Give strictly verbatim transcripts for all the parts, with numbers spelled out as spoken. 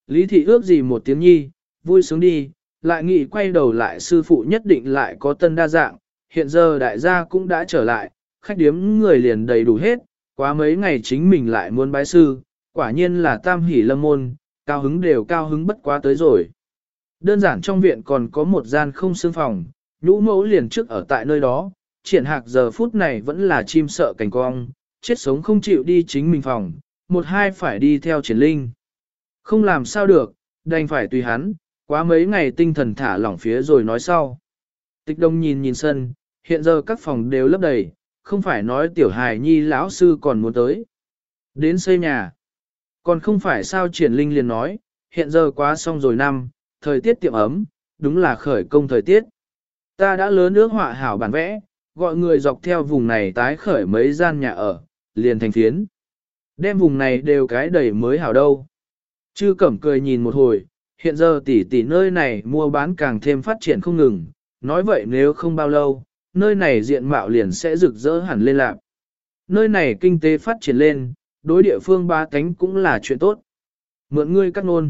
Lý thị ước gì một tiếng nhi, vui sướng đi, lại nghĩ quay đầu lại sư phụ nhất định lại có tân đa dạng, hiện giờ đại gia cũng đã trở lại, khách điếm người liền đầy đủ hết, quá mấy ngày chính mình lại muốn bái sư, quả nhiên là tam hỷ lâm môn, cao hứng đều cao hứng bất quá tới rồi. Đơn giản trong viện còn có một gian không xương phòng, nhũ mẫu liền trước ở tại nơi đó, triển hạc giờ phút này vẫn là chim sợ cảnh cong, chết sống không chịu đi chính mình phòng, một hai phải đi theo triển linh. Không làm sao được, đành phải tùy hắn, quá mấy ngày tinh thần thả lỏng phía rồi nói sau. Tịch đông nhìn nhìn sân, hiện giờ các phòng đều lấp đầy, không phải nói tiểu hài nhi lão sư còn muốn tới. Đến xây nhà, còn không phải sao triển linh liền nói, hiện giờ quá xong rồi năm, thời tiết tiệm ấm, đúng là khởi công thời tiết. Ta đã lớn ước họa hảo bản vẽ, gọi người dọc theo vùng này tái khởi mấy gian nhà ở, liền thành phiến. Đem vùng này đều cái đầy mới hảo đâu. Chư Cẩm cười nhìn một hồi, hiện giờ tỷ tỷ nơi này mua bán càng thêm phát triển không ngừng, nói vậy nếu không bao lâu, nơi này diện mạo liền sẽ rực rỡ hẳn lên lạc. Nơi này kinh tế phát triển lên, đối địa phương ba cánh cũng là chuyện tốt. Mượn ngươi cắt ngôn.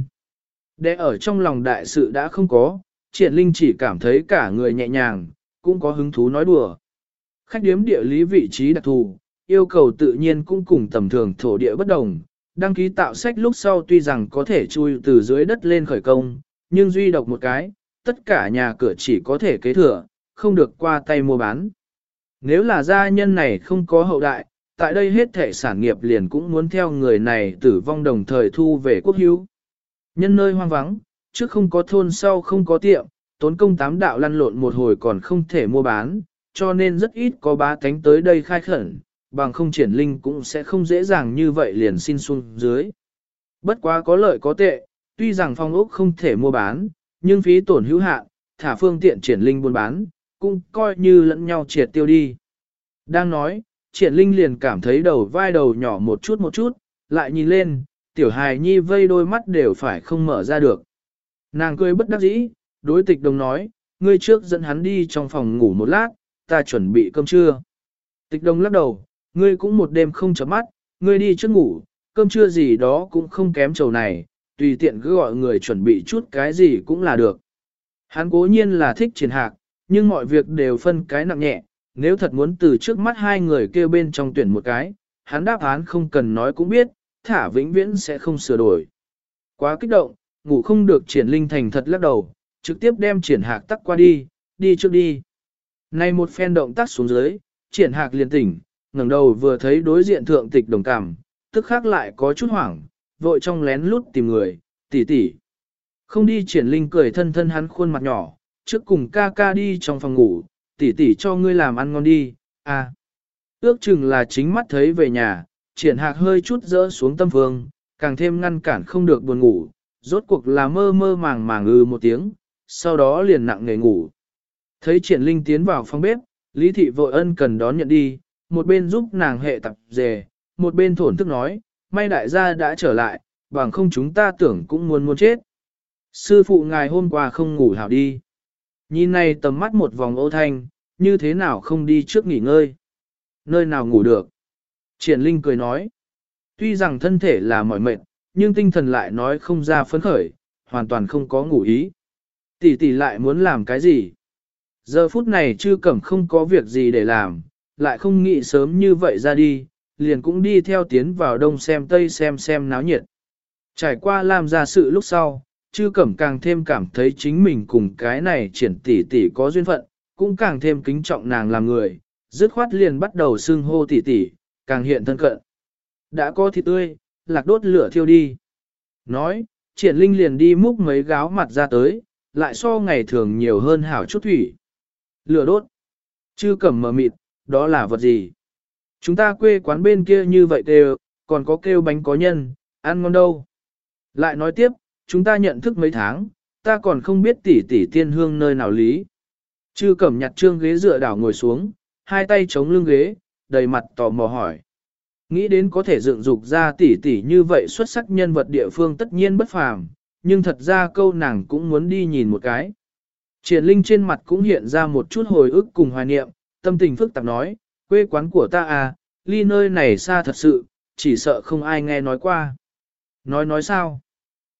Để ở trong lòng đại sự đã không có, Triển Linh chỉ cảm thấy cả người nhẹ nhàng, cũng có hứng thú nói đùa. Khách điếm địa lý vị trí đặc thù, yêu cầu tự nhiên cũng cùng tầm thường thổ địa bất đồng. Đăng ký tạo sách lúc sau tuy rằng có thể chui từ dưới đất lên khởi công, nhưng duy độc một cái, tất cả nhà cửa chỉ có thể kế thừa, không được qua tay mua bán. Nếu là gia nhân này không có hậu đại, tại đây hết thể sản nghiệp liền cũng muốn theo người này tử vong đồng thời thu về quốc hữu. Nhân nơi hoang vắng, trước không có thôn sau không có tiệm, tốn công tám đạo lăn lộn một hồi còn không thể mua bán, cho nên rất ít có bá tánh tới đây khai khẩn, bằng không Triển Linh cũng sẽ không dễ dàng như vậy liền xin xuống dưới. Bất quá có lợi có tệ, tuy rằng phong ốc không thể mua bán, nhưng phí tổn hữu hạn, thả phương tiện Triển Linh buôn bán, cũng coi như lẫn nhau triệt tiêu đi. Đang nói, Triển Linh liền cảm thấy đầu vai đầu nhỏ một chút một chút, lại nhìn lên, tiểu hài nhi vây đôi mắt đều phải không mở ra được. Nàng cười bất đắc dĩ, đối Tịch Đồng nói, ngươi trước dẫn hắn đi trong phòng ngủ một lát, ta chuẩn bị cơm trưa. Tịch Đồng lắc đầu, ngươi cũng một đêm không chấm mắt, ngươi đi trước ngủ, cơm trưa gì đó cũng không kém chầu này, tùy tiện cứ gọi người chuẩn bị chút cái gì cũng là được. Hắn cố nhiên là thích Triển Hạc, nhưng mọi việc đều phân cái nặng nhẹ, nếu thật muốn từ trước mắt hai người kêu bên trong tuyển một cái, hắn đáp án không cần nói cũng biết, thả vĩnh viễn sẽ không sửa đổi. Quá kích động, ngủ không được Triển Linh thành thật lắc đầu, trực tiếp đem Triển Hạc tắc qua đi, đi trước đi. Này một phen động tác xuống dưới, Triển Hạc liền tỉnh, ngẩng đầu vừa thấy đối diện thượng Tịch Đồng cảm, tức khác lại có chút hoảng, vội trong lén lút tìm người, tỷ tỷ. Không đi Triển Linh cười thân thân hắn khuôn mặt nhỏ, trước cùng ca ca đi trong phòng ngủ, tỷ tỷ cho ngươi làm ăn ngon đi, à. Ước chừng là chính mắt thấy về nhà, Triển Hạc hơi chút rỡ xuống tâm phương, càng thêm ngăn cản không được buồn ngủ, rốt cuộc là mơ mơ màng màng ư một tiếng, sau đó liền nặng nề ngủ. Thấy Triển Linh tiến vào phòng bếp, Lý Thị vội ân cần đón nhận đi, một bên giúp nàng hệ tập dề, một bên thổn thức nói, may đại gia đã trở lại, bằng không chúng ta tưởng cũng muốn muốn chết. Sư phụ ngài hôm qua không ngủ hảo đi. Nhìn này tầm mắt một vòng ô thanh, như thế nào không đi trước nghỉ ngơi. Nơi nào ngủ được. Triển Linh cười nói, tuy rằng thân thể là mỏi mệt, nhưng tinh thần lại nói không ra phấn khởi, hoàn toàn không có ngủ ý. Tỷ tỷ lại muốn làm cái gì? Giờ phút này Chư Cẩm không có việc gì để làm, lại không nghĩ sớm như vậy ra đi, liền cũng đi theo tiến vào đông xem tây xem xem náo nhiệt. Trải qua làm ra sự lúc sau, Chư Cẩm càng thêm cảm thấy chính mình cùng cái này Triển tỷ tỷ có duyên phận, cũng càng thêm kính trọng nàng làm người, dứt khoát liền bắt đầu xưng hô tỷ tỷ, càng hiện thân cận. Đã có thịt tươi, lạc đốt lửa thiêu đi. Nói, Triển Linh liền đi múc mấy gáo mặt ra tới, lại so ngày thường nhiều hơn hảo chút thủy. Lửa đốt. Chư Cẩm mờ mịt, đó là vật gì? Chúng ta quê quán bên kia như vậy đều, còn có kêu bánh có nhân, ăn ngon đâu. Lại nói tiếp, chúng ta nhận thức mấy tháng, ta còn không biết tỷ tỷ tiên hương nơi nào lý. Chư Cẩm nhặt trương ghế dựa đảo ngồi xuống, hai tay chống lưng ghế, đầy mặt tò mò hỏi. Nghĩ đến có thể dựng dục ra tỷ tỷ như vậy xuất sắc nhân vật địa phương tất nhiên bất phàm, nhưng thật ra câu nàng cũng muốn đi nhìn một cái. Triển Linh trên mặt cũng hiện ra một chút hồi ức cùng hoài niệm, tâm tình phức tạp nói, quê quán của ta à, ly nơi này xa thật sự, chỉ sợ không ai nghe nói qua. Nói nói sao?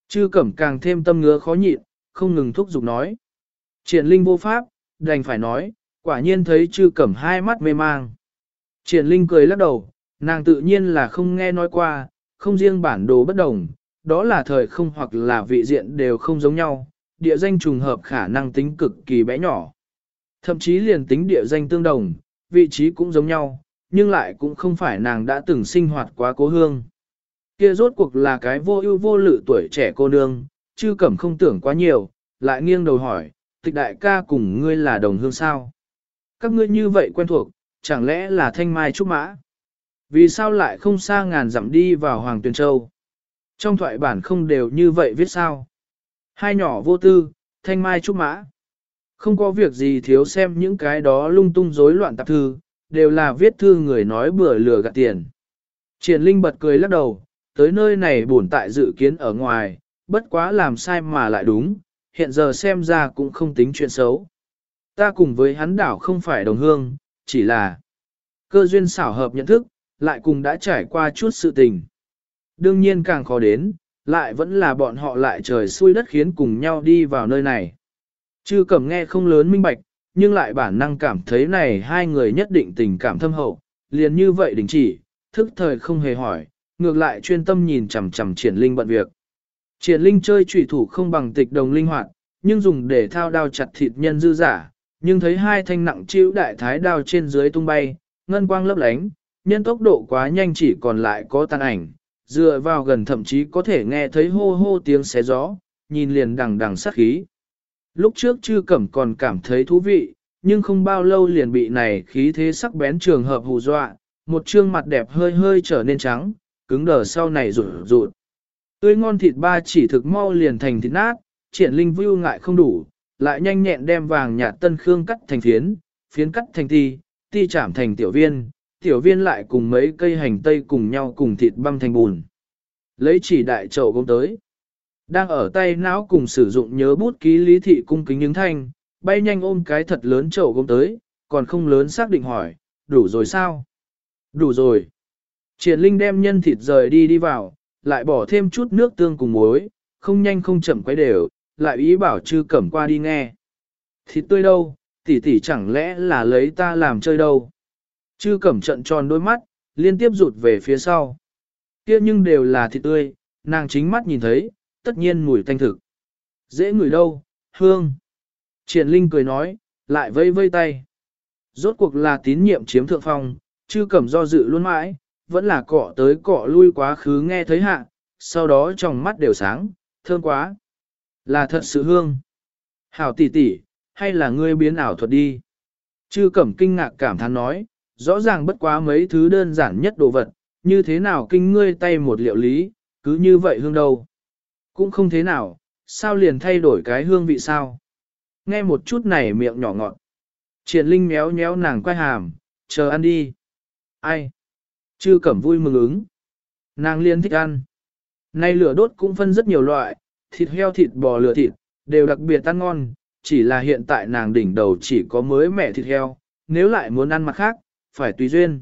Chư Cẩm càng thêm tâm ngứa khó nhịn, không ngừng thúc giục nói. Triển Linh vô pháp, đành phải nói, quả nhiên thấy Chư Cẩm hai mắt mê mang. Triển Linh cười lắc đầu, nàng tự nhiên là không nghe nói qua, không riêng bản đồ bất đồng, đó là thời không hoặc là vị diện đều không giống nhau, địa danh trùng hợp khả năng tính cực kỳ bé nhỏ. Thậm chí liền tính địa danh tương đồng, vị trí cũng giống nhau, nhưng lại cũng không phải nàng đã từng sinh hoạt quá cố hương. Kia rốt cuộc là cái vô ưu vô lự tuổi trẻ cô nương, Chư Cẩm không tưởng quá nhiều, lại nghiêng đầu hỏi, tịch đại ca cùng ngươi là đồng hương sao? Các ngươi như vậy quen thuộc, chẳng lẽ là thanh mai trúc mã? Vì sao lại không xa ngàn dặm đi vào Hoàng Tuyền Châu? Trong thoại bản không đều như vậy viết sao? Hai nhỏ vô tư, thanh mai trúc mã. Không có việc gì thiếu xem những cái đó lung tung rối loạn tạp thư, đều là viết thư người nói bừa lừa gạt tiền. Triển Linh bật cười lắc đầu, tới nơi này bổn tại dự kiến ở ngoài, bất quá làm sai mà lại đúng, hiện giờ xem ra cũng không tính chuyện xấu. Ta cùng với hắn đảo không phải đồng hương, chỉ là cơ duyên xảo hợp nhận thức, lại cùng đã trải qua chút sự tình. Đương nhiên càng khó đến, lại vẫn là bọn họ lại trời xui đất khiến cùng nhau đi vào nơi này. Chư Cẩm nghe không lớn minh bạch, nhưng lại bản năng cảm thấy này hai người nhất định tình cảm thâm hậu, liền như vậy đình chỉ, thức thời không hề hỏi, ngược lại chuyên tâm nhìn chằm chằm Triển Linh bận việc. Triển Linh chơi trùy thủ không bằng tịch đồng linh hoạt, nhưng dùng để thao đao chặt thịt nhân dư giả, nhưng thấy hai thanh nặng chịu đại thái đao trên dưới tung bay, ngân quang lấp lánh, nhân tốc độ quá nhanh chỉ còn lại có tàn ảnh, dựa vào gần thậm chí có thể nghe thấy hô hô tiếng xé gió, nhìn liền đằng đằng sát khí. Lúc trước Chư Cẩm còn cảm thấy thú vị, nhưng không bao lâu liền bị này khí thế sắc bén trường hợp hù dọa, một trương mặt đẹp hơi hơi trở nên trắng, cứng đờ sau này rụt rụt. Tươi ngon thịt ba chỉ thực mau liền thành thịt nát, Triển Linh view ngại không đủ, lại nhanh nhẹn đem vàng nhạt tân khương cắt thành phiến, phiến cắt thành ti, ti chạm thành tiểu viên, tiểu viên lại cùng mấy cây hành tây cùng nhau cùng thịt băm thành bùn. Lấy chỉ đại chậu gốm tới. Đang ở tay não cùng sử dụng nhớ bút ký lý thị cung kính những thanh, bay nhanh ôm cái thật lớn chậu gốm tới, còn không lớn xác định hỏi, đủ rồi sao? Đủ rồi. Triển Linh đem nhân thịt rời đi đi vào, lại bỏ thêm chút nước tương cùng muối, không nhanh không chậm quấy đều, lại ý bảo Chư Cẩm qua đi nghe. Thịt tươi đâu, tỷ tỷ chẳng lẽ là lấy ta làm chơi đâu? Chư Cẩm trận tròn đôi mắt, liên tiếp rụt về phía sau. Kia nhưng đều là thịt tươi, nàng chính mắt nhìn thấy, tất nhiên mùi thanh thực. Dễ ngửi đâu, hương. Triển Linh cười nói, lại vây vây tay. Rốt cuộc là tín nhiệm chiếm thượng phong, Chư Cẩm do dự luôn mãi, vẫn là cọ tới cọ lui quá khứ nghe thấy hạ, sau đó trong mắt đều sáng, thơm quá. Là thật sự hương. Hảo tỷ tỷ, hay là ngươi biến ảo thuật đi? Chư Cẩm kinh ngạc cảm thán nói, rõ ràng bất quá mấy thứ đơn giản nhất đồ vật, như thế nào kinh ngươi tay một liệu lý, cứ như vậy hương đâu. Cũng không thế nào, sao liền thay đổi cái hương vị sao? Nghe một chút này miệng nhỏ ngọt. Triển Linh méo méo nàng quay hàm, chờ ăn đi. Ai? Chư Cẩm vui mừng ứng. Nàng liên thích ăn. Nay lửa đốt cũng phân rất nhiều loại, thịt heo thịt bò lửa thịt, đều đặc biệt ăn ngon, chỉ là hiện tại nàng đỉnh đầu chỉ có mới mẻ thịt heo, nếu lại muốn ăn mặt khác, phải tùy duyên.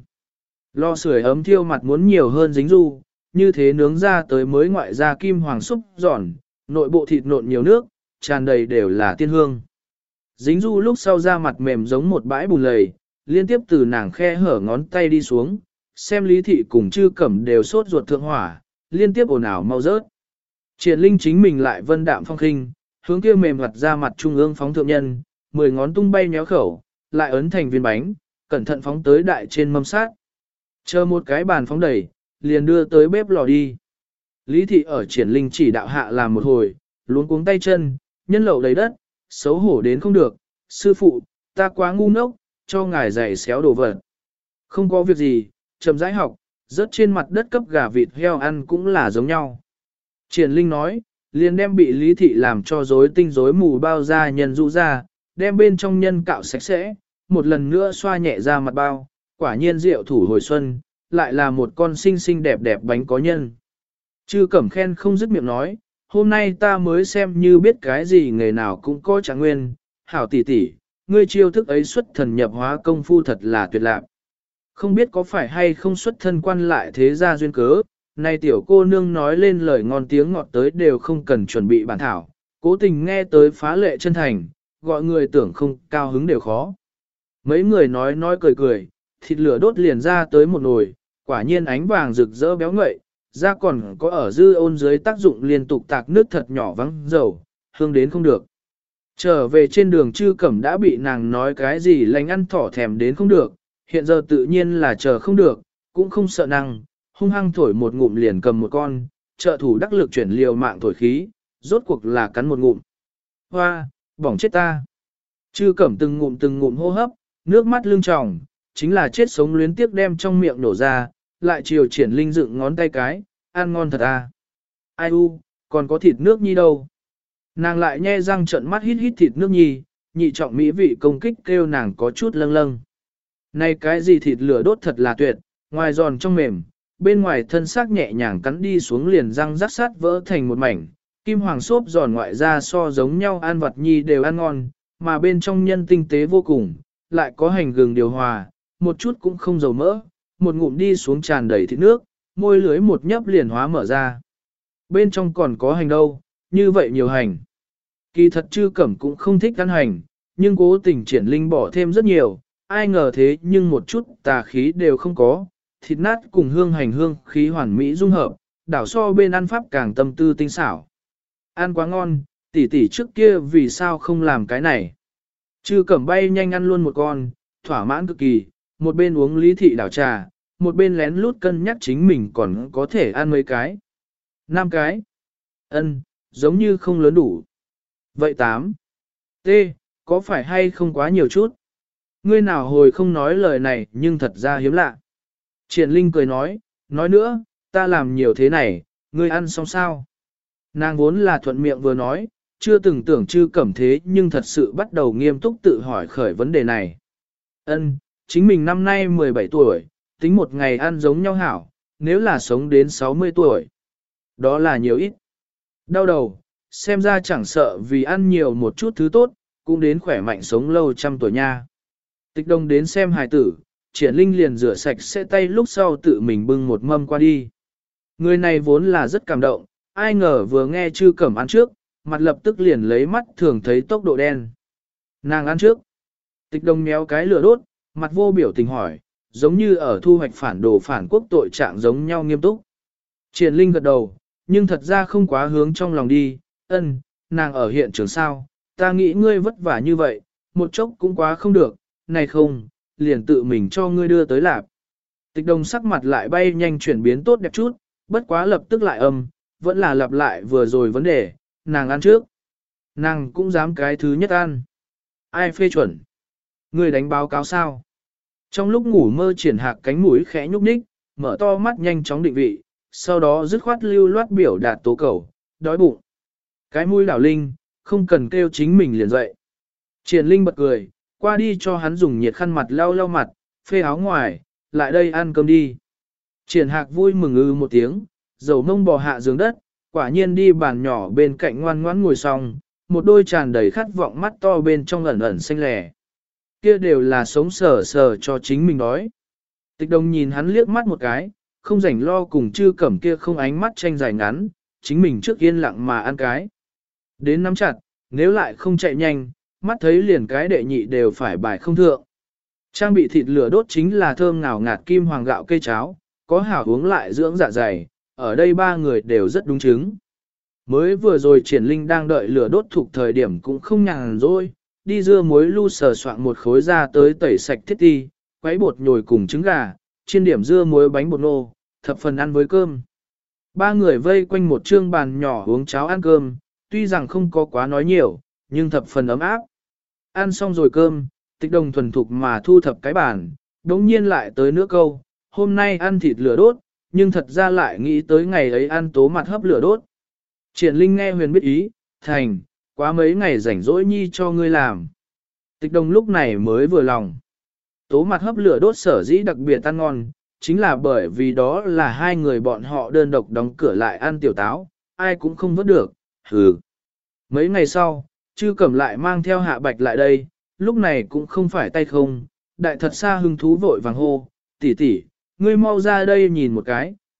Lo sưởi ấm thiêu mặt muốn nhiều hơn dính ru, như thế nướng ra tới mới ngoại ra kim hoàng súc giòn, nội bộ thịt nộn nhiều nước, tràn đầy đều là tiên hương. Dính ru lúc sau ra mặt mềm giống một bãi bùn lầy, liên tiếp từ nàng khe hở ngón tay đi xuống, xem Lý Thị cùng Chư Cẩm đều sốt ruột thượng hỏa, liên tiếp ồn ào mau rớt. Triển Linh chính mình lại vân đạm phong khinh, hướng kia mềm mặt ra mặt trung ương phóng thượng nhân, mười ngón tung bay nhéo khẩu, lại ấn thành viên bánh, cẩn thận phóng tới đại trên mâm sát. Chờ một cái bàn phóng đầy, liền đưa tới bếp lò đi. Lý Thị ở Triển Linh chỉ đạo hạ làm một hồi, luống cuống tay chân, nhân lậu đầy đất, xấu hổ đến không được. Sư phụ, ta quá ngu ngốc, cho ngài giày xéo đồ vật. Không có việc gì, chậm rãi học, rớt trên mặt đất cấp gà vịt heo ăn cũng là giống nhau. Triển Linh nói, liền đem bị Lý Thị làm cho rối tinh rối mù bao ra nhân dụ ra, đem bên trong nhân cạo sạch sẽ, một lần nữa xoa nhẹ ra mặt bao, quả nhiên rượu thủ hồi xuân, lại là một con xinh xinh đẹp đẹp bánh có nhân. Chư Cẩm khen không dứt miệng nói, hôm nay ta mới xem như biết cái gì nghề nào cũng có trạng nguyên, hảo tỷ tỷ, ngươi chiêu thức ấy xuất thần nhập hóa công phu thật là tuyệt lạc. Không biết có phải hay không xuất thân quan lại thế gia duyên cớ, này tiểu cô nương nói lên lời ngon tiếng ngọt tới đều không cần chuẩn bị bản thảo, cố tình nghe tới phá lệ chân thành, gọi người tưởng không cao hứng đều khó. Mấy người nói nói cười cười, thịt lửa đốt liền ra tới một nồi, quả nhiên ánh vàng rực rỡ béo ngậy, ra còn có ở dư ôn dưới tác dụng liên tục tạc nước thật nhỏ vắng dầu, hương đến không được. Trở về trên đường Trư Cẩm đã bị nàng nói cái gì lành ăn thỏ thèm đến không được, hiện giờ tự nhiên là chờ không được, cũng không sợ năng, hung hăng thổi một ngụm liền cầm một con, trợ thủ đắc lực chuyển liều mạng thổi khí, rốt cuộc là cắn một ngụm. Hoa, bỏng chết ta. Trư Cẩm từng ngụm từng ngụm hô hấp, nước mắt lưng tròng, chính là chết sống luyến tiếc đem trong miệng nổ ra, lại chiều triển linh dựng ngón tay cái, ăn ngon thật à. Ai u, còn có thịt nước nhi đâu. Nàng lại nhe răng trợn mắt hít hít thịt nước nhi, nhị trọng mỹ vị công kích kêu nàng có chút lâng lâng. Này cái gì thịt lửa đốt thật là tuyệt, ngoài giòn trong mềm, bên ngoài thân xác nhẹ nhàng cắn đi xuống liền răng rắc sát vỡ thành một mảnh, kim hoàng xốp giòn ngoại ra so giống nhau ăn vật nhi đều ăn ngon, mà bên trong nhân tinh tế vô cùng, lại có hành gừng điều hòa, một chút cũng không dầu mỡ, một ngụm đi xuống tràn đầy thịt nước, môi lưới một nhấp liền hóa mở ra. Bên trong còn có hành đâu, như vậy nhiều hành. Kỳ thật Trư Cẩm cũng không thích ăn hành, nhưng cố tình triển linh bỏ thêm rất nhiều, ai ngờ thế nhưng một chút tà khí đều không có, thịt nát cùng hương hành hương khí hoàn mỹ dung hợp, đảo so bên ăn pháp càng tâm tư tinh xảo. Ăn quá ngon, tỷ tỷ trước kia vì sao không làm cái này. Trư Cẩm bay nhanh ăn luôn một con, thỏa mãn cực kỳ, một bên uống lý thị đảo trà, một bên lén lút cân nhắc chính mình còn có thể ăn mấy cái. Năm cái. Ân, giống như không lớn đủ. Vậy tám. T, có phải hay không quá nhiều chút? Ngươi nào hồi không nói lời này nhưng thật ra hiếm lạ. Triển Linh cười nói, nói nữa, ta làm nhiều thế này, ngươi ăn xong sao? Nàng vốn là thuận miệng vừa nói, chưa từng tưởng Trư Cẩm thế nhưng thật sự bắt đầu nghiêm túc tự hỏi khởi vấn đề này. Ân, chính mình năm nay mười bảy tuổi, tính một ngày ăn giống nhau hảo, nếu là sống đến sáu mươi tuổi. Đó là nhiều ít. Đau đầu, xem ra chẳng sợ vì ăn nhiều một chút thứ tốt, cũng đến khỏe mạnh sống lâu trăm tuổi nha. Tịch Đông đến xem hài tử, Triển Linh liền rửa sạch sẽ tay lúc sau tự mình bưng một mâm qua đi. Người này vốn là rất cảm động, ai ngờ vừa nghe Trư Cẩm ăn trước, mặt lập tức liền lấy mắt thường thấy tốc độ đen. Nàng ăn trước. Tịch Đông méo cái lửa đốt, mặt vô biểu tình hỏi, giống như ở thu hoạch phản đồ phản quốc tội trạng giống nhau nghiêm túc. Triển Linh gật đầu, nhưng thật ra không quá hướng trong lòng đi, ân, nàng ở hiện trường sao, ta nghĩ ngươi vất vả như vậy, một chốc cũng quá không được, này không, liền tự mình cho ngươi đưa tới lạp. Tịch Đông sắc mặt lại bay nhanh chuyển biến tốt đẹp chút, bất quá lập tức lại âm, vẫn là lặp lại vừa rồi vấn đề, nàng ăn trước. Nàng cũng dám cái thứ nhất ăn. Ai phê chuẩn? Ngươi đánh báo cáo sao? Trong lúc ngủ mơ Triển Hạc cánh mũi khẽ nhúc nhích, mở to mắt nhanh chóng định vị, sau đó dứt khoát lưu loát biểu đạt tố cầu, đói bụng. Cái mũi đảo Linh, không cần kêu chính mình liền dậy. Triển Linh bật cười, qua đi cho hắn dùng nhiệt khăn mặt lau lau mặt, phê áo ngoài, lại đây ăn cơm đi. Triển Hạc vui mừng ư một tiếng, dầu mông bò hạ giường đất, quả nhiên đi bàn nhỏ bên cạnh ngoan ngoãn ngồi xong, một đôi tràn đầy khát vọng mắt to bên trong ẩn ẩn xanh lẻ. Kia đều là sống sờ sờ cho chính mình đói. Tịch Đông nhìn hắn liếc mắt một cái, không rảnh lo cùng Trư Cẩm kia không ánh mắt tranh dài ngắn, chính mình trước yên lặng mà ăn cái. Đến nắm chặt, nếu lại không chạy nhanh, mắt thấy liền cái đệ nhị đều phải bài không thượng. Trang bị thịt lửa đốt chính là thơm ngào ngạt kim hoàng gạo cây cháo, có hảo uống lại dưỡng dạ dày, ở đây ba người đều rất đúng chứng. Mới vừa rồi Triển Linh đang đợi lửa đốt thuộc thời điểm cũng không nhàn rỗi, đi dưa muối lu sờ soạn một khối ra tới tẩy sạch thiết ti, quấy bột nhồi cùng trứng gà, chiên điểm dưa muối bánh bột nô, thập phần ăn với cơm. Ba người vây quanh một trương bàn nhỏ uống cháo ăn cơm, tuy rằng không có quá nói nhiều, nhưng thập phần ấm áp. Ăn xong rồi cơm, Tịch Đồng thuần thục mà thu thập cái bàn, đống nhiên lại tới nữa câu, hôm nay ăn thịt lửa đốt, nhưng thật ra lại nghĩ tới ngày ấy ăn tố mặt hấp lửa đốt. Triển Linh nghe huyền biết ý, thành, quá mấy ngày rảnh rỗi nhi cho ngươi làm. Tịch Đồng lúc này mới vừa lòng. Tố mặt hấp lửa đốt sở dĩ đặc biệt ăn ngon, chính là bởi vì đó là hai người bọn họ đơn độc đóng cửa lại ăn tiểu táo, ai cũng không vớt được, hừ. Mấy ngày sau, Trư Cẩm lại mang theo Hạ Bạch lại đây, lúc này cũng không phải tay không, đại thật xa hứng thú vội vàng hô, tỷ tỷ, ngươi mau ra đây nhìn một cái,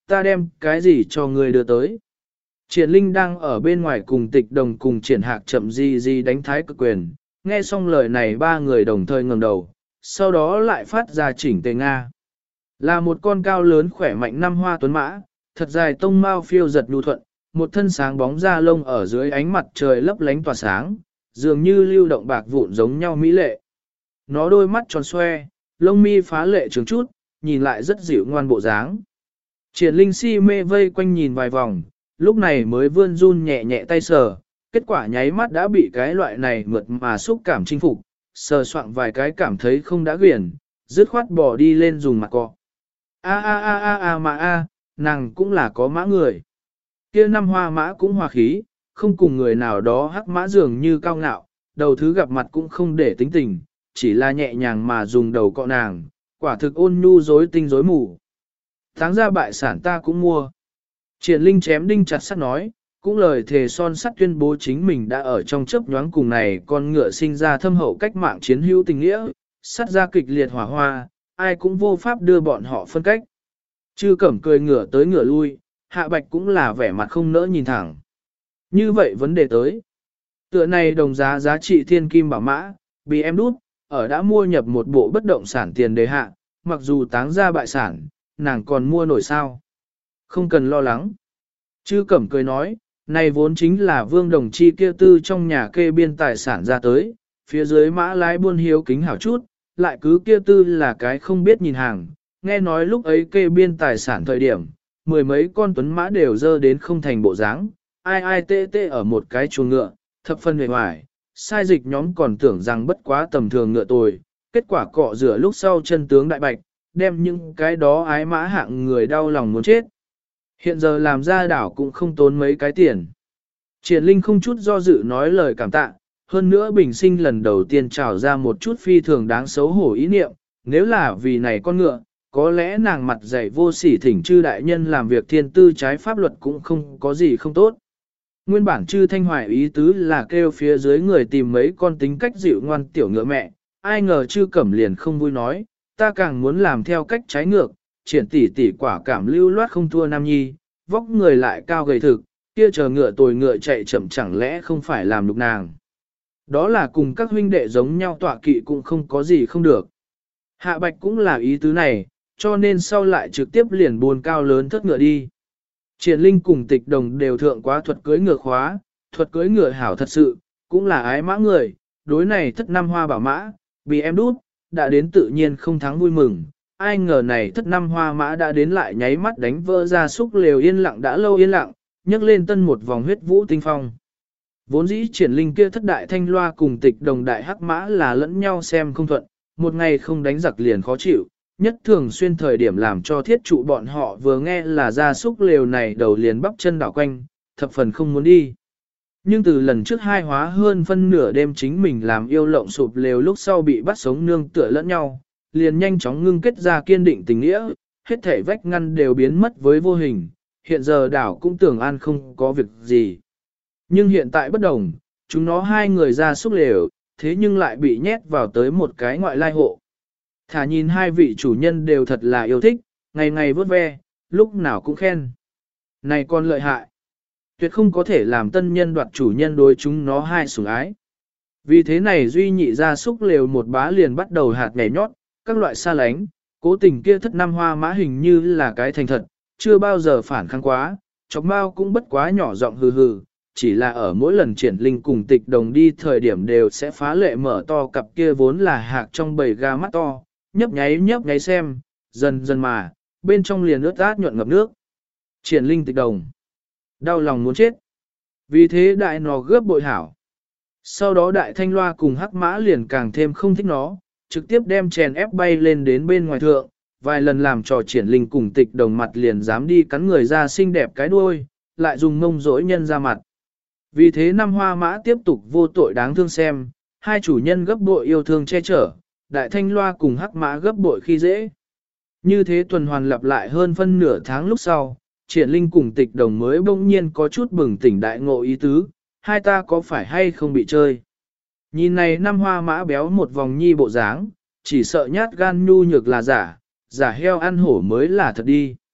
ta đem cái gì cho ngươi đưa tới. Triển Linh đang ở bên ngoài cùng Tịch Đồng cùng Triển Hạc chậm gì gì đánh thái cực quyền, nghe xong lời này ba người đồng thời ngẩng đầu, sau đó lại phát ra chỉnh tề Nga. Là một con cao lớn khỏe mạnh năm hoa tuấn mã, thật dài tông mao phiêu giật nhu thuận, một thân sáng bóng da lông ở dưới ánh mặt trời lấp lánh tỏa sáng, dường như lưu động bạc vụn giống nhau mỹ lệ. Nó đôi mắt tròn xoe, lông mi phá lệ trường chút, nhìn lại rất dịu ngoan bộ dáng. Triển Linh si mê vây quanh nhìn vài vòng, lúc này mới vươn run nhẹ nhẹ tay sờ, kết quả nháy mắt đã bị cái loại này mượt mà xúc cảm chinh phục, sờ soạng vài cái cảm thấy không đã quyển, dứt khoát bỏ đi lên dùng mặt cọ. A a a a a mà a, nàng cũng là có mã người. Kia năm hoa mã cũng hòa khí, không cùng người nào đó hắc mã dường như cao ngạo, đầu thứ gặp mặt cũng không để tính tình, chỉ là nhẹ nhàng mà dùng đầu cọ nàng, quả thực ôn nhu rối tinh rối mù. Tháng ra bại sản ta cũng mua. Triển Linh chém đinh chặt sắt nói, cũng lời thề son sắt tuyên bố chính mình đã ở trong chớp nhoáng cùng này con ngựa sinh ra thâm hậu cách mạng chiến hữu tình nghĩa, sắt ra kịch liệt hỏa hoa, ai cũng vô pháp đưa bọn họ phân cách. Chư Cẩm cười ngửa tới ngửa lui, Hạ Bạch cũng là vẻ mặt không nỡ nhìn thẳng. Như vậy vấn đề tới. Tựa này đồng giá giá trị thiên kim bảo mã, bị em đút, ở đã mua nhập một bộ bất động sản tiền đề hạ, mặc dù táng ra bại sản, nàng còn mua nổi sao. Không cần lo lắng. Chư Cẩm cười nói, này vốn chính là vương đồng chi kia tư trong nhà kê biên tài sản ra tới, phía dưới mã lái buôn hiếu kính hảo chút, lại cứ kia tư là cái không biết nhìn hàng, nghe nói lúc ấy kê biên tài sản thời điểm, mười mấy con tuấn mã đều dơ đến không thành bộ dáng, ai ai tê tê ở một cái chuồng ngựa, thập phân hề hoài, sai dịch nhóm còn tưởng rằng bất quá tầm thường ngựa tồi, kết quả cọ rửa lúc sau chân tướng đại bạch, đem những cái đó ái mã hạng người đau lòng muốn chết. Hiện giờ làm ra đảo cũng không tốn mấy cái tiền. Triển Linh không chút do dự nói lời cảm tạ, hơn nữa bình sinh lần đầu tiên trào ra một chút phi thường đáng xấu hổ ý niệm, nếu là vì này con ngựa, có lẽ nàng mặt dày vô sỉ thỉnh chư đại nhân làm việc thiên tư trái pháp luật cũng không có gì không tốt. Nguyên bản chư thanh hoài ý tứ là kêu phía dưới người tìm mấy con tính cách dịu ngoan tiểu ngựa mẹ, ai ngờ chư Cẩm liền không vui nói, ta càng muốn làm theo cách trái ngược, triển tỷ tỷ quả cảm lưu loát không thua nam nhi, vóc người lại cao gầy thực, kia chờ ngựa tồi ngựa chạy chậm chẳng lẽ không phải làm nhục nàng. Đó là cùng các huynh đệ giống nhau tọa kỵ cũng không có gì không được. Hạ Bạch cũng là ý tứ này, cho nên sau lại trực tiếp liền buồn cao lớn thất ngựa đi. Triển Linh cùng Tịch Đồng đều thượng quá thuật cưới ngựa khóa, thuật cưới ngựa hảo thật sự, cũng là ái mã người, đối này thất năm hoa bảo mã, bị em đút, đã đến tự nhiên không thắng vui mừng. Ai ngờ này thất năm hoa mã đã đến lại nháy mắt đánh vỡ ra súc lều yên lặng đã lâu yên lặng, nhấc lên tân một vòng huyết vũ tinh phong. Vốn dĩ Triển Linh kia thất đại thanh loa cùng Tịch Đồng đại hắc mã là lẫn nhau xem không thuận, một ngày không đánh giặc liền khó chịu, nhất thường xuyên thời điểm làm cho thiết trụ bọn họ vừa nghe là ra súc lều này đầu liền bắp chân đảo quanh, thập phần không muốn đi. Nhưng từ lần trước hai hóa hơn phân nửa đêm chính mình làm yêu lộng sụp lều lúc sau bị bắt sống nương tựa lẫn nhau, liền nhanh chóng ngưng kết ra kiên định tình nghĩa, hết thể vách ngăn đều biến mất với vô hình, hiện giờ đảo cũng tưởng an không có việc gì. Nhưng hiện tại bất đồng, chúng nó hai người ra súc lều, thế nhưng lại bị nhét vào tới một cái ngoại lai hộ. Thả nhìn hai vị chủ nhân đều thật là yêu thích, ngày ngày vớt ve, lúc nào cũng khen. Này con lợi hại, tuyệt không có thể làm tân nhân đoạt chủ nhân đối chúng nó hai sủng ái. Vì thế này duy nhị ra súc lều một bá liền bắt đầu hạt nhảy nhót, các loại xa lánh, cố tình kia thất năm hoa mã hình như là cái thành thật, chưa bao giờ phản kháng quá, chọc mau cũng bất quá nhỏ giọng hừ hừ, chỉ là ở mỗi lần Triển Linh cùng Tịch Đồng đi thời điểm đều sẽ phá lệ mở to cặp kia vốn là hạc trong bầy ga mắt to, nhấp nháy nhấp nháy xem, dần dần mà, bên trong liền ướt át nhuận ngập nước. Triển Linh Tịch Đồng, đau lòng muốn chết. Vì thế đại nó gớp bội hảo. Sau đó đại thanh loa cùng hắc mã liền càng thêm không thích nó, trực tiếp đem chèn ép bay lên đến bên ngoài thượng, vài lần làm trò Triển Linh cùng Tịch Đồng mặt liền dám đi cắn người ra xinh đẹp cái đuôi, lại dùng mông dỗi nhân ra mặt. Vì thế năm hoa mã tiếp tục vô tội đáng thương xem, hai chủ nhân gấp bội yêu thương che chở, đại thanh loa cùng hắc mã gấp bội khi dễ. Như thế tuần hoàn lặp lại hơn phân nửa tháng lúc sau, Triển Linh cùng Tịch Đồng mới bỗng nhiên có chút bừng tỉnh đại ngộ ý tứ, hai ta có phải hay không bị chơi. Nhìn này năm hoa mã béo một vòng nhi bộ dáng, chỉ sợ nhát gan nhu nhược là giả, giả heo ăn hổ mới là thật đi.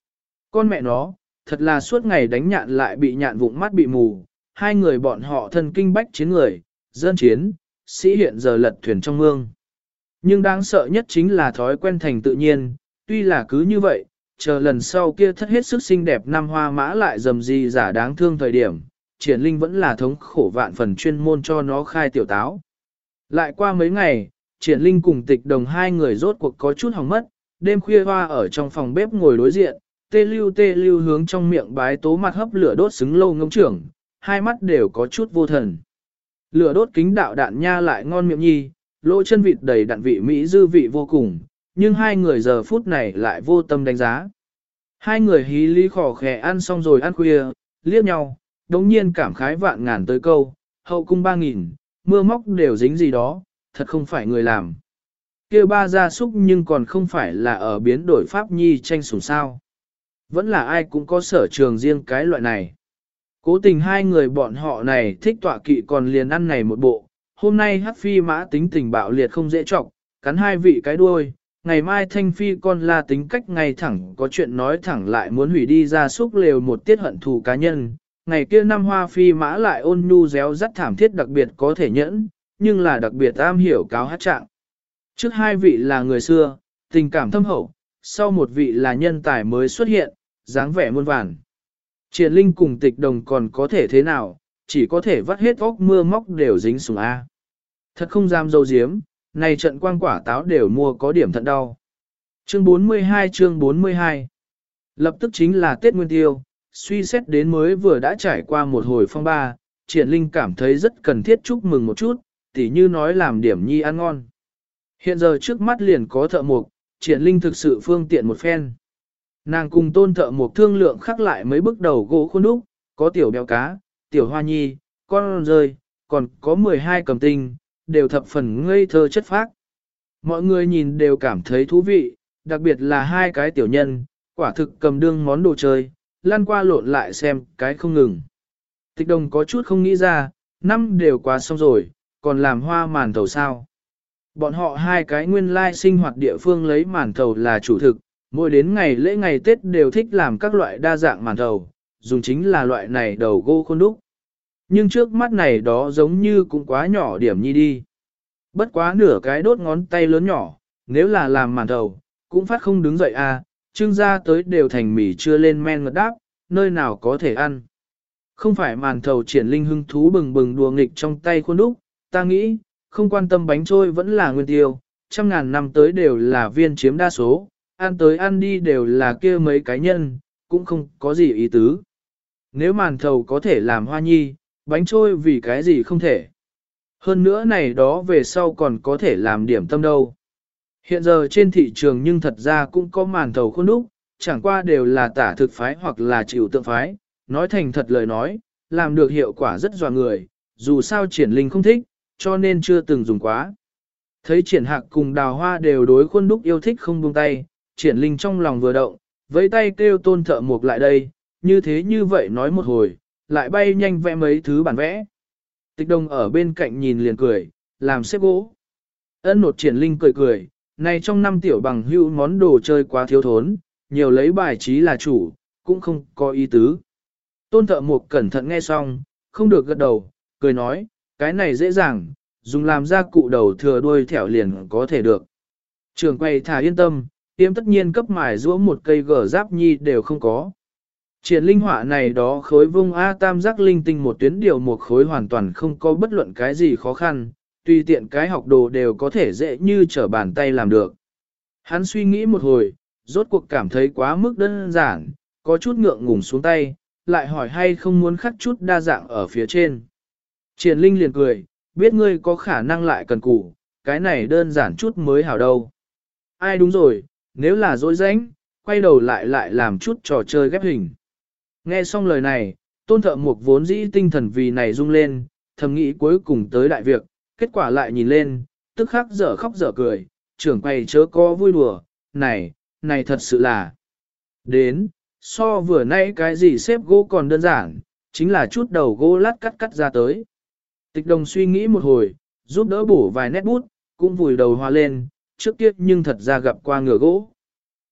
Con mẹ nó, thật là suốt ngày đánh nhạn lại bị nhạn vụng mắt bị mù, hai người bọn họ thân kinh bách chiến người, dân chiến, sĩ hiện giờ lật thuyền trong mương. Nhưng đáng sợ nhất chính là thói quen thành tự nhiên, tuy là cứ như vậy, chờ lần sau kia thất hết sức xinh đẹp năm hoa mã lại dầm gì giả đáng thương thời điểm, triển linh vẫn là thống khổ vạn phần chuyên môn cho nó khai tiểu táo. Lại qua mấy ngày, triển linh cùng tịch đồng hai người rốt cuộc có chút hỏng mất, đêm khuya hoa ở trong phòng bếp ngồi đối diện, tê lưu tê lưu hướng trong miệng bái tố mặt hấp lửa đốt xứng lâu ngông trưởng, hai mắt đều có chút vô thần. Lửa đốt kính đạo đạn nha lại ngon miệng nhi, lỗ chân vịt đầy đặn vị Mỹ dư vị vô cùng, nhưng hai người giờ phút này lại vô tâm đánh giá. Hai người hí lý khỏ khẽ ăn xong rồi ăn khuya, liếc nhau, đống nhiên cảm khái vạn ngàn tới câu, hậu cung ba nghìn, mưa móc đều dính gì đó, thật không phải người làm. Kêu ba gia súc nhưng còn không phải là ở biến đổi pháp nhi tranh sủng sao. Vẫn là ai cũng có sở trường riêng cái loại này. Cố tình hai người bọn họ này thích tọa kỵ còn liền ăn này một bộ, hôm nay hắc phi mã tính tình bạo liệt không dễ trọng, cắn hai vị cái đuôi, ngày mai thanh phi con la tính cách ngay thẳng có chuyện nói thẳng lại muốn hủy đi ra súc lều một tiết hận thù cá nhân, ngày kia năm hoa phi mã lại ôn nhu réo rắt thảm thiết đặc biệt có thể nhẫn, nhưng là đặc biệt am hiểu cáo hát trạng. Trước hai vị là người xưa, tình cảm thâm hậu, sau một vị là nhân tài mới xuất hiện, dáng vẻ muôn vàn. Triển linh cùng tịch đồng còn có thể thế nào, chỉ có thể vắt hết óc mưa móc đều dính sùng A. Thật không dám dâu diếm, này trận quang quả táo đều mua có điểm thận đau. Chương bốn mươi hai chương bốn mươi hai Lập tức chính là Tết Nguyên Tiêu, suy xét đến mới vừa đã trải qua một hồi phong ba, triển linh cảm thấy rất cần thiết chúc mừng một chút, tỉ như nói làm điểm nhi ăn ngon. Hiện giờ trước mắt liền có thợ mộc, triển linh thực sự phương tiện một phen. Nàng cùng tôn thợ mộc thương lượng khắc lại mấy bước đầu gỗ khuôn đúc, có tiểu béo cá, tiểu hoa nhi, con rơi, còn có mười hai cầm tinh, đều thập phần ngây thơ chất phác. Mọi người nhìn đều cảm thấy thú vị, đặc biệt là hai cái tiểu nhân, quả thực cầm đương món đồ chơi, lăn qua lộn lại xem cái không ngừng. Tịch đồng có chút không nghĩ ra, năm đều quá xong rồi, còn làm hoa màn thầu sao. Bọn họ hai cái nguyên lai sinh hoạt địa phương lấy màn thầu là chủ thực, mỗi đến ngày lễ ngày Tết đều thích làm các loại đa dạng màn thầu, dùng chính là loại này đầu gỗ khuôn đúc. Nhưng trước mắt này đó giống như cũng quá nhỏ điểm nhi đi. Bất quá nửa cái đốt ngón tay lớn nhỏ, nếu là làm màn thầu, cũng phát không đứng dậy à, trưng ra tới đều thành mì chưa lên men ngật đáp, nơi nào có thể ăn. Không phải màn thầu triển linh hưng thú bừng bừng đùa nghịch trong tay khuôn đúc, ta nghĩ, không quan tâm bánh trôi vẫn là nguyên tiêu, trăm ngàn năm tới đều là viên chiếm đa số, ăn tới ăn đi đều là kia mấy cái nhân, cũng không có gì ý tứ. Nếu màn thầu có thể làm hoa nhi, bánh trôi vì cái gì không thể. Hơn nữa này đó về sau còn có thể làm điểm tâm đâu. Hiện giờ trên thị trường nhưng thật ra cũng có màn thầu khuôn đúc, chẳng qua đều là tả thực phái hoặc là chịu tượng phái, nói thành thật lời nói, làm được hiệu quả rất dọa người, dù sao triển linh không thích, cho nên chưa từng dùng quá. Thấy triển hạc cùng đào hoa đều đối khuôn đúc yêu thích không buông tay, triển linh trong lòng vừa động, với tay kêu tôn thợ mộc lại đây, như thế như vậy nói một hồi, lại bay nhanh vẽ mấy thứ bản vẽ. Tịch đồng ở bên cạnh nhìn liền cười, làm xếp gỗ. Ân nột triển linh cười cười, này trong năm tiểu bằng hữu món đồ chơi quá thiếu thốn, nhiều lấy bài trí là chủ, cũng không có ý tứ. Tôn thợ mộc cẩn thận nghe xong, không được gật đầu, cười nói, cái này dễ dàng, dùng làm ra cụ đầu thừa đuôi thẻo liền có thể được. Trường quay thả yên tâm, tiêm tất nhiên cấp mài rũa một cây gở giáp nhi đều không có. Triển linh họa này đó khối vung A tam giác linh tinh một tuyến điều một khối hoàn toàn không có bất luận cái gì khó khăn, tùy tiện cái học đồ đều có thể dễ như trở bàn tay làm được. Hắn suy nghĩ một hồi, rốt cuộc cảm thấy quá mức đơn giản, có chút ngượng ngùng xuống tay, lại hỏi hay không muốn khắc chút đa dạng ở phía trên. Triển linh liền cười, biết ngươi có khả năng lại cần cù, cái này đơn giản chút mới hảo đâu. Ai đúng rồi, nếu là dối rãnh, quay đầu lại lại làm chút trò chơi ghép hình. Nghe xong lời này, tôn thợ mộc vốn dĩ tinh thần vì này rung lên, thầm nghĩ cuối cùng tới đại việc, kết quả lại nhìn lên, tức khắc dở khóc dở cười, trưởng quay chớ có vui đùa, này, này thật sự là. Đến, so vừa nãy cái gì xếp gỗ còn đơn giản, chính là chút đầu gỗ lát cắt cắt ra tới. Tịch đồng suy nghĩ một hồi, giúp đỡ bổ vài nét bút, cũng vùi đầu hoa lên, trước kia nhưng thật ra gặp qua ngựa gỗ.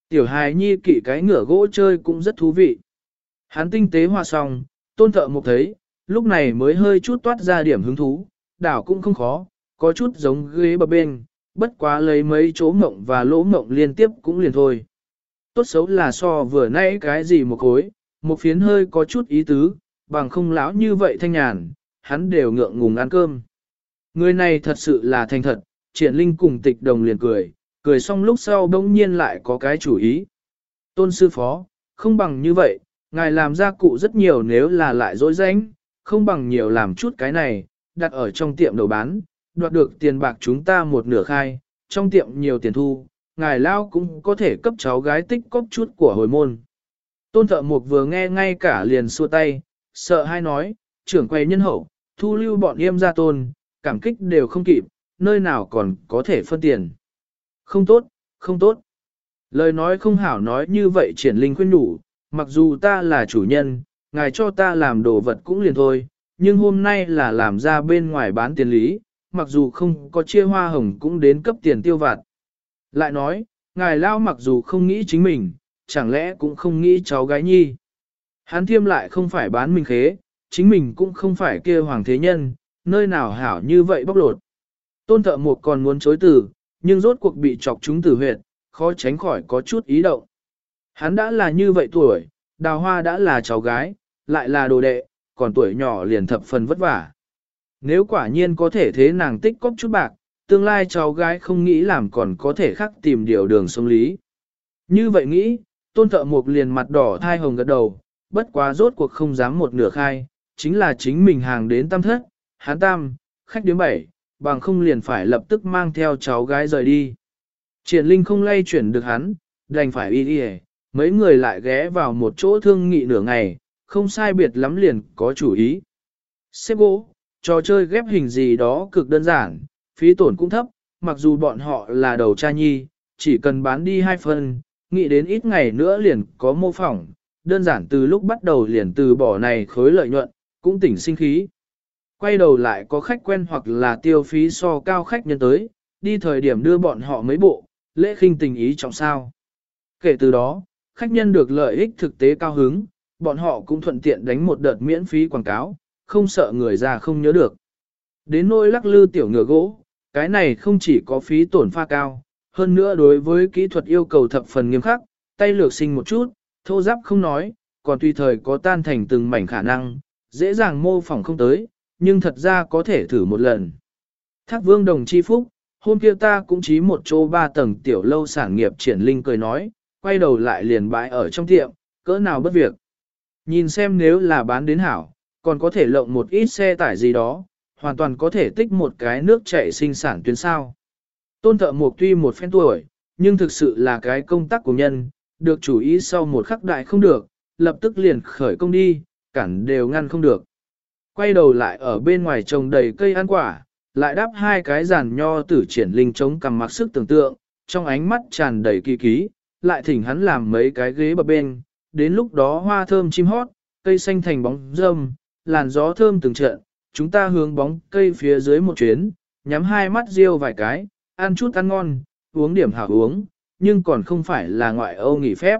Tiểu hài nhi kỵ cái ngựa gỗ chơi cũng rất thú vị. Hắn tinh tế hòa xong, tôn thợ mộc thấy, lúc này mới hơi chút toát ra điểm hứng thú, đảo cũng không khó, có chút giống ghế bập bên, bất quá lấy mấy chỗ mộng và lỗ mộng liên tiếp cũng liền thôi. Tốt xấu là so vừa nãy cái gì một khối, một phiến hơi có chút ý tứ, bằng không lão như vậy thanh nhàn, hắn đều ngượng ngùng ăn cơm. Người này thật sự là thành thật, triển linh cùng tịch đồng liền cười, cười xong lúc sau bỗng nhiên lại có cái chủ ý. Tôn sư phó, không bằng như vậy, ngài làm gia cụ rất nhiều nếu là lại dối danh, không bằng nhiều làm chút cái này, đặt ở trong tiệm đầu bán, đoạt được tiền bạc chúng ta một nửa khai, trong tiệm nhiều tiền thu, ngài lao cũng có thể cấp cháu gái tích cóp chút của hồi môn. Tôn thợ mục vừa nghe ngay cả liền xua tay, sợ hai nói, trưởng quầy nhân hậu, thu lưu bọn em ra tôn, cảm kích đều không kịp, nơi nào còn có thể phân tiền. Không tốt, không tốt. Lời nói không hảo nói như vậy triển linh khuyên nhủ, mặc dù ta là chủ nhân, ngài cho ta làm đồ vật cũng liền thôi, nhưng hôm nay là làm ra bên ngoài bán tiền lý, mặc dù không có chia hoa hồng cũng đến cấp tiền tiêu vặt. Lại nói, ngài lao mặc dù không nghĩ chính mình, chẳng lẽ cũng không nghĩ cháu gái nhi. Hắn thiêm lại không phải bán mình khế, chính mình cũng không phải kia hoàng thế nhân, nơi nào hảo như vậy bóc lột. Tôn thợ một còn muốn chối từ, nhưng rốt cuộc bị chọc chúng tử huyệt, khó tránh khỏi có chút ý động. Hắn đã là như vậy tuổi, đào hoa đã là cháu gái, lại là đồ đệ, còn tuổi nhỏ liền thập phần vất vả. Nếu quả nhiên có thể thế nàng tích cóp chút bạc, tương lai cháu gái không nghĩ làm còn có thể khắc tìm điều đường sống lý. Như vậy nghĩ, tôn thợ mục liền mặt đỏ thai hồng gật đầu, bất quá rốt cuộc không dám một nửa khai, chính là chính mình hàng đến tam thất, hán tam, khách điếm bảy, bằng không liền phải lập tức mang theo cháu gái rời đi. Triển linh không lay chuyển được hắn, đành phải y y, mấy người lại ghé vào một chỗ thương nghị nửa ngày, không sai biệt lắm liền có chủ ý. Xếp gỗ, trò chơi ghép hình gì đó cực đơn giản, phí tổn cũng thấp, mặc dù bọn họ là đầu cha nhi, chỉ cần bán đi hai phần, nghĩ đến ít ngày nữa liền có mô phỏng, đơn giản từ lúc bắt đầu liền từ bỏ này khối lợi nhuận, cũng tỉnh sinh khí. Quay đầu lại có khách quen hoặc là tiêu phí so cao khách nhân tới, đi thời điểm đưa bọn họ mấy bộ, lễ khinh tình ý trọng sao. Kể từ đó, khách nhân được lợi ích thực tế cao hứng, bọn họ cũng thuận tiện đánh một đợt miễn phí quảng cáo, không sợ người già không nhớ được. Đến nỗi lắc lư tiểu ngựa gỗ, cái này không chỉ có phí tổn pha cao, hơn nữa đối với kỹ thuật yêu cầu thập phần nghiêm khắc, tay lược sinh một chút, thô giáp không nói, còn tùy thời có tan thành từng mảnh khả năng, dễ dàng mô phỏng không tới, nhưng thật ra có thể thử một lần. Thác Vương Đồng chi phúc, hôm kia ta cũng chí một chỗ ba tầng tiểu lâu sản nghiệp triển linh cười nói, quay đầu lại liền bãi ở trong tiệm, cỡ nào bất việc. Nhìn xem nếu là bán đến hảo, còn có thể lộng một ít xe tải gì đó, hoàn toàn có thể tích một cái nước chảy sinh sản tuyến sao. Tôn thợ mộc tuy một phen tuổi, nhưng thực sự là cái công tác của nhân, được chủ ý sau một khắc đại không được, lập tức liền khởi công đi, cản đều ngăn không được. Quay đầu lại ở bên ngoài trồng đầy cây ăn quả, lại đắp hai cái giàn nho tử triển linh chống cầm mặc sức tưởng tượng, trong ánh mắt tràn đầy kỳ ký, lại thỉnh hắn làm mấy cái ghế bập bên, đến lúc đó hoa thơm chim hót, cây xanh thành bóng râm, làn gió thơm từng trận, chúng ta hướng bóng cây phía dưới một chuyến, nhắm hai mắt riêu vài cái, ăn chút ăn ngon, uống điểm hảo uống, nhưng còn không phải là ngoại Âu nghỉ phép.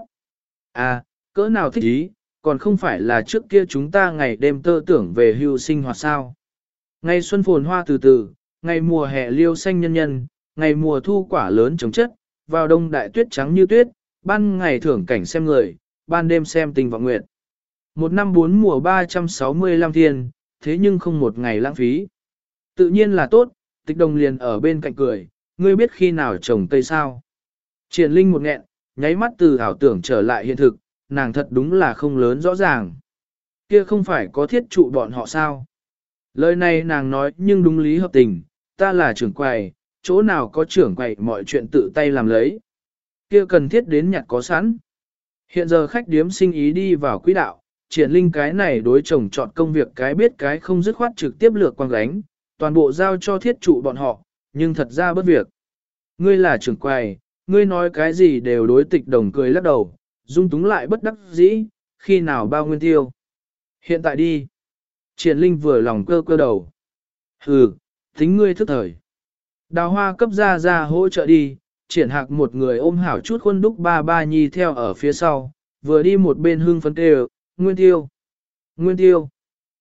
À, cỡ nào thích ý, còn không phải là trước kia chúng ta ngày đêm tơ tưởng về hưu sinh hoạt sao. Ngày xuân phồn hoa từ từ, ngày mùa hè liêu xanh nhân nhân, ngày mùa thu quả lớn trồng chất, vào đông đại tuyết trắng như tuyết, ban ngày thưởng cảnh xem người, ban đêm xem tình vọng nguyệt. Một năm bốn mùa ba trăm sáu mươi lăm thiên, thế nhưng không một ngày lãng phí. Tự nhiên là tốt, tịch đồng liền ở bên cạnh cười, ngươi biết khi nào trồng cây sao. Triển linh một nghẹn, nháy mắt từ ảo tưởng trở lại hiện thực, nàng thật đúng là không lớn rõ ràng. Kia không phải có thiết trụ bọn họ sao. Lời này nàng nói nhưng đúng lý hợp tình, ta là trưởng quầy, chỗ nào có trưởng quầy mọi chuyện tự tay làm lấy. Kia cần thiết đến nhặt có sẵn. Hiện giờ khách điếm sinh ý đi vào quỹ đạo, triển linh cái này đối chồng chọn công việc cái biết cái không dứt khoát trực tiếp lược quang gánh, toàn bộ giao cho thiết trụ bọn họ, nhưng thật ra bất việc. Ngươi là trưởng quầy, ngươi nói cái gì đều đối tịch đồng cười lắc đầu, dung túng lại bất đắc dĩ, khi nào bao nguyên tiêu. Hiện tại đi. Triển linh vừa lòng cơ cơ đầu. Hừ, tính ngươi thức thời. Đào hoa cấp ra ra hỗ trợ đi, Triển Hạc một người ôm hảo chút khuôn đúc ba ba nhi theo ở phía sau, vừa đi một bên hưng phấn kêu, Nguyên Tiêu, Nguyên Tiêu.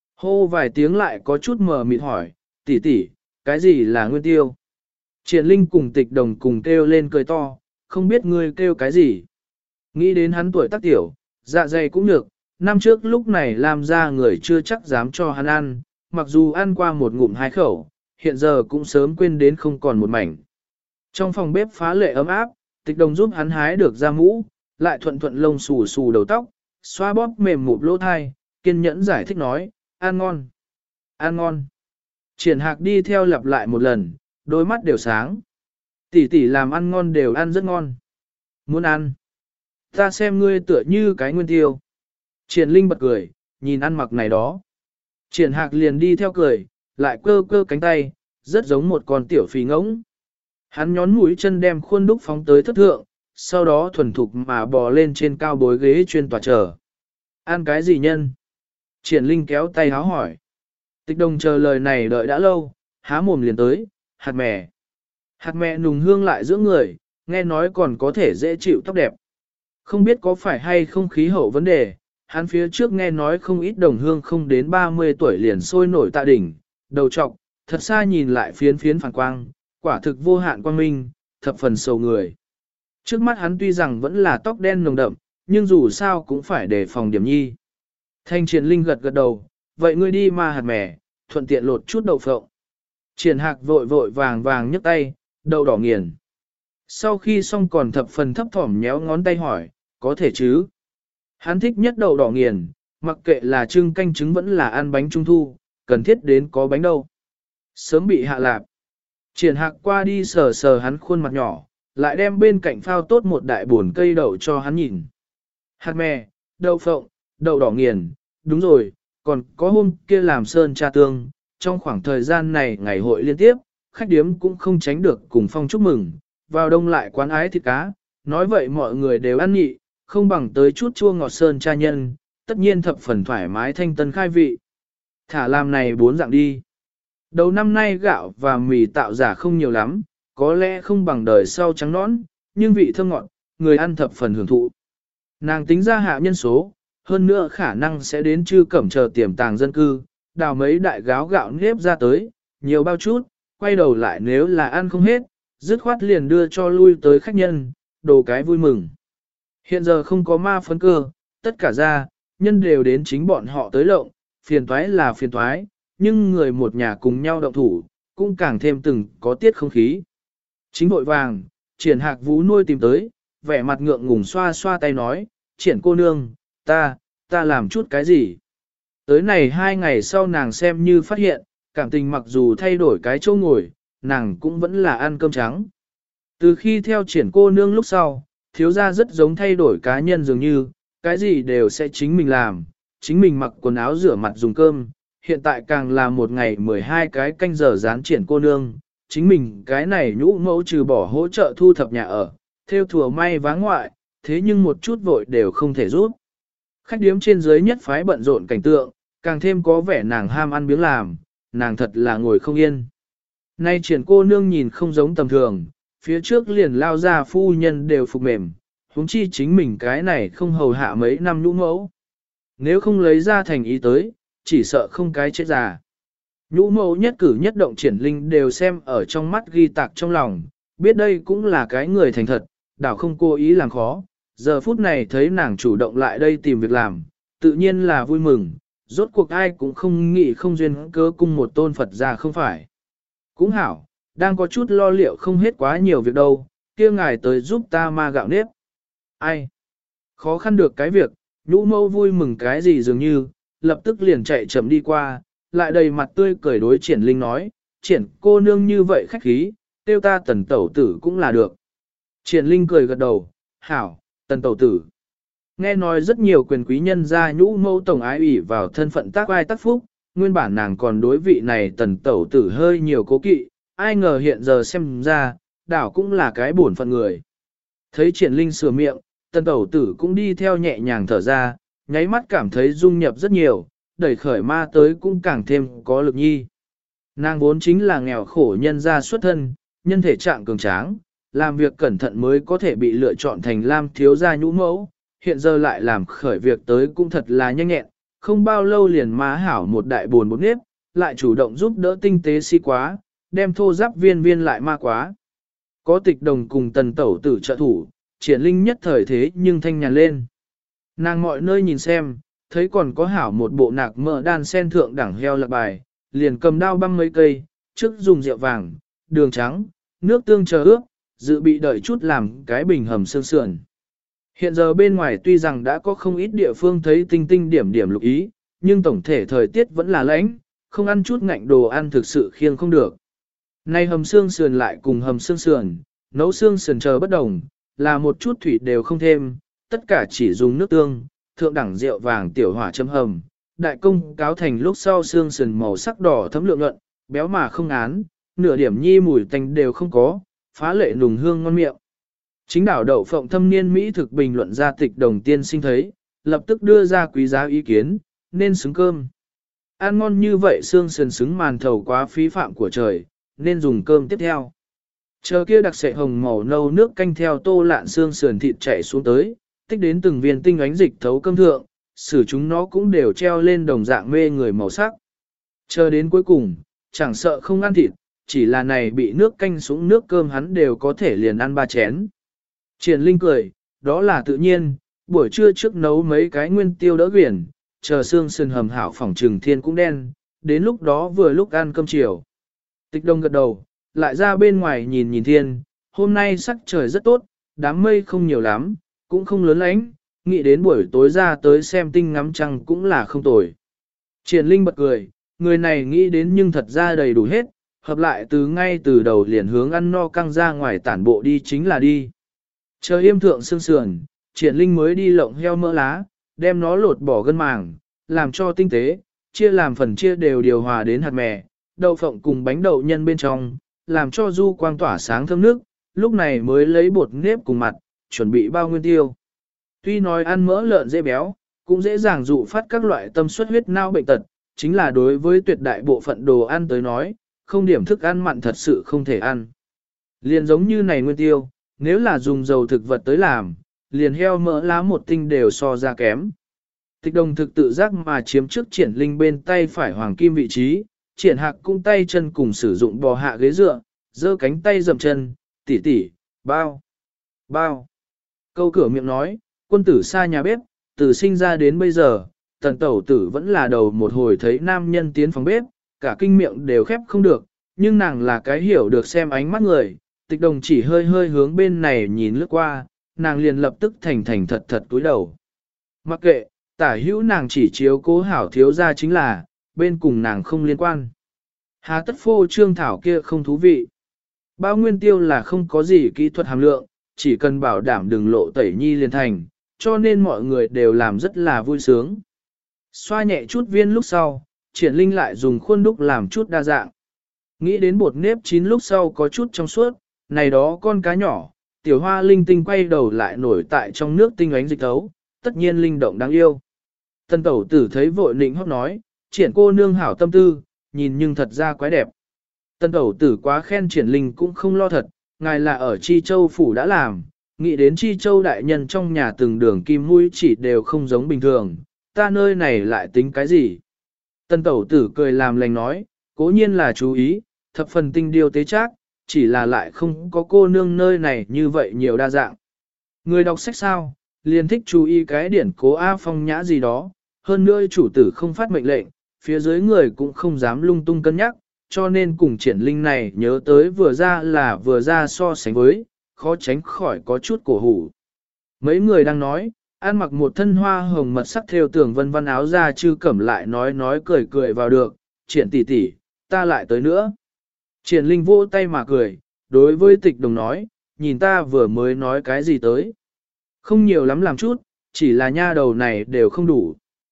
Hô vài tiếng lại có chút mờ mịt hỏi, tỷ tỷ, cái gì là Nguyên Tiêu? Triển Linh cùng Tịch Đồng cùng kêu lên cười to, không biết ngươi kêu cái gì. Nghĩ đến hắn tuổi tác tiểu, dạ dày cũng được, năm trước lúc này làm ra người chưa chắc dám cho hắn ăn, mặc dù ăn qua một ngụm hai khẩu, hiện giờ cũng sớm quên đến không còn một mảnh. Trong phòng bếp phá lệ ấm áp, Tịch Đồng giúp hắn hái được ra mũ, lại thuận thuận lông xù xù đầu tóc, xoa bóp mềm mụp lỗ thai, kiên nhẫn giải thích nói, ăn ngon, ăn ngon. Triển Hạc đi theo lặp lại một lần, đôi mắt đều sáng. Tỷ tỷ làm ăn ngon đều ăn rất ngon. Muốn ăn. Ta xem ngươi tựa như cái Nguyên Tiêu. Triển Linh bật cười, nhìn ăn mặc này đó. Triển Hạc liền đi theo cười, lại cơ cơ cánh tay, rất giống một con tiểu phì ngỗng. Hắn nhón mũi chân đem khuôn đúc phóng tới thất thượng, sau đó thuần thục mà bò lên trên cao bối ghế chuyên tòa chờ. Ăn cái gì nhân? Triển Linh kéo tay háo hỏi. Tịch Đồng chờ lời này đợi đã lâu, há mồm liền tới, hạt mè. Hạt mè nùng hương lại giữa người, nghe nói còn có thể dễ chịu tóc đẹp. Không biết có phải hay không khí hậu vấn đề, hắn phía trước nghe nói không ít đồng hương không đến ba mươi tuổi liền sôi nổi tạ đỉnh, đầu trọc, thật xa nhìn lại phiến phiến phản quang, quả thực vô hạn quang minh, thập phần sầu người. Trước mắt hắn tuy rằng vẫn là tóc đen nồng đậm, nhưng dù sao cũng phải đề phòng điểm nhi. Thanh Triển Linh gật gật đầu, vậy ngươi đi ma hạt mè, thuận tiện lột chút đậu phộng. Triển Hạc vội vội vàng vàng nhấc tay, đậu đỏ nghiền. Sau khi xong còn thập phần thấp thỏm nhéo ngón tay hỏi, có thể chứ? Hắn thích nhất đậu đỏ nghiền, mặc kệ là trưng canh trứng vẫn là ăn bánh trung thu, cần thiết đến có bánh đâu. Sớm bị hạ lạp. Triển Hạc qua đi sờ sờ hắn khuôn mặt nhỏ, lại đem bên cạnh phao tốt một đại buồn cây đậu cho hắn nhìn. Hạt mè, đậu phộng, đậu đỏ nghiền, đúng rồi, còn có hôm kia làm sơn cha tương, trong khoảng thời gian này ngày hội liên tiếp, khách điếm cũng không tránh được cùng phong chúc mừng, vào đông lại quán ái thịt cá, nói vậy mọi người đều ăn nhị, không bằng tới chút chua ngọt sơn cha nhân, tất nhiên thập phần thoải mái thanh tân khai vị. Thả làm này bốn dạng đi. Đầu năm nay gạo và mì tạo giả không nhiều lắm, có lẽ không bằng đời sau trắng nõn, nhưng vị thơm ngọt, người ăn thập phần hưởng thụ. Nàng tính ra hạ nhân số, hơn nữa khả năng sẽ đến chư cẩm chờ tiềm tàng dân cư, đào mấy đại gáo gạo nếp ra tới, nhiều bao chút, quay đầu lại nếu là ăn không hết, dứt khoát liền đưa cho lui tới khách nhân, đồ cái vui mừng. Hiện giờ không có ma phấn cơ, tất cả ra, nhân đều đến chính bọn họ tới lộng, phiền toái là phiền toái, nhưng người một nhà cùng nhau động thủ, cũng càng thêm từng có tiết không khí. Chính vội vàng, Triển Hạc Vũ nuôi tìm tới, vẻ mặt ngượng ngùng xoa xoa tay nói, Triển cô nương, ta, ta làm chút cái gì? Tới này hai ngày sau nàng xem như phát hiện, cảm tình mặc dù thay đổi cái chỗ ngồi, nàng cũng vẫn là ăn cơm trắng. Từ khi theo Triển cô nương lúc sau, thiếu gia rất giống thay đổi cá nhân dường như, cái gì đều sẽ chính mình làm, chính mình mặc quần áo rửa mặt dùng cơm, hiện tại càng là một ngày mười hai cái canh giờ dán Triển cô nương, chính mình cái này nhũ mẫu trừ bỏ hỗ trợ thu thập nhà ở, theo thùa may vá ngoại, thế nhưng một chút vội đều không thể rút. Khách điếm trên dưới nhất phái bận rộn cảnh tượng, càng thêm có vẻ nàng ham ăn biếng làm, nàng thật là ngồi không yên. Nay Triển cô nương nhìn không giống tầm thường, phía trước liền lao ra phu nhân đều phục mềm, huống chi chính mình cái này không hầu hạ mấy năm nhũ mẫu. Nếu không lấy ra thành ý tới, chỉ sợ không cái chết già. Nhũ mẫu nhất cử nhất động Triển Linh đều xem ở trong mắt ghi tạc trong lòng, biết đây cũng là cái người thành thật, đảo không cố ý làm khó. Giờ phút này thấy nàng chủ động lại đây tìm việc làm, tự nhiên là vui mừng, rốt cuộc ai cũng không nghĩ không duyên cớ cung một tôn Phật ra không phải. Cũng hảo, đang có chút lo liệu không hết quá nhiều việc đâu, kia ngài tới giúp ta ma gạo nếp. Ai? Khó khăn được cái việc, nhũ mẫu vui mừng cái gì dường như, lập tức liền chạy chậm đi qua, lại đầy mặt tươi cười đối Triển Linh nói, Triển cô nương như vậy khách khí, tiêu ta tần tẩu tử cũng là được. Triển Linh cười gật đầu, hảo, tần tẩu tử. Nghe nói rất nhiều quyền quý nhân gia nhũ mẫu tổng ái ủy vào thân phận tác ai tác phúc, nguyên bản nàng còn đối vị này tần tẩu tử hơi nhiều cố kỵ, ai ngờ hiện giờ xem ra, đảo cũng là cái bổn phận người. Thấy Triển Linh sửa miệng, tần tẩu tử cũng đi theo nhẹ nhàng thở ra, nháy mắt cảm thấy dung nhập rất nhiều, đẩy khởi ma tới cũng càng thêm có lực nhi. Nàng vốn chính là nghèo khổ nhân gia xuất thân, nhân thể trạng cường tráng, làm việc cẩn thận mới có thể bị lựa chọn thành Lam thiếu gia nhũ mẫu, hiện giờ lại làm khởi việc tới cũng thật là nhanh nhẹn, không bao lâu liền má hảo một đại buồn bột nếp, lại chủ động giúp đỡ tinh tế si quá, đem thô giáp viên viên lại ma quá. Có Tịch Đồng cùng Tần Tẩu tử trợ thủ, Triển Linh nhất thời thế nhưng thanh nhàn lên. Nàng mọi nơi nhìn xem, thấy còn có hảo một bộ nạc mỡ đan sen thượng đẳng heo lạc bài, liền cầm đao băm mấy cây, trước dùng rượu vàng, đường trắng, nước tương chờ ướp, dự bị đợi chút làm cái bình hầm xương sườn. Hiện giờ bên ngoài tuy rằng đã có không ít địa phương thấy tinh tinh điểm điểm lục ý, nhưng tổng thể thời tiết vẫn là lạnh, không ăn chút ngạnh đồ ăn thực sự khiêng không được. Nay hầm xương sườn lại cùng hầm xương sườn, nấu xương sườn chờ bất đồng, là một chút thủy đều không thêm, tất cả chỉ dùng nước tương, thượng đẳng rượu vàng tiểu hỏa châm hầm. Đại công cáo thành lúc sau xương sườn màu sắc đỏ thấm lượng nhuận, béo mà không án, nửa điểm nhi mùi tanh đều không có, phá lệ nùng hương ngon miệng. Chính đảo đậu phộng thâm niên Mỹ thực bình luận ra Tịch Đồng tiên sinh thấy, lập tức đưa ra quý giá ý kiến, nên xứng cơm. Ăn ngon như vậy xương sườn xứng màn thầu quá phí phạm của trời, nên dùng cơm tiếp theo. Chờ kia đặc sệ hồng màu nâu nước canh theo tô lạn xương sườn thịt chảy xuống tới, tích đến từng viên tinh ánh dịch thấu cơm thượng, xử chúng nó cũng đều treo lên đồng dạng mê người màu sắc. Chờ đến cuối cùng, chẳng sợ không ăn thịt, chỉ là này bị nước canh xuống nước cơm hắn đều có thể liền ăn ba chén. Triển Linh cười, đó là tự nhiên, buổi trưa trước nấu mấy cái nguyên tiêu đỡ quyển, chờ xương sườn hầm hảo phỏng trừng thiên cũng đen, đến lúc đó vừa lúc ăn cơm chiều. Tịch Đồng gật đầu, lại ra bên ngoài nhìn nhìn thiên, hôm nay sắc trời rất tốt, đám mây không nhiều lắm, cũng không lớn lánh, nghĩ đến buổi tối ra tới xem tinh ngắm trăng cũng là không tồi. Triển Linh bật cười, người này nghĩ đến nhưng thật ra đầy đủ hết, hợp lại từ ngay từ đầu liền hướng ăn no căng ra ngoài tản bộ đi chính là đi. Chờ yêm thượng xương sườn, Triển Linh mới đi lộng heo mỡ lá, đem nó lột bỏ gân màng, làm cho tinh tế, chia làm phần chia đều điều hòa đến hạt mè, đậu phộng cùng bánh đậu nhân bên trong, làm cho du quang tỏa sáng thơm nước, lúc này mới lấy bột nếp cùng mặt, chuẩn bị bao nguyên tiêu. Tuy nói ăn mỡ lợn dễ béo, cũng dễ dàng dụ phát các loại tâm suất huyết não bệnh tật, chính là đối với tuyệt đại bộ phận đồ ăn tới nói, không điểm thức ăn mặn thật sự không thể ăn. Liền giống như này nguyên tiêu, nếu là dùng dầu thực vật tới làm, liền heo mỡ lá một tinh đều so ra kém. Tịch Đồng thực tự giác mà chiếm trước Triển Linh bên tay phải hoàng kim vị trí, Triển Hạc cung tay chân cùng sử dụng bò hạ ghế dựa, giơ cánh tay dầm chân, tỉ tỉ, bao, bao. Câu cửa miệng nói, quân tử xa nhà bếp, từ sinh ra đến bây giờ, Tần Tẩu tử vẫn là đầu một hồi thấy nam nhân tiến phòng bếp, cả kinh miệng đều khép không được, nhưng nàng là cái hiểu được xem ánh mắt người, Tịch Đồng chỉ hơi hơi hướng bên này nhìn lướt qua, nàng liền lập tức thành thành thật thật cúi đầu. Mặc kệ, tả hữu nàng chỉ chiếu cố hảo thiếu ra chính là, bên cùng nàng không liên quan. Hà tất phô trương thảo kia không thú vị. Bao nguyên tiêu là không có gì kỹ thuật hàm lượng, chỉ cần bảo đảm đừng lộ tẩy nhi liền thành, cho nên mọi người đều làm rất là vui sướng. Xoa nhẹ chút viên lúc sau, Triển Linh lại dùng khuôn đúc làm chút đa dạng. Nghĩ đến bột nếp chín lúc sau có chút trong suốt, này đó con cá nhỏ, tiểu hoa linh tinh quay đầu lại nổi tại trong nước tinh ánh dịch thấu, tất nhiên linh động đáng yêu. Tân Tẩu tử thấy vội nịnh hót nói, Triển cô nương hảo tâm tư, nhìn nhưng thật ra quái đẹp. Tân Tẩu tử quá khen Triển Linh cũng không lo thật, ngài là ở Chi Châu Phủ đã làm, nghĩ đến Chi Châu đại nhân trong nhà từng đường kim mũi chỉ đều không giống bình thường, ta nơi này lại tính cái gì. Tân Tẩu tử cười làm lành nói, cố nhiên là chú ý, thập phần tinh điều tế trác, chỉ là lại không có cô nương nơi này như vậy nhiều đa dạng. Người đọc sách sao, liền thích chú ý cái điển cố A phong nhã gì đó, hơn nữa chủ tử không phát mệnh lệnh, phía dưới người cũng không dám lung tung cân nhắc, cho nên cùng Triển Linh này nhớ tới vừa ra là vừa ra so sánh với, khó tránh khỏi có chút cổ hủ. Mấy người đang nói, ăn mặc một thân hoa hồng mật sắc theo tường vân vân áo ra chư cẩm lại nói nói cười cười vào được, Triển tỷ tỷ, ta lại tới nữa. Triển Linh vỗ tay mà cười, đối với Tịch Đồng nói, nhìn ta vừa mới nói cái gì tới. Không nhiều lắm làm chút, chỉ là nha đầu này đều không đủ.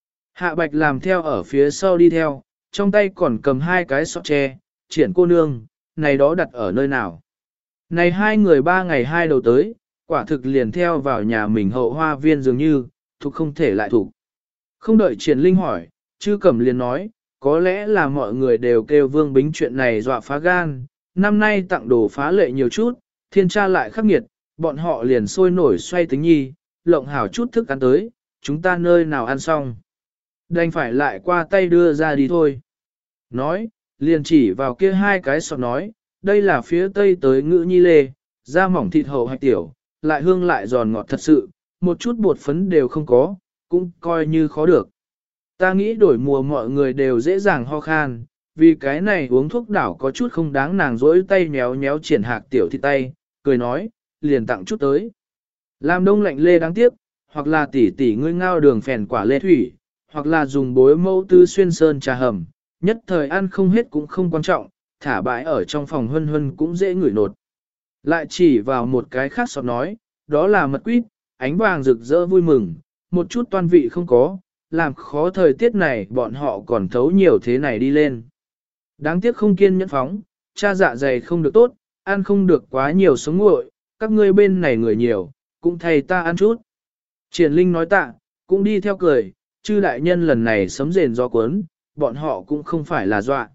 Hạ Bạch làm theo ở phía sau đi theo, trong tay còn cầm hai cái sọt tre, Triển cô nương, này đó đặt ở nơi nào. Này hai người ba ngày hai đầu tới, quả thực liền theo vào nhà mình hậu hoa viên dường như, thuộc không thể lại thuộc. Không đợi Triển Linh hỏi, chư cẩm liền nói, có lẽ là mọi người đều kêu Vương Bính chuyện này dọa phá gan, năm nay tặng đồ phá lệ nhiều chút, thiên tra lại khắc nghiệt, bọn họ liền sôi nổi xoay tính nhi, lộng hảo chút thức ăn tới, chúng ta nơi nào ăn xong. Đành phải lại qua tay đưa ra đi thôi. Nói, liền chỉ vào kia hai cái sọt nói, đây là phía tây tới ngữ nhi lê, da mỏng thịt hậu hạch tiểu, lại hương lại giòn ngọt thật sự, một chút bột phấn đều không có, cũng coi như khó được. Ta nghĩ đổi mùa mọi người đều dễ dàng ho khan, vì cái này uống thuốc đảo có chút không đáng, nàng rỗi tay nhéo nhéo triển hạc tiểu thịt tay, cười nói, liền tặng chút tới. Làm đông lạnh lê đáng tiếc, hoặc là tỉ tỉ ngươi ngao đường phèn quả lê thủy, hoặc là dùng bối mẫu tư xuyên sơn trà hầm, nhất thời ăn không hết cũng không quan trọng, thả bãi ở trong phòng hân hân cũng dễ ngửi nột. Lại chỉ vào một cái khác sọt nói, đó là mật quýt, ánh vàng rực rỡ vui mừng, một chút toan vị không có, làm khó thời tiết này bọn họ còn thấu nhiều thế này đi lên. Đáng tiếc không kiên nhẫn phóng, cha dạ dày không được tốt, ăn không được quá nhiều sống nguội, các ngươi bên này người nhiều, cũng thầy ta ăn chút. Triển Linh nói tạ, cũng đi theo cười, chư đại nhân lần này sấm rền gió cuốn, bọn họ cũng không phải là dọa.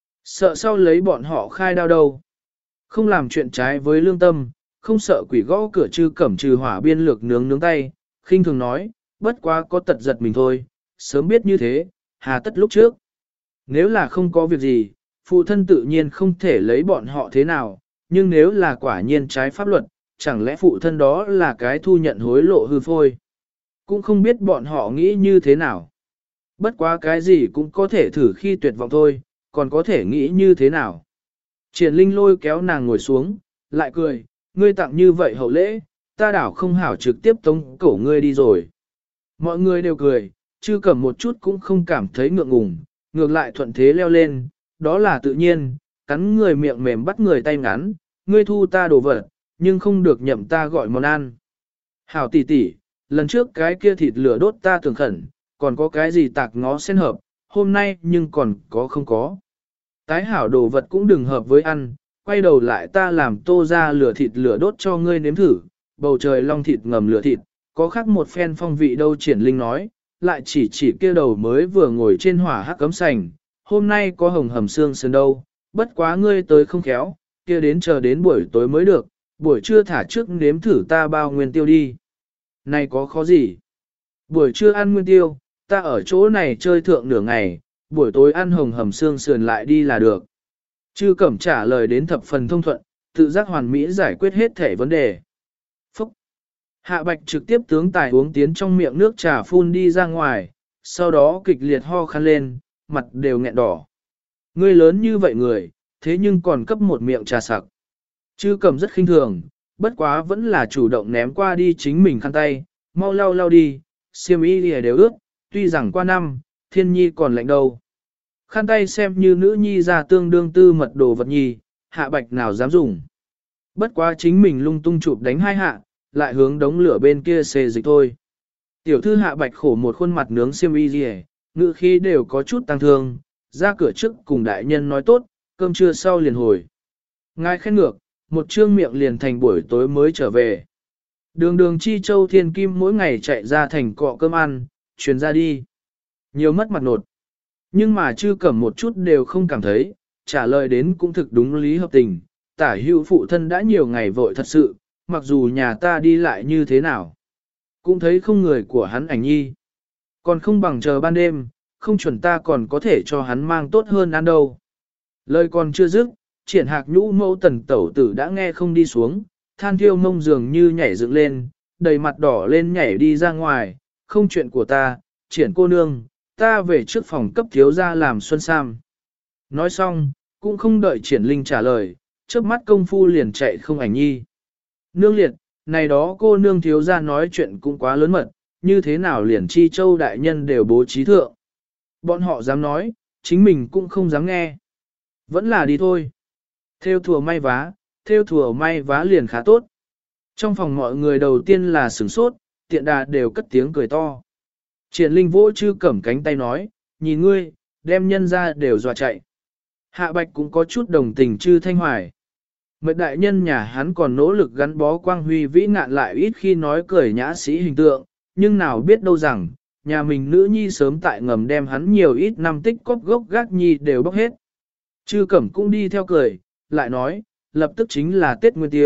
Sợ sau lấy bọn họ khai đao đâu. Không làm chuyện trái với lương tâm, không sợ quỷ gõ cửa chư cẩm trừ hỏa biên lược nướng nướng tay, khinh thường nói, bất quá có tật giật mình thôi, sớm biết như thế, hà tất lúc trước. Nếu là không có việc gì, phụ thân tự nhiên không thể lấy bọn họ thế nào, nhưng nếu là quả nhiên trái pháp luật, chẳng lẽ phụ thân đó là cái thu nhận hối lộ hư phôi. Cũng không biết bọn họ nghĩ như thế nào. Bất quá cái gì cũng có thể thử khi tuyệt vọng thôi, còn có thể nghĩ như thế nào. Triển Linh lôi kéo nàng ngồi xuống, lại cười, ngươi tặng như vậy hậu lễ, ta đảo không hảo trực tiếp tống cổ ngươi đi rồi. Mọi người đều cười, chứ cầm một chút cũng không cảm thấy ngượng ngùng, ngược lại thuận thế leo lên, đó là tự nhiên, cắn người miệng mềm bắt người tay ngắn, ngươi thu ta đồ vật, nhưng không được nhậm ta gọi món ăn. Hảo tỷ tỷ, lần trước cái kia thịt lửa đốt ta tưởng khẩn, còn có cái gì tạc ngó sen hợp, hôm nay nhưng còn có không có. Tái hảo đồ vật cũng đừng hợp với ăn, quay đầu lại ta làm tô ra lửa thịt lửa đốt cho ngươi nếm thử, bầu trời long thịt ngầm lửa thịt, có khác một phen phong vị đâu. Triển Linh nói, lại chỉ chỉ kia đầu mới vừa ngồi trên hỏa hắc cấm sành, hôm nay có hồng hầm xương sườn đâu, bất quá ngươi tới không khéo, kia đến chờ đến buổi tối mới được, buổi trưa thả trước nếm thử ta bao nguyên tiêu đi. Này có khó gì? Buổi trưa ăn nguyên tiêu, ta ở chỗ này chơi thượng nửa ngày, buổi tối ăn hồng hầm xương sườn lại đi là được. Chư Cẩm trả lời đến thập phần thông thuận, tự giác hoàn mỹ giải quyết hết thể vấn đề. Phúc! Hạ Bạch trực tiếp tướng tài uống tiến trong miệng nước trà phun đi ra ngoài, sau đó kịch liệt ho khăn lên, mặt đều nghẹn đỏ. Ngươi lớn như vậy người, thế nhưng còn cấp một miệng trà sặc. Chư Cẩm rất khinh thường, bất quá vẫn là chủ động ném qua đi chính mình khăn tay, mau lau lau đi, xiêm y lìa đều ướt, tuy rằng qua năm, thiên nhi còn lạnh đâu. Khăn tay xem như nữ nhi ra tương đương tư mật đồ vật nhi, Hạ Bạch nào dám dùng. Bất quá chính mình lung tung chụp đánh hai hạ, lại hướng đống lửa bên kia xê dịch thôi. Tiểu thư Hạ Bạch khổ một khuôn mặt nướng xiêm y lìa, ngữ khí đều có chút tăng thương, ra cửa trước cùng đại nhân nói tốt, cơm trưa sau liền hồi. Ngài khen ngược, một trương miệng liền thành buổi tối mới trở về. Đường đường chi châu thiên kim mỗi ngày chạy ra thành cọ cơm ăn, truyền ra đi. Nhiều mất mặt nột. Nhưng mà Chư Cẩm một chút đều không cảm thấy, trả lời đến cũng thực đúng lý hợp tình. Tả hữu phụ thân đã nhiều ngày vội thật sự, mặc dù nhà ta đi lại như thế nào. Cũng thấy không người của hắn ảnh nhi. Còn không bằng chờ ban đêm, không chuẩn ta còn có thể cho hắn mang tốt hơn ăn đâu. Lời còn chưa dứt, Triển Hạc nhũ mẫu Tần tẩu tử đã nghe không đi xuống, than thiêu mông dường như nhảy dựng lên, đầy mặt đỏ lên nhảy đi ra ngoài, không chuyện của ta, Triển cô nương, ta về trước phòng cấp thiếu gia làm xuân sam. Nói xong, cũng không đợi Triển Linh trả lời, trước mắt công phu liền chạy không ảnh nhi. Nương liệt, này đó cô nương thiếu gia nói chuyện cũng quá lớn mật, như thế nào liền chi châu đại nhân đều bố trí thượng. Bọn họ dám nói, chính mình cũng không dám nghe. Vẫn là đi thôi. Theo thùa may vá, theo thùa may vá liền khá tốt. Trong phòng mọi người đầu tiên là sửng sốt, tiện đà đều cất tiếng cười to. Triển Linh vỗ Chư Cẩm cánh tay nói, nhìn ngươi, đem nhân ra đều dọa chạy. Hạ Bạch cũng có chút đồng tình Chư Thanh Hoài. Mệnh đại nhân nhà hắn còn nỗ lực gắn bó quang huy vĩ ngạn lại ít khi nói cười nhã sĩ hình tượng, nhưng nào biết đâu rằng, nhà mình nữ nhi sớm tại ngầm đem hắn nhiều ít năm tích cóp gốc gác nhi đều bóc hết. Chư Cẩm cũng đi theo cười, lại nói, lập tức chính là Tết Nguyên Tiêu,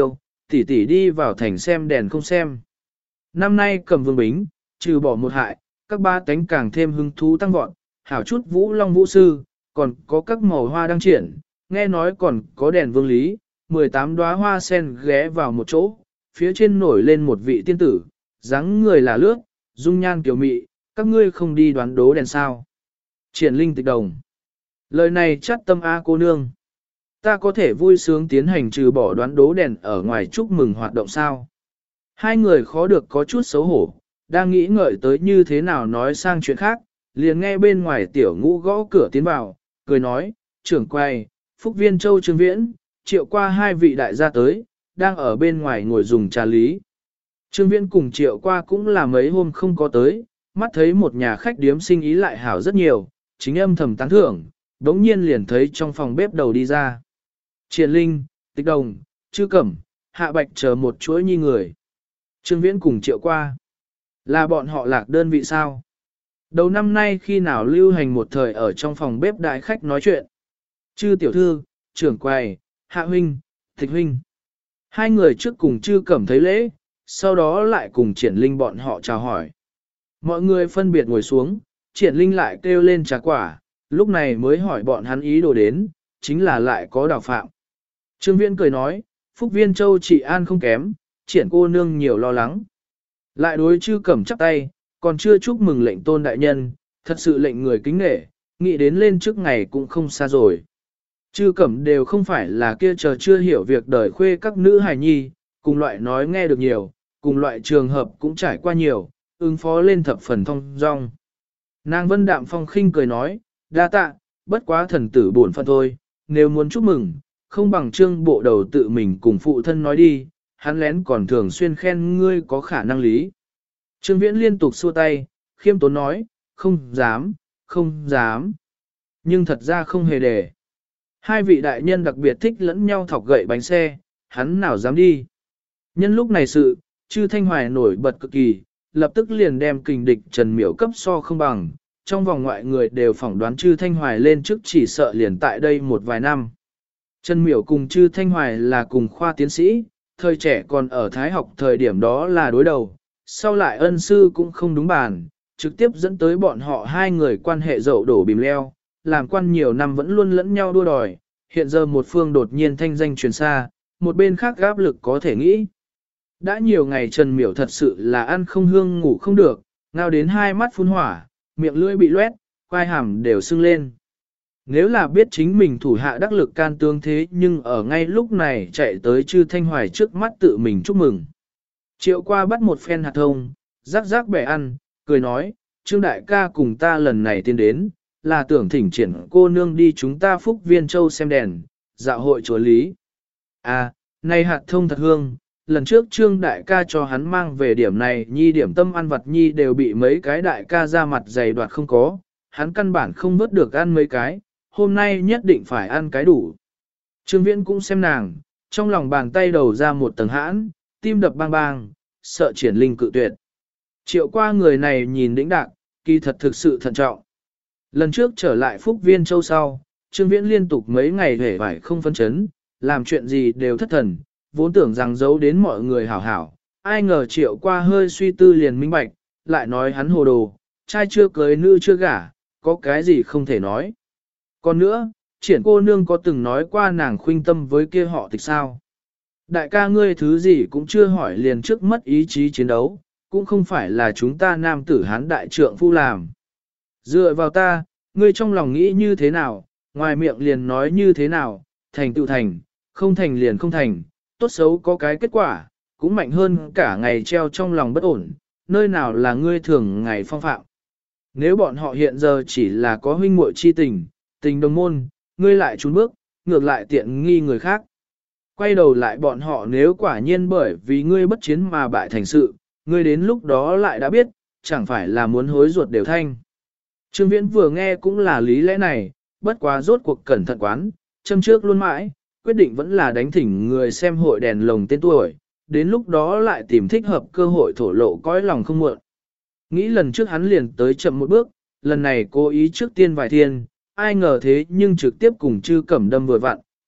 tỷ tỷ đi vào thành xem đèn không xem. Năm nay cầm vương bính, trừ bỏ một hại, các ba tánh càng thêm hứng thú tăng vọt, hảo chút vũ long vũ sư, còn có các màu hoa đăng triển, nghe nói còn có đèn vương lý, mười tám đóa hoa sen ghé vào một chỗ, phía trên nổi lên một vị tiên tử, dáng người là lướt, dung nhan kiều mị, các ngươi không đi đoán đố đèn sao. Triển linh tịch đồng. Lời này chắt tâm A cô nương. Ta có thể vui sướng tiến hành trừ bỏ đoán đố đèn ở ngoài chúc mừng hoạt động sao. Hai người khó được có chút xấu hổ, đang nghĩ ngợi tới như thế nào nói sang chuyện khác, liền nghe bên ngoài tiểu ngũ gõ cửa tiến vào, cười nói, trưởng quay, Phúc Viên Châu Trương Viễn, triệu qua hai vị đại gia tới, đang ở bên ngoài ngồi dùng trà lý. Trương Viễn cùng triệu qua cũng là mấy hôm không có tới, mắt thấy một nhà khách điếm sinh ý lại hảo rất nhiều, chính âm thầm tán thưởng, đống nhiên liền thấy trong phòng bếp đầu đi ra. Triển Linh, Tịch Đồng, Chư Cẩm, Hạ Bạch chờ một chuỗi nhi người. Trương Viễn cùng triệu qua. Là bọn họ lạc đơn vị sao? Đầu năm nay khi nào lưu hành một thời ở trong phòng bếp đại khách nói chuyện. Chư tiểu thư, trưởng quầy, Hạ huynh, Tịch huynh. Hai người trước cùng Chư Cẩm thấy lễ, sau đó lại cùng Triển Linh bọn họ chào hỏi. Mọi người phân biệt ngồi xuống, Triển Linh lại kêu lên trà quả, lúc này mới hỏi bọn hắn ý đồ đến, chính là lại có đào phạm. Trương Viễn cười nói, Phúc Viên Châu trị an không kém, Triển cô nương nhiều lo lắng. Lại đối Chư Cẩm chắp tay, còn chưa chúc mừng lệnh tôn đại nhân, thật sự lệnh người kính nể, nghĩ đến lên trước ngày cũng không xa rồi. Chư Cẩm đều không phải là kia chờ chưa hiểu việc đời khuê các nữ hài nhi, cùng loại nói nghe được nhiều, cùng loại trường hợp cũng trải qua nhiều, ứng phó lên thập phần thông dong. Nàng Vân Đạm Phong khinh cười nói, đa tạ, bất quá thần tử buồn phận thôi, nếu muốn chúc mừng, không bằng Trương bộ đầu tự mình cùng phụ thân nói đi, hắn lén còn thường xuyên khen ngươi có khả năng lý. Trương Viễn liên tục xua tay, khiêm tốn nói, không dám, không dám. Nhưng thật ra không hề để. Hai vị đại nhân đặc biệt thích lẫn nhau thọc gậy bánh xe, hắn nào dám đi. Nhân lúc này sự, Chư Thanh Hoài nổi bật cực kỳ, lập tức liền đem kình địch Trần Miểu cấp so không bằng, trong vòng ngoại người đều phỏng đoán Chư Thanh Hoài lên trước chỉ sợ liền tại đây một vài năm. Trần Miểu cùng Chư Thanh Hoài là cùng khoa tiến sĩ, thời trẻ còn ở Thái học thời điểm đó là đối đầu, sau lại ân sư cũng không đúng bàn, trực tiếp dẫn tới bọn họ hai người quan hệ dậu đổ bìm leo, làm quan nhiều năm vẫn luôn lẫn nhau đua đòi, hiện giờ một phương đột nhiên thanh danh truyền xa, một bên khác áp lực có thể nghĩ. Đã nhiều ngày Trần Miểu thật sự là ăn không hương ngủ không được, ngao đến hai mắt phun hỏa, miệng lưỡi bị loét, quai hàm đều sưng lên. Nếu là biết chính mình thủ hạ đắc lực can tướng thế nhưng ở ngay lúc này chạy tới Chư Thanh Hoài trước mắt tự mình chúc mừng. Triệu qua bắt một phen hạt thông, rắc rắc bẻ ăn, cười nói, Trương đại ca cùng ta lần này tiến đến, là tưởng thỉnh triển cô nương đi chúng ta Phúc Viên Châu xem đèn, dạo hội chúa lý. À, này hạt thông thật hương, lần trước Trương đại ca cho hắn mang về điểm này nhi điểm tâm ăn vật nhi đều bị mấy cái đại ca ra mặt dày đoạt không có, hắn căn bản không vớt được ăn mấy cái, hôm nay nhất định phải ăn cái đủ. Trương Viễn cũng xem nàng, trong lòng bàn tay đầu ra một tầng hãn, tim đập bang bang, sợ Triển Linh cự tuyệt. Triệu qua người này nhìn đĩnh đạc, kỳ thật thực sự thận trọng. Lần trước trở lại Phúc Viên Châu sau, Trương Viễn liên tục mấy ngày hề vải không phân chấn, làm chuyện gì đều thất thần, vốn tưởng rằng giấu đến mọi người hảo hảo, ai ngờ triệu qua hơi suy tư liền minh bạch, lại nói hắn hồ đồ, trai chưa cưới nữ chưa gả, có cái gì không thể nói. Còn nữa, Triển cô nương có từng nói qua nàng khuynh tâm với kia họ tịch sao. Đại ca ngươi thứ gì cũng chưa hỏi liền trước mất ý chí chiến đấu, cũng không phải là chúng ta nam tử hán đại trượng phu làm. Dựa vào ta, ngươi trong lòng nghĩ như thế nào, ngoài miệng liền nói như thế nào, thành tựu thành, không thành liền không thành, tốt xấu có cái kết quả, cũng mạnh hơn cả ngày treo trong lòng bất ổn, nơi nào là ngươi thường ngày phong phạm. Nếu bọn họ hiện giờ chỉ là có huynh muội chi tình, tình đồng môn, ngươi lại trốn bước, ngược lại tiện nghi người khác. Quay đầu lại bọn họ nếu quả nhiên bởi vì ngươi bất chiến mà bại thành sự, ngươi đến lúc đó lại đã biết, chẳng phải là muốn hối ruột đều thanh. Trương Viễn vừa nghe cũng là lý lẽ này, bất quá rốt cuộc cẩn thận quán, châm trước luôn mãi, quyết định vẫn là đánh thỉnh người xem hội đèn lồng tên tuổi, đến lúc đó lại tìm thích hợp cơ hội thổ lộ cõi lòng không muộn. Nghĩ lần trước hắn liền tới chậm một bước, lần này cố ý trước tiên vài thiên, ai ngờ thế nhưng trực tiếp cùng Chư Cẩm đâm vừa vặn,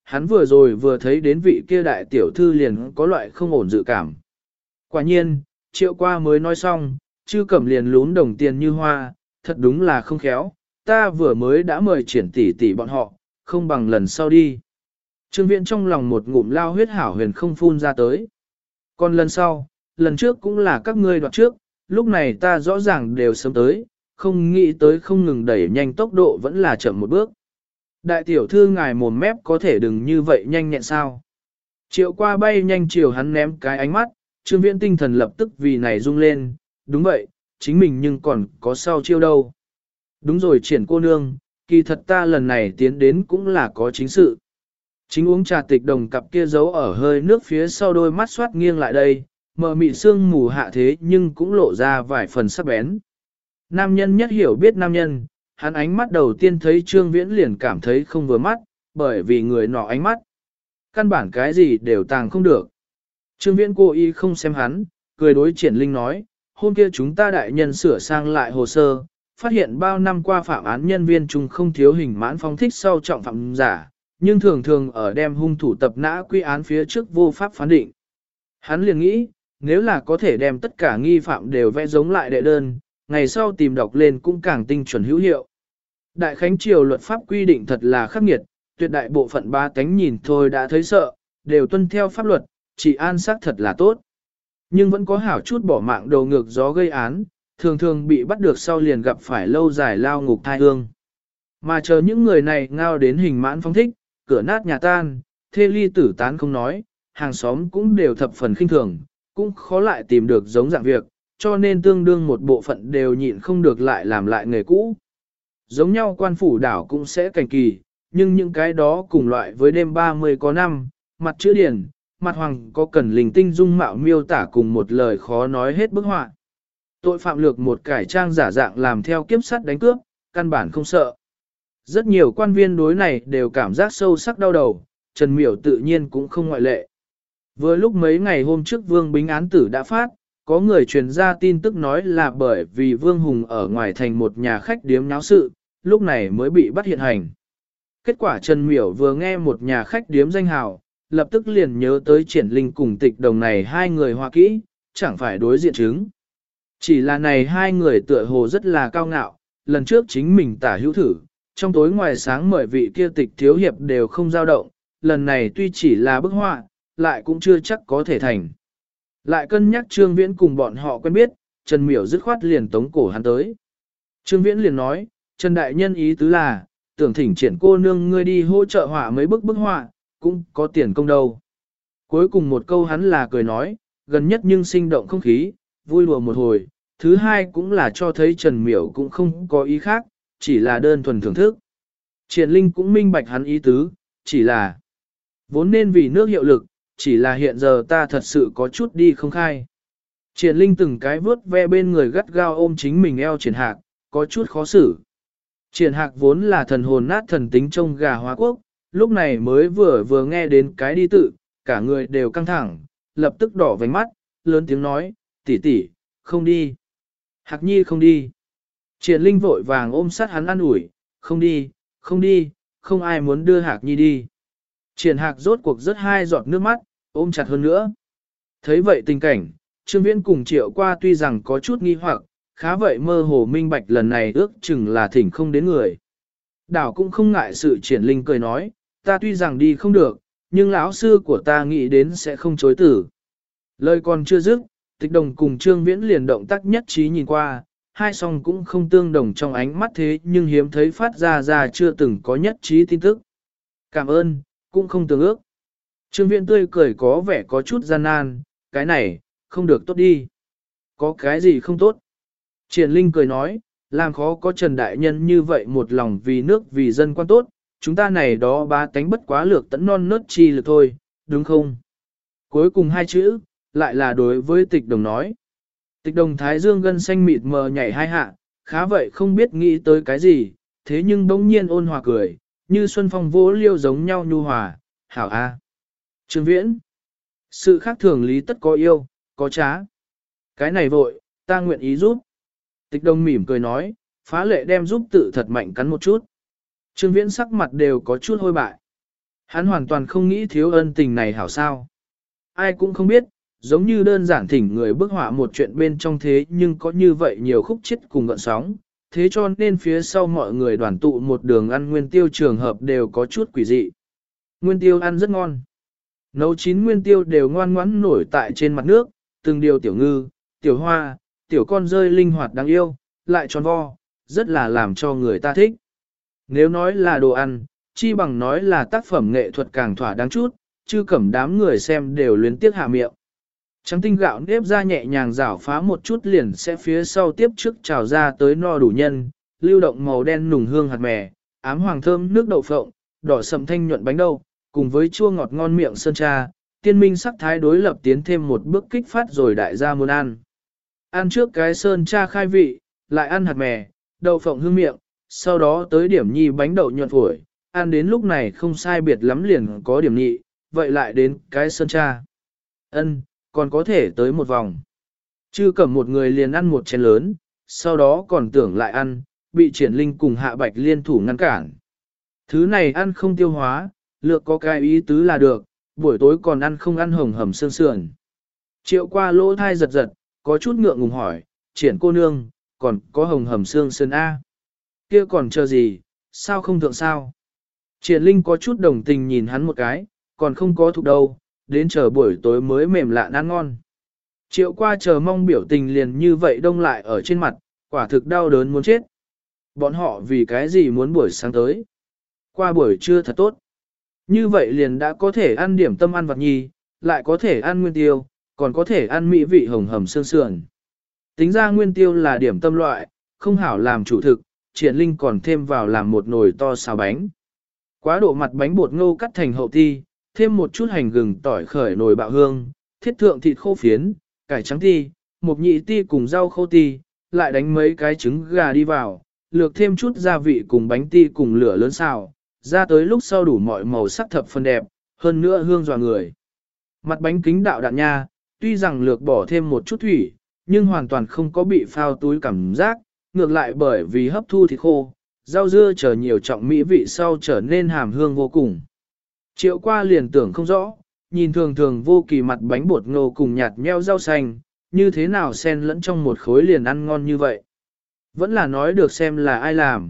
hắn vừa rồi vừa thấy đến vị kia đại tiểu thư liền có loại không ổn dự cảm. Quả nhiên, triệu qua mới nói xong, chư cẩm liền lún đồng tiền như hoa, thật đúng là không khéo, ta vừa mới đã mời triển tỷ tỷ bọn họ, không bằng lần sau đi. Trương Viễn trong lòng một ngụm lao huyết hảo huyền không phun ra tới. Còn lần sau, lần trước cũng là các ngươi đoạt trước, lúc này ta rõ ràng đều sớm tới, không nghĩ tới không ngừng đẩy nhanh tốc độ vẫn là chậm một bước. Đại tiểu thư ngài mồm mép có thể đừng như vậy nhanh nhẹn sao. Triệu qua bay nhanh chiều hắn ném cái ánh mắt, Trương Viễn tinh thần lập tức vì này rung lên, đúng vậy, chính mình nhưng còn có sau chiêu đâu. Đúng rồi triển cô nương, kỳ thật ta lần này tiến đến cũng là có chính sự. Chính uống trà tịch đồng cặp kia giấu ở hơi nước phía sau đôi mắt xoát nghiêng lại đây, mờ mị sương mù hạ thế nhưng cũng lộ ra vài phần sắc bén. Nam nhân nhất hiểu biết nam nhân, hắn ánh mắt đầu tiên thấy Trương Viễn liền cảm thấy không vừa mắt, bởi vì người nọ ánh mắt. Căn bản cái gì đều tàng không được. Trương Viễn cố ý không xem hắn, cười đối Triển Linh nói, hôm kia chúng ta đại nhân sửa sang lại hồ sơ, phát hiện bao năm qua phạm án nhân viên chung không thiếu hình mãn phong thích sau trọng phạm giả, nhưng thường thường ở đem hung thủ tập nã quy án phía trước vô pháp phán định. Hắn liền nghĩ, nếu là có thể đem tất cả nghi phạm đều vẽ giống lại đệ đơn, ngày sau tìm đọc lên cũng càng tinh chuẩn hữu hiệu. Đại Khánh Triều luật pháp quy định thật là khắc nghiệt, tuyệt đại bộ phận ba tánh nhìn thôi đã thấy sợ, đều tuân theo pháp luật, chỉ an xác thật là tốt. Nhưng vẫn có hảo chút bỏ mạng đầu ngược gió gây án, thường thường bị bắt được sau liền gặp phải lâu dài lao ngục thai hương. Mà chờ những người này ngao đến hình mãn phong thích, cửa nát nhà tan, thê ly tử tán không nói, hàng xóm cũng đều thập phần khinh thường, cũng khó lại tìm được giống dạng việc, cho nên tương đương một bộ phận đều nhịn không được lại làm lại nghề cũ. Giống nhau quan phủ đảo cũng sẽ cảnh kỳ, nhưng những cái đó cùng loại với đêm ba mươi có năm, mặt chữ điển, mặt hoàng có cần linh tinh dung mạo miêu tả cùng một lời khó nói hết bức họa. Tội phạm lược một cải trang giả dạng làm theo kiếp sắt đánh cướp, căn bản không sợ. Rất nhiều quan viên đối này đều cảm giác sâu sắc đau đầu, Trần Miểu tự nhiên cũng không ngoại lệ. Vừa lúc mấy ngày hôm trước Vương Bính án tử đã phát, có người truyền ra tin tức nói là bởi vì Vương Hùng ở ngoài thành một nhà khách điếm náo sự, lúc này mới bị bắt hiện hành. Kết quả Trần Miểu vừa nghe một nhà khách điếm danh hào, lập tức liền nhớ tới Triển Linh cùng Tịch Đồng này hai người hoa kỹ, chẳng phải đối diện chứng. Chỉ là này hai người tựa hồ rất là cao ngạo, lần trước chính mình tả hữu thử, trong tối ngoài sáng mời vị kia Tịch thiếu hiệp đều không dao động, lần này tuy chỉ là bức họa, lại cũng chưa chắc có thể thành. Lại cân nhắc Trương Viễn cùng bọn họ quen biết, Trần Miểu dứt khoát liền tống cổ hắn tới. Trương Viễn liền nói, Trần Đại Nhân ý tứ là, tưởng thỉnh Triển cô nương ngươi đi hỗ trợ họa mấy bức bức họa, cũng có tiền công đâu. Cuối cùng một câu hắn là cười nói, gần nhất nhưng sinh động không khí, vui lùa một hồi, thứ hai cũng là cho thấy Trần Miểu cũng không có ý khác, chỉ là đơn thuần thưởng thức. Triển Linh cũng minh bạch hắn ý tứ, chỉ là vốn nên vì nước hiệu lực, chỉ là hiện giờ ta thật sự có chút đi không khai. Triển Linh từng cái vướt ve bên người gắt gao ôm chính mình eo Triển Hạc, có chút khó xử. Triển Hạc vốn là thần hồn nát thần tính trông gà hóa quốc, lúc này mới vừa vừa nghe đến cái đi tự, cả người đều căng thẳng, lập tức đỏ vành mắt, lớn tiếng nói, tỷ tỷ, không đi. Hạc nhi không đi. Triển Linh vội vàng ôm sát hắn an ủi, không đi, không đi, không ai muốn đưa Hạc nhi đi. Triển Hạc rốt cuộc rất hai giọt nước mắt, ôm chặt hơn nữa. Thấy vậy tình cảnh, Trương Viễn cùng Triệu qua tuy rằng có chút nghi hoặc, khá vậy mơ hồ minh bạch lần này ước chừng là thỉnh không đến người. Đảo cũng không ngại sự Triển Linh cười nói, ta tuy rằng đi không được, nhưng lão sư của ta nghĩ đến sẽ không chối tử. Lời còn chưa dứt, Tịch Đồng cùng Trương Viễn liền động tác nhất trí nhìn qua, hai song cũng không tương đồng trong ánh mắt thế nhưng hiếm thấy phát ra ra chưa từng có nhất trí tin tức. Cảm ơn, cũng không tương ước. Trương Viễn tươi cười có vẻ có chút gian nan, cái này, không được tốt đi. Có cái gì không tốt? Triển Linh cười nói, làm khó có Trần Đại Nhân như vậy một lòng vì nước vì dân quan tốt, chúng ta này đó ba tánh bất quá lược tẫn non nớt chi lực thôi, đúng không? Cuối cùng hai chữ, lại là đối với Tịch Đồng nói. Tịch Đồng thái dương gân xanh mịt mờ nhảy hai hạ, khá vậy không biết nghĩ tới cái gì, thế nhưng bỗng nhiên ôn hòa cười, như xuân phong vỗ liêu giống nhau nhu hòa, hảo a. Trương Viễn, sự khác thường lý tất có yêu, có trá. Cái này vội, ta nguyện ý giúp. Tịch Đồng mỉm cười nói, phá lệ đem giúp tự thật mạnh cắn một chút. Trương Viễn sắc mặt đều có chút hôi bại. Hắn hoàn toàn không nghĩ thiếu ân tình này hảo sao. Ai cũng không biết, giống như đơn giản thỉnh người bức họa một chuyện bên trong thế nhưng có như vậy nhiều khúc chết cùng gợn sóng, thế cho nên phía sau mọi người đoàn tụ một đường ăn nguyên tiêu trường hợp đều có chút quỷ dị. Nguyên tiêu ăn rất ngon. Nấu chín nguyên tiêu đều ngoan ngoãn nổi tại trên mặt nước, từng điều tiểu ngư, tiểu hoa, tiểu con rơi linh hoạt đáng yêu, lại tròn vo, rất là làm cho người ta thích. Nếu nói là đồ ăn, chi bằng nói là tác phẩm nghệ thuật càng thỏa đáng chút, chứ cẩm đám người xem đều luyến tiếc hạ miệng. Trắng tinh gạo nếp ra nhẹ nhàng rảo phá một chút liền sẽ phía sau tiếp trước trào ra tới no đủ nhân, lưu động màu đen nùng hương hạt mè, ám hoàng thơm nước đậu phộng, đỏ sậm thanh nhuận bánh đậu, cùng với chua ngọt ngon miệng sơn cha, tiên minh sắc thái đối lập tiến thêm một bước kích phát rồi đại gia muốn ăn. Ăn trước cái sơn cha khai vị, lại ăn hạt mè, đậu phộng hương miệng, sau đó tới điểm nhi bánh đậu nhuận phổi, ăn đến lúc này không sai biệt lắm liền có điểm nhị, vậy lại đến cái sơn cha. Ân, còn có thể tới một vòng. Chư cẩm một người liền ăn một chén lớn, sau đó còn tưởng lại ăn, bị triển linh cùng hạ bạch liên thủ ngăn cản. Thứ này ăn không tiêu hóa, lược có cái ý tứ là được, buổi tối còn ăn không ăn hồng hầm xương sườn. Triệu qua lỗ thai giật giật, có chút ngượng ngùng hỏi, triển cô nương, còn có hồng hầm xương sườn A. Kia còn chờ gì, sao không thượng sao? Triển linh có chút đồng tình nhìn hắn một cái, còn không có thuộc đâu, đến chờ buổi tối mới mềm lạ ăn ngon. Triệu qua chờ mong biểu tình liền như vậy đông lại ở trên mặt, quả thực đau đớn muốn chết. Bọn họ vì cái gì muốn buổi sáng tới? Qua buổi trưa thật tốt. Như vậy liền đã có thể ăn điểm tâm ăn vặt nhì, lại có thể ăn nguyên tiêu, còn có thể ăn mỹ vị hồng hầm xương sườn. Tính ra nguyên tiêu là điểm tâm loại, không hảo làm chủ thực, triển linh còn thêm vào làm một nồi to xào bánh. Quá độ mặt bánh bột ngô cắt thành hậu ti, thêm một chút hành gừng tỏi khởi nồi bạo hương, thiết thượng thịt khô phiến, cải trắng ti, một nhị ti cùng rau khô ti, lại đánh mấy cái trứng gà đi vào, lược thêm chút gia vị cùng bánh ti cùng lửa lớn xào, ra tới lúc sau đủ mọi màu sắc thập phần đẹp, hơn nữa hương dọa người. Mặt bánh kính đạo đạn nha, tuy rằng lược bỏ thêm một chút thủy, nhưng hoàn toàn không có bị phao túi cảm giác, ngược lại bởi vì hấp thu thịt khô, rau dưa chờ nhiều trọng mỹ vị sau trở nên hàm hương vô cùng. Triệu qua liền tưởng không rõ, nhìn thường thường vô kỳ mặt bánh bột ngô cùng nhạt nheo rau xanh, như thế nào xen lẫn trong một khối liền ăn ngon như vậy. Vẫn là nói được xem là ai làm.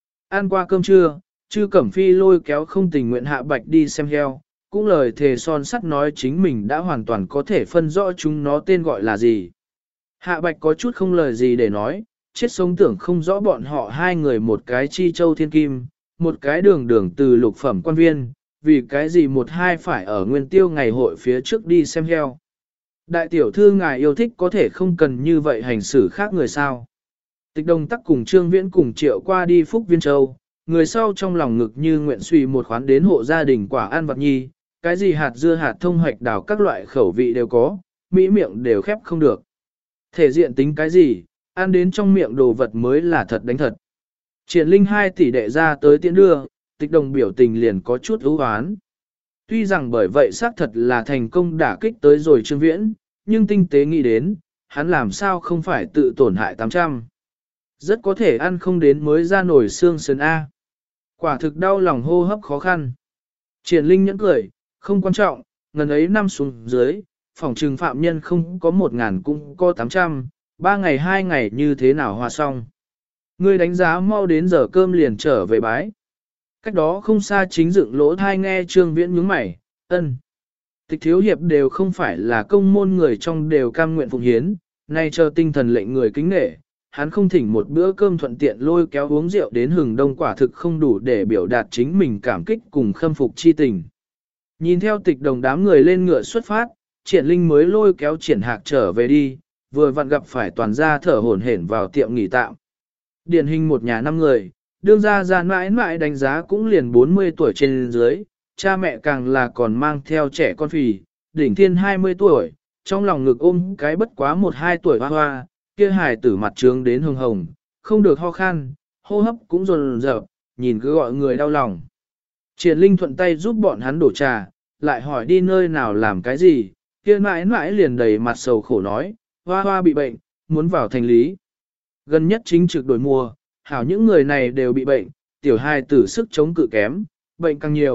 Ăn qua cơm trưa, Chư Cẩm Phi lôi kéo không tình nguyện Hạ Bạch đi xem heo, cũng lời thề son sắt nói chính mình đã hoàn toàn có thể phân rõ chúng nó tên gọi là gì. Hạ Bạch có chút không lời gì để nói, chết sống tưởng không rõ bọn họ hai người một cái chi châu thiên kim, một cái đường đường từ lục phẩm quan viên, vì cái gì một hai phải ở nguyên tiêu ngày hội phía trước đi xem heo. Đại tiểu thư ngài yêu thích có thể không cần như vậy hành xử khác người sao. Tịch Đồng Tắc cùng Trương Viễn cùng Triệu qua đi Phúc Viên Châu, người sau trong lòng ngực như nguyện suy một khoán đến hộ gia đình quả ăn vật nhi, cái gì hạt dưa hạt thông hoạch đào các loại khẩu vị đều có, mỹ miệng đều khép không được. Thể diện tính cái gì, ăn đến trong miệng đồ vật mới là thật đánh thật. Triển Linh hai tỷ đệ ra tới tiễn đưa, Tịch Đồng biểu tình liền có chút ưu hoán. Tuy rằng bởi vậy xác thật là thành công đả kích tới rồi Trương Viễn, nhưng tinh tế nghĩ đến, hắn làm sao không phải tự tổn hại tám trăm. Rất có thể ăn không đến mới ra nổi xương sườn A. Quả thực đau lòng hô hấp khó khăn. Triển Linh nhẫn cười, không quan trọng, ngần ấy năm xuống dưới, phòng trừng phạm nhân không có một ngàn cũng có tám trăm, ba ngày hai ngày như thế nào hòa xong. Ngươi đánh giá mau đến giờ cơm liền trở về bái. Cách đó không xa chính dựng lỗ thai nghe Trương Viễn nhướng mày, ân. Tịch thiếu hiệp đều không phải là công môn người trong đều cam nguyện phụng hiến, nay chờ tinh thần lệnh người kính nể, hắn không thỉnh một bữa cơm thuận tiện lôi kéo uống rượu đến hừng đông quả thực không đủ để biểu đạt chính mình cảm kích cùng khâm phục chi tình. Nhìn theo Tịch Đồng đám người lên ngựa xuất phát, Triển Linh mới lôi kéo Triển Hạc trở về đi, vừa vặn gặp phải toàn gia thở hổn hển vào tiệm nghỉ tạm. Điển hình một nhà năm người, đương ra ra mãi mãi đánh giá cũng liền bốn mươi tuổi trên dưới, cha mẹ càng là còn mang theo trẻ con phì, đỉnh thiên hai mươi tuổi, trong lòng ngực ôm cái bất quá một hai tuổi hoa hoa, kia hài tử mặt trướng đến hồng hồng, không được ho khan, hô hấp cũng rồn rợp, nhìn cứ gọi người đau lòng. Triển Linh thuận tay giúp bọn hắn đổ trà, lại hỏi đi nơi nào làm cái gì, kia mãi mãi liền đầy mặt sầu khổ nói, hoa hoa bị bệnh, muốn vào thành lý. Gần nhất chính trực đổi mùa, hảo những người này đều bị bệnh, tiểu hài tử sức chống cự kém, bệnh càng nhiều,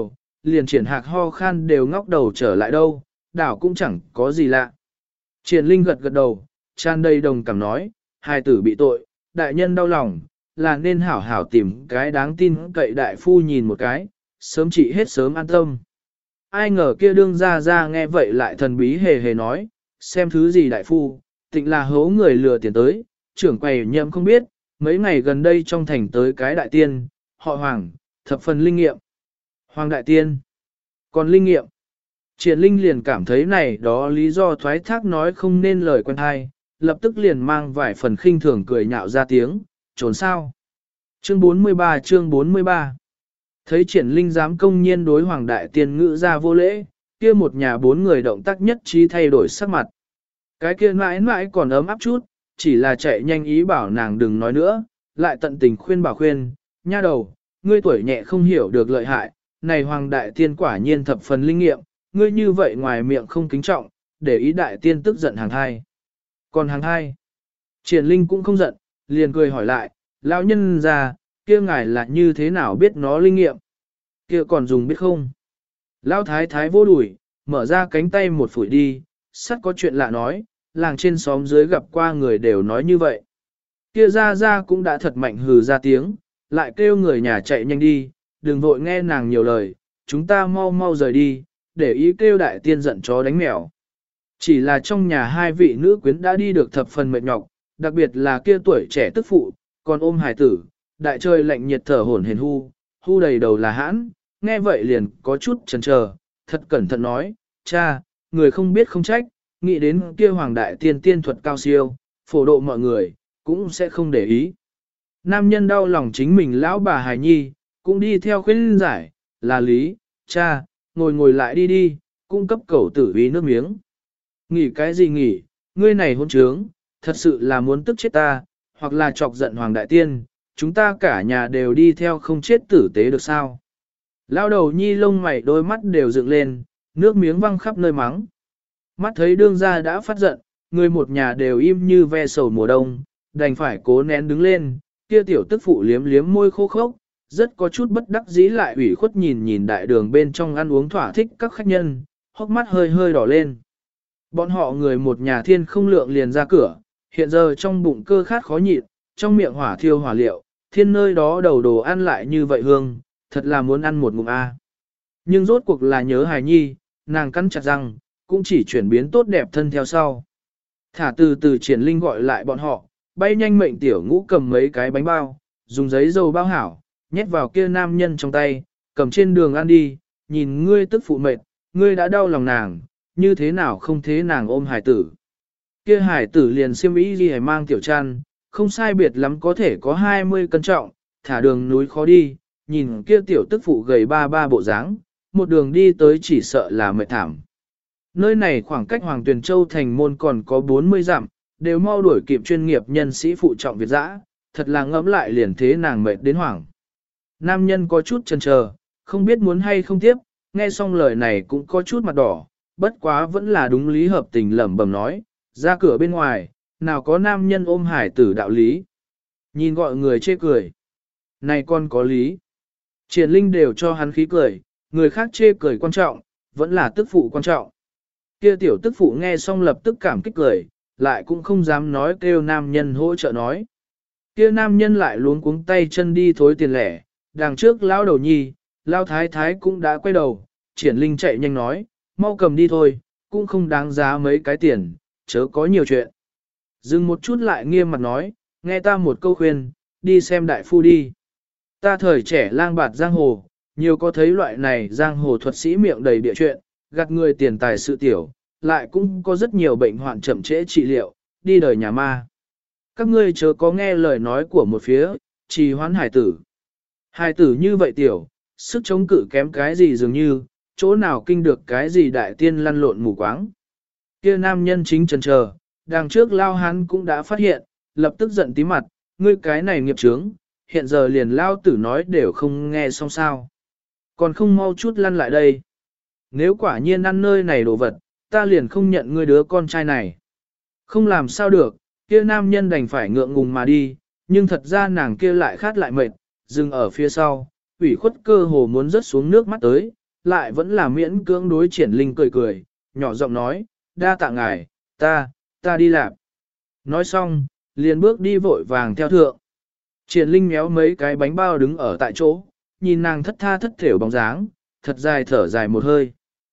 liền triển hạc ho khan đều ngóc đầu trở lại đâu, đảo cũng chẳng có gì lạ. Triển Linh gật gật đầu, tràn đầy đồng cảm nói, hài tử bị tội, đại nhân đau lòng, là nên hảo hảo tìm cái đáng tin cậy đại phu nhìn một cái, sớm trị hết sớm an tâm. Ai ngờ kia đương ra ra nghe vậy lại thần bí hề hề nói, xem thứ gì đại phu, tịnh là hố người lừa tiền tới, trưởng quầy nhậm không biết, mấy ngày gần đây trong thành tới cái đại tiên, họ Hoàng, thập phần linh nghiệm. Hoàng đại tiên, còn linh nghiệm. Triển Linh liền cảm thấy này đó lý do thoái thác nói không nên lời quen hay, lập tức liền mang vài phần khinh thường cười nhạo ra tiếng, trốn sao. Chương bốn mươi ba chương bốn mươi ba Thấy Triển Linh dám công nhiên đối Hoàng đại tiên ngữ ra vô lễ, kia một nhà bốn người động tác nhất trí thay đổi sắc mặt. Cái kia mãi mãi còn ấm áp chút, chỉ là chạy nhanh ý bảo nàng đừng nói nữa, lại tận tình khuyên bảo khuyên, nha đầu, ngươi tuổi nhẹ không hiểu được lợi hại, này Hoàng đại tiên quả nhiên thập phần linh nghiệm, ngươi như vậy ngoài miệng không kính trọng, để ý đại tiên tức giận hàng hai. Còn hàng hai, Triển Linh cũng không giận, liền cười hỏi lại, lão nhân già, kia ngài là như thế nào biết nó linh nghiệm? Kia còn dùng biết không? Lão thái thái vô đuổi, mở ra cánh tay một phủi đi, sắt có chuyện lạ nói, làng trên xóm dưới gặp qua người đều nói như vậy. Kia ra ra cũng đã thật mạnh hừ ra tiếng, lại kêu người nhà chạy nhanh đi, đừng vội nghe nàng nhiều lời, chúng ta mau mau rời đi, để ý kêu đại tiên giận chó đánh mèo. Chỉ là trong nhà hai vị nữ quyến đã đi được thập phần mệt nhọc, đặc biệt là kia tuổi trẻ tức phụ, còn ôm hài tử, đại trời lạnh nhiệt thở hổn hển hu, hu đầy đầu là hãn, nghe vậy liền có chút chần chờ, thật cẩn thận nói, cha, người không biết không trách, nghĩ đến kia hoàng đại tiên tiên thuật cao siêu, phổ độ mọi người, cũng sẽ không để ý. Nam nhân đau lòng chính mình lão bà hài nhi, cũng đi theo khuyên giải, là lý, cha, ngồi ngồi lại đi đi, cung cấp cẩu tử ý nước miếng. Nghỉ cái gì nghỉ, ngươi này hôn trướng, thật sự là muốn tức chết ta, hoặc là chọc giận hoàng đại tiên, chúng ta cả nhà đều đi theo không chết tử tế được sao. Lao đầu nhi lông mày đôi mắt đều dựng lên, nước miếng văng khắp nơi mắng. Mắt thấy đương gia đã phát giận, người một nhà đều im như ve sầu mùa đông, đành phải cố nén đứng lên, kia tiểu tức phụ liếm liếm môi khô khốc, rất có chút bất đắc dĩ lại ủy khuất nhìn nhìn đại đường bên trong ăn uống thỏa thích các khách nhân, hốc mắt hơi hơi đỏ lên. Bọn họ người một nhà thiên không lượng liền ra cửa, hiện giờ trong bụng cơ khát khó nhịn, trong miệng hỏa thiêu hỏa liệu, thiên nơi đó đầu đồ ăn lại như vậy hương, thật là muốn ăn một ngụm A. Nhưng rốt cuộc là nhớ hài nhi, nàng cắn chặt răng, cũng chỉ chuyển biến tốt đẹp thân theo sau. Thả từ từ Triển Linh gọi lại bọn họ, bay nhanh mệnh tiểu ngũ cầm mấy cái bánh bao, dùng giấy dầu bao hảo, nhét vào kia nam nhân trong tay, cầm trên đường ăn đi, nhìn ngươi tức phụ mệt, ngươi đã đau lòng nàng, như thế nào không thế nàng ôm hải tử. Kia hải tử liền xiêm ý gì mang tiểu chăn, không sai biệt lắm có thể có hai mươi cân trọng, thả đường núi khó đi, nhìn kia tiểu tức phụ gầy ba ba bộ dáng, một đường đi tới chỉ sợ là mệt thảm. Nơi này khoảng cách Hoàng Tuyền Châu thành môn còn có bốn mươi dặm, đều mau đuổi kịp chuyên nghiệp nhân sĩ phụ trọng Việt dã, thật là ngẫm lại liền thế nàng mệt đến hoảng. Nam nhân có chút chần chờ, không biết muốn hay không tiếp, nghe xong lời này cũng có chút mặt đỏ, bất quá vẫn là đúng lý hợp tình lẩm bẩm nói, ra cửa bên ngoài, nào có nam nhân ôm hải tử đạo lý. Nhìn gọi người chê cười. Này con có lý. Triển Linh đều cho hắn khí cười, người khác chê cười quan trọng, vẫn là tức phụ quan trọng. Kia tiểu tức phụ nghe xong lập tức cảm kích cười, lại cũng không dám nói kêu nam nhân hỗ trợ nói. Kia nam nhân lại luống cuống tay chân đi thối tiền lẻ, đằng trước lão đầu nhi, lão thái thái cũng đã quay đầu, Triển Linh chạy nhanh nói, mau cầm đi thôi, cũng không đáng giá mấy cái tiền, chớ có nhiều chuyện. Dừng một chút lại nghiêm mặt nói, nghe ta một câu khuyên, đi xem đại phu đi. Ta thời trẻ lang bạt giang hồ, nhiều có thấy loại này giang hồ thuật sĩ miệng đầy địa chuyện, gạt người tiền tài sự tiểu, lại cũng có rất nhiều bệnh hoạn chậm trễ trị liệu, đi đời nhà ma. Các ngươi chớ có nghe lời nói của một phía, trì hoãn hải tử. Hải tử như vậy tiểu, sức chống cự kém cái gì dường như, chỗ nào kinh được cái gì đại tiên lăn lộn mù quáng. Kia nam nhân chính chần chờ, đằng trước lao hắn cũng đã phát hiện, lập tức giận tí mặt, ngươi cái này nghiệp chướng, hiện giờ liền lao tử nói đều không nghe xong sao. Còn không mau chút lăn lại đây. Nếu quả nhiên ăn nơi này đồ vật, ta liền không nhận ngươi đứa con trai này. Không làm sao được, kia nam nhân đành phải ngượng ngùng mà đi, nhưng thật ra nàng kia lại khát lại mệt, dừng ở phía sau, ủy khuất cơ hồ muốn rớt xuống nước mắt tới, lại vẫn là miễn cưỡng đối triển linh cười cười, nhỏ giọng nói, đa tạ ngài, ta, ta đi làm. Nói xong, liền bước đi vội vàng theo thượng. Triển linh méo mấy cái bánh bao đứng ở tại chỗ, nhìn nàng thất tha thất thểu bóng dáng, thật dài thở dài một hơi.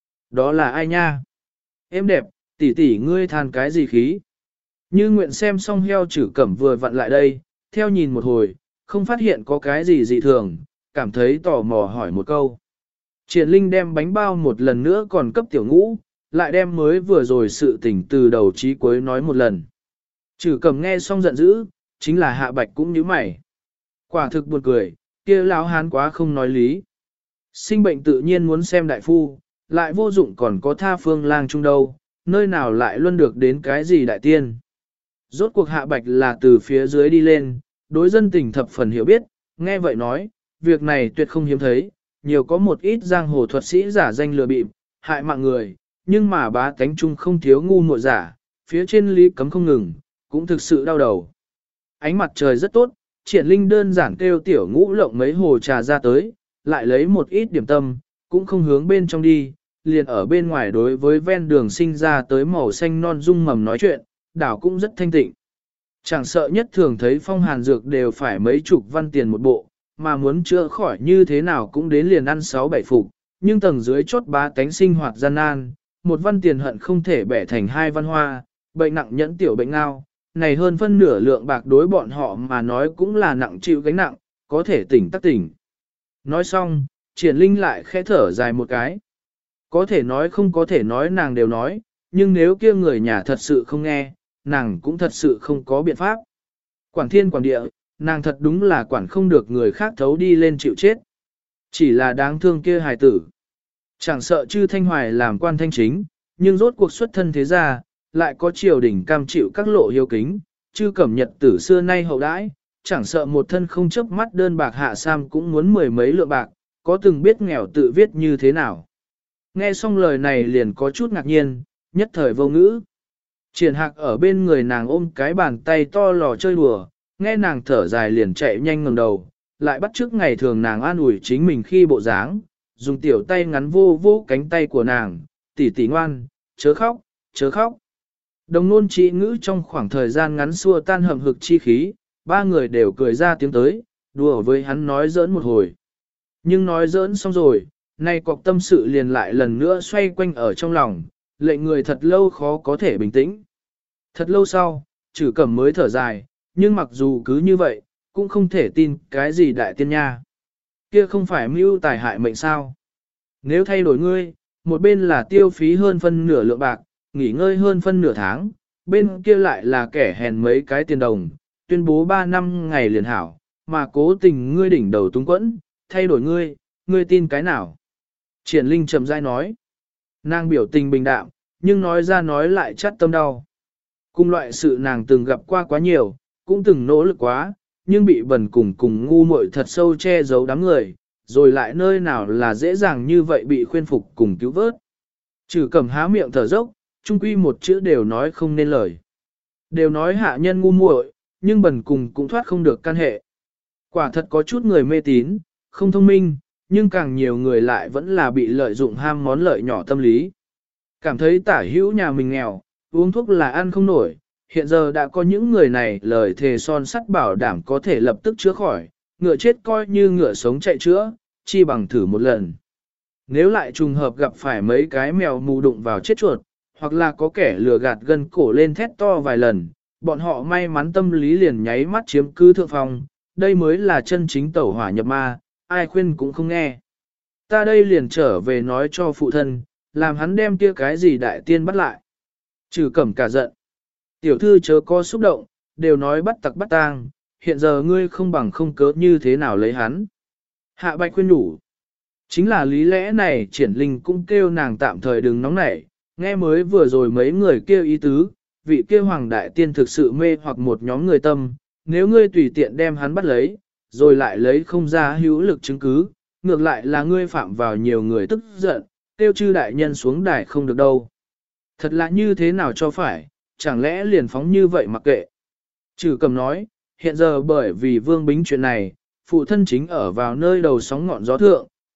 Đó là ai nha? Em đẹp, tỷ tỷ ngươi than cái gì khí? Như nguyện xem xong heo chử cẩm vừa vặn lại đây, theo nhìn một hồi, không phát hiện có cái gì dị thường, cảm thấy tò mò hỏi một câu. Triển linh đem bánh bao một lần nữa còn cấp tiểu ngũ, lại đem mới vừa rồi sự tình từ đầu chí cuối nói một lần. Chử cẩm nghe xong giận dữ, chính là Hạ Bạch cũng như mày. Quả thực buồn cười, kia lão hán quá không nói lý. Sinh bệnh tự nhiên muốn xem đại phu, lại vô dụng còn có tha phương lang trung đâu, nơi nào lại luôn được đến cái gì đại tiên. Rốt cuộc Hạ Bạch là từ phía dưới đi lên, đối dân tình thập phần hiểu biết, nghe vậy nói, việc này tuyệt không hiếm thấy, nhiều có một ít giang hồ thuật sĩ giả danh lừa bịp, hại mạng người, nhưng mà bá tánh trung không thiếu ngu muội giả, phía trên lý cấm không ngừng, cũng thực sự đau đầu. Ánh mặt trời rất tốt, Triển linh đơn giản kêu tiểu ngũ lộng mấy hồ trà ra tới, lại lấy một ít điểm tâm, cũng không hướng bên trong đi, liền ở bên ngoài đối với ven đường sinh ra tới màu xanh non dung mầm nói chuyện, đảo cũng rất thanh tịnh. Chẳng sợ nhất thường thấy phong hàn dược đều phải mấy chục văn tiền một bộ, mà muốn chữa khỏi như thế nào cũng đến liền ăn sáu bảy phục, nhưng tầng dưới chốt bá tánh sinh hoạt gian nan, một văn tiền hận không thể bẻ thành hai văn hoa, bệnh nặng nhẫn tiểu bệnh ngao, này hơn phân nửa lượng bạc đối bọn họ mà nói cũng là nặng chịu gánh nặng, có thể tỉnh tắc tỉnh. Nói xong, Triển linh lại khẽ thở dài một cái. Có thể nói không có thể nói nàng đều nói, nhưng nếu kia người nhà thật sự không nghe, nàng cũng thật sự không có biện pháp. Quản thiên quản địa, nàng thật đúng là quản không được người khác thấu đi lên chịu chết. Chỉ là đáng thương kia hài tử. Chẳng sợ chư Thanh Hoài làm quan thanh chính, nhưng rốt cuộc xuất thân thế gia, lại có triều đình cam chịu các lộ hiếu kính, chư cẩm nhật tử xưa nay hậu đãi, chẳng sợ một thân không chớp mắt đơn bạc hạ sam cũng muốn mười mấy lượng bạc, có từng biết nghèo tự viết như thế nào. Nghe xong lời này liền có chút ngạc nhiên, nhất thời vô ngữ. Triển Hạc ở bên người nàng ôm cái bàn tay to lò chơi đùa, nghe nàng thở dài liền chạy nhanh ngẩng đầu, lại bắt chước ngày thường nàng an ủi chính mình khi bộ dáng, dùng tiểu tay ngắn vô vô cánh tay của nàng, tỉ tỉ ngoan, chớ khóc, chớ khóc. Đồng nôn trí ngữ trong khoảng thời gian ngắn xua tan hầm hực chi khí, ba người đều cười ra tiếng tới, đùa với hắn nói giỡn một hồi. Nhưng nói giỡn xong rồi, nay cọc tâm sự liền lại lần nữa xoay quanh ở trong lòng, lệnh người thật lâu khó có thể bình tĩnh. Thật lâu sau, Trử Cẩm mới thở dài, nhưng mặc dù cứ như vậy, cũng không thể tin cái gì đại tiên nha. Kia không phải mưu tài hại mệnh sao. Nếu thay đổi ngươi, một bên là tiêu phí hơn phân nửa lượng bạc, nghỉ ngơi hơn phân nửa tháng, bên kia lại là kẻ hèn mấy cái tiền đồng, tuyên bố ba năm ngày liền hảo, mà cố tình ngươi đỉnh đầu túng quẫn, thay đổi ngươi, ngươi tin cái nào? Triển Linh chậm rãi nói. Nàng biểu tình bình đạm, nhưng nói ra nói lại chát tâm đau. Cùng loại sự nàng từng gặp qua quá nhiều, cũng từng nỗ lực quá, nhưng bị bẩn cùng cùng ngu muội thật sâu che giấu đám người, rồi lại nơi nào là dễ dàng như vậy bị khuyên phục cùng cứu vớt. Trừ Cẩm há miệng thở dốc, chung quy một chữ đều nói không nên lời. Đều nói hạ nhân ngu muội, nhưng bẩn cùng cũng thoát không được căn hệ. Quả thật có chút người mê tín, không thông minh, nhưng càng nhiều người lại vẫn là bị lợi dụng ham món lợi nhỏ tâm lý. Cảm thấy tả hữu nhà mình nghèo, uống thuốc là ăn không nổi, hiện giờ đã có những người này lời thề son sắt bảo đảm có thể lập tức chữa khỏi, ngựa chết coi như ngựa sống chạy chữa, chi bằng thử một lần. Nếu lại trùng hợp gặp phải mấy cái mèo mù đụng vào chết chuột, hoặc là có kẻ lừa gạt gân cổ lên thét to vài lần, bọn họ may mắn tâm lý liền nháy mắt chiếm cứ thượng phòng, đây mới là chân chính tẩu hỏa nhập ma, ai khuyên cũng không nghe. Ta đây liền trở về nói cho phụ thân, làm hắn đem kia cái gì đại tiên bắt lại. Trừ Cẩm cả giận. Tiểu thư chớ có xúc động, đều nói bắt tặc bắt tang, hiện giờ ngươi không bằng không cớ như thế nào lấy hắn. Hạ Bạch khuyên đủ. Chính là lý lẽ này Triển Linh cũng kêu nàng tạm thời đừng nóng nảy, nghe mới vừa rồi mấy người kêu ý tứ, vị kêu hoàng đại tiên thực sự mê hoặc một nhóm người tâm, nếu ngươi tùy tiện đem hắn bắt lấy, rồi lại lấy không ra hữu lực chứng cứ, ngược lại là ngươi phạm vào nhiều người tức giận, tiêu chư đại nhân xuống đài không được đâu. Thật là như thế nào cho phải, chẳng lẽ liền phóng như vậy mặc kệ. Trừ Cẩm nói, hiện giờ bởi vì Vương Bính chuyện này, phụ thân chính ở vào nơi đầu sóng ngọn gió thượng,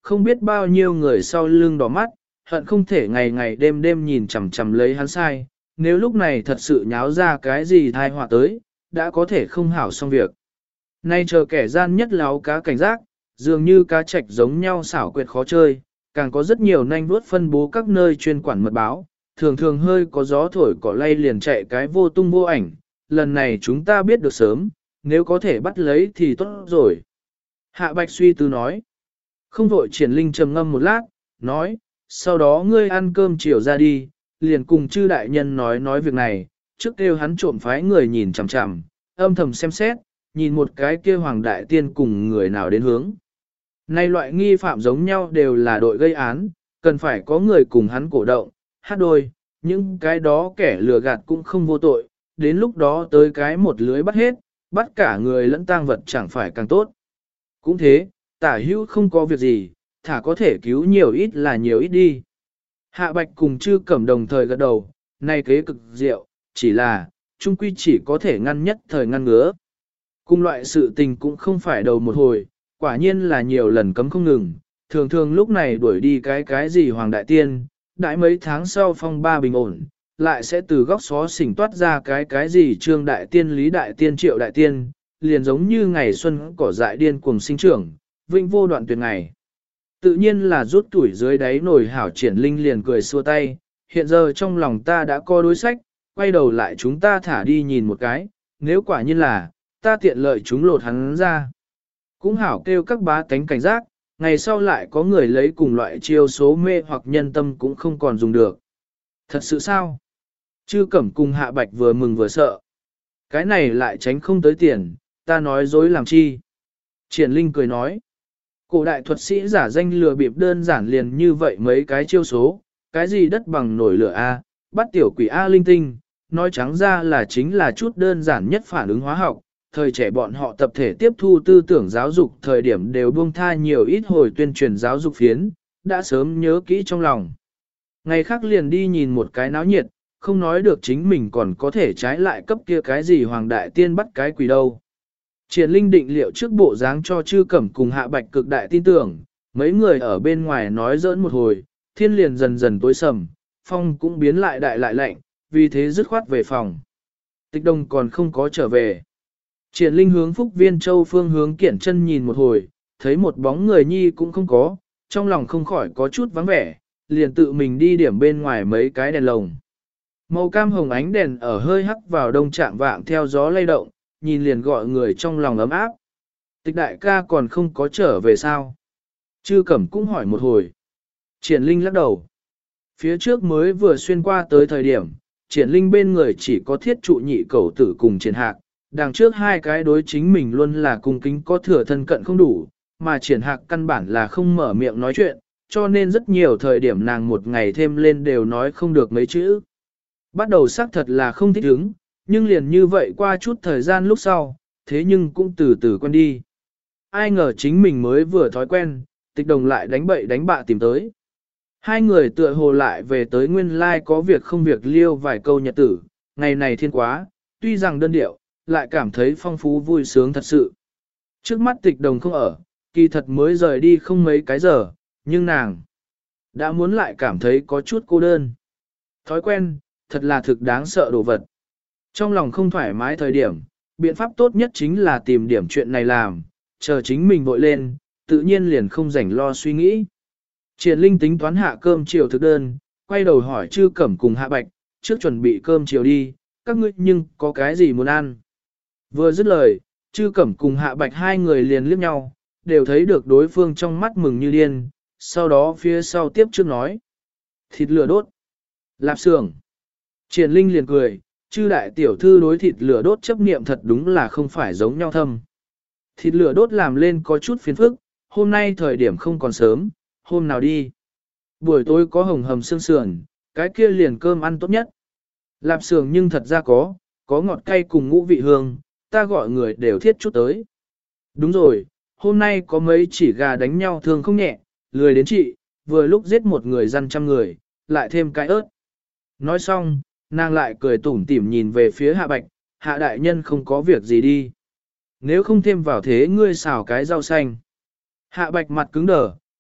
không biết bao nhiêu người sau lưng đỏ mắt, hận không thể ngày ngày đêm đêm nhìn chằm chằm lấy hắn sai, nếu lúc này thật sự nháo ra cái gì thai họa tới, đã có thể không hảo xong việc. Nay chờ kẻ gian nhất láo cá cảnh giác, dường như cá trạch giống nhau xảo quyệt khó chơi, càng có rất nhiều nanh vuốt phân bố các nơi chuyên quản mật báo, thường thường hơi có gió thổi cỏ lay liền chạy cái vô tung vô ảnh, lần này chúng ta biết được sớm, nếu có thể bắt lấy thì tốt rồi. Hạ Bạch suy tư nói, không vội Triển Linh trầm ngâm một lát, nói, sau đó ngươi ăn cơm chiều ra đi, liền cùng chư đại nhân nói nói việc này, trước kêu hắn trộm phái người nhìn chằm chằm, âm thầm xem xét, nhìn một cái kia hoàng đại tiên cùng người nào đến hướng. Nay loại nghi phạm giống nhau đều là đội gây án, cần phải có người cùng hắn cổ động, hát đôi, những cái đó kẻ lừa gạt cũng không vô tội, đến lúc đó tới cái một lưới bắt hết, bắt cả người lẫn tang vật chẳng phải càng tốt. Cũng thế, tả hữu không có việc gì, thả có thể cứu nhiều ít là nhiều ít đi. Hạ Bạch cùng Chư Cẩm đồng thời gật đầu, nay kế cực diệu, chỉ là, trung quy chỉ có thể ngăn nhất thời ngăn ngứa. Cùng loại sự tình cũng không phải đầu một hồi, quả nhiên là nhiều lần cấm không ngừng, thường thường lúc này đuổi đi cái cái gì Hoàng Đại Tiên, đại mấy tháng sau phong ba bình ổn, lại sẽ từ góc xó xỉnh toát ra cái cái gì Trương Đại Tiên, Lý Đại Tiên, Triệu Đại Tiên, liền giống như ngày xuân cỏ dại điên cuồng sinh trưởng, vinh vô đoạn tuyệt ngày. Tự nhiên là rút tuổi dưới đáy nổi hảo Triển Linh liền cười xua tay, hiện giờ trong lòng ta đã có đối sách, quay đầu lại chúng ta thả đi nhìn một cái, nếu quả nhiên là, ta tiện lợi chúng lột hắn ra. Cũng hảo kêu các bá tánh cảnh giác, ngày sau lại có người lấy cùng loại chiêu số mê hoặc nhân tâm cũng không còn dùng được. Thật sự sao? Chư Cẩm cùng Hạ Bạch vừa mừng vừa sợ. Cái này lại tránh không tới tiền, ta nói dối làm chi? Triển Linh cười nói. Cổ đại thuật sĩ giả danh lừa bịp đơn giản liền như vậy mấy cái chiêu số, cái gì đất bằng nổi lửa A, bắt tiểu quỷ A linh tinh, nói trắng ra là chính là chút đơn giản nhất phản ứng hóa học, thời trẻ bọn họ tập thể tiếp thu tư tưởng giáo dục thời điểm đều buông tha nhiều ít hồi tuyên truyền giáo dục phiến, đã sớm nhớ kỹ trong lòng. Ngày khác liền đi nhìn một cái náo nhiệt, không nói được chính mình còn có thể trái lại cấp kia cái gì Hoàng Đại Tiên bắt cái quỷ đâu. Triển Linh định liệu trước bộ dáng cho Chư Cẩm cùng Hạ Bạch cực đại tin tưởng, mấy người ở bên ngoài nói giỡn một hồi, thiên liền dần dần tối sầm, phong cũng biến lại đại lại lạnh, vì thế dứt khoát về phòng. Tịch Đông còn không có trở về. Triển Linh hướng Phúc Viên Châu phương hướng kiển chân nhìn một hồi, thấy một bóng người nhi cũng không có, trong lòng không khỏi có chút vắng vẻ, liền tự mình đi điểm bên ngoài mấy cái đèn lồng. Màu cam hồng ánh đèn ở hơi hắt vào đông chạm vạng theo gió lay động, nhìn liền gọi người trong lòng ấm áp. Tịch đại ca còn không có trở về sao? Chư Cẩm cũng hỏi một hồi. Triển Linh lắc đầu. Phía trước mới vừa xuyên qua tới thời điểm, Triển Linh bên người chỉ có thiết trụ nhị cẩu tử cùng Triển Hạc, đằng trước hai cái đối chính mình luôn là cung kính có thừa thân cận không đủ, mà Triển Hạc căn bản là không mở miệng nói chuyện, cho nên rất nhiều thời điểm nàng một ngày thêm lên đều nói không được mấy chữ. Bắt đầu xác thật là không thích ứng, nhưng liền như vậy qua chút thời gian lúc sau, thế nhưng cũng từ từ quen đi. Ai ngờ chính mình mới vừa thói quen, Tịch Đồng lại đánh bậy đánh bạ tìm tới. Hai người tựa hồ lại về tới nguyên lai có việc không việc liêu vài câu nhật tử, ngày này thiên quá, tuy rằng đơn điệu, lại cảm thấy phong phú vui sướng thật sự. Trước mắt Tịch Đồng không ở, kỳ thật mới rời đi không mấy cái giờ, nhưng nàng đã muốn lại cảm thấy có chút cô đơn. Thói quen, thật là thực đáng sợ đồ vật. Trong lòng không thoải mái thời điểm, biện pháp tốt nhất chính là tìm điểm chuyện này làm, chờ chính mình vội lên, tự nhiên liền không rảnh lo suy nghĩ. Triển Linh tính toán hạ cơm chiều thực đơn, quay đầu hỏi Chư Cẩm cùng Hạ Bạch, trước chuẩn bị cơm chiều đi, các ngươi nhưng có cái gì muốn ăn. Vừa dứt lời, Chư Cẩm cùng Hạ Bạch hai người liền liếc nhau, đều thấy được đối phương trong mắt mừng như điên, sau đó phía sau tiếp trước nói. Thịt lửa đốt, lạp xưởng. Triển Linh liền cười, Chư đại tiểu thư đối thịt lửa đốt chấp niệm thật đúng là không phải giống nhau thâm. Thịt lửa đốt làm lên có chút phiền phức, hôm nay thời điểm không còn sớm, hôm nào đi. Buổi tối có hồng hầm xương sườn, cái kia liền cơm ăn tốt nhất. Lạp xưởng nhưng thật ra có, có ngọt cay cùng ngũ vị hương, ta gọi người đều thiết chút tới. Đúng rồi, hôm nay có mấy chỉ gà đánh nhau thường không nhẹ, lười đến chị, vừa lúc giết một người dân trăm người, lại thêm cái ớt. Nói xong, nàng lại cười tủm tỉm nhìn về phía Hạ Bạch, Hạ đại nhân không có việc gì đi. Nếu không thêm vào thế ngươi xào cái rau xanh. Hạ Bạch mặt cứng đờ,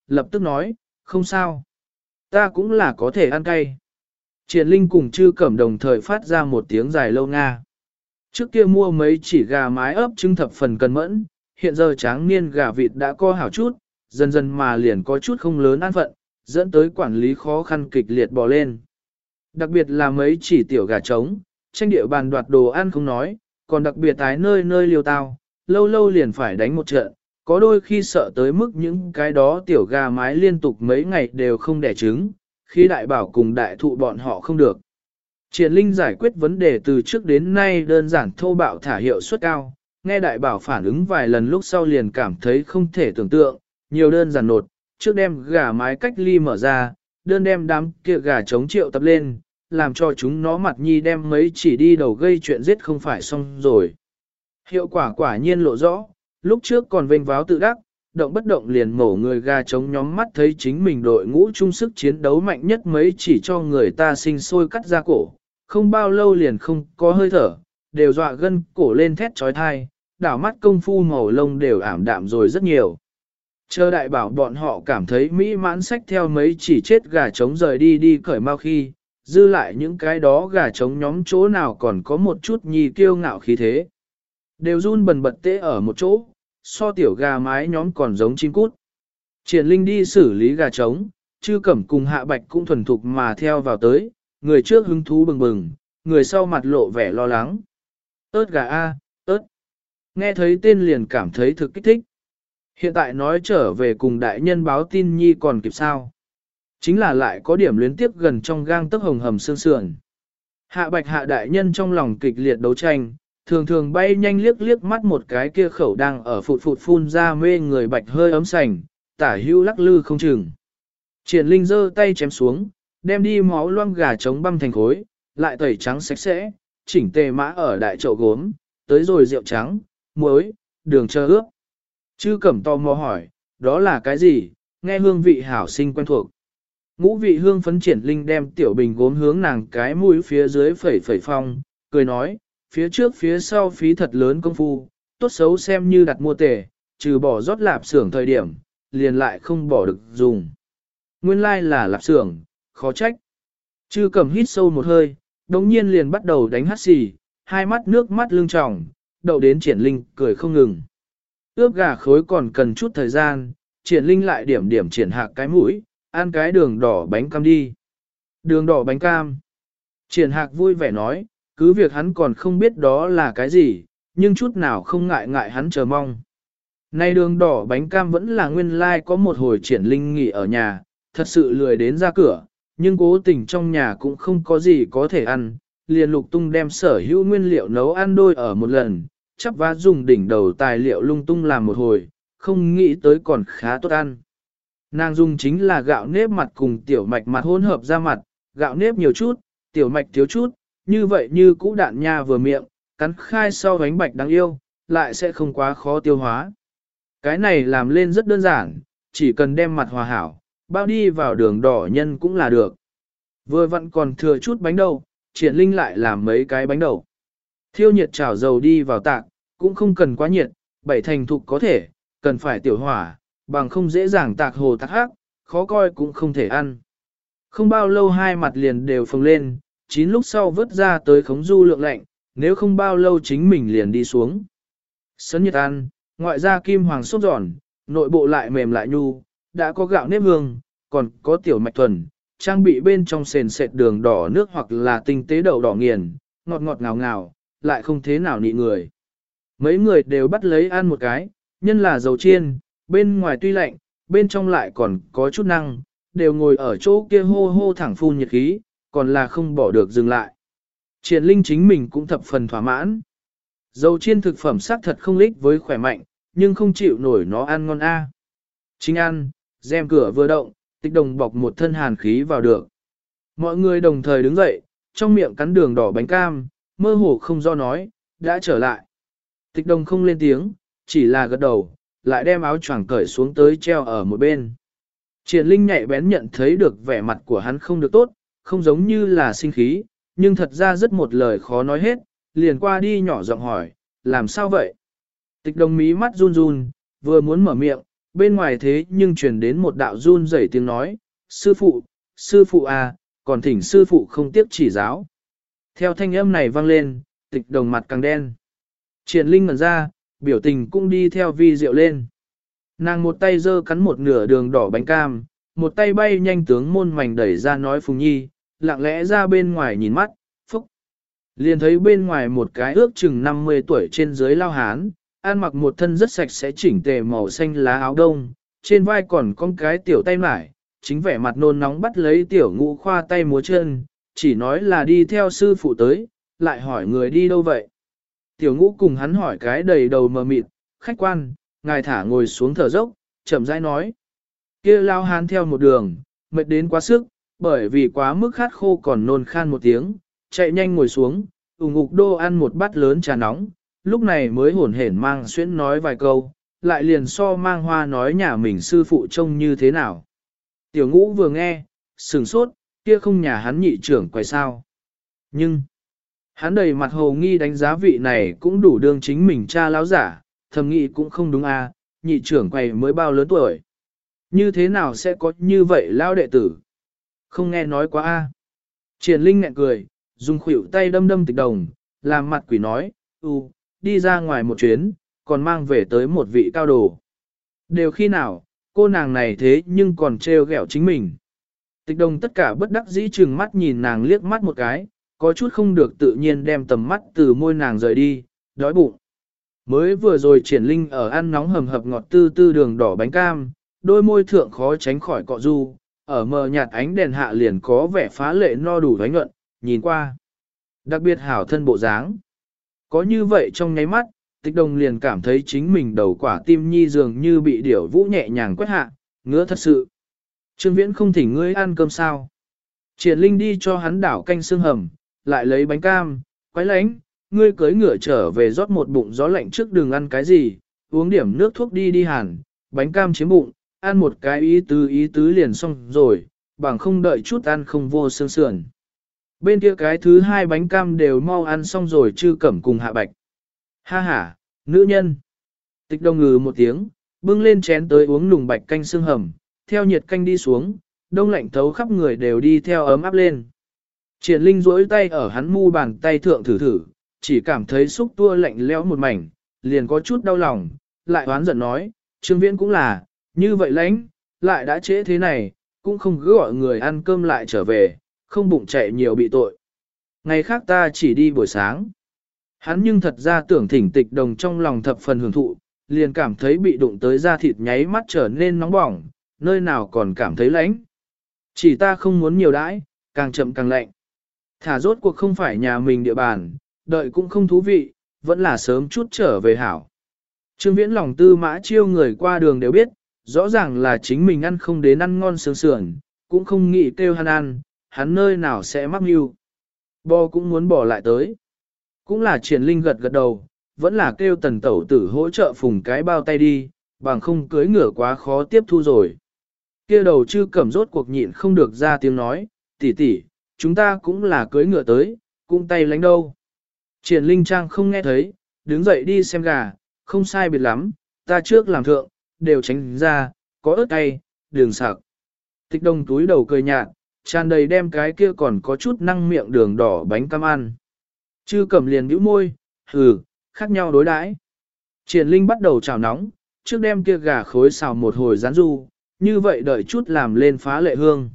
lập tức nói, không sao. Ta cũng là có thể ăn cay. Triển Linh cùng Trư Cẩm đồng thời phát ra một tiếng dài lâu nga. Trước kia mua mấy chỉ gà mái ấp trứng thập phần cân mẫn, hiện giờ tráng niên gà vịt đã co hảo chút, dần dần mà liền có chút không lớn an phận, dẫn tới quản lý khó khăn kịch liệt bò lên. Đặc biệt là mấy chỉ tiểu gà trống, tranh địa bàn đoạt đồ ăn không nói, còn đặc biệt tái nơi nơi liều tao, lâu lâu liền phải đánh một trận, có đôi khi sợ tới mức những cái đó tiểu gà mái liên tục mấy ngày đều không đẻ trứng, khi đại bảo cùng đại thụ bọn họ không được. Triển Linh giải quyết vấn đề từ trước đến nay đơn giản thô bạo thả hiệu suất cao, nghe đại bảo phản ứng vài lần lúc sau liền cảm thấy không thể tưởng tượng, nhiều đơn giản nột, trước đem gà mái cách ly mở ra, đơn đem đám kia gà trống triệu tập lên, làm cho chúng nó mặt nhi đem mấy chỉ đi đầu gây chuyện giết không phải xong rồi. Hiệu quả quả nhiên lộ rõ, lúc trước còn vênh váo tự đắc, động bất động liền mổ người gà trống nhóm mắt thấy chính mình đội ngũ chung sức chiến đấu mạnh nhất mấy chỉ cho người ta sinh sôi cắt ra cổ, không bao lâu liền không có hơi thở, đều dọa gân cổ lên thét trói thai, đảo mắt công phu màu lông đều ảm đạm rồi rất nhiều. Chờ đại bảo bọn họ cảm thấy mỹ mãn sách theo mấy chỉ chết gà trống rời đi đi cởi mau khi, dư lại những cái đó gà trống nhóm chỗ nào còn có một chút nhì kiêu ngạo khí thế. Đều run bần bật tê ở một chỗ, so tiểu gà mái nhóm còn giống chim cút. Triển Linh đi xử lý gà trống, Trư Cẩm cùng Hạ Bạch cũng thuần thục mà theo vào tới, người trước hứng thú bừng bừng, người sau mặt lộ vẻ lo lắng. Ơt gà a, ớt. Nghe thấy tên liền cảm thấy thực kích thích. Hiện tại nói trở về cùng đại nhân báo tin nhi còn kịp sao. Chính là lại có điểm luyến tiếp gần trong gang tấc hồng hầm sương sườn. Hạ Bạch hạ đại nhân trong lòng kịch liệt đấu tranh, thường thường bay nhanh liếc liếc mắt một cái kia khẩu đang ở phụt phụt phun ra mê người bạch hơi ấm sành, tả hưu lắc lư không chừng. Triển Linh giơ tay chém xuống, đem đi máu loang gà trống băm thành khối, lại tẩy trắng sạch sẽ, chỉnh tề mã ở đại chậu gốm, tới rồi rượu trắng, muối, đường chờ ướp. Chư Cẩm tò mò hỏi, đó là cái gì, nghe hương vị hảo sinh quen thuộc. Ngũ vị hương phấn Triển Linh đem tiểu bình gốm hướng nàng cái mũi phía dưới phẩy phẩy phong, cười nói, phía trước phía sau phí thật lớn công phu, tốt xấu xem như đặt mua tề, trừ bỏ rót lạp xưởng thời điểm, liền lại không bỏ được dùng. Nguyên lai like là lạp xưởng, khó trách. Chư Cẩm hít sâu một hơi, đống nhiên liền bắt đầu đánh hắt xì, hai mắt nước mắt lưng tròng, đậu đến Triển Linh cười không ngừng. Ướp gà khối còn cần chút thời gian, Triển Linh lại điểm điểm triển hạc cái mũi, ăn cái đường đỏ bánh cam đi. Đường đỏ bánh cam. Triển hạc vui vẻ nói, cứ việc hắn còn không biết đó là cái gì, nhưng chút nào không ngại ngại hắn chờ mong. Nay đường đỏ bánh cam vẫn là nguyên lai like có một hồi Triển Linh nghỉ ở nhà, thật sự lười đến ra cửa, nhưng cố tình trong nhà cũng không có gì có thể ăn, liền lục tung đem sở hữu nguyên liệu nấu ăn đôi ở một lần, chắp vá dùng đỉnh đầu tài liệu lung tung làm một hồi, không nghĩ tới còn khá tốt ăn. Nàng dùng chính là gạo nếp mặt cùng tiểu mạch mặt hỗn hợp ra mặt, gạo nếp nhiều chút, tiểu mạch thiếu chút, như vậy như cũ đạn nha vừa miệng, cắn khai sau bánh bạch đáng yêu, lại sẽ không quá khó tiêu hóa. Cái này làm lên rất đơn giản, chỉ cần đem mặt hòa hảo, bao đi vào đường đỏ nhân cũng là được. Vừa vặn còn thừa chút bánh đậu, Triển Linh lại làm mấy cái bánh đậu. Thiêu nhiệt chảo dầu đi vào tạc, cũng không cần quá nhiệt, bảy thành thục có thể, cần phải tiểu hỏa, bằng không dễ dàng tạc hồ tạc hắc, khó coi cũng không thể ăn. Không bao lâu hai mặt liền đều phồng lên, chín lúc sau vớt ra tới khống du lượng lạnh, nếu không bao lâu chính mình liền đi xuống. Sấn nhiệt ăn, ngoại ra kim hoàng sốt giòn, nội bộ lại mềm lại nhu, đã có gạo nếp hương, còn có tiểu mạch thuần, trang bị bên trong sền sệt đường đỏ nước hoặc là tinh tế đậu đỏ nghiền, ngọt ngọt ngào ngào, lại không thế nào nị người. Mấy người đều bắt lấy ăn một cái, nhân là dầu chiên, bên ngoài tuy lạnh, bên trong lại còn có chút năng, đều ngồi ở chỗ kia hô hô thẳng phun nhiệt khí, còn là không bỏ được dừng lại. Triển Linh chính mình cũng thập phần thỏa mãn. Dầu chiên thực phẩm xác thật không lích với khỏe mạnh, nhưng không chịu nổi nó ăn ngon a. Chính ăn, rèm cửa vừa động, Tịch Đồng bọc một thân hàn khí vào được. Mọi người đồng thời đứng dậy, trong miệng cắn đường đỏ bánh cam, mơ hồ không do nói, đã trở lại. Tịch Đồng không lên tiếng, chỉ là gật đầu, lại đem áo choàng cởi xuống tới treo ở một bên. Triển Linh nhạy bén nhận thấy được vẻ mặt của hắn không được tốt, không giống như là sinh khí, nhưng thật ra rất một lời khó nói hết, liền qua đi nhỏ giọng hỏi, làm sao vậy? Tịch Đồng mí mắt run run, vừa muốn mở miệng, bên ngoài thế nhưng truyền đến một đạo run rẩy tiếng nói, sư phụ, sư phụ à, còn thỉnh sư phụ không tiếp chỉ giáo. Theo thanh âm này vang lên, tịch đồng mặt càng đen. Triển Linh ngẩn ra, biểu tình cũng đi theo vi diệu lên. Nàng một tay giơ cắn một nửa đường đỏ bánh cam, một tay bay nhanh tướng môn mảnh đẩy ra nói Phùng Nhi, lặng lẽ ra bên ngoài nhìn mắt, phúc. Liền thấy bên ngoài một cái ước chừng năm mươi tuổi trên dưới lao hán, ăn mặc một thân rất sạch sẽ chỉnh tề màu xanh lá áo đông, trên vai còn có cái tiểu tay mải, chính vẻ mặt nôn nóng bắt lấy tiểu ngũ khoa tay múa chân, chỉ nói là đi theo sư phụ tới, lại hỏi người đi đâu vậy. Tiểu ngũ cùng hắn hỏi cái đầy đầu mờ mịt, khách quan, ngài thả ngồi xuống thở dốc, chậm rãi nói. Kia lao hán theo một đường, mệt đến quá sức, bởi vì quá mức khát khô còn nôn khan một tiếng, chạy nhanh ngồi xuống, ủng ngục đô ăn một bát lớn trà nóng, lúc này mới hổn hển mang xuyễn nói vài câu, lại liền so mang hoa nói nhà mình sư phụ trông như thế nào. Tiểu ngũ vừa nghe, sừng sốt, kia không nhà hắn nhị trưởng quay sao. Nhưng, hắn đầy mặt hồ nghi đánh giá vị này cũng đủ đương chính mình cha lão giả, thầm nghĩ cũng không đúng à, nhị trưởng quay mới bao lớn tuổi. Như thế nào sẽ có như vậy lao đệ tử? Không nghe nói quá a. À. Triển Linh nhẹ cười, dùng khuỷu tay đâm đâm tịch đồng, làm mặt quỷ nói, u, đi ra ngoài một chuyến, còn mang về tới một vị cao đồ. Đều khi nào, cô nàng này thế nhưng còn trêu ghẹo chính mình. Tịch đồng tất cả bất đắc dĩ chừng mắt nhìn nàng liếc mắt một cái, có chút không được tự nhiên đem tầm mắt từ môi nàng rời đi, đói bụng. Mới vừa rồi Triển Linh ở ăn nóng hầm hập ngọt tư tư đường đỏ bánh cam, đôi môi thượng khó tránh khỏi cọ du, ở mờ nhạt ánh đèn hạ liền có vẻ phá lệ no đủ ánh nhuận, nhìn qua. Đặc biệt hảo thân bộ dáng. Có như vậy trong nháy mắt, tịch đồng liền cảm thấy chính mình đầu quả tim nhi dường như bị điểu vũ nhẹ nhàng quét hạ, ngứa thật sự. Trương Viễn không thỉnh ngươi ăn cơm sao. Triển Linh đi cho hắn đảo canh xương hầm, lại lấy bánh cam, quái lánh, ngươi cưới ngựa trở về rót một bụng gió lạnh trước đường ăn cái gì, uống điểm nước thuốc đi đi hẳn, bánh cam chiếm bụng, ăn một cái ý tứ ý tứ liền xong rồi, bằng không đợi chút ăn không vô xương sườn. Bên kia cái thứ hai bánh cam đều mau ăn xong rồi Chư Cẩm cùng Hạ Bạch. Ha ha, nữ nhân. Tịch đồng ngừ một tiếng, bưng lên chén tới uống nùng bạch canh xương hầm, theo nhiệt canh đi xuống, đông lạnh thấu khắp người đều đi theo ấm áp lên. Triển Linh duỗi tay ở hắn mu bàn tay thượng thử thử, chỉ cảm thấy xúc tua lạnh lẽo một mảnh, liền có chút đau lòng, lại oán giận nói, Trương Viễn cũng là, như vậy lãnh, lại đã trễ thế này, cũng không cứ gọi người ăn cơm lại trở về, không bụng chạy nhiều bị tội. Ngày khác ta chỉ đi buổi sáng. Hắn nhưng thật ra tưởng thỉnh tịch đồng trong lòng thập phần hưởng thụ, liền cảm thấy bị đụng tới da thịt nháy mắt trở nên nóng bỏng, nơi nào còn cảm thấy lạnh. Chỉ ta không muốn nhiều đãi, càng chậm càng lạnh. Thả rốt cuộc không phải nhà mình địa bàn, đợi cũng không thú vị, vẫn là sớm chút trở về hảo. Trương Viễn lòng tư mã chiêu người qua đường đều biết, rõ ràng là chính mình ăn không đến ăn ngon sướng sườn, cũng không nghĩ kêu hắn ăn, hắn nơi nào sẽ mắc mưu. Bò cũng muốn bỏ lại tới. Cũng là Triển Linh gật gật đầu, vẫn là kêu tần tẩu tử hỗ trợ phùng cái bao tay đi, bằng không cưới ngửa quá khó tiếp thu rồi. Kia đầu Chư Cẩm rốt cuộc nhịn không được ra tiếng nói, tỷ tỷ, chúng ta cũng là cưới ngựa tới, cũng tay lánh đâu. Triển Linh Trang không nghe thấy, đứng dậy đi xem gà, không sai biệt lắm, ta trước làm thượng, đều tránh ra, có ớt cay, đường sạc. Tịch đồng túi đầu cười nhạt, tràn đầy đem cái kia còn có chút năng miệng đường đỏ bánh cam ăn. Chư Cẩm liền bĩu môi, hừ, khác nhau đối đãi. Triển Linh bắt đầu chảo nóng, trước đem kia gà khối xào một hồi rán ru, như vậy đợi chút làm lên phá lệ hương.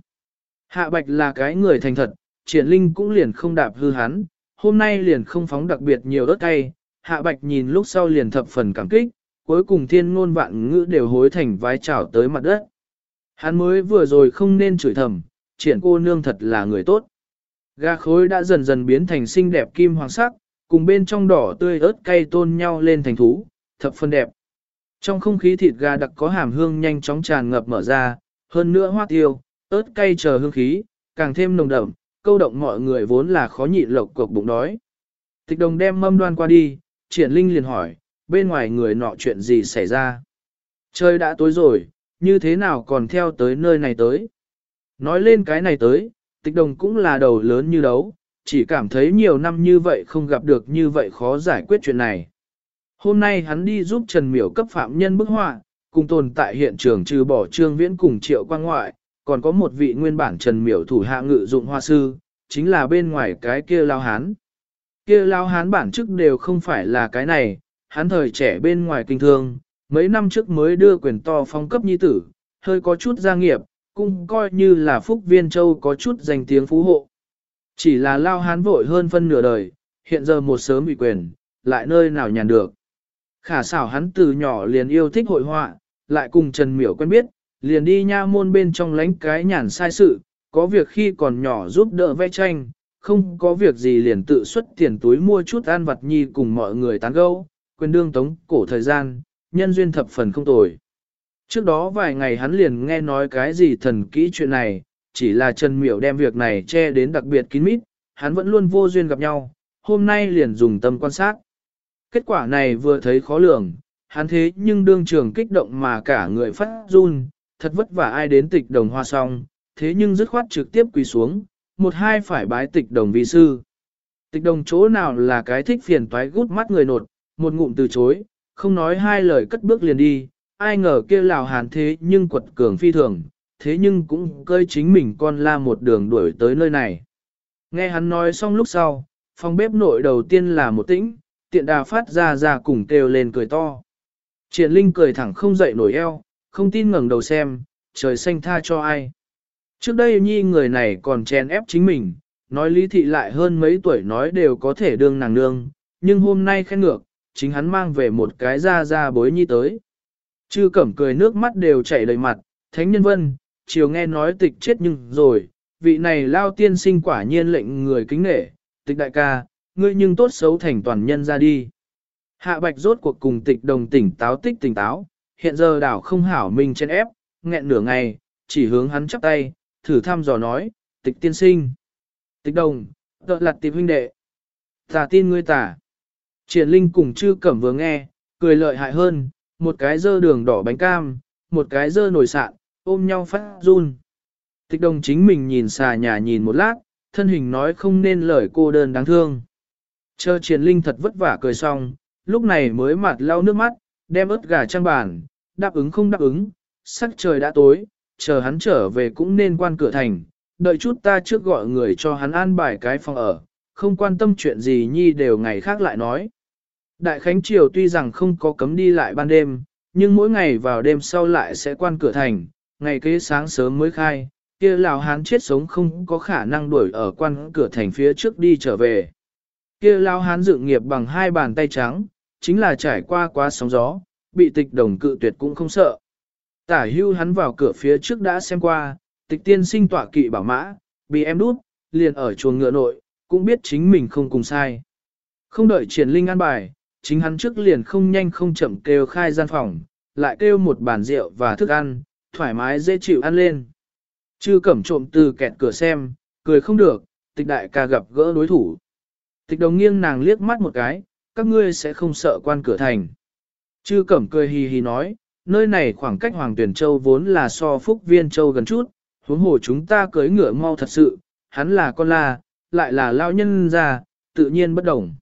Hạ Bạch là cái người thành thật, Triển Linh cũng liền không đạp hư hắn, hôm nay liền không phóng đặc biệt nhiều ớt cay. Hạ Bạch nhìn lúc sau liền thập phần cảm kích, cuối cùng thiên ngôn vạn ngữ đều hối thành vái chảo tới mặt đất. Hắn mới vừa rồi không nên chửi thầm, Triển cô nương thật là người tốt. Gà khối đã dần dần biến thành xinh đẹp kim hoàng sắc, cùng bên trong đỏ tươi ớt cay tôn nhau lên thành thú, thập phần đẹp. Trong không khí thịt gà đặc có hàm hương nhanh chóng tràn ngập mở ra, hơn nữa hoa tiêu, ớt cay chờ hương khí, càng thêm nồng đậm, câu động mọi người vốn là khó nhịn lộc cục bụng đói. Tịch đồng đem mâm đoan qua đi, Triển Linh liền hỏi, bên ngoài người nọ chuyện gì xảy ra? Trời đã tối rồi, như thế nào còn theo tới nơi này tới? Nói lên cái này tới, tịch đồng cũng là đầu lớn như đấu, chỉ cảm thấy nhiều năm như vậy không gặp được như vậy khó giải quyết chuyện này. Hôm nay hắn đi giúp Trần Miểu cấp phạm nhân bức họa, cùng tồn tại hiện trường trừ bỏ Trương Viễn cùng Triệu Quang ngoại, còn có một vị nguyên bản Trần Miểu thủ hạ ngự dụng hoa sư, chính là bên ngoài cái kia lao hán. Kia lao hán bản chức đều không phải là cái này, hắn thời trẻ bên ngoài kinh thương, mấy năm trước mới đưa quyền to phong cấp nhi tử, hơi có chút gia nghiệp, cũng coi như là Phúc Viên Châu có chút danh tiếng phú hộ. Chỉ là lao hán vội hơn phân nửa đời, hiện giờ một sớm bị quyền, lại nơi nào nhàn được. Khả xảo hắn từ nhỏ liền yêu thích hội họa, lại cùng Trần Miểu quen biết, liền đi nha môn bên trong lánh cái nhàn sai sự, có việc khi còn nhỏ giúp đỡ vẽ tranh, không có việc gì liền tự xuất tiền túi mua chút ăn vặt nhi cùng mọi người tán gẫu, quyền đương tống cổ thời gian, nhân duyên thập phần không tồi. Trước đó vài ngày hắn liền nghe nói cái gì thần kỹ chuyện này, chỉ là Trần Miểu đem việc này che đến đặc biệt kín mít, hắn vẫn luôn vô duyên gặp nhau, hôm nay liền dùng tâm quan sát. Kết quả này vừa thấy khó lường, hắn thế nhưng đương trường kích động mà cả người phát run, thật vất vả ai đến tịch đồng hoa xong, thế nhưng dứt khoát trực tiếp quỳ xuống, một hai phải bái tịch đồng vi sư. Tịch đồng chỗ nào là cái thích phiền toái gút mắt người nột, một ngụm từ chối, không nói hai lời cất bước liền đi, ai ngờ kia lào hàn thế nhưng quật cường phi thường, thế nhưng cũng cơi chính mình con la một đường đuổi tới nơi này. Nghe hắn nói xong lúc sau, phòng bếp nội đầu tiên là một tĩnh, tiện đà phát ra ra cùng kêu lên cười to. Triển Linh cười thẳng không dậy nổi eo, không tin ngẩng đầu xem, trời xanh tha cho ai. Trước đây nhi người này còn chèn ép chính mình, nói lý thị lại hơn mấy tuổi nói đều có thể đương nàng nương, nhưng hôm nay khen ngược, chính hắn mang về một cái ra ra bối nhi tới. Chư Cẩm cười nước mắt đều chảy đầy mặt, Thánh Nhân Vân, chiều nghe nói tịch chết nhưng rồi, vị này lao tiên sinh quả nhiên lệnh người kính nể, tịch đại ca, ngươi nhưng tốt xấu thành toàn nhân ra đi. Hạ Bạch rốt cuộc cùng tịch đồng tỉnh táo tích tỉnh táo, hiện giờ đảo không hảo mình chen ép, nghẹn nửa ngày, chỉ hướng hắn chắp tay, thử thăm dò nói, tịch tiên sinh. Tịch đồng, tợ lặt tịch huynh đệ. Tà tin ngươi tà. Triển Linh cùng Chư Cẩm vừa nghe, cười lợi hại hơn, một cái dơ đường đỏ bánh cam, một cái dơ nồi sạn, ôm nhau phát run. Tịch đồng chính mình nhìn xà nhà nhìn một lát, thân hình nói không nên lời cô đơn đáng thương. Chờ Triển Linh thật vất vả cười xong, lúc này mới mặt lau nước mắt, đem ớt gà trang bàn, đáp ứng không đáp ứng, sắc trời đã tối, chờ hắn trở về cũng nên quan cửa thành, đợi chút ta trước gọi người cho hắn an bài cái phòng ở, không quan tâm chuyện gì nhi đều ngày khác lại nói. Đại Khánh Triều tuy rằng không có cấm đi lại ban đêm, nhưng mỗi ngày vào đêm sau lại sẽ quan cửa thành, ngày kế sáng sớm mới khai, kia Lào Hán chết sống không có khả năng đuổi ở quan cửa thành phía trước đi trở về. Kia Lào Hán dự nghiệp bằng hai bàn tay trắng, chính là trải qua quá sóng gió, bị tịch đồng cự tuyệt cũng không sợ. Tả hưu hắn vào cửa phía trước đã xem qua, tịch tiên sinh tọa kỵ bảo mã, bị em đút, liền ở chuồng ngựa nội, cũng biết chính mình không cùng sai. Không đợi Triển Linh an bài, chính hắn trước liền không nhanh không chậm kêu khai gian phòng, lại kêu một bàn rượu và thức ăn, thoải mái dễ chịu ăn lên. Chư Cẩm trộm từ kẹt cửa xem, cười không được, tịch đại ca gặp gỡ đối thủ. Tịch đồng nghiêng nàng liếc mắt một cái, các ngươi sẽ không sợ quan cửa thành. Chư Cẩm cười hì hì nói, nơi này khoảng cách Hoàng Tuyển Châu vốn là so Phúc Viên Châu gần chút, huống hồ chúng ta cưới ngựa mau thật sự, hắn là con la, lại là lao nhân già, tự nhiên bất đồng.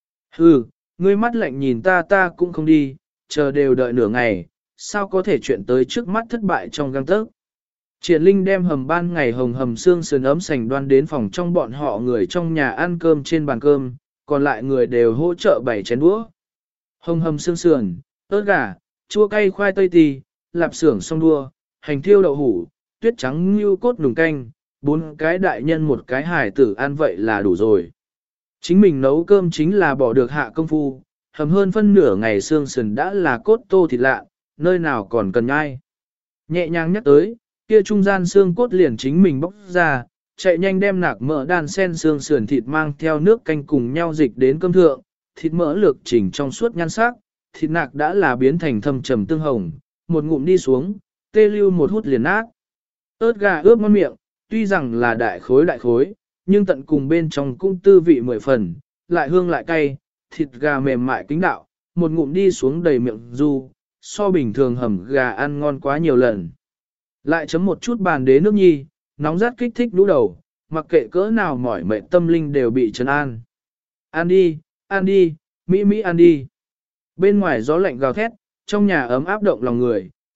Hừ, ngươi mắt lạnh nhìn ta ta cũng không đi, chờ đều đợi nửa ngày, sao có thể chuyện tới trước mắt thất bại trong găng tấc. Triển Linh đem hầm ban ngày hồng hầm xương sườn ấm sành đoan đến phòng trong bọn họ người trong nhà ăn cơm trên bàn cơm, còn lại người đều hỗ trợ bảy chén đũa. Hồng hầm xương sườn, ớt gà, chua cay khoai tây tì, lạp xưởng song đua, hành thiêu đậu hủ, tuyết trắng như cốt nùng canh, bốn cái đại nhân một cái hải tử ăn vậy là đủ rồi. Chính mình nấu cơm chính là bỏ được hạ công phu, hầm hơn phân nửa ngày xương sườn đã là cốt tô thịt lạ, nơi nào còn cần nhai. Nhẹ nhàng nhắc tới, kia trung gian xương cốt liền chính mình bóc ra, chạy nhanh đem nạc mỡ đan sen xương sườn thịt mang theo nước canh cùng nhau dịch đến cơm thượng, thịt mỡ lược chỉnh trong suốt nhan sắc, thịt nạc đã là biến thành thâm trầm tương hồng, một ngụm đi xuống, tê lưu một hút liền nát. Ớt gà ướp ngon miệng, tuy rằng là đại khối đại khối, nhưng tận cùng bên trong cũng tư vị mười phần, lại hương lại cay, thịt gà mềm mại kính đạo, một ngụm đi xuống đầy miệng du, so bình thường hầm gà ăn ngon quá nhiều lần. Lại chấm một chút bàn đế nước nhi, nóng rát kích thích đũ đầu, mặc kệ cỡ nào mỏi mệt tâm linh đều bị trấn an. Ăn đi, ăn đi, Mỹ Mỹ ăn đi. Bên ngoài gió lạnh gào thét, trong nhà ấm áp động lòng người,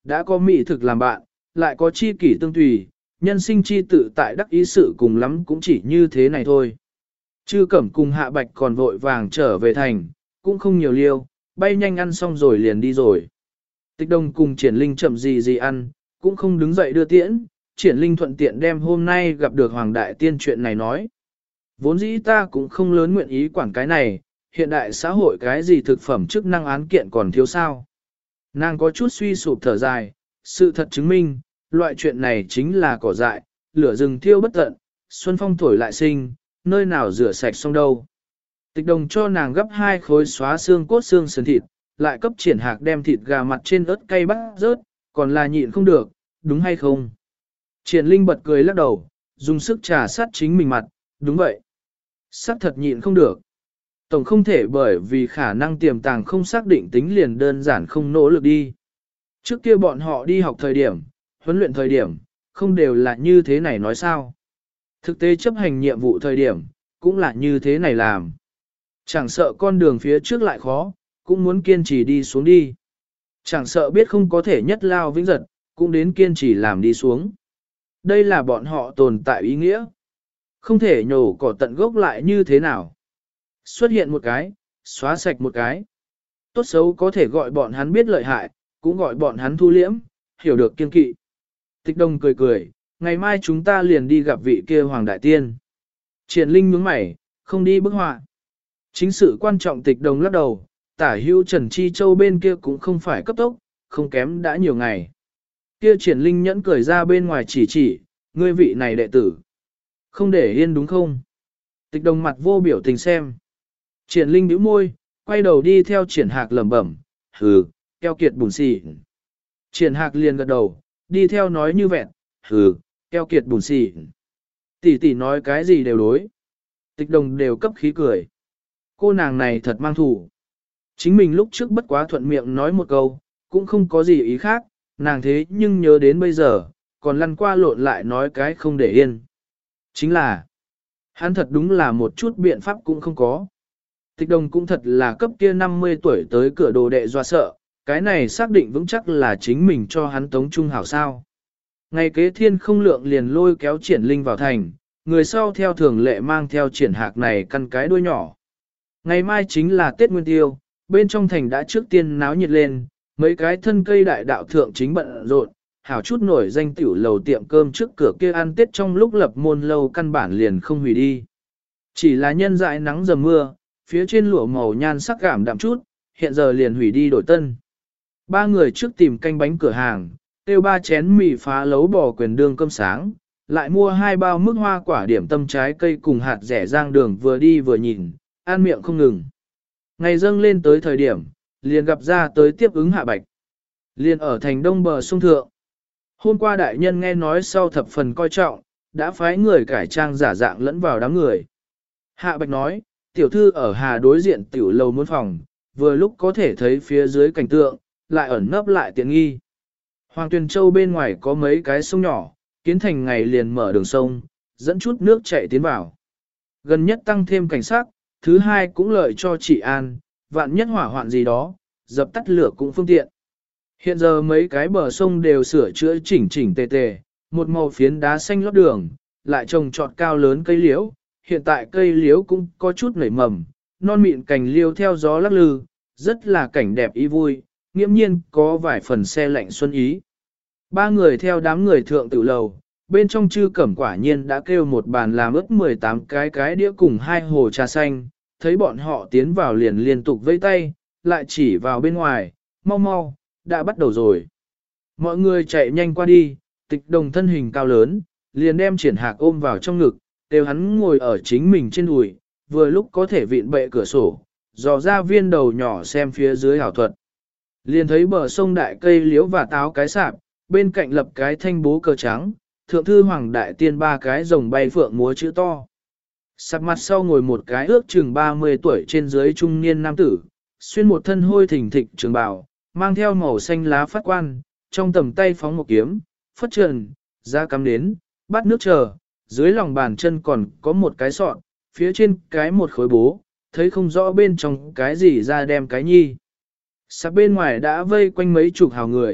đã có mỹ thực làm bạn, lại có chi kỷ tương tùy, nhân sinh chi tự tại đắc ý sự cùng lắm cũng chỉ như thế này thôi. Chư Cẩm cùng Hạ Bạch còn vội vàng trở về thành, cũng không nhiều liêu, bay nhanh ăn xong rồi liền đi rồi. Tịch Đồng cùng Triển Linh chậm gì gì ăn, cũng không đứng dậy đưa tiễn, Triển Linh thuận tiện đem hôm nay gặp được Hoàng Đại Tiên chuyện này nói. Vốn dĩ ta cũng không lớn nguyện ý quản cái này, hiện đại xã hội cái gì thực phẩm chức năng án kiện còn thiếu sao. Nàng có chút suy sụp thở dài, sự thật chứng minh, loại chuyện này chính là cỏ dại, lửa rừng thiêu bất tận, xuân phong thổi lại sinh, nơi nào rửa sạch xong đâu. Tịch Đồng cho nàng gấp hai khối xóa xương cốt xương sườn thịt, lại cấp Triển Hạc đem thịt gà mặt trên ớt cay bắt rớt, còn là nhịn không được, đúng hay không? Triển Linh bật cười lắc đầu, dùng sức trà sát chính mình mặt, đúng vậy. Sắc thật nhịn không được. Tổng không thể bởi vì khả năng tiềm tàng không xác định tính liền đơn giản không nỗ lực đi. Trước kia bọn họ đi học thời điểm, huấn luyện thời điểm, không đều là như thế này nói sao. Thực tế chấp hành nhiệm vụ thời điểm, cũng là như thế này làm. Chẳng sợ con đường phía trước lại khó, cũng muốn kiên trì đi xuống đi. Chẳng sợ biết không có thể nhất lao vĩnh giật, cũng đến kiên trì làm đi xuống. Đây là bọn họ tồn tại ý nghĩa. Không thể nhổ cỏ tận gốc lại như thế nào. Xuất hiện một cái, xóa sạch một cái. Tốt xấu có thể gọi bọn hắn biết lợi hại, cũng gọi bọn hắn thu liễm, hiểu được kiên kỵ. Tịch Đồng cười cười, ngày mai chúng ta liền đi gặp vị kia Hoàng Đại Tiên. Triển Linh nhướng mày, không đi bức họa. Chính sự quan trọng Tịch Đồng lắc đầu, tả hữu Trần Chi Châu bên kia cũng không phải cấp tốc, không kém đã nhiều ngày. Kia Triển Linh nhẫn cười ra bên ngoài chỉ chỉ, ngươi vị này đệ tử. Không để yên đúng không? Tịch Đồng mặt vô biểu tình xem. Triển Linh bĩu môi, quay đầu đi theo Triển Hạc lẩm bẩm, hừ, keo kiệt bùn xì. Triển Hạc liền gật đầu, đi theo nói như vẹn, hừ, keo kiệt bùn xì. Tỷ tỷ nói cái gì đều đối. Tịch Đồng đều cấp khí cười. Cô nàng này thật mang thủ. Chính mình lúc trước bất quá thuận miệng nói một câu, cũng không có gì ý khác, nàng thế nhưng nhớ đến bây giờ, còn lăn qua lộn lại nói cái không để yên. Chính là, hắn thật đúng là một chút biện pháp cũng không có. Tịch Đồng cũng thật là cấp kia năm mươi tuổi tới cửa đồ đệ doa sợ, cái này xác định vững chắc là chính mình cho hắn tống trung hảo sao. Ngày kế thiên không lượng liền lôi kéo Triển Linh vào thành, người sau theo thường lệ mang theo Triển Hạc này căn cái đuôi nhỏ. Ngày mai chính là Tết Nguyên Tiêu, bên trong thành đã trước tiên náo nhiệt lên, mấy cái thân cây đại đạo thượng chính bận rộn, hảo chút nổi danh tiểu lầu tiệm cơm trước cửa kia ăn Tết trong lúc lập môn lâu căn bản liền không hủy đi. Chỉ là nhân dại nắng dầm mưa, phía trên lụa màu nhan sắc cảm đạm chút, hiện giờ liền hủy đi đổi tân. Ba người trước tìm canh bánh cửa hàng, tiêu ba chén mì phá lấu bò quyền đương cơm sáng, lại mua hai bao mức hoa quả điểm tâm trái cây cùng hạt rẻ rang đường vừa đi vừa nhìn, ăn miệng không ngừng. Ngày dâng lên tới thời điểm, liền gặp ra tới tiếp ứng Hạ Bạch. Liền ở thành đông bờ sông thượng. Hôm qua đại nhân nghe nói sau thập phần coi trọng, đã phái người cải trang giả dạng lẫn vào đám người. Hạ Bạch nói, tiểu thư ở hà đối diện tiểu lầu muốn phòng, vừa lúc có thể thấy phía dưới cảnh tượng, lại ẩn nấp lại tiện nghi. Hoàng Tuyền Châu bên ngoài có mấy cái sông nhỏ, kiến thành ngày liền mở đường sông, dẫn chút nước chảy tiến vào. Gần nhất tăng thêm cảnh sát, thứ hai cũng lợi cho chị An, vạn nhất hỏa hoạn gì đó, dập tắt lửa cũng phương tiện. Hiện giờ mấy cái bờ sông đều sửa chữa chỉnh chỉnh tề tề, một màu phiến đá xanh lót đường, lại trồng trọt cao lớn cây liễu, hiện tại cây liễu cũng có chút nảy mầm, non mịn cành liễu theo gió lắc lư, rất là cảnh đẹp ý vui, nghiễm nhiên có vài phần xe lạnh xuân ý. Ba người theo đám người thượng tự lầu, bên trong Chư Cẩm quả nhiên đã kêu một bàn làm ướt mười tám cái cái đĩa cùng hai hồ trà xanh, thấy bọn họ tiến vào liền liên tục vây tay, lại chỉ vào bên ngoài, mau mau, đã bắt đầu rồi. Mọi người chạy nhanh qua đi, Tịch Đồng thân hình cao lớn, liền đem Triển Hạc ôm vào trong ngực, đều hắn ngồi ở chính mình trên đùi, vừa lúc có thể vịn bệ cửa sổ, dò ra viên đầu nhỏ xem phía dưới hảo thuật. Liền thấy bờ sông đại cây liễu và táo cái sạp, bên cạnh lập cái thanh bố cờ trắng, thượng thư Hoàng Đại Tiên ba cái rồng bay phượng múa chữ to. Sạp mặt sau ngồi một cái ước chừng ba mươi tuổi trên dưới trung niên nam tử, xuyên một thân hôi thình thịch trường bào, mang theo màu xanh lá phát quan, trong tầm tay phóng một kiếm, phất trần, ra cắm đến, bắt nước chờ, dưới lòng bàn chân còn có một cái sọt, phía trên cái một khối bố, thấy không rõ bên trong cái gì ra đem cái nhi. Sạp bên ngoài đã vây quanh mấy chục hào người,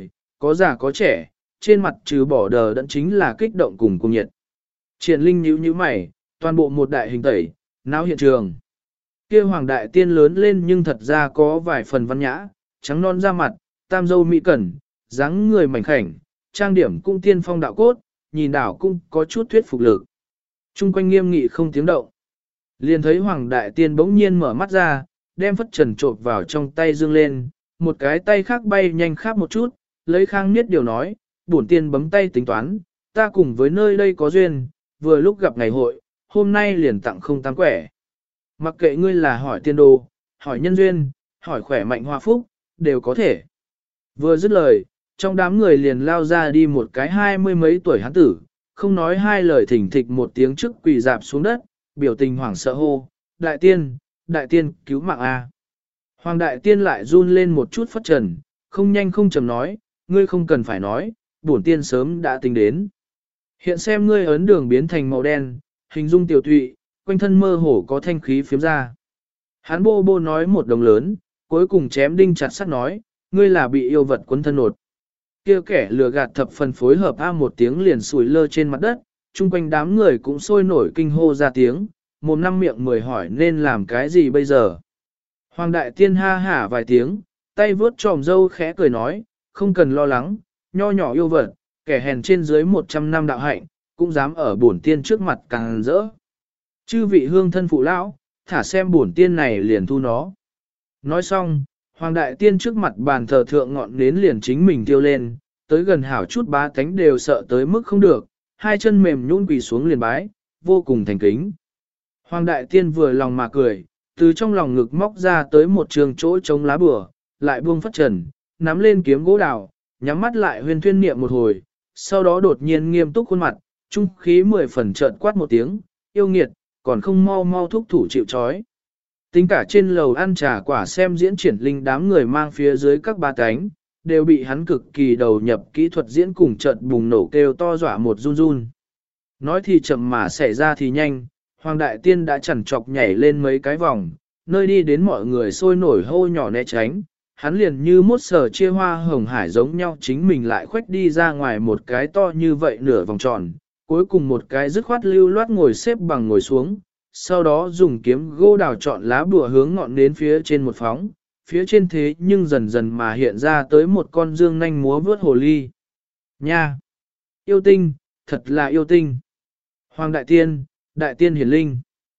có già có trẻ, trên mặt trừ bỏ đờ đẫn chính là kích động cùng cùng nhiệt. Triển Linh nhíu nhíu mày, toàn bộ một đại hình tẩy, náo hiện trường. Kia hoàng đại tiên lớn lên nhưng thật ra có vài phần văn nhã, trắng non da mặt, tam dâu mỹ cẩn, dáng người mảnh khảnh, trang điểm cũng tiên phong đạo cốt, nhìn đảo cũng có chút thuyết phục lực. Trung quanh nghiêm nghị không tiếng động. Liền thấy hoàng đại tiên bỗng nhiên mở mắt ra, đem phất trần trộn vào trong tay dương lên, một cái tay khác bay nhanh khắp một chút, lấy khang niết điều nói, bổn tiên bấm tay tính toán, ta cùng với nơi đây có duyên, vừa lúc gặp ngày hội, hôm nay liền tặng không tám quẻ. Mặc kệ ngươi là hỏi tiên đồ, hỏi nhân duyên, hỏi khỏe mạnh hoa phúc, đều có thể. Vừa dứt lời, trong đám người liền lao ra đi một cái hai mươi mấy tuổi hán tử, không nói hai lời thỉnh thịch một tiếng trước quỳ dạp xuống đất, biểu tình hoảng sợ hô, đại tiên, đại tiên cứu mạng a. Hoàng đại tiên lại run lên một chút phất trần, không nhanh không chậm nói, ngươi không cần phải nói, bổn tiên sớm đã tính đến. Hiện xem ngươi ấn đường biến thành màu đen, hình dung tiểu thụy, quanh thân mơ hồ có thanh khí phiếm ra. Hán bô bô nói một đồng lớn, cuối cùng chém đinh chặt sắt nói, ngươi là bị yêu vật quấn thân nột. Kia kẻ lừa gạt thập phần phối hợp a một tiếng liền sủi lơ trên mặt đất, chung quanh đám người cũng sôi nổi kinh hô ra tiếng, mồm năm miệng mười hỏi nên làm cái gì bây giờ. Hoàng đại tiên ha hả vài tiếng, tay vướt tròm dâu khẽ cười nói, không cần lo lắng, nho nhỏ yêu vật, kẻ hèn trên dưới một trăm năm đạo hạnh, cũng dám ở bổn tiên trước mặt càng rỡ. Chư vị hương thân phụ lão, thả xem bổn tiên này liền thu nó. Nói xong, hoàng đại tiên trước mặt bàn thờ thượng ngọn nến liền chính mình tiêu lên, tới gần hảo chút bá tánh đều sợ tới mức không được, hai chân mềm nhũn quỳ xuống liền bái, vô cùng thành kính. Hoàng đại tiên vừa lòng mà cười, từ trong lòng ngực móc ra tới một trường chỗ trống lá bùa, lại buông phất trần, nắm lên kiếm gỗ đào, nhắm mắt lại huyên thuyên niệm một hồi, sau đó đột nhiên nghiêm túc khuôn mặt, trung khí mười phần trợn quát một tiếng, yêu nghiệt, còn không mau mau thúc thủ chịu trói. Tính cả trên lầu ăn trà quả xem diễn triển linh đám người mang phía dưới các ba cánh, đều bị hắn cực kỳ đầu nhập kỹ thuật diễn cùng trận bùng nổ kêu to dọa một run run. Nói thì chậm mà xảy ra thì nhanh, Hoàng Đại Tiên đã chằn chọc nhảy lên mấy cái vòng, nơi đi đến mọi người sôi nổi hô nhỏ né tránh, hắn liền như mốt sở chia hoa hồng hải giống nhau chính mình lại khuếch đi ra ngoài một cái to như vậy nửa vòng tròn, cuối cùng một cái dứt khoát lưu loát ngồi xếp bằng ngồi xuống, sau đó dùng kiếm gỗ đào chọn lá bùa hướng ngọn đến phía trên một phóng, phía trên thế nhưng dần dần mà hiện ra tới một con dương nanh múa vướt hồ ly. Nha! Yêu tinh, thật là yêu tinh! Hoàng Đại Tiên, Đại Tiên hiển linh!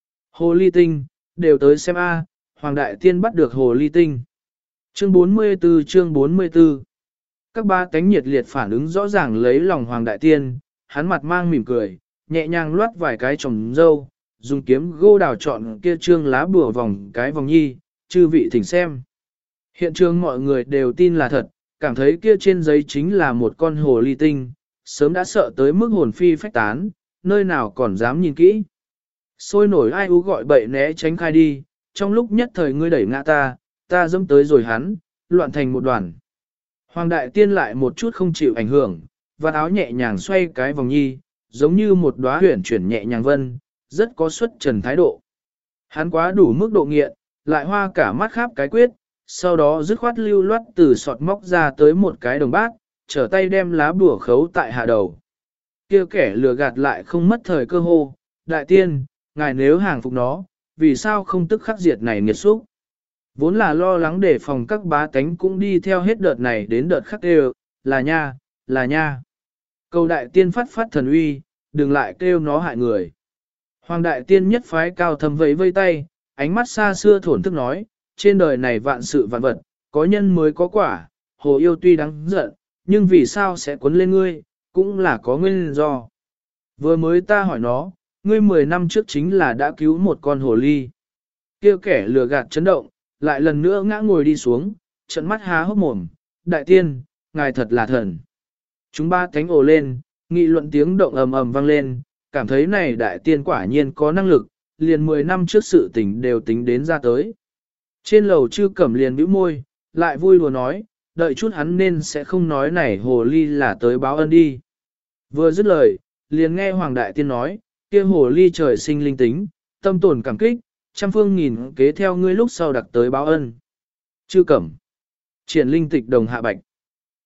Hồ ly tinh, đều tới xem a, Hoàng Đại Tiên bắt được hồ ly tinh. Chương bốn mươi tư chương bốn mươi tư Các ba cánh nhiệt liệt phản ứng rõ ràng lấy lòng Hoàng Đại Tiên, hắn mặt mang mỉm cười, nhẹ nhàng loát vài cái trồng dâu, dùng kiếm gỗ đào chọn kia trương lá bùa vòng cái vòng nhi, chư vị thỉnh xem. Hiện trường mọi người đều tin là thật, cảm thấy kia trên giấy chính là một con hồ ly tinh, sớm đã sợ tới mức hồn phi phách tán, nơi nào còn dám nhìn kỹ. Sôi nổi ai ú gọi bậy né tránh khai đi, trong lúc nhất thời ngươi đẩy ngã ta, ta dẫm tới rồi hắn, loạn thành một đoàn. Hoàng Đại Tiên lại một chút không chịu ảnh hưởng, vạt áo nhẹ nhàng xoay cái vòng nhi, giống như một đóa huyển chuyển nhẹ nhàng vân, rất có xuất trần thái độ. Hắn quá đủ mức độ nghiện, lại hoa cả mắt khắp cái quyết, sau đó dứt khoát lưu loát từ sọt móc ra tới một cái đồng bát, trở tay đem lá bùa khấu tại hạ đầu. Kia kẻ lừa gạt lại không mất thời cơ hô, Đại Tiên, ngài nếu hàng phục nó, vì sao không tức khắc diệt này nghiệt xúc? Vốn là lo lắng để phòng các bá tánh cũng đi theo hết đợt này đến đợt khác đều, là nha, là nha. Cầu Đại Tiên phát phát thần uy, đừng lại kêu nó hại người. Hoàng Đại Tiên nhất phái cao thầm vẫy vây tay, ánh mắt xa xưa thổn thức nói, trên đời này vạn sự vạn vật, có nhân mới có quả, hồ yêu tuy đáng giận, nhưng vì sao sẽ cuốn lên ngươi, cũng là có nguyên do. Vừa mới ta hỏi nó, ngươi mười năm trước chính là đã cứu một con hồ ly. Kia kẻ lừa gạt chấn động, lại lần nữa ngã ngồi đi xuống, trận mắt há hốc mồm, Đại Tiên, ngài thật là thần. Chúng ba cánh ồ lên, nghị luận tiếng động ầm ầm vang lên, cảm thấy này Đại Tiên quả nhiên có năng lực, liền mười năm trước sự tình đều tính đến ra tới. Trên lầu Chư Cẩm liền bĩu môi, lại vui đùa nói, đợi chút hắn nên sẽ không nói này hồ ly là tới báo ân đi. Vừa dứt lời, liền nghe Hoàng Đại Tiên nói, kia hồ ly trời sinh linh tính, tâm tồn cảm kích, trăm phương nghìn kế theo ngươi lúc sau đặc tới báo ân. Chư Cẩm, triển linh tịch đồng hạ bạch.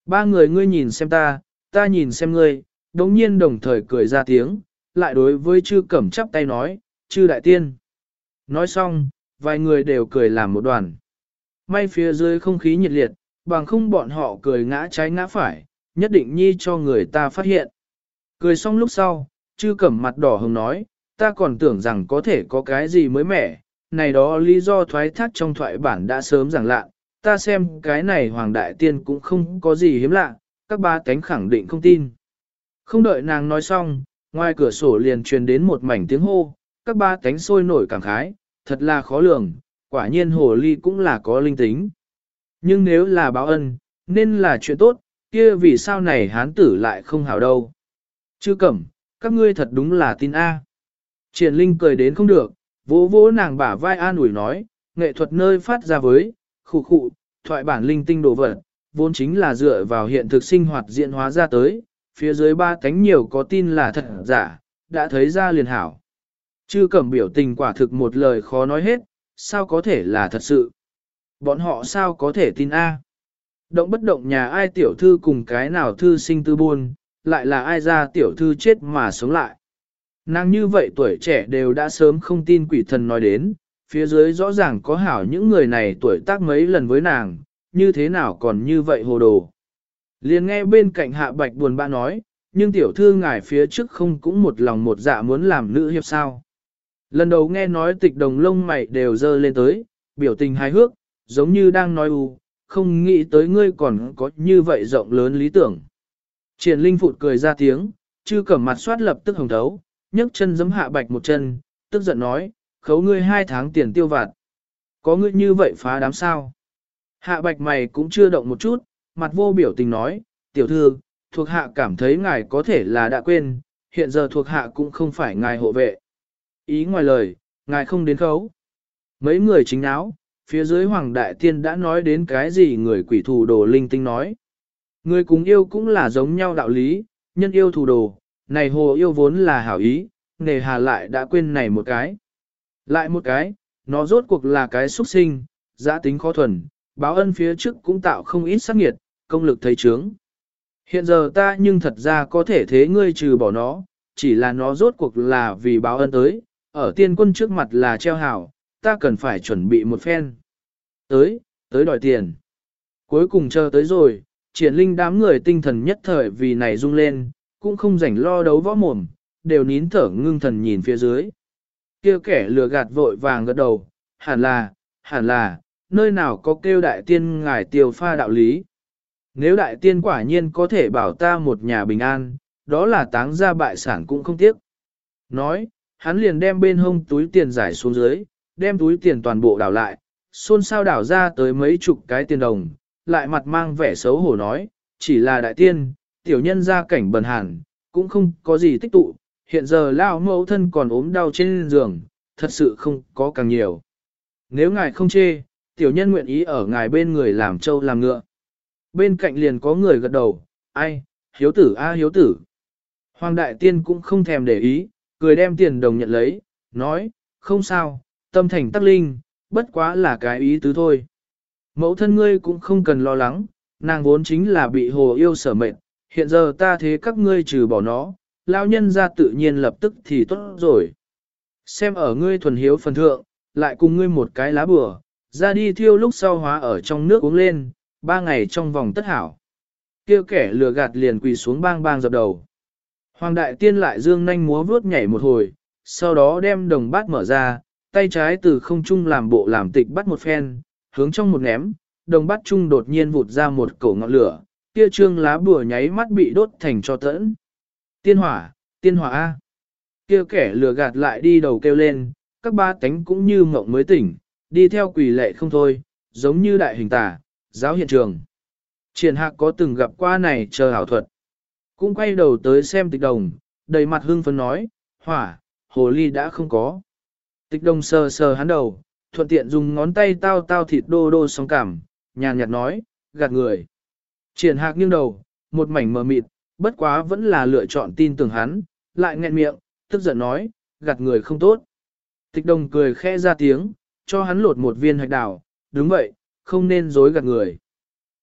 Ba người ngươi nhìn xem ta, ta nhìn xem ngươi, đống nhiên đồng thời cười ra tiếng, lại đối với chư cẩm chắp tay nói, chư đại tiên. Nói xong, vài người đều cười làm một đoàn. May phía dưới không khí nhiệt liệt, bằng không bọn họ cười ngã trái ngã phải, nhất định nhi cho người ta phát hiện. Cười xong lúc sau, chư cẩm mặt đỏ hồng nói, ta còn tưởng rằng có thể có cái gì mới mẻ, này đó lý do thoái thác trong thoại bản đã sớm giảng lạ, ta xem cái này hoàng đại tiên cũng không có gì hiếm lạ, các ba cánh khẳng định không tin. Không đợi nàng nói xong, ngoài cửa sổ liền truyền đến một mảnh tiếng hô, các ba cánh sôi nổi cảm khái, thật là khó lường, quả nhiên hồ ly cũng là có linh tính. Nhưng nếu là báo ân, nên là chuyện tốt, kia vì sao này hán tử lại không hảo đâu. Chư cẩm, các ngươi thật đúng là tin A. Triển Linh cười đến không được, vỗ vỗ nàng bả vai an ủi nói, nghệ thuật nơi phát ra với, khụ khụ, thoại bản linh tinh đồ vật, vốn chính là dựa vào hiện thực sinh hoạt diễn hóa ra tới, phía dưới ba cánh nhiều có tin là thật giả, đã thấy ra liền hảo. Chư cẩm biểu tình quả thực một lời khó nói hết, sao có thể là thật sự? Bọn họ sao có thể tin A? Động bất động nhà ai tiểu thư cùng cái nào thư sinh tư buôn, lại là ai ra tiểu thư chết mà sống lại. Nàng như vậy tuổi trẻ đều đã sớm không tin quỷ thần nói đến, phía dưới rõ ràng có hảo những người này tuổi tác mấy lần với nàng, như thế nào còn như vậy hồ đồ. Liền nghe bên cạnh hạ bạch buồn bã nói, nhưng tiểu thư ngài phía trước không cũng một lòng một dạ muốn làm nữ hiệp sao. Lần đầu nghe nói tịch đồng lông mày đều dơ lên tới, biểu tình hài hước, giống như đang nói u, không nghĩ tới ngươi còn có như vậy rộng lớn lý tưởng. Triển Linh phụt cười ra tiếng, chư cẩm mặt soát lập tức hồng thấu, nhấc chân giẫm hạ bạch một chân, tức giận nói, khấu ngươi hai tháng tiền tiêu vặt. Có ngươi như vậy phá đám sao? Hạ bạch mày cũng chưa động một chút, mặt vô biểu tình nói, tiểu thư, thuộc hạ cảm thấy ngài có thể là đã quên, hiện giờ thuộc hạ cũng không phải ngài hộ vệ. Ý ngoài lời, ngài không đến khấu. Mấy người chính áo, phía dưới hoàng đại tiên đã nói đến cái gì người quỷ thù đồ linh tinh nói. Người cùng yêu cũng là giống nhau đạo lý, nhân yêu thù đồ, này hồ yêu vốn là hảo ý, nề hà lại đã quên này một cái. Lại một cái, nó rốt cuộc là cái xuất sinh, giã tính khó thuần, báo ân phía trước cũng tạo không ít sát nghiệt, công lực thấy trướng. Hiện giờ ta nhưng thật ra có thể thế ngươi trừ bỏ nó, chỉ là nó rốt cuộc là vì báo ân tới, ở tiên quân trước mặt là treo hảo, ta cần phải chuẩn bị một phen. Tới, tới đòi tiền. Cuối cùng chờ tới rồi, triển linh đám người tinh thần nhất thời vì này rung lên, cũng không rảnh lo đấu võ mồm, đều nín thở ngưng thần nhìn phía dưới. Kia kẻ lừa gạt vội vàng gật đầu, hẳn là, hẳn là, nơi nào có kêu đại tiên ngài tiêu pha đạo lý. Nếu đại tiên quả nhiên có thể bảo ta một nhà bình an, đó là táng ra bại sản cũng không tiếc. Nói, hắn liền đem bên hông túi tiền giải xuống dưới, đem túi tiền toàn bộ đảo lại, xôn xao đảo ra tới mấy chục cái tiền đồng, lại mặt mang vẻ xấu hổ nói, chỉ là đại tiên, tiểu nhân ra cảnh bần hàn, cũng không có gì tích tụ, hiện giờ lao mẫu thân còn ốm đau trên giường, thật sự không có càng nhiều. Nếu ngài không chê, tiểu nhân nguyện ý ở ngài bên người làm trâu làm ngựa. Bên cạnh liền có người gật đầu, ai, hiếu tử a hiếu tử. Hoàng đại tiên cũng không thèm để ý, cười đem tiền đồng nhận lấy, nói, không sao, tâm thành tắc linh, bất quá là cái ý tứ thôi. Mẫu thân ngươi cũng không cần lo lắng, nàng vốn chính là bị hồ yêu sở mệnh, hiện giờ ta thế các ngươi trừ bỏ nó, lao nhân ra tự nhiên lập tức thì tốt rồi. Xem ở ngươi thuần hiếu phần thượng, lại cùng ngươi một cái lá bừa, ra đi thiêu lúc sau hóa ở trong nước uống lên, ba ngày trong vòng tất hảo. Kêu kẻ lừa gạt liền quỳ xuống bang bang dập đầu. Hoàng đại tiên lại dương nhanh múa vuốt nhảy một hồi, sau đó đem đồng bát mở ra, tay trái từ không trung làm bộ làm tịch bắt một phen, hướng trong một ném, đồng bát trung đột nhiên vụt ra một cổ ngọn lửa, kia trương lá bùa nháy mắt bị đốt thành cho tẫn. Tiên hỏa, tiên hỏa A. Kia kẻ lừa gạt lại đi đầu kêu lên, các ba tánh cũng như mộng mới tỉnh, đi theo quỷ lệ không thôi, giống như đại hình tả, giáo hiện trường. Triển Hạc có từng gặp qua này chờ ảo thuật. Cũng quay đầu tới xem tịch đồng, đầy mặt hưng phấn nói, hỏa, hồ ly đã không có. Tịch đồng sờ sờ hắn đầu, thuận tiện dùng ngón tay tao tao thịt đô đô sóng cảm, nhàn nhạt nói, gạt người. Triển Hạc nghiêng đầu, một mảnh mờ mịt, bất quá vẫn là lựa chọn tin tưởng hắn, lại nghẹn miệng, tức giận nói, gạt người không tốt. Tịch đồng cười khẽ ra tiếng, cho hắn lột một viên hạch đào, đúng vậy, không nên dối gạt người.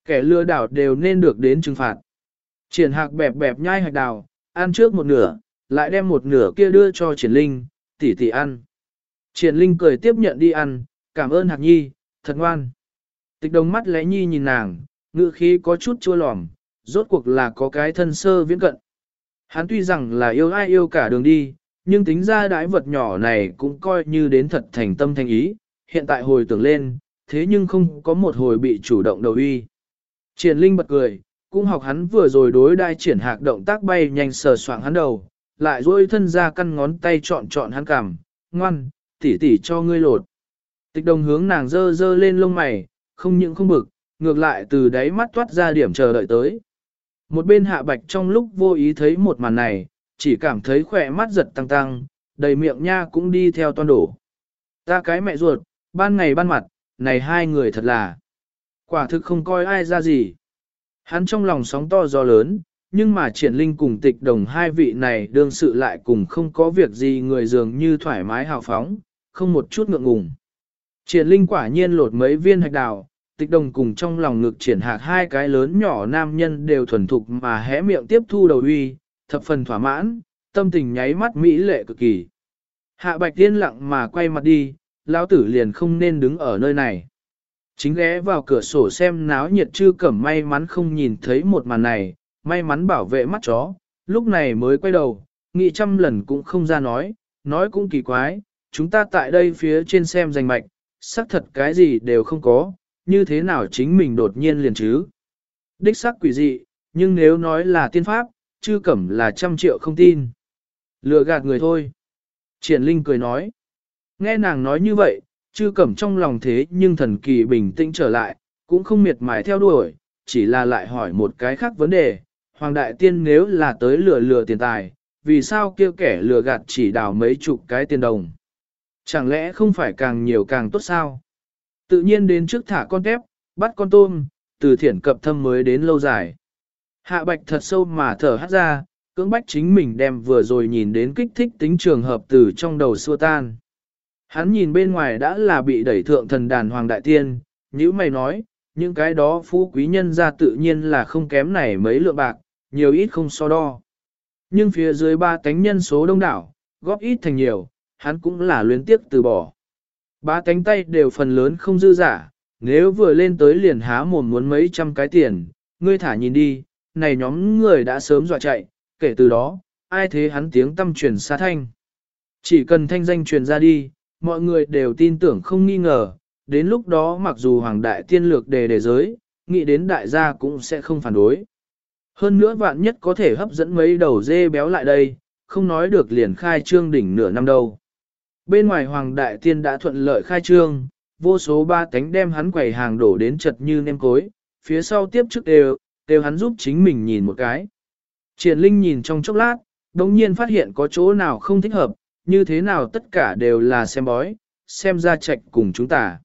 Kẻ lừa đảo đều nên được đến trừng phạt. Triển Hạc bẹp bẹp nhai hạch đào, ăn trước một nửa, lại đem một nửa kia đưa cho Triển Linh, tỷ tỷ ăn. Triển Linh cười tiếp nhận đi ăn, cảm ơn Hạc Nhi, thật ngoan. Tịch Đồng mắt lẽ nhi nhìn nàng, ngữ khí có chút chua lòm, rốt cuộc là có cái thân sơ viễn cận. Hắn tuy rằng là yêu ai yêu cả đường đi, nhưng tính ra đái vật nhỏ này cũng coi như đến thật thành tâm thành ý, hiện tại hồi tưởng lên, thế nhưng không có một hồi bị chủ động đầu uy. Triển Linh bật cười, cũng học hắn vừa rồi đối đai Triển Hạc động tác bay nhanh sờ soạng hắn đầu, lại duỗi thân ra căn ngón tay chọn chọn hắn cằm, ngoan, tỉ tỉ cho ngươi lột. Tịch Đồng hướng nàng dơ dơ lên lông mày, không những không bực, ngược lại từ đáy mắt toát ra điểm chờ đợi tới. Một bên Hạ Bạch trong lúc vô ý thấy một màn này, chỉ cảm thấy khỏe mắt giật tăng tăng, đầy miệng nha cũng đi theo toan đổ. Ta cái mẹ ruột, ban ngày ban mặt, này hai người thật là, quả thực không coi ai ra gì. Hắn trong lòng sóng to gió lớn, nhưng mà Triển Linh cùng Tịch Đồng hai vị này đương sự lại cùng không có việc gì, người dường như thoải mái hào phóng, không một chút ngượng ngùng. Triển Linh quả nhiên lột mấy viên hạch đào, Tịch Đồng cùng trong lòng ngực Triển Hạc hai cái lớn nhỏ nam nhân đều thuần thục mà hé miệng tiếp thu đầu uy, thập phần thỏa mãn, tâm tình nháy mắt mỹ lệ cực kỳ. Hạ Bạch yên lặng mà quay mặt đi, lão tử liền không nên đứng ở nơi này. Chính ghé vào cửa sổ xem náo nhiệt Chư Cẩm may mắn không nhìn thấy một màn này, may mắn bảo vệ mắt chó, lúc này mới quay đầu, nghĩ trăm lần cũng không ra nói, nói cũng kỳ quái, chúng ta tại đây phía trên xem danh mạch, xác thật cái gì đều không có, như thế nào chính mình đột nhiên liền chứ. Đích xác quỷ dị, nhưng nếu nói là tiên pháp, Chư Cẩm là trăm triệu không tin. Lừa gạt người thôi. Triển Linh cười nói. Nghe nàng nói như vậy, Chư Cẩm trong lòng thế nhưng thần kỳ bình tĩnh trở lại, cũng không miệt mài theo đuổi, chỉ là lại hỏi một cái khác vấn đề. Hoàng Đại Tiên nếu là tới lừa lừa tiền tài, vì sao kêu kẻ lừa gạt chỉ đào mấy chục cái tiền đồng? Chẳng lẽ không phải càng nhiều càng tốt sao? Tự nhiên đến trước thả con tép, bắt con tôm, từ thiển cập thâm mới đến lâu dài. Hạ Bạch thật sâu mà thở hắt ra, cưỡng bách chính mình đem vừa rồi nhìn đến kích thích tính trường hợp từ trong đầu xua tan. Hắn nhìn bên ngoài đã là bị đẩy thượng thần đàn Hoàng Đại Tiên, như mày nói, những cái đó phú quý nhân ra tự nhiên là không kém này mấy lượng bạc, nhiều ít không so đo. Nhưng phía dưới ba tánh nhân số đông đảo, góp ít thành nhiều, hắn cũng là luyến tiếc từ bỏ. Ba tánh tay đều phần lớn không dư giả, nếu vừa lên tới liền há mồm muốn mấy trăm cái tiền, ngươi thả nhìn đi, này nhóm người đã sớm dọa chạy, kể từ đó, ai thế hắn tiếng tâm truyền xa thanh. Chỉ cần thanh danh truyền ra đi, mọi người đều tin tưởng không nghi ngờ, đến lúc đó mặc dù Hoàng Đại Tiên lược đề đề giới, nghĩ đến đại gia cũng sẽ không phản đối. Hơn nữa vạn nhất có thể hấp dẫn mấy đầu dê béo lại đây, không nói được liền khai trương đỉnh nửa năm đâu. Bên ngoài Hoàng Đại Tiên đã thuận lợi khai trương, vô số ba cánh đem hắn quầy hàng đổ đến chật như nêm cối, phía sau tiếp trước đều, đều hắn giúp chính mình nhìn một cái. Triển Linh nhìn trong chốc lát, đồng nhiên phát hiện có chỗ nào không thích hợp, như thế nào tất cả đều là xem bói, xem ra trạch cùng chúng ta.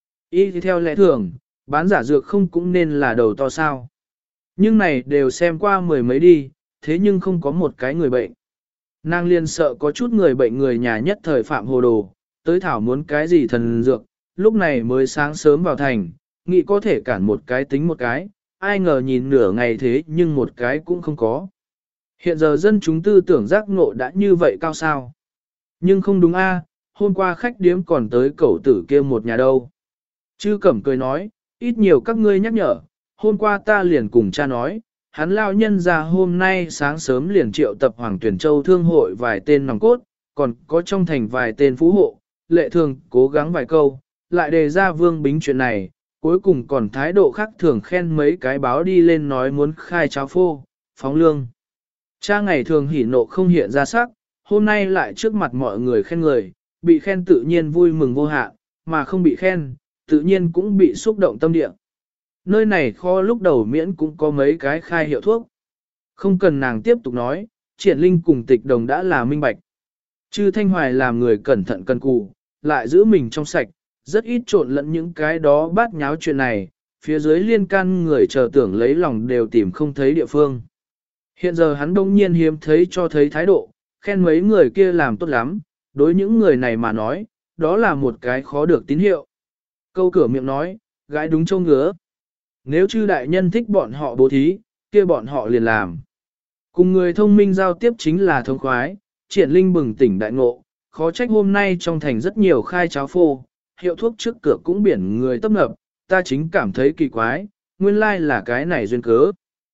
Y theo lẽ thường, bán giả dược không cũng nên là đầu to sao. Nhưng này đều xem qua mười mấy đi, thế nhưng không có một cái người bệnh. Nàng liên sợ có chút người bệnh người nhà nhất thời phạm hồ đồ, tới thảo muốn cái gì thần dược, lúc này mới sáng sớm vào thành, nghĩ có thể cản một cái tính một cái, ai ngờ nhìn nửa ngày thế nhưng một cái cũng không có. Hiện giờ dân chúng tư tưởng giác ngộ đã như vậy cao sao. Nhưng không đúng a, hôm qua khách điếm còn tới cẩu tử kia một nhà đâu. Chư Cẩm cười nói, ít nhiều các ngươi nhắc nhở, hôm qua ta liền cùng cha nói, hắn lao nhân ra hôm nay sáng sớm liền triệu tập Hoàng Tuyển Châu thương hội vài tên nòng cốt, còn có trong thành vài tên phú hộ, lệ thường cố gắng vài câu, lại đề ra Vương Bính chuyện này, cuối cùng còn thái độ khác thường khen mấy cái báo đi lên nói muốn khai cháo phô, phóng lương. Cha ngày thường hỉ nộ không hiện ra sắc, hôm nay lại trước mặt mọi người khen người, bị khen tự nhiên vui mừng vô hạn, mà không bị khen, tự nhiên cũng bị xúc động tâm địa. Nơi này kho lúc đầu miễn cũng có mấy cái khai hiệu thuốc. Không cần nàng tiếp tục nói, Triển Linh cùng Tịch Đồng đã là minh bạch. Chư Thanh Hoài làm người cẩn thận cân cù, lại giữ mình trong sạch, rất ít trộn lẫn những cái đó bát nháo chuyện này, phía dưới liên can người chờ tưởng lấy lòng đều tìm không thấy địa phương. Hiện giờ hắn đông nhiên hiếm thấy cho thấy thái độ, khen mấy người kia làm tốt lắm, đối những người này mà nói, đó là một cái khó được tín hiệu. Câu cửa miệng nói, gái đúng châu ngứa. Nếu chư đại nhân thích bọn họ bố thí, kia bọn họ liền làm. Cùng người thông minh giao tiếp chính là thông khoái, Triển Linh bừng tỉnh đại ngộ, khó trách hôm nay trong thành rất nhiều khai cháo phô, hiệu thuốc trước cửa cũng biển người tấp nập, ta chính cảm thấy kỳ quái, nguyên lai là cái này duyên cớ.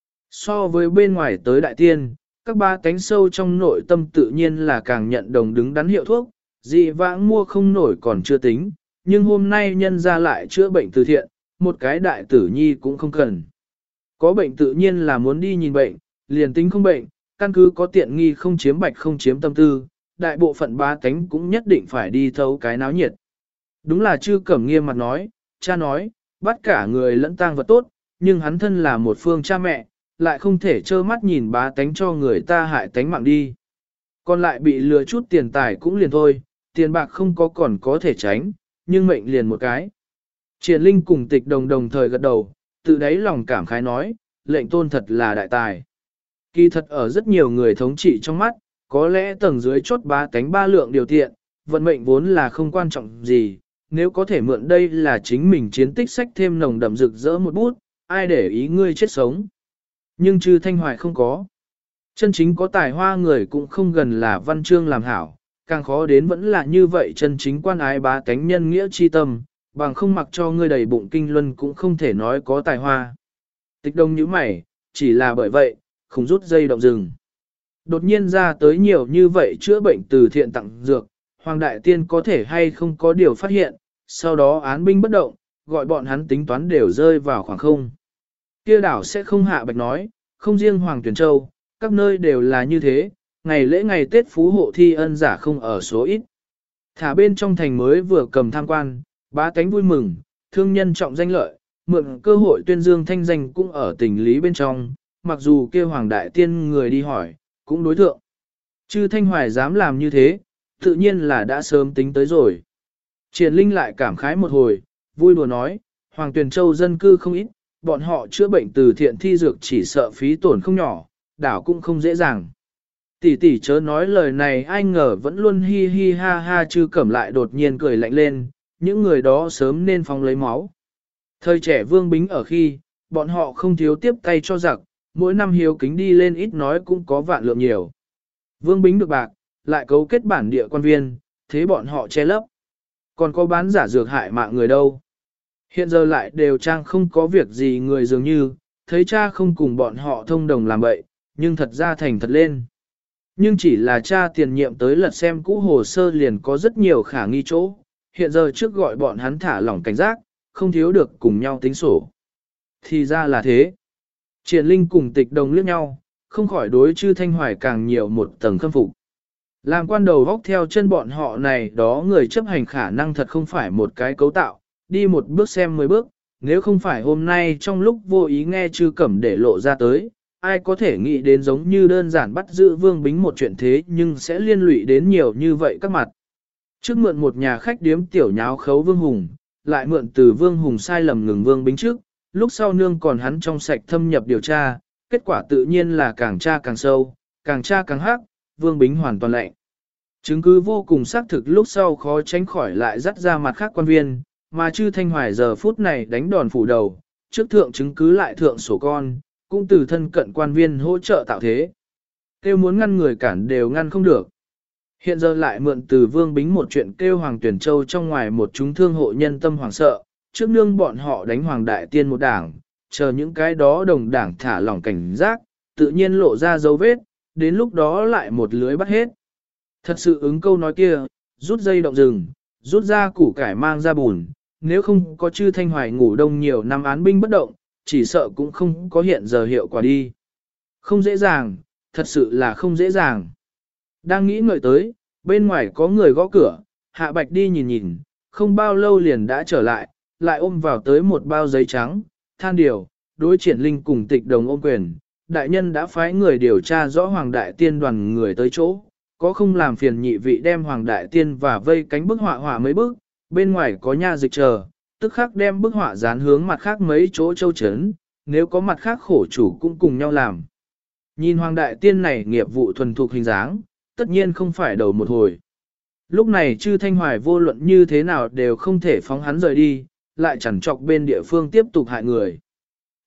So với bên ngoài tới đại tiên, các ba cánh sâu trong nội tâm tự nhiên là càng nhận đồng đứng đắn hiệu thuốc, dị vãng mua không nổi còn chưa tính, nhưng hôm nay nhân ra lại chữa bệnh từ thiện, một cái đại tử nhi cũng không cần. Có bệnh tự nhiên là muốn đi nhìn bệnh, liền tính không bệnh, căn cứ có tiện nghi không chiếm bạch không chiếm tâm tư, đại bộ phận ba cánh cũng nhất định phải đi thấu cái náo nhiệt. Đúng là chư cẩm nghiêm mặt nói, cha nói, bắt cả người lẫn tang vật tốt, nhưng hắn thân là một phương cha mẹ, lại không thể trơ mắt nhìn bá tánh cho người ta hại tánh mạng đi. Còn lại bị lừa chút tiền tài cũng liền thôi, tiền bạc không có còn có thể tránh, nhưng mệnh liền một cái. Triển Linh cùng Tịch Đồng đồng thời gật đầu, tự đáy lòng cảm khái nói, lệnh tôn thật là đại tài. Kỳ thật ở rất nhiều người thống trị trong mắt, có lẽ tầng dưới chốt bá tánh ba lượng điều tiện, vận mệnh vốn là không quan trọng gì, nếu có thể mượn đây là chính mình chiến tích sách thêm nồng đậm rực rỡ một bút, ai để ý ngươi chết sống. Nhưng chư Thanh Hoài không có. Chân chính có tài hoa người cũng không gần là văn chương làm hảo, càng khó đến vẫn là như vậy chân chính quan ái bá tánh nhân nghĩa chi tâm, bằng không mặc cho ngươi đầy bụng kinh luân cũng không thể nói có tài hoa. Tịch Đông như mày, chỉ là bởi vậy, không rút dây động rừng. Đột nhiên ra tới nhiều như vậy chữa bệnh từ thiện tặng dược, Hoàng Đại Tiên có thể hay không có điều phát hiện, sau đó án binh bất động, gọi bọn hắn tính toán đều rơi vào khoảng không. Kia đảo sẽ không hạ bạch nói, không riêng Hoàng Tuyền Châu, các nơi đều là như thế, ngày lễ ngày Tết phú hộ thi ân giả không ở số ít. Thả bên trong thành mới vừa cầm tham quan, bá tánh vui mừng, thương nhân trọng danh lợi, mượn cơ hội tuyên dương thanh danh cũng ở tình lý bên trong, mặc dù kêu Hoàng Đại Tiên người đi hỏi, cũng đối thượng. Chư Thanh Hoài dám làm như thế, tự nhiên là đã sớm tính tới rồi. Triển Linh lại cảm khái một hồi, vui đùa nói, Hoàng Tuyền Châu dân cư không ít, bọn họ chữa bệnh từ thiện thi dược chỉ sợ phí tổn không nhỏ, đảo cũng không dễ dàng. Tỷ tỷ chớ nói lời này ai ngờ vẫn luôn hi hi ha ha chư cẩm lại đột nhiên cười lạnh lên, những người đó sớm nên phong lấy máu. Thời trẻ Vương Bính ở khi, bọn họ không thiếu tiếp tay cho giặc, mỗi năm hiếu kính đi lên ít nói cũng có vạn lượng nhiều. Vương Bính được bạc, lại cấu kết bản địa quan viên, thế bọn họ che lấp. Còn có bán giả dược hại mạng người đâu. Hiện giờ lại đều trang không có việc gì người dường như, thấy cha không cùng bọn họ thông đồng làm bậy, nhưng thật ra thành thật lên. Nhưng chỉ là cha tiền nhiệm tới lật xem cũ hồ sơ liền có rất nhiều khả nghi chỗ, hiện giờ trước gọi bọn hắn thả lỏng cảnh giác, không thiếu được cùng nhau tính sổ. Thì ra là thế. Triển Linh cùng Tịch Đồng liếc nhau, không khỏi đối chư Thanh Hoài càng nhiều một tầng khâm phục. Làm quan đầu vóc theo chân bọn họ này đó người chấp hành khả năng thật không phải một cái cấu tạo, đi một bước xem mười bước, nếu không phải hôm nay trong lúc vô ý nghe chư cẩm để lộ ra tới, ai có thể nghĩ đến giống như đơn giản bắt giữ Vương Bính một chuyện thế nhưng sẽ liên lụy đến nhiều như vậy các mặt. Trước mượn một nhà khách điếm tiểu nháo khấu Vương Hùng, lại mượn từ Vương Hùng sai lầm ngừng Vương Bính trước, lúc sau nương còn hắn trong sạch thâm nhập điều tra, kết quả tự nhiên là càng tra càng sâu, càng tra càng hắc, Vương Bính hoàn toàn lạnh. Chứng cứ vô cùng xác thực lúc sau khó tránh khỏi lại dắt ra mặt khác quan viên, mà chư Thanh Hoài giờ phút này đánh đòn phủ đầu, trước thượng chứng cứ lại thượng sổ con, cũng từ thân cận quan viên hỗ trợ tạo thế. Kêu muốn ngăn người cản đều ngăn không được. Hiện giờ lại mượn từ Vương Bính một chuyện kêu Hoàng Tuyển Châu trong ngoài một chúng thương hộ nhân tâm hoàng sợ, trước nương bọn họ đánh Hoàng Đại Tiên một đảng, chờ những cái đó đồng đảng thả lỏng cảnh giác, tự nhiên lộ ra dấu vết, đến lúc đó lại một lưới bắt hết. Thật sự ứng câu nói kia, rút dây động rừng, rút ra củ cải mang ra bùn, nếu không có chư Thanh Hoài ngủ đông nhiều năm án binh bất động, chỉ sợ cũng không có hiện giờ hiệu quả đi. Không dễ dàng, thật sự là không dễ dàng. Đang nghĩ ngợi tới, bên ngoài có người gõ cửa, Hạ Bạch đi nhìn nhìn, không bao lâu liền đã trở lại, lại ôm vào tới một bao giấy trắng, than điều, đối Triển Linh cùng Tịch Đồng ôm quyền, đại nhân đã phái người điều tra rõ Hoàng Đại Tiên đoàn người tới chỗ, có không làm phiền nhị vị đem Hoàng Đại Tiên và vây cánh bức họa họa mấy bức, bên ngoài có nha dịch chờ, tức khắc đem bức họa dán hướng mặt khác mấy chỗ châu chấn, nếu có mặt khác khổ chủ cũng cùng nhau làm. Nhìn Hoàng Đại Tiên này nghiệp vụ thuần thục hình dáng, tất nhiên không phải đầu một hồi. Lúc này chư Thanh Hoài vô luận như thế nào đều không thể phóng hắn rời đi, lại chẳng chọc bên địa phương tiếp tục hại người.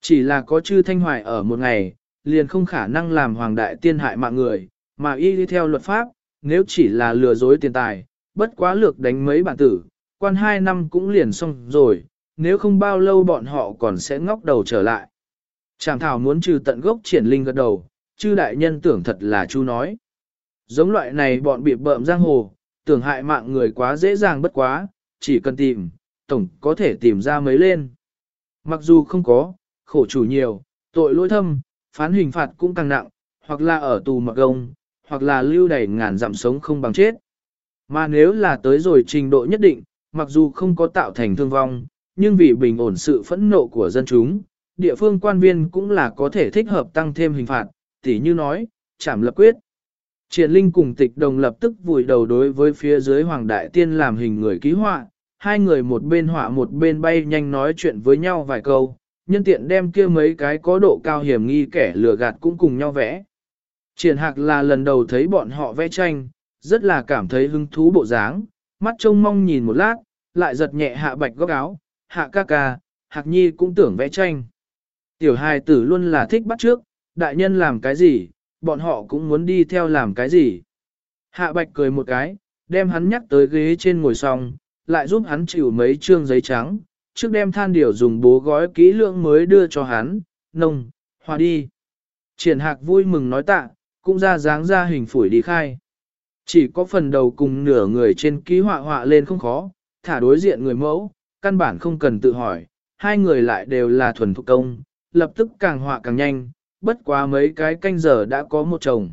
Chỉ là có chư thanh hoài ở một ngày, liền không khả năng làm hoàng đại tiên hại mạng người, mà y đi theo luật pháp, nếu chỉ là lừa dối tiền tài, bất quá lược đánh mấy bản tử, quan hai năm cũng liền xong rồi, nếu không bao lâu bọn họ còn sẽ ngóc đầu trở lại. Trảm thảo muốn trừ tận gốc triển linh gật đầu, chư đại nhân tưởng thật là chu nói. Giống loại này bọn bị bợm giang hồ, tưởng hại mạng người quá dễ dàng bất quá, chỉ cần tìm, tổng có thể tìm ra mấy lên. Mặc dù không có, khổ chủ nhiều, tội lỗi thâm, phán hình phạt cũng càng nặng, hoặc là ở tù mặc gông, hoặc là lưu đày ngàn dặm sống không bằng chết. Mà nếu là tới rồi trình độ nhất định, mặc dù không có tạo thành thương vong, nhưng vì bình ổn sự phẫn nộ của dân chúng, địa phương quan viên cũng là có thể thích hợp tăng thêm hình phạt, tỉ như nói, trảm lập quyết. Triển Linh cùng Tịch Đồng lập tức vùi đầu đối với phía dưới Hoàng Đại Tiên làm hình người ký họa, hai người một bên họa một bên bay nhanh nói chuyện với nhau vài câu, nhân tiện đem kia mấy cái có độ cao hiểm nghi kẻ lừa gạt cũng cùng nhau vẽ. Triển Hạc là lần đầu thấy bọn họ vẽ tranh, rất là cảm thấy hứng thú bộ dáng, mắt trông mong nhìn một lát, lại giật nhẹ Hạ Bạch góc áo, Hạ ca ca, Hạc Nhi cũng tưởng vẽ tranh. Tiểu hài tử luôn là thích bắt trước, đại nhân làm cái gì, bọn họ cũng muốn đi theo làm cái gì. Hạ Bạch cười một cái, đem hắn nhắc tới ghế trên ngồi xong, lại giúp hắn chịu mấy trương giấy trắng, trước đem than điều dùng bố gói kỹ lưỡng mới đưa cho hắn, nông, hòa đi. Triển Hạc vui mừng nói tạ, cũng ra dáng ra hình phủi đi khai. Chỉ có phần đầu cùng nửa người trên ký họa họa lên không khó, thả đối diện người mẫu, căn bản không cần tự hỏi, hai người lại đều là thuần thục công, lập tức càng họa càng nhanh, bất quá mấy cái canh giờ đã có một chồng.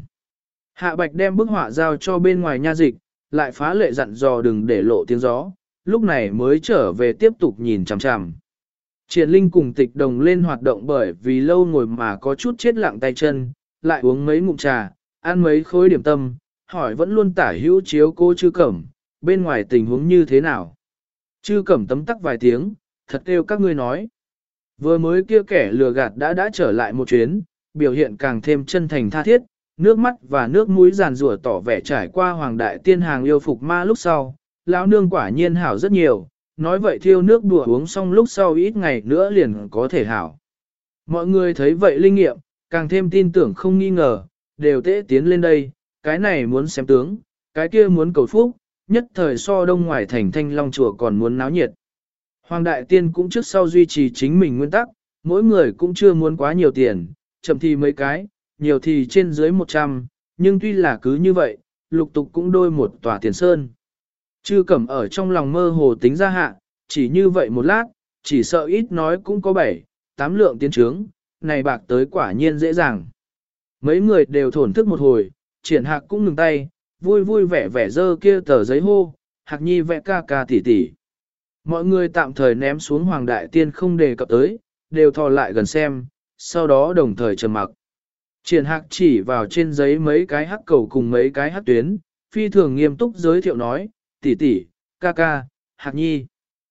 Hạ Bạch đem bức họa giao cho bên ngoài nha dịch, lại phá lệ dặn dò đừng để lộ tiếng gió, lúc này mới trở về tiếp tục nhìn chằm chằm. Triển Linh cùng Tịch Đồng lên hoạt động bởi vì lâu ngồi mà có chút chết lặng tay chân, lại uống mấy ngụm trà, ăn mấy khối điểm tâm, hỏi vẫn luôn tả hữu chiếu cô Chư Cẩm, bên ngoài tình huống như thế nào. Chư Cẩm tấm tắc vài tiếng, thật kêu các ngươi nói. Vừa mới kia kẻ lừa gạt đã đã trở lại một chuyến, biểu hiện càng thêm chân thành tha thiết, nước mắt và nước mũi giàn rủa tỏ vẻ trải qua hoàng đại tiên hàng yêu phục ma lúc sau, lão nương quả nhiên hảo rất nhiều, nói vậy thiêu nước đùa uống xong lúc sau ít ngày nữa liền có thể hảo. Mọi người thấy vậy linh nghiệm, càng thêm tin tưởng không nghi ngờ, đều tễ tiến lên đây, cái này muốn xem tướng, cái kia muốn cầu phúc, nhất thời so đông ngoài thành Thanh Long chùa còn muốn náo nhiệt. Hoàng đại tiên cũng trước sau duy trì chính mình nguyên tắc, mỗi người cũng chưa muốn quá nhiều tiền, chậm thì mấy cái, nhiều thì trên dưới một trăm, nhưng tuy là cứ như vậy, lục tục cũng đôi một tòa tiền sơn. Chư Cẩm ở trong lòng mơ hồ tính ra hạ, chỉ như vậy một lát, chỉ sợ ít nói cũng có bảy, tám lượng tiến trướng, này bạc tới quả nhiên dễ dàng. Mấy người đều thổn thức một hồi, Triển Hạc cũng ngừng tay, vui vui vẻ vẻ dơ kia tờ giấy hô, Hạc Nhi vẽ ca ca tỉ tỉ. Mọi người tạm thời ném xuống Hoàng Đại Tiên không đề cập tới, đều thò lại gần xem, sau đó đồng thời trầm mặc. Triển Hạc chỉ vào trên giấy mấy cái hắc cầu cùng mấy cái hắc tuyến, phi thường nghiêm túc giới thiệu nói, tỷ tỷ, ca ca, Hạc Nhi.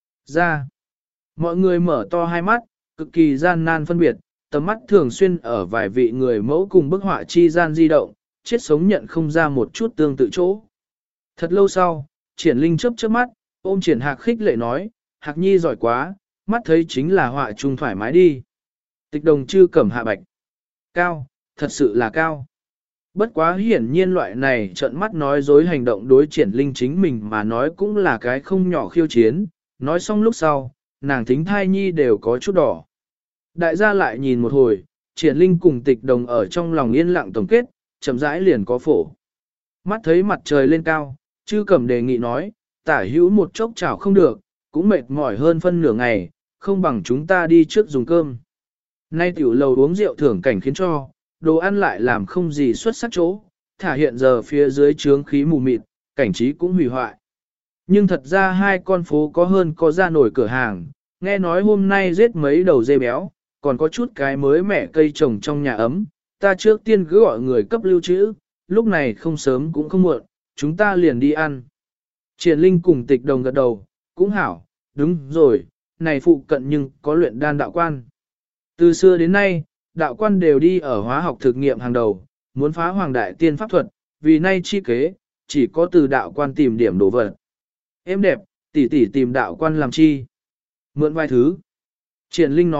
Ra. Mọi người mở to hai mắt, cực kỳ gian nan phân biệt, tầm mắt thường xuyên ở vài vị người mẫu cùng bức họa chi gian di động, chết sống nhận không ra một chút tương tự chỗ. Thật lâu sau, Triển Linh chớp chớp mắt, ôm Triển Hạc khích lệ nói, Hạc Nhi giỏi quá, mắt thấy chính là họa chung thoải mái đi. Tịch Đồng Chư Cẩm Hạ Bạch. Cao, thật sự là cao. Bất quá hiển nhiên loại này trợn mắt nói dối hành động đối Triển Linh chính mình mà nói cũng là cái không nhỏ khiêu chiến, nói xong lúc sau, nàng thính thai nhi đều có chút đỏ. Đại gia lại nhìn một hồi, Triển Linh cùng Tịch Đồng ở trong lòng yên lặng tổng kết, chậm rãi liền có phổ. Mắt thấy mặt trời lên cao, Chư Cẩm đề nghị nói, tả hữu một chốc chảo không được, cũng mệt mỏi hơn phân nửa ngày, không bằng chúng ta đi trước dùng cơm. Nay tiểu lầu uống rượu thưởng cảnh khiến cho, đồ ăn lại làm không gì xuất sắc chỗ, thả hiện giờ phía dưới trướng khí mù mịt, cảnh trí cũng hủy hoại. Nhưng thật ra hai con phố có hơn có ra nổi cửa hàng, nghe nói hôm nay giết mấy đầu dê béo, còn có chút cái mới mẻ cây trồng trong nhà ấm, ta trước tiên cứ gọi người cấp lưu trữ, lúc này không sớm cũng không muộn, chúng ta liền đi ăn. Triển Linh cùng Tịch Đồng gật đầu, cũng hảo, đúng rồi, này phụ cận nhưng có luyện đan đạo quan. Từ xưa đến nay, đạo quan đều đi ở hóa học thực nghiệm hàng đầu, muốn phá hoàng đại tiên pháp thuật, vì nay chi kế, chỉ có từ đạo quan tìm điểm đồ vật. Em đẹp, tỷ tỷ tìm đạo quan làm chi? Mượn vài thứ. Triển Linh nói,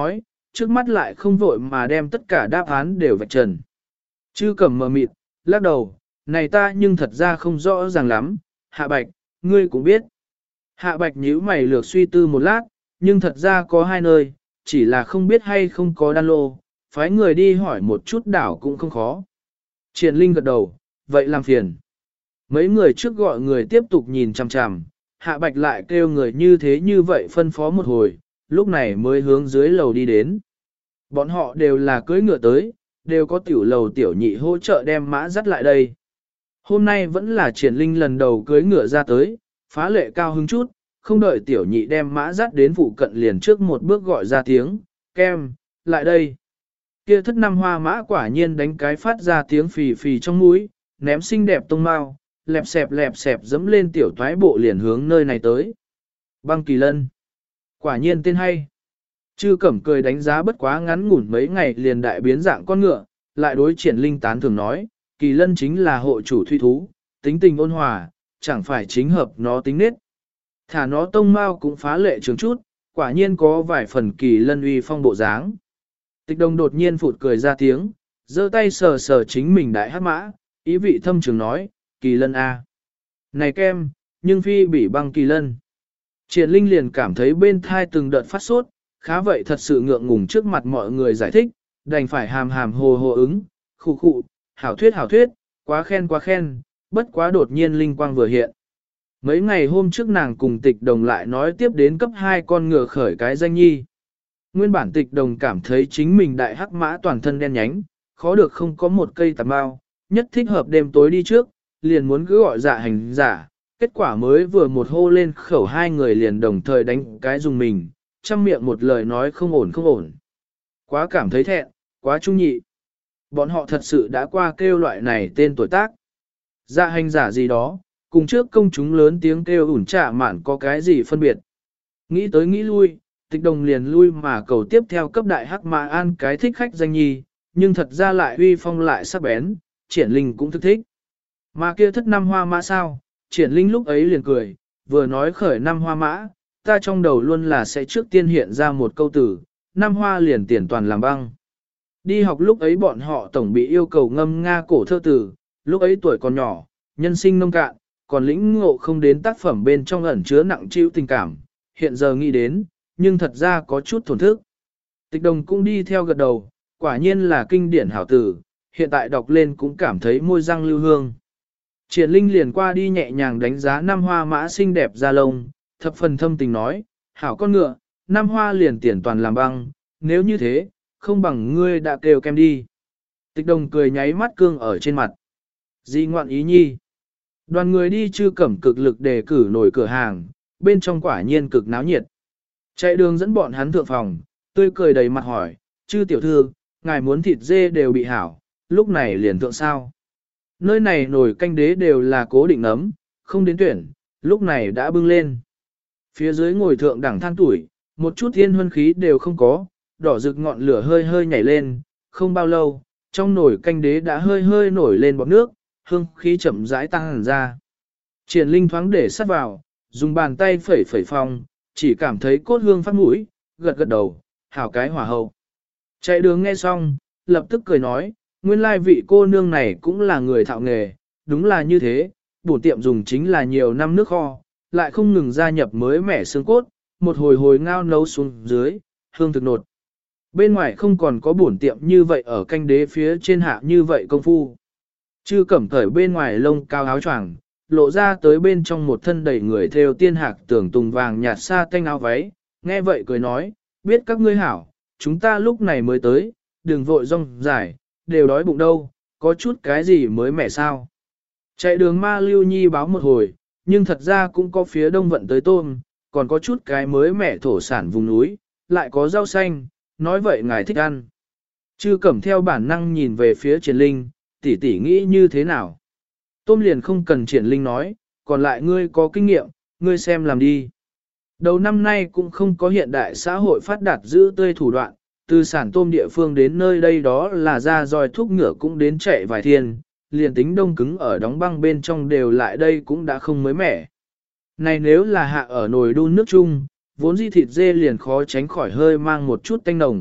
trước mắt lại không vội mà đem tất cả đáp án đều vạch trần. Chư Cẩm mờ mịt, lắc đầu, này ta nhưng thật ra không rõ ràng lắm, Hạ Bạch, ngươi cũng biết. Hạ Bạch nhíu mày lược suy tư một lát, nhưng thật ra có hai nơi, chỉ là không biết hay không có đan lô, phái người đi hỏi một chút đảo cũng không khó. Triển Linh gật đầu, vậy làm phiền. Mấy người trước gọi người tiếp tục nhìn chằm chằm, Hạ Bạch lại kêu người như thế như vậy phân phó một hồi, lúc này mới hướng dưới lầu đi đến. Bọn họ đều là cưỡi ngựa tới, đều có tiểu lầu tiểu nhị hỗ trợ đem mã dắt lại đây. Hôm nay vẫn là Triển Linh lần đầu cưỡi ngựa ra tới, phá lệ cao hứng chút, không đợi tiểu nhị đem mã dắt đến phụ cận liền trước một bước gọi ra tiếng, kem, lại đây. Kia thất năm hoa mã quả nhiên đánh cái phát ra tiếng phì phì trong mũi, ném xinh đẹp tông mau, lẹp xẹp lẹp xẹp dẫm lên tiểu toái bộ liền hướng nơi này tới. Băng Kỳ Lân. Quả nhiên tên hay. Chư Cẩm cười đánh giá bất quá ngắn ngủn mấy ngày liền đại biến dạng con ngựa, lại đối Triển Linh tán thường nói, Kỳ Lân chính là hộ chủ thuy thú, tính tình ôn hòa, chẳng phải chính hợp nó tính nết. Thả nó tông mau cũng phá lệ trường chút, quả nhiên có vài phần Kỳ Lân uy phong bộ dáng. Tịch Đồng đột nhiên phụt cười ra tiếng, giơ tay sờ sờ chính mình đại hắc mã, ý vị thâm trường nói, Kỳ Lân A. Này kem, nhưng phi bị băng Kỳ Lân. Triển Linh liền cảm thấy bên thai từng đợt phát sốt, khá vậy thật sự ngượng ngùng trước mặt mọi người giải thích, đành phải hàm hàm hồ hồ ứng, khụ khụ, hảo thuyết hảo thuyết, quá khen quá khen, bất quá đột nhiên linh quang vừa hiện. Mấy ngày hôm trước nàng cùng Tịch Đồng lại nói tiếp đến cấp hai con ngựa khởi cái danh nhi. Nguyên bản Tịch Đồng cảm thấy chính mình đại hắc mã toàn thân đen nhánh, khó được không có một cây tạp bao, nhất thích hợp đêm tối đi trước, liền muốn cứ gọi dạ hành giả, kết quả mới vừa một hô lên khẩu hai người liền đồng thời đánh cái dùng mình, trăm miệng một lời nói không ổn không ổn. Quá cảm thấy thẹn, quá trung nhị. Bọn họ thật sự đã qua kêu loại này tên tuổi tác. Dạ hành giả gì đó, cùng trước công chúng lớn tiếng kêu ủn trả mạn có cái gì phân biệt. Nghĩ tới nghĩ lui, Tịch Đồng liền lui mà cầu tiếp theo cấp đại hắc mã an cái thích khách danh nhi, nhưng thật ra lại uy phong lại sắc bén, Triển Linh cũng thức thích. Mà kia thất năm hoa mã sao, Triển Linh lúc ấy liền cười, vừa nói khởi năm hoa mã, ta trong đầu luôn là sẽ trước tiên hiện ra một câu từ, năm hoa liền tiền toàn làm băng. Đi học lúc ấy bọn họ tổng bị yêu cầu ngâm Nga cổ thơ tử, lúc ấy tuổi còn nhỏ, nhân sinh nông cạn, còn lĩnh ngộ không đến tác phẩm bên trong ẩn chứa nặng chịu tình cảm, hiện giờ nghĩ đến, nhưng thật ra có chút thổn thức. Tịch Đồng cũng đi theo gật đầu, quả nhiên là kinh điển hảo tử, hiện tại đọc lên cũng cảm thấy môi răng lưu hương. Triển Linh liền qua đi nhẹ nhàng đánh giá năm hoa mã xinh đẹp da lông, thập phần thâm tình nói, hảo con ngựa, năm hoa liền tiền toàn làm băng, nếu như thế, không bằng ngươi đã kêu kem đi. Tịch Đồng cười nháy mắt cương ở trên mặt. Di ngoạn ý nhi. Đoàn người đi Chư Cẩm cực lực đề cử nổi cửa hàng, bên trong quả nhiên cực náo nhiệt. Chạy đường dẫn bọn hắn thượng phòng, tươi cười đầy mặt hỏi, Chư tiểu thư, ngài muốn thịt dê đều bị hảo, lúc này liền thượng sao. Nơi này nổi canh đế đều là cố định nấm, không đến tuyển, lúc này đã bưng lên. Phía dưới ngồi thượng đẳng than tuổi, một chút thiên huân khí đều không có, đỏ rực ngọn lửa hơi hơi nhảy lên, không bao lâu, trong nồi canh đế đã hơi hơi nổi lên bọt nước, hương khí chậm rãi tăng hẳn ra. Triển Linh thoáng để sát vào, dùng bàn tay phẩy phẩy phong, chỉ cảm thấy cốt hương phát mũi, gật gật đầu, hảo cái hỏa hậu. Chạy đường nghe xong, lập tức cười nói, nguyên lai vị cô nương này cũng là người thạo nghề, đúng là như thế, bổn tiệm dùng chính là nhiều năm nước kho, lại không ngừng gia nhập mới mẻ xương cốt, một hồi hồi ngao nấu xuống dưới, hương thực nột. Bên ngoài không còn có bổn tiệm như vậy ở canh đế phía trên hạ như vậy công phu. Chư Cẩm cởi bên ngoài lông cao áo choàng, lộ ra tới bên trong một thân đầy người theo tiên hạc tưởng tùng vàng nhạt xa tanh áo váy, nghe vậy cười nói, biết các ngươi hảo, chúng ta lúc này mới tới, đừng vội rong dài, đều đói bụng đâu, có chút cái gì mới mẻ sao. Chạy đường ma lưu nhi báo một hồi, nhưng thật ra cũng có phía đông vận tới tôm, còn có chút cái mới mẻ thổ sản vùng núi, lại có rau xanh, nói vậy ngài thích ăn. Chư Cẩm theo bản năng nhìn về phía Triển Linh, tỷ tỷ nghĩ như thế nào. Tôm liền không cần Triển Linh nói, còn lại ngươi có kinh nghiệm, ngươi xem làm đi. Đầu năm nay cũng không có hiện đại xã hội phát đạt giữ tươi thủ đoạn, từ sản tôm địa phương đến nơi đây đó là ra dòi thuốc ngựa cũng đến chạy vài thiên, liền tính đông cứng ở đóng băng bên trong đều lại đây cũng đã không mới mẻ. Này nếu là hạ ở nồi đun nước chung, vốn di thịt dê liền khó tránh khỏi hơi mang một chút tanh nồng,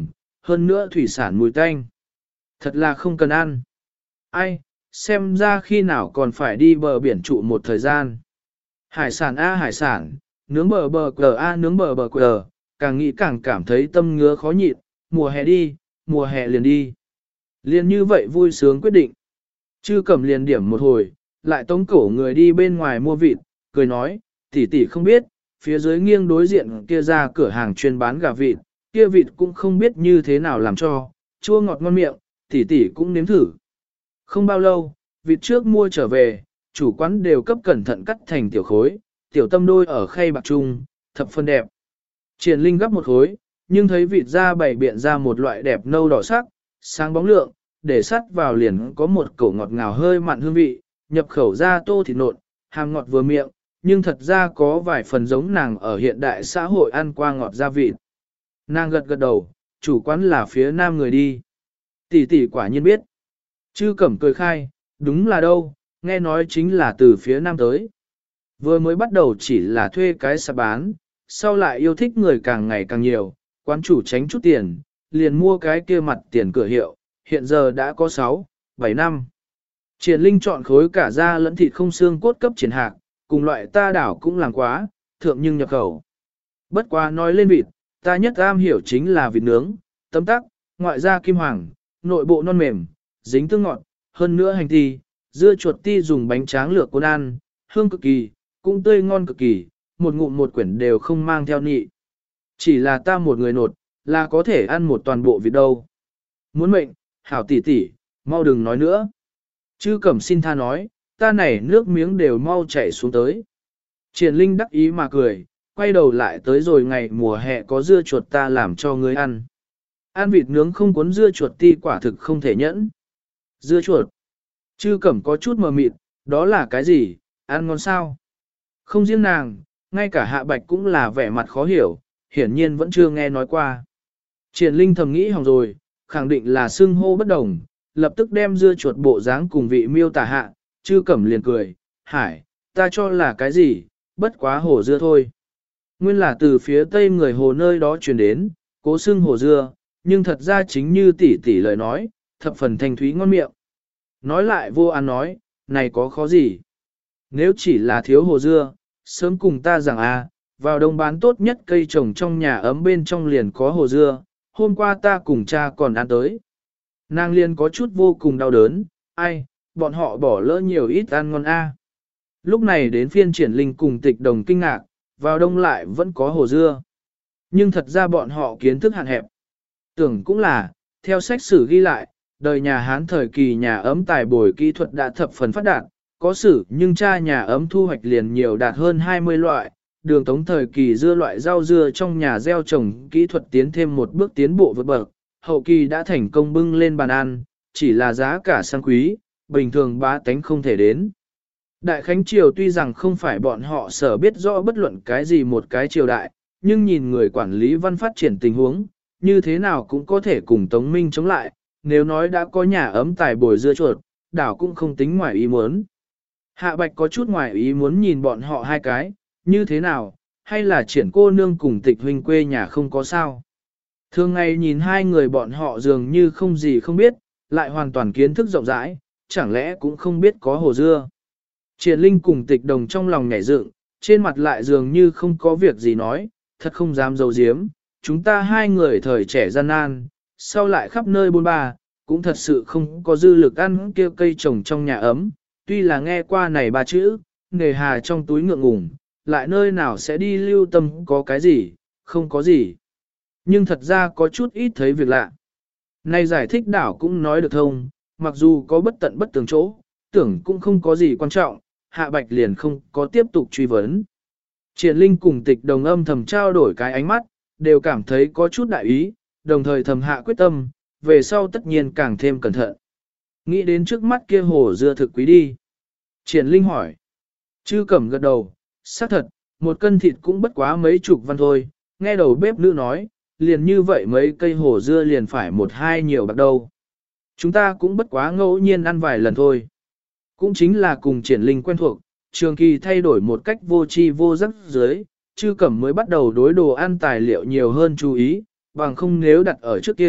hơn nữa thủy sản mùi tanh. Thật là không cần ăn. Ai, xem ra khi nào còn phải đi bờ biển trụ một thời gian. Hải sản a hải sản, nướng bờ bờ quờ a nướng bờ bờ quờ, càng nghĩ càng cảm thấy tâm ngứa khó nhịn, mùa hè đi, mùa hè liền đi. Liền như vậy vui sướng quyết định. Chư Cẩm liền điểm một hồi, lại tống cổ người đi bên ngoài mua vịt, cười nói, tỷ tỷ không biết, phía dưới nghiêng đối diện kia ra cửa hàng chuyên bán gà vịt, kia vịt cũng không biết như thế nào làm cho, chua ngọt ngon miệng, tỷ tỷ cũng nếm thử. Không bao lâu, vịt trước mua trở về, chủ quán đều cấp cẩn thận cắt thành tiểu khối, tiểu tâm đôi ở khay bạc trung, thập phân đẹp. Triển Linh gấp một khối, nhưng thấy vịt da bày biện ra một loại đẹp nâu đỏ sắc, sáng bóng lượng, để sắt vào liền có một cổ ngọt ngào hơi mặn hương vị, nhập khẩu ra tô thịt nộn, hàm ngọt vừa miệng, nhưng thật ra có vài phần giống nàng ở hiện đại xã hội ăn qua ngọt gia vịt. Nàng gật gật đầu, chủ quán là phía nam người đi. Tỷ tỷ quả nhiên biết. Chư Cẩm cười khai, đúng là đâu, nghe nói chính là từ phía nam tới. Vừa mới bắt đầu chỉ là thuê cái sạp bán, sau lại yêu thích người càng ngày càng nhiều, quán chủ tránh chút tiền, liền mua cái kia mặt tiền cửa hiệu, hiện giờ đã có sáu, bảy năm. Triển Linh chọn khối cả da lẫn thịt không xương cốt cấp triển hạc, cùng loại ta đảo cũng làm quá, thượng nhưng nhập khẩu. Bất quá nói lên vịt, ta nhất am hiểu chính là vịt nướng, tấm tắc, ngoại da kim hoàng, nội bộ non mềm, dính tương ngọt, hơn nữa hành ti, dưa chuột ti dùng bánh tráng lược cuốn ăn, hương cực kỳ, cũng tươi ngon cực kỳ, một ngụm một quyển đều không mang theo nị. Chỉ là ta một người nột, là có thể ăn một toàn bộ vịt đâu. Muốn mệnh, hảo tỷ tỷ, mau đừng nói nữa. Chư Cẩm xin tha nói, ta này nước miếng đều mau chảy xuống tới. Triển Linh đắc ý mà cười, quay đầu lại tới rồi ngày mùa hè có dưa chuột ta làm cho ngươi ăn. Ăn vịt nướng không cuốn dưa chuột ti quả thực không thể nhẫn. Dưa chuột. Chư Cẩm có chút mờ mịt, đó là cái gì, ăn ngon sao? Không riêng nàng, ngay cả Hạ Bạch cũng là vẻ mặt khó hiểu, hiển nhiên vẫn chưa nghe nói qua. Triển Linh thầm nghĩ hỏng rồi, khẳng định là xưng hô bất đồng, lập tức đem dưa chuột bộ dáng cùng vị miêu tả hạ, Chư Cẩm liền cười, hải, ta cho là cái gì, bất quá hồ dưa thôi. Nguyên là từ phía tây người hồ nơi đó truyền đến, cố xưng hồ dưa, nhưng thật ra chính như tỷ tỷ lời nói, thập phần thanh thúy ngon miệng. Nói lại vô an nói, này có khó gì? Nếu chỉ là thiếu hồ dưa, sớm cùng ta rằng a, vào đông bán tốt nhất cây trồng trong nhà ấm bên trong liền có hồ dưa, hôm qua ta cùng cha còn ăn tới. Nàng liền có chút vô cùng đau đớn, ai, bọn họ bỏ lỡ nhiều ít ăn ngon a. Lúc này đến phiên Triển Linh cùng Tịch Đồng kinh ngạc, vào đông lại vẫn có hồ dưa. Nhưng thật ra bọn họ kiến thức hạn hẹp. Tưởng cũng là, theo sách sử ghi lại, đời nhà Hán thời kỳ nhà ấm tài bồi kỹ thuật đã thập phần phát đạt, có sử nhưng cha nhà ấm thu hoạch liền nhiều đạt hơn hai mươi loại, đường tống thời kỳ dưa loại rau dưa trong nhà gieo trồng kỹ thuật tiến thêm một bước tiến bộ vượt bậc, hậu kỳ đã thành công bưng lên bàn ăn, chỉ là giá cả sang quý, bình thường bá tánh không thể đến. Đại Khánh Triều tuy rằng không phải bọn họ sở biết rõ bất luận cái gì một cái triều đại, nhưng nhìn người quản lý văn phát triển tình huống, như thế nào cũng có thể cùng Tống Minh chống lại, nếu nói đã có nhà ấm tài bồi dưa chuột, đảo cũng không tính ngoài ý muốn. Hạ Bạch có chút ngoài ý muốn nhìn bọn họ hai cái, như thế nào, hay là Triển cô nương cùng Tịch huynh quê nhà không có sao. Thường ngày nhìn hai người bọn họ dường như không gì không biết, lại hoàn toàn kiến thức rộng rãi, chẳng lẽ cũng không biết có hồ dưa. Triển Linh cùng Tịch Đồng trong lòng nhảy dựng, trên mặt lại dường như không có việc gì nói, thật không dám giấu giếm, chúng ta hai người thời trẻ gian nan, sau lại khắp nơi bôn ba, cũng thật sự không có dư lực ăn kia cây trồng trong nhà ấm, tuy là nghe qua này ba chữ, nề hà trong túi ngượng ngùng, lại nơi nào sẽ đi lưu tâm có cái gì, không có gì. Nhưng thật ra có chút ít thấy việc lạ. Này giải thích đảo cũng nói được thông, mặc dù có bất tận bất tường chỗ, tưởng cũng không có gì quan trọng, Hạ Bạch liền không có tiếp tục truy vấn. Triển Linh cùng Tịch Đồng âm thầm trao đổi cái ánh mắt, đều cảm thấy có chút đại ý, đồng thời thầm hạ quyết tâm, về sau tất nhiên càng thêm cẩn thận. Nghĩ đến trước mắt kia hồ dưa thực quý đi. Triển Linh hỏi. Chư Cẩm gật đầu, xác thật, một cân thịt cũng bất quá mấy chục văn thôi, nghe đầu bếp nữ nói, liền như vậy mấy cây hồ dưa liền phải một hai nhiều bạc đâu. Chúng ta cũng bất quá ngẫu nhiên ăn vài lần thôi. Cũng chính là cùng Triển Linh quen thuộc, trường kỳ thay đổi một cách vô tri vô giác dưới, Chư Cẩm mới bắt đầu đối đồ ăn tài liệu nhiều hơn chú ý, bằng không nếu đặt ở trước kia,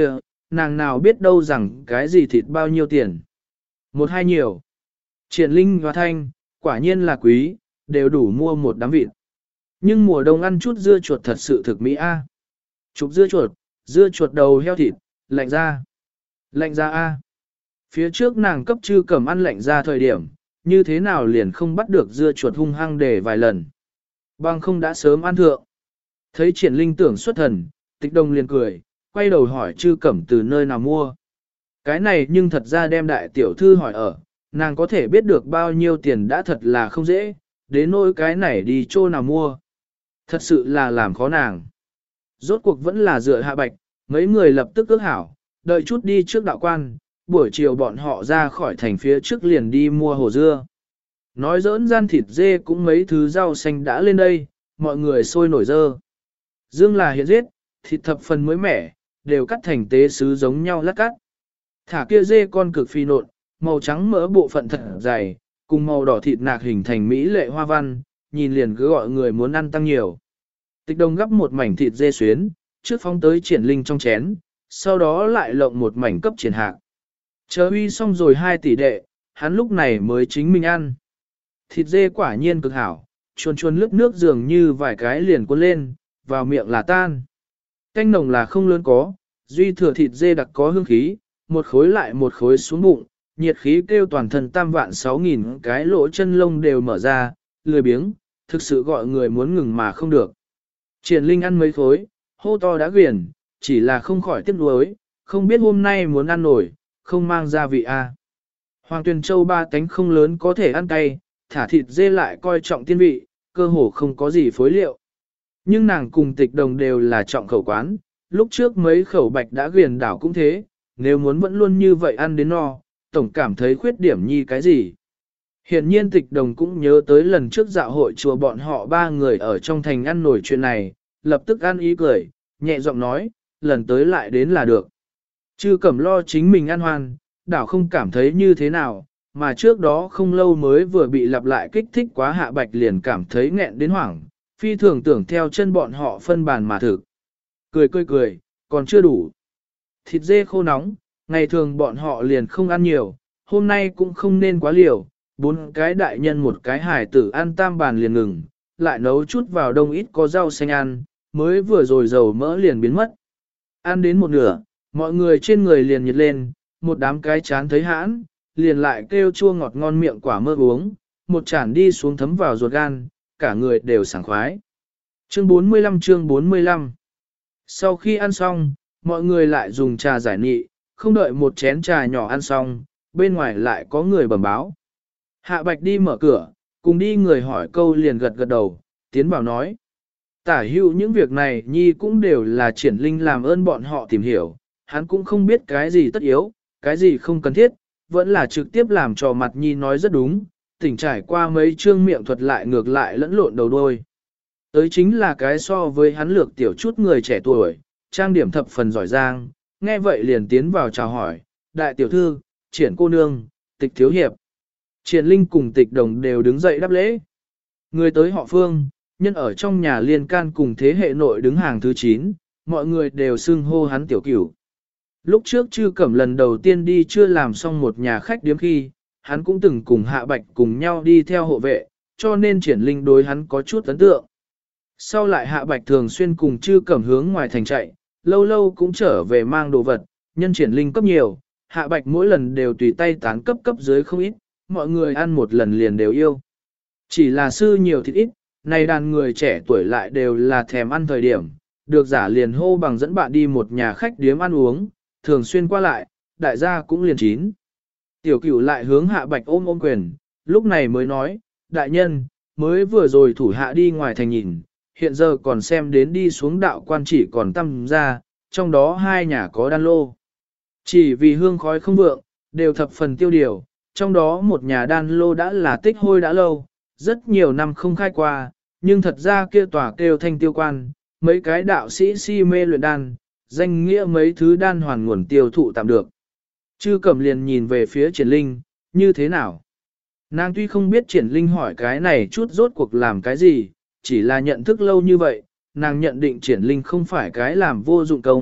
nàng nào biết đâu rằng cái gì thịt bao nhiêu tiền. Một hai nhiều. Triển Linh và Thanh, quả nhiên là quý, đều đủ mua một đám vịt. Nhưng mùa đông ăn chút dưa chuột thật sự thực mỹ a. Chụp dưa chuột, dưa chuột đầu heo thịt, lạnh ra. Lạnh ra a. Phía trước nàng cấp Chư Cẩm ăn lạnh ra thời điểm, như thế nào liền không bắt được dưa chuột hung hăng để vài lần. Bằng không đã sớm ăn thượng. Thấy Triển Linh tưởng xuất thần, Tịch Đồng liền cười, quay đầu hỏi Chư Cẩm từ nơi nào mua. Cái này nhưng thật ra đem đại tiểu thư hỏi ở, nàng có thể biết được bao nhiêu tiền đã thật là không dễ, đến nỗi cái này đi chỗ nào mua. Thật sự là làm khó nàng. Rốt cuộc vẫn là dựa Hạ Bạch, mấy người lập tức ước hảo, đợi chút đi trước đạo quan, buổi chiều bọn họ ra khỏi thành phía trước liền đi mua hồ dưa. Nói giỡn gian thịt dê cũng mấy thứ rau xanh đã lên đây, mọi người sôi nổi dơ. Dương là hiện giết, thịt thập phần mới mẻ, đều cắt thành tế sứ giống nhau lát cắt. Thả kia dê con cực phi nộn, màu trắng mỡ bộ phận thật dày, cùng màu đỏ thịt nạc hình thành mỹ lệ hoa văn, nhìn liền cứ gọi người muốn ăn tăng nhiều. Tịch Đồng gắp một mảnh thịt dê xuyến, trước phóng tới Triển Linh trong chén, sau đó lại lộng một mảnh cấp Triển Hạc. Chờ uy xong rồi hai tỷ đệ, hắn lúc này mới chính mình ăn. Thịt dê quả nhiên cực hảo, chuồn chuồn lướt nước dường như vài cái liền cuốn lên, vào miệng là tan. Canh nồng là không lớn có, duy thừa thịt dê đặc có hương khí, một khối lại một khối xuống bụng, nhiệt khí kêu toàn thân tam vạn sáu nghìn cái lỗ chân lông đều mở ra, lười biếng, thực sự gọi người muốn ngừng mà không được. Triển Linh ăn mấy khối, hô to đã quyển, chỉ là không khỏi tiếc nuối, không biết hôm nay muốn ăn nổi, không mang gia vị a. À. Hoàng Tuyền Châu ba tánh không lớn có thể ăn cay, thả thịt dê lại coi trọng tiên vị, cơ hồ không có gì phối liệu. Nhưng nàng cùng Tịch Đồng đều là trọng khẩu quán, lúc trước mấy khẩu bạch đã ghiền đảo cũng thế, nếu muốn vẫn luôn như vậy ăn đến no, tổng cảm thấy khuyết điểm nhi cái gì. Hiện nhiên Tịch Đồng cũng nhớ tới lần trước dạo hội chùa bọn họ ba người ở trong thành ăn nổi chuyện này, lập tức ăn ý cười, nhẹ giọng nói, lần tới lại đến là được. Chư Cẩm lo chính mình ăn hoan, đảo không cảm thấy như thế nào, mà trước đó không lâu mới vừa bị lặp lại kích thích quá Hạ Bạch liền cảm thấy nghẹn đến hoảng, phi thường tưởng theo chân bọn họ phân bàn mà thực. Cười cười cười, còn chưa đủ. Thịt dê khô nóng, ngày thường bọn họ liền không ăn nhiều, hôm nay cũng không nên quá liều, bốn cái đại nhân một cái hải tử ăn tam bàn liền ngừng, lại nấu chút vào đông ít có rau xanh ăn, mới vừa rồi dầu mỡ liền biến mất. Ăn đến một nửa, mọi người trên người liền nhiệt lên, một đám cái chán thấy hãn, liền lại kêu chua ngọt ngon miệng quả mơ uống, một chản đi xuống thấm vào ruột gan, cả người đều sảng khoái. Chương bốn mươi lăm chương bốn mươi lăm. Sau khi ăn xong, mọi người lại dùng trà giải nị, không đợi một chén trà nhỏ ăn xong, bên ngoài lại có người bẩm báo. Hạ Bạch đi mở cửa, cùng đi người hỏi câu liền gật gật đầu, tiến vào nói. Tả hữu những việc này nhi cũng đều là Triển Linh làm ơn bọn họ tìm hiểu, hắn cũng không biết cái gì tất yếu, cái gì không cần thiết, vẫn là trực tiếp làm cho mặt nhi nói rất đúng, tỉnh trải qua mấy chương miệng thuật lại ngược lại lẫn lộn đầu đôi. Tới chính là cái so với hắn lược tiểu chút người trẻ tuổi, trang điểm thập phần giỏi giang, nghe vậy liền tiến vào chào hỏi, đại tiểu thư, Triển cô nương, Tịch thiếu hiệp. Triển Linh cùng Tịch Đồng đều đứng dậy đáp lễ. Người tới họ Phương, nhân ở trong nhà liên can cùng thế hệ nội đứng hàng thứ chín, mọi người đều xưng hô hắn tiểu cửu. Lúc trước Chư Cẩm lần đầu tiên đi chưa làm xong một nhà khách điếm khi, hắn cũng từng cùng Hạ Bạch cùng nhau đi theo hộ vệ, cho nên Triển Linh đối hắn có chút ấn tượng. Sau lại Hạ Bạch thường xuyên cùng Chư Cẩm hướng ngoài thành chạy, lâu lâu cũng trở về mang đồ vật, nhân Triển Linh cấp nhiều, Hạ Bạch mỗi lần đều tùy tay tán cấp cấp dưới không ít, mọi người ăn một lần liền đều yêu. Chỉ là sư nhiều thịt ít, này đàn người trẻ tuổi lại đều là thèm ăn thời điểm, được giả liền hô bằng dẫn bạn đi một nhà khách điếm ăn uống, thường xuyên qua lại, đại gia cũng liền chín. Tiểu Cửu lại hướng Hạ Bạch ôm ôm quyền, lúc này mới nói, đại nhân, mới vừa rồi thủ hạ đi ngoài thành nhìn, hiện giờ còn xem đến đi xuống đạo quan chỉ còn tăm ra, trong đó hai nhà có đan lô. Chỉ vì hương khói không vượng, đều thập phần tiêu điều, trong đó một nhà đan lô đã là tích hôi đã lâu, rất nhiều năm không khai qua, nhưng thật ra kia tòa kêu thanh tiêu quan, mấy cái đạo sĩ si mê luyện đan, danh nghĩa mấy thứ đan hoàn nguồn tiêu thụ tạm được. Chư Cẩm liền nhìn về phía Triển Linh, như thế nào? Nàng tuy không biết Triển Linh hỏi cái này chút rốt cuộc làm cái gì, chỉ là nhận thức lâu như vậy, nàng nhận định Triển Linh không phải cái làm vô dụng công,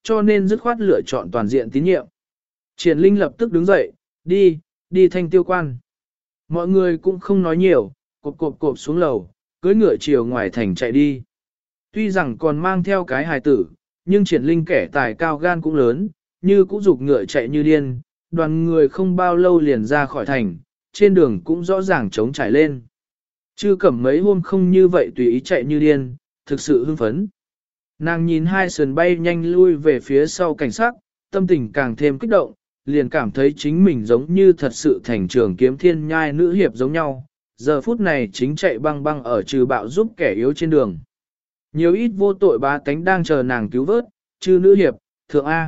cho nên dứt khoát lựa chọn toàn diện tín nhiệm. Triển Linh lập tức đứng dậy, đi, đi thanh tiêu quan. Mọi người cũng không nói nhiều, cộp cộp cộp xuống lầu, cưỡi ngựa chiều ngoài thành chạy đi. Tuy rằng còn mang theo cái hài tử, nhưng Triển Linh kẻ tài cao gan cũng lớn, như cũng dục ngựa chạy như điên, đoàn người không bao lâu liền ra khỏi thành, trên đường cũng rõ ràng trống trải lên. Chư Cẩm mấy hôm không như vậy tùy ý chạy như điên, thực sự hưng phấn. Nàng nhìn hai sườn bay nhanh lui về phía sau cảnh sát, tâm tình càng thêm kích động, liền cảm thấy chính mình giống như thật sự thành trường kiếm thiên nhai nữ hiệp giống nhau. Giờ phút này chính chạy băng băng ở trừ bạo giúp kẻ yếu trên đường. Nhiều ít vô tội bá tánh đang chờ nàng cứu vớt, chư nữ hiệp, thượng A.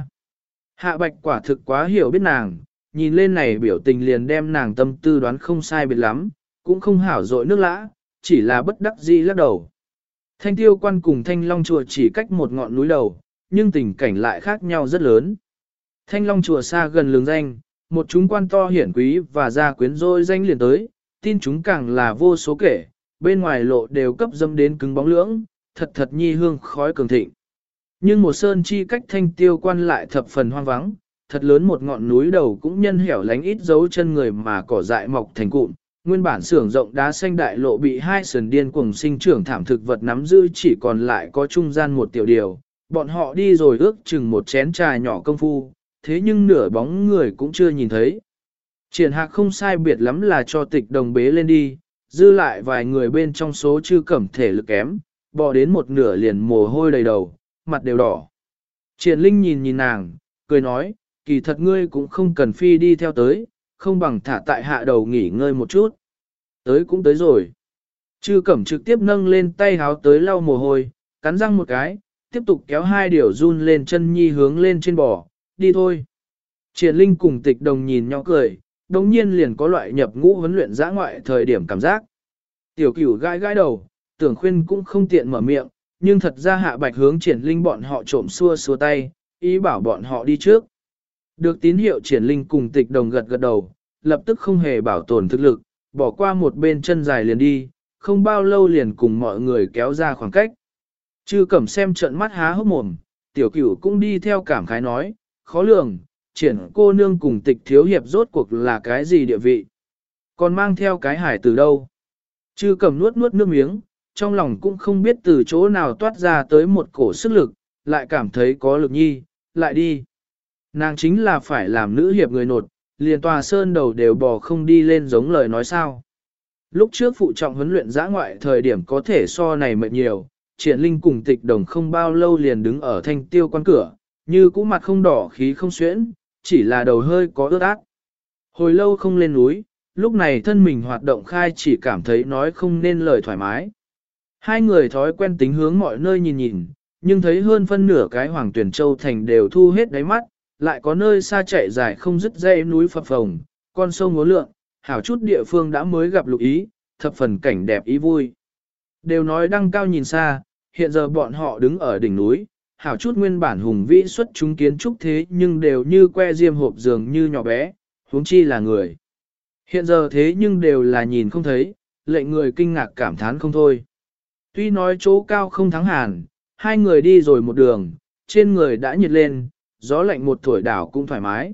Hạ Bạch quả thực quá hiểu biết nàng, nhìn lên này biểu tình liền đem nàng tâm tư đoán không sai biệt lắm, cũng không hảo dội nước lã, chỉ là bất đắc dĩ lắc đầu. Thanh tiêu quan cùng Thanh Long chùa chỉ cách một ngọn núi đầu, nhưng tình cảnh lại khác nhau rất lớn. Thanh Long chùa xa gần lường danh, một chúng quan to hiển quý và gia quyến rôi danh liền tới, tin chúng càng là vô số kể, bên ngoài lộ đều cấp dâm đến cứng bóng lưỡng, thật thật nhi hương khói cường thịnh. Nhưng một sơn chi cách thanh tiêu quan lại thập phần hoang vắng, thật lớn một ngọn núi đầu cũng nhân hẻo lánh ít dấu chân người mà cỏ dại mọc thành cụm. Nguyên bản xưởng rộng đá xanh đại lộ bị hai sườn điên cuồng sinh trưởng thảm thực vật nắm giữ chỉ còn lại có trung gian một tiểu điều. Bọn họ đi rồi ước chừng một chén trà nhỏ công phu, thế nhưng nửa bóng người cũng chưa nhìn thấy. Triển Hạc không sai biệt lắm là cho Tịch Đồng bế lên đi, dư lại vài người bên trong số Chư Cẩm thể lực kém, bò đến một nửa liền mồ hôi đầy đầu, mặt đều đỏ. Triển Linh nhìn nhìn nàng, cười nói, kỳ thật ngươi cũng không cần phi đi theo tới, không bằng thả tại hạ đầu nghỉ ngơi một chút. Tới cũng tới rồi. Chư Cẩm trực tiếp nâng lên tay háo tới lau mồ hôi, cắn răng một cái, tiếp tục kéo hai điều run lên chân nhi hướng lên trên bò, đi thôi. Triển Linh cùng Tịch Đồng nhìn nhau cười, đồng nhiên liền có loại nhập ngũ huấn luyện giã ngoại thời điểm cảm giác. Tiểu Cửu gãi gãi đầu, tưởng khuyên cũng không tiện mở miệng, nhưng thật ra Hạ Bạch hướng Triển Linh bọn họ trộm xua xua tay, ý bảo bọn họ đi trước. Được tín hiệu Triển Linh cùng Tịch Đồng gật gật đầu, lập tức không hề bảo tồn thực lực, bỏ qua một bên chân dài liền đi, không bao lâu liền cùng mọi người kéo ra khoảng cách. Chư Cẩm xem trận mắt há hốc mồm, Tiểu Cửu cũng đi theo cảm khái nói, khó lường, Triển cô nương cùng Tịch thiếu hiệp rốt cuộc là cái gì địa vị, còn mang theo cái hải từ đâu. Chư Cẩm nuốt nuốt nước miếng, trong lòng cũng không biết từ chỗ nào toát ra tới một cổ sức lực, lại cảm thấy có lực nhi, lại đi. Nàng chính là phải làm nữ hiệp người nột, liền tòa sơn đầu đều bò không đi lên giống lời nói sao. Lúc trước phụ trọng huấn luyện giã ngoại thời điểm có thể so này mệt nhiều, Triển Linh cùng Tịch Đồng không bao lâu liền đứng ở thanh tiêu quan cửa, như cũ mặt không đỏ khí không xuyễn, chỉ là đầu hơi có ướt át. Hồi lâu không lên núi, lúc này thân mình hoạt động khai chỉ cảm thấy nói không nên lời thoải mái. Hai người thói quen tính hướng mọi nơi nhìn nhìn, nhưng thấy hơn phân nửa cái Hoàng Tuyển Châu thành đều thu hết đáy mắt, lại có nơi xa chạy dài không dứt dãy núi phập phồng, con sông ngố lượng, hảo chút địa phương đã mới gặp lục ý, thập phần cảnh đẹp ý vui. Đều nói đăng cao nhìn xa, hiện giờ bọn họ đứng ở đỉnh núi, hảo chút nguyên bản hùng vĩ xuất chúng kiến trúc thế nhưng đều như que diêm hộp dường như nhỏ bé, huống chi là người. Hiện giờ thế nhưng đều là nhìn không thấy, lệnh người kinh ngạc cảm thán không thôi. Tuy nói chỗ cao không thắng hàn, hai người đi rồi một đường, trên người đã nhiệt lên, gió lạnh một thổi đảo cũng thoải mái.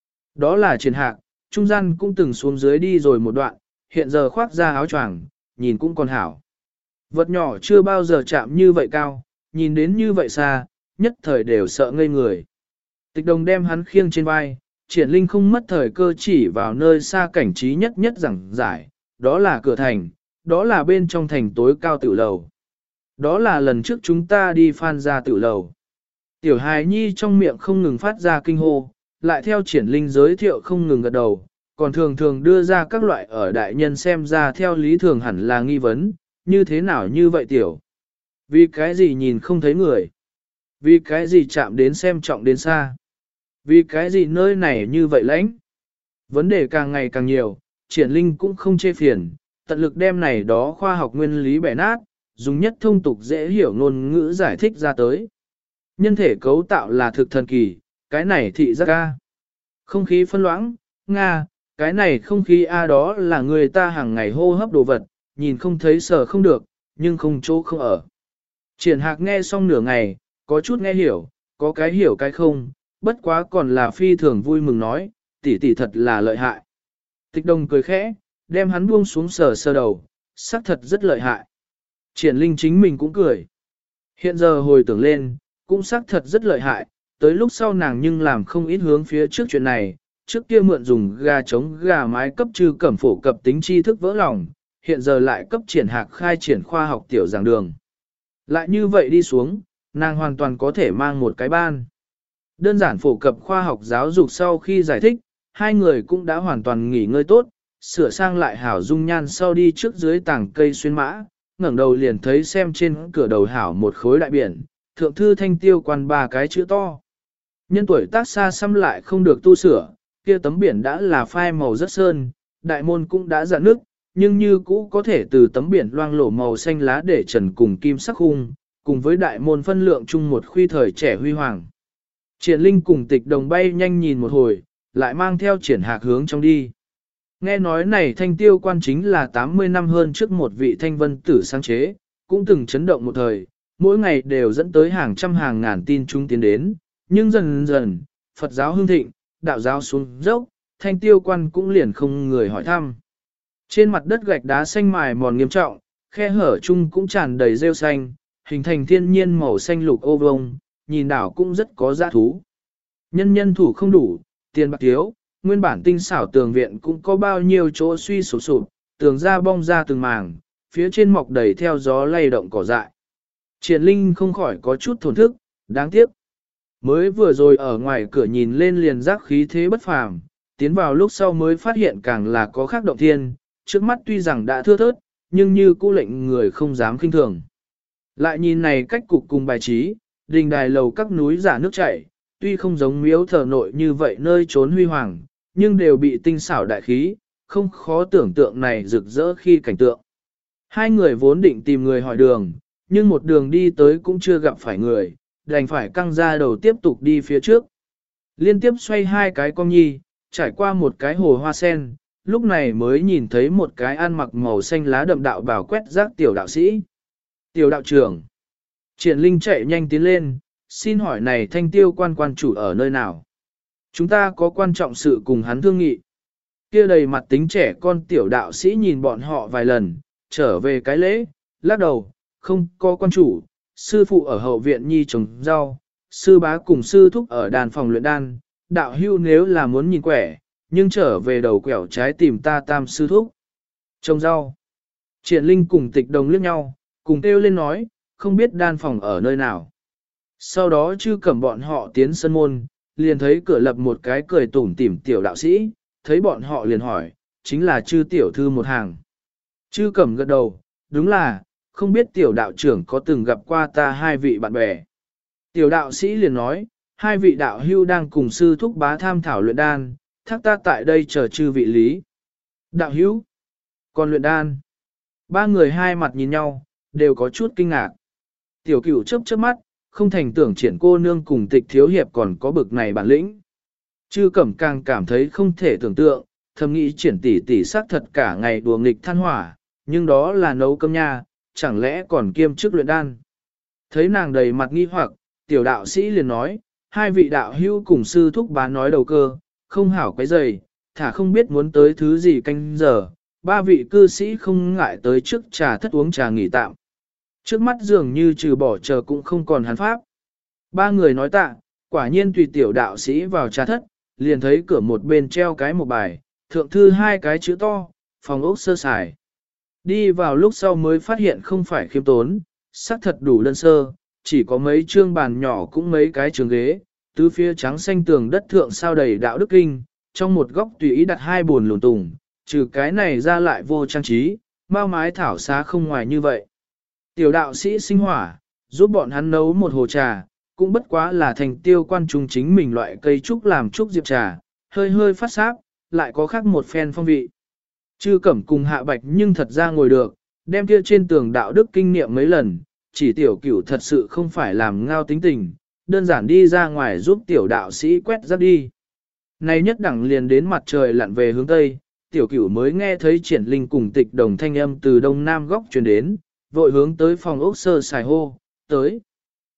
Đó là Triển Hạc, trung gian cũng từng xuống dưới đi rồi một đoạn, hiện giờ khoác ra áo choàng, nhìn cũng còn hảo. Vật nhỏ chưa bao giờ chạm như vậy cao, nhìn đến như vậy xa, nhất thời đều sợ ngây người. Tịch Đồng đem hắn khiêng trên vai, Triển Linh không mất thời cơ chỉ vào nơi xa cảnh trí nhất nhất giảng giải, đó là cửa thành, đó là bên trong thành tối cao tiểu lầu. Đó là lần trước chúng ta đi phan ra tiểu lầu. Tiểu hài nhi trong miệng không ngừng phát ra kinh hô, lại theo Triển Linh giới thiệu không ngừng gật đầu, còn thường thường đưa ra các loại ở đại nhân xem ra theo lý thường hẳn là nghi vấn, như thế nào như vậy tiểu. Vì cái gì nhìn không thấy người? Vì cái gì chạm đến xem trọng đến xa? Vì cái gì nơi này như vậy lãnh? Vấn đề càng ngày càng nhiều, Triển Linh cũng không chê phiền, tận lực đem này đó khoa học nguyên lý bẻ nát, dùng nhất thông tục dễ hiểu ngôn ngữ giải thích ra tới. Nhân thể cấu tạo là thực thần kỳ, cái này thị giác A. Không khí phân loãng, Nga, cái này không khí A đó là người ta hàng ngày hô hấp đồ vật, nhìn không thấy sờ không được, nhưng không chỗ không ở. Triển Hạc nghe xong nửa ngày, có chút nghe hiểu, có cái hiểu cái không, bất quá còn là phi thường vui mừng nói, tỷ tỷ thật là lợi hại. Tịch đồng cười khẽ, đem hắn buông xuống sờ sờ đầu, xác thật rất lợi hại. Triển Linh chính mình cũng cười. Hiện giờ hồi tưởng lên, cũng xác thật rất lợi hại, tới lúc sau nàng nhưng làm không ít hướng phía trước chuyện này, trước kia mượn dùng gà trống gà mái cấp trừ cẩm phổ cập tính tri thức vỡ lòng, hiện giờ lại cấp triển hạc khai triển khoa học tiểu giảng đường. Lại như vậy đi xuống, nàng hoàn toàn có thể mang một cái ban. Đơn giản phổ cập khoa học giáo dục sau khi giải thích, hai người cũng đã hoàn toàn nghỉ ngơi tốt, sửa sang lại hảo dung nhan sau đi trước dưới tảng cây xuyên mã, ngẩng đầu liền thấy xem trên cửa đầu hảo một khối đại biển, thượng thư thanh tiêu quan ba cái chữ to. Nhân tuổi tác xa xăm lại không được tu sửa, kia tấm biển đã là phai màu rất sơn, đại môn cũng đã rạn nước, nhưng như cũ có thể từ tấm biển loang lổ màu xanh lá để trần cùng kim sắc khung, cùng với đại môn phân lượng chung một khuy thời trẻ huy hoàng. Triển Linh cùng Tịch Đồng bay nhanh nhìn một hồi, lại mang theo triển hạc hướng trong đi. Nghe nói này thanh tiêu quan chính là tám mươi năm hơn trước một vị thanh vân tử sáng chế, cũng từng chấn động một thời, mỗi ngày đều dẫn tới hàng trăm hàng ngàn tin chúng tiến đến, nhưng dần dần, Phật giáo hưng thịnh, đạo giáo xuống dốc, thanh tiêu quan cũng liền không người hỏi thăm. Trên mặt đất gạch đá xanh mài mòn nghiêm trọng, khe hở chung cũng tràn đầy rêu xanh, hình thành thiên nhiên màu xanh lục ô vông, nhìn đảo cũng rất có giá thú. Nhân nhân thủ không đủ, tiền bạc thiếu, nguyên bản tinh xảo tường viện cũng có bao nhiêu chỗ suy sụp sụp, tường ra bong ra từng màng, phía trên mọc đầy theo gió lay động cỏ dại. Triển Linh không khỏi có chút thổn thức, đáng tiếc. Mới vừa rồi ở ngoài cửa nhìn lên liền giác khí thế bất phàm, tiến vào lúc sau mới phát hiện càng là có khác động thiên, trước mắt tuy rằng đã thưa thớt, nhưng như cũ lệnh người không dám khinh thường. Lại nhìn này cách cục cùng bài trí, đình đài lầu các núi giả nước chảy, tuy không giống miếu thờ nội như vậy nơi trốn huy hoàng, nhưng đều bị tinh xảo đại khí, không khó tưởng tượng này rực rỡ khi cảnh tượng. Hai người vốn định tìm người hỏi đường, nhưng một đường đi tới cũng chưa gặp phải người, đành phải căng ra đầu tiếp tục đi phía trước. Liên tiếp xoay hai cái cong nhi, trải qua một cái hồ hoa sen, lúc này mới nhìn thấy một cái ăn mặc màu xanh lá đậm đạo bảo quét rác tiểu đạo sĩ. Tiểu đạo trưởng. Triển Linh chạy nhanh tiến lên, xin hỏi này thanh tiêu quan quan chủ ở nơi nào? Chúng ta có quan trọng sự cùng hắn thương nghị. Kia đầy mặt tính trẻ con tiểu đạo sĩ nhìn bọn họ vài lần, trở về cái lễ, lắc đầu, không có quan chủ, sư phụ ở hậu viện nhi trồng rau, sư bá cùng sư thúc ở đàn phòng luyện đan, đạo hưu nếu là muốn nhìn quẻ, nhưng trở về đầu quẹo trái tìm ta tam sư thúc. Trồng rau. Triển Linh cùng Tịch Đồng liếc nhau, cùng kêu lên nói, không biết đan phòng ở nơi nào. Sau đó chư cẩm bọn họ tiến sân môn, liền thấy cửa lập một cái cười tủm tỉm tiểu đạo sĩ, thấy bọn họ liền hỏi, chính là chư tiểu thư một hàng. Chư cẩm gật đầu, đúng là, không biết tiểu đạo trưởng có từng gặp qua ta hai vị bạn bè. Tiểu đạo sĩ liền nói, hai vị đạo hưu đang cùng sư thúc bá tham thảo luyện đan, thác ta tại đây chờ chư vị lý. Đạo hưu, còn luyện đan. Ba người hai mặt nhìn nhau, đều có chút kinh ngạc. Tiểu cửu chớp chớp mắt, không thành tưởng Triển cô nương cùng Tịch thiếu hiệp còn có bực này bản lĩnh. Chư cẩm càng cảm thấy không thể tưởng tượng, thầm nghĩ Triển tỷ tỷ xác thật cả ngày đùa nghịch than hỏa, nhưng đó là nấu cơm nha, chẳng lẽ còn kiêm chức luyện đan. Thấy nàng đầy mặt nghi hoặc, tiểu đạo sĩ liền nói, hai vị đạo hữu cùng sư thúc bá nói đầu cơ, không hảo cái giày, thả không biết muốn tới thứ gì canh giờ, ba vị cư sĩ không ngại tới trước trà thất uống trà nghỉ tạm. Trước mắt dường như trừ bỏ chờ cũng không còn hắn pháp. Ba người nói tạ, quả nhiên tùy tiểu đạo sĩ vào trà thất, liền thấy cửa một bên treo cái một bài, thượng thư hai cái chữ to, phòng ốc sơ sài. Đi vào lúc sau mới phát hiện không phải khiêm tốn, sắc thật đủ đơn sơ, chỉ có mấy trương bàn nhỏ cũng mấy cái trường ghế, tứ phía trắng xanh tường đất thượng sao đầy đạo đức kinh, trong một góc tùy ý đặt hai buồn lùn tùng, trừ cái này ra lại vô trang trí, mao mái thảo xá không ngoài như vậy. Tiểu đạo sĩ sinh hỏa, giúp bọn hắn nấu một hồ trà, cũng bất quá là thành tiêu quan trung chính mình loại cây trúc làm trúc diệp trà, hơi hơi phát sáp, lại có khác một phen phong vị. Chư cẩm cùng hạ bạch nhưng thật ra ngồi được, đem kia trên tường đạo đức kinh niệm mấy lần, chỉ tiểu cửu thật sự không phải làm ngao tính tình, đơn giản đi ra ngoài giúp tiểu đạo sĩ quét rác đi. Này nhất đẳng liền đến mặt trời lặn về hướng tây, tiểu cửu mới nghe thấy Triển Linh cùng Tịch Đồng thanh âm từ đông nam góc truyền đến, vội hướng tới phòng ốc sơ xài hô, tới.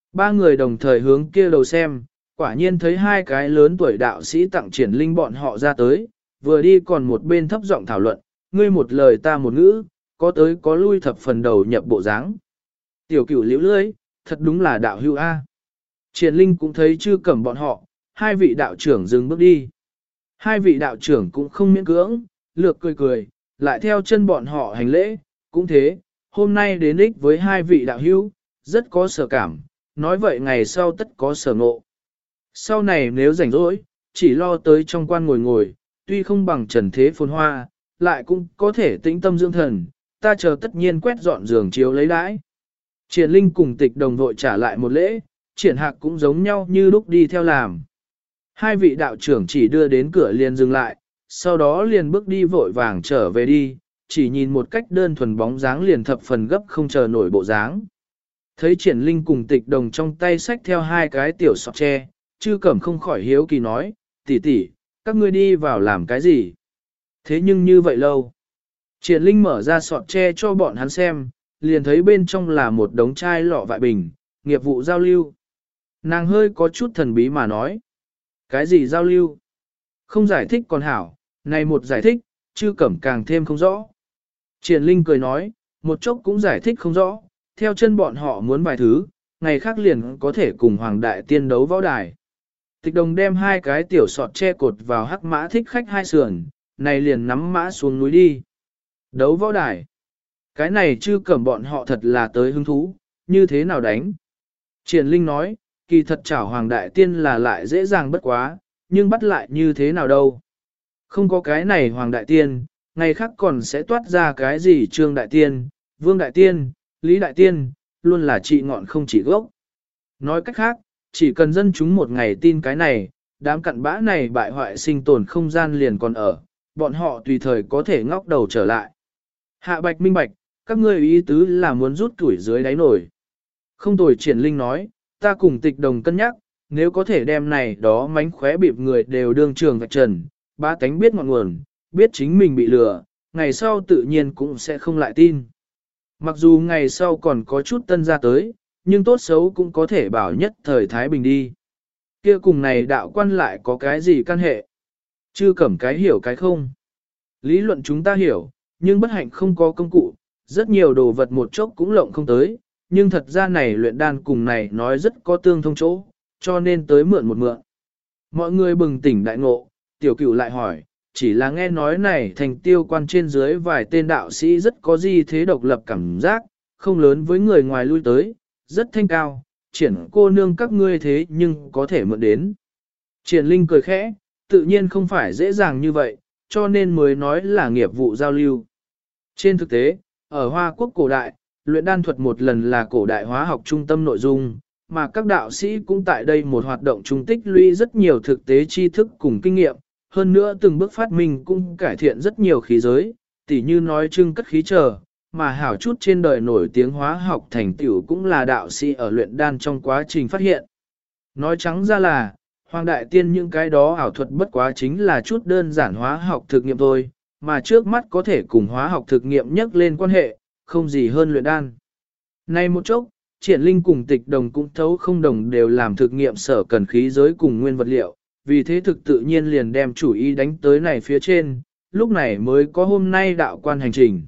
Ba người đồng thời hướng kia đầu xem, quả nhiên thấy hai cái lớn tuổi đạo sĩ tặng triển linh bọn họ ra tới, vừa đi còn một bên thấp giọng thảo luận, ngươi một lời ta một ngữ, có tới có lui thập phần đầu nhập bộ dáng. Tiểu cửu liễu lưới, thật đúng là đạo hữu A. Triển linh cũng thấy chư cẩm bọn họ, hai vị đạo trưởng dừng bước đi. Hai vị đạo trưởng cũng không miễn cưỡng, lược cười cười, lại theo chân bọn họ hành lễ, cũng thế, hôm nay đến ích với hai vị đạo hữu, rất có sở cảm, nói vậy ngày sau tất có sở ngộ. Sau này nếu rảnh rỗi, chỉ lo tới trong quan ngồi ngồi, tuy không bằng trần thế phồn hoa, lại cũng có thể tĩnh tâm dưỡng thần, ta chờ tất nhiên quét dọn giường chiếu lấy đãi. Triển Linh cùng Tịch Đồng vội trả lại một lễ, Triển Hạc cũng giống nhau như lúc đi theo làm. Hai vị đạo trưởng chỉ đưa đến cửa liền dừng lại, sau đó liền bước đi vội vàng trở về đi, chỉ nhìn một cách đơn thuần bóng dáng liền thập phần gấp không chờ nổi bộ dáng. Thấy Triển Linh cùng Tịch Đồng trong tay xách theo hai cái tiểu sọt tre, Chư Cẩm không khỏi hiếu kỳ nói, tỷ tỷ, các ngươi đi vào làm cái gì? Thế nhưng như vậy lâu. Triển Linh mở ra sọt tre cho bọn hắn xem, liền thấy bên trong là một đống chai lọ vại bình, nghiệp vụ giao lưu. Nàng hơi có chút thần bí mà nói. Cái gì giao lưu? Không giải thích còn hảo, này một giải thích, Chư Cẩm càng thêm không rõ. Triển Linh cười nói, một chốc cũng giải thích không rõ, theo chân bọn họ muốn vài thứ, ngày khác liền có thể cùng Hoàng Đại Tiên đấu võ đài. Tịch Đồng đem hai cái tiểu sọt che cột vào hắc mã thích khách hai sườn, này liền nắm mã xuống núi đi. Đấu võ đài. Cái này Chư Cẩm bọn họ thật là tới hứng thú, như thế nào đánh? Triển Linh nói, kỳ thật chảo Hoàng Đại Tiên là lại dễ dàng bất quá, nhưng bắt lại như thế nào đâu. Không có cái này Hoàng Đại Tiên, ngày khác còn sẽ toát ra cái gì Trương Đại Tiên, Vương Đại Tiên, Lý Đại Tiên, luôn là trị ngọn không chỉ gốc. Nói cách khác, chỉ cần dân chúng một ngày tin cái này, đám cặn bã này bại hoại sinh tồn không gian liền còn ở, bọn họ tùy thời có thể ngóc đầu trở lại. Hạ Bạch minh bạch, các ngươi ý tứ là muốn rút tuổi dưới đáy nổi. Không tồi. Triển Linh nói, ta cùng Tịch Đồng cân nhắc, nếu có thể đem này đó mánh khóe bịp người đều đương trường vạch trần, ba tánh biết ngọn nguồn, biết chính mình bị lừa, ngày sau tự nhiên cũng sẽ không lại tin. Mặc dù ngày sau còn có chút tân ra tới, nhưng tốt xấu cũng có thể bảo nhất thời Thái Bình đi. Kia cùng này đạo quan lại có cái gì căn hệ? Chư Cẩm cái hiểu cái không? Lý luận chúng ta hiểu, nhưng bất hạnh không có công cụ, rất nhiều đồ vật một chốc cũng lộng không tới, nhưng thật ra này luyện đan cùng này nói rất có tương thông chỗ, cho nên tới mượn một mượn. Mọi người bừng tỉnh đại ngộ, Tiểu Cửu lại hỏi, chỉ là nghe nói này thành tiêu quan trên dưới vài tên đạo sĩ rất có gì thế độc lập cảm giác, không lớn với người ngoài lui tới, rất thanh cao, Triển cô nương các ngươi thế nhưng có thể mượn đến. Triển Linh cười khẽ, tự nhiên không phải dễ dàng như vậy, cho nên mới nói là nghiệp vụ giao lưu. Trên thực tế, ở Hoa Quốc cổ đại, luyện đan thuật một lần là cổ đại hóa học trung tâm nội dung, mà các đạo sĩ cũng tại đây một hoạt động trung tích lũy rất nhiều thực tế tri thức cùng kinh nghiệm, hơn nữa từng bước phát minh cũng cải thiện rất nhiều khí giới, tỉ như nói trưng cất khí trở, mà hảo chút trên đời nổi tiếng hóa học thành tựu cũng là đạo sĩ ở luyện đan trong quá trình phát hiện. Nói trắng ra là, Hoàng Đại Tiên những cái đó ảo thuật bất quá chính là chút đơn giản hóa học thực nghiệm thôi, mà trước mắt có thể cùng hóa học thực nghiệm nhắc lên quan hệ, không gì hơn luyện đan. Nay một chốc, Triển Linh cùng Tịch Đồng cũng thấu không đồng đều làm thực nghiệm sở cần khí giới cùng nguyên vật liệu, vì thế thực tự nhiên liền đem chủ ý đánh tới này phía trên, lúc này mới có hôm nay đạo quan hành trình.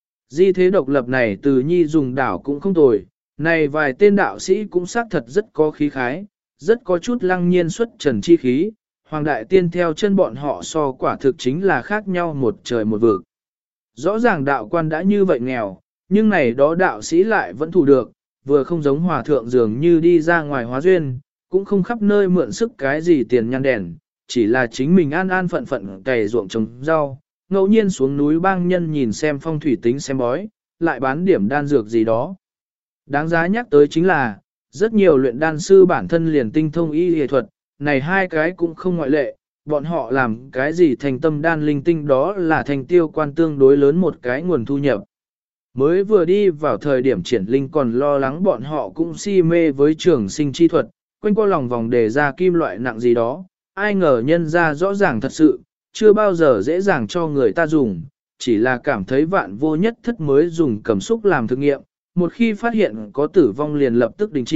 Di thế độc lập này từ nhi dùng đảo cũng không tồi, này vài tên đạo sĩ cũng xác thật rất có khí khái, rất có chút lăng nhiên xuất trần chi khí, Hoàng Đại Tiên theo chân bọn họ so quả thực chính là khác nhau một trời một vực. Rõ ràng đạo quan đã như vậy nghèo, nhưng này đó đạo sĩ lại vẫn thủ được, vừa không giống hòa thượng dường như đi ra ngoài hóa duyên, cũng không khắp nơi mượn sức cái gì tiền nhăn đèn, chỉ là chính mình an an phận phận cày ruộng trồng rau, ngẫu nhiên xuống núi bang nhân nhìn xem phong thủy tính xem bói, lại bán điểm đan dược gì đó. Đáng giá nhắc tới chính là, rất nhiều luyện đan sư bản thân liền tinh thông y y thuật, này hai cái cũng không ngoại lệ, bọn họ làm cái gì thành tâm đan linh tinh đó là thành tiêu quan tương đối lớn một cái nguồn thu nhập. Mới vừa đi vào thời điểm Triển Linh còn lo lắng bọn họ cũng si mê với trường sinh chi thuật, quanh qua lòng vòng đề ra kim loại nặng gì đó, ai ngờ nhân ra rõ ràng thật sự, chưa bao giờ dễ dàng cho người ta dùng, chỉ là cảm thấy vạn vô nhất thất mới dùng cầm xúc làm thực nghiệm, một khi phát hiện có tử vong liền lập tức đình chỉ,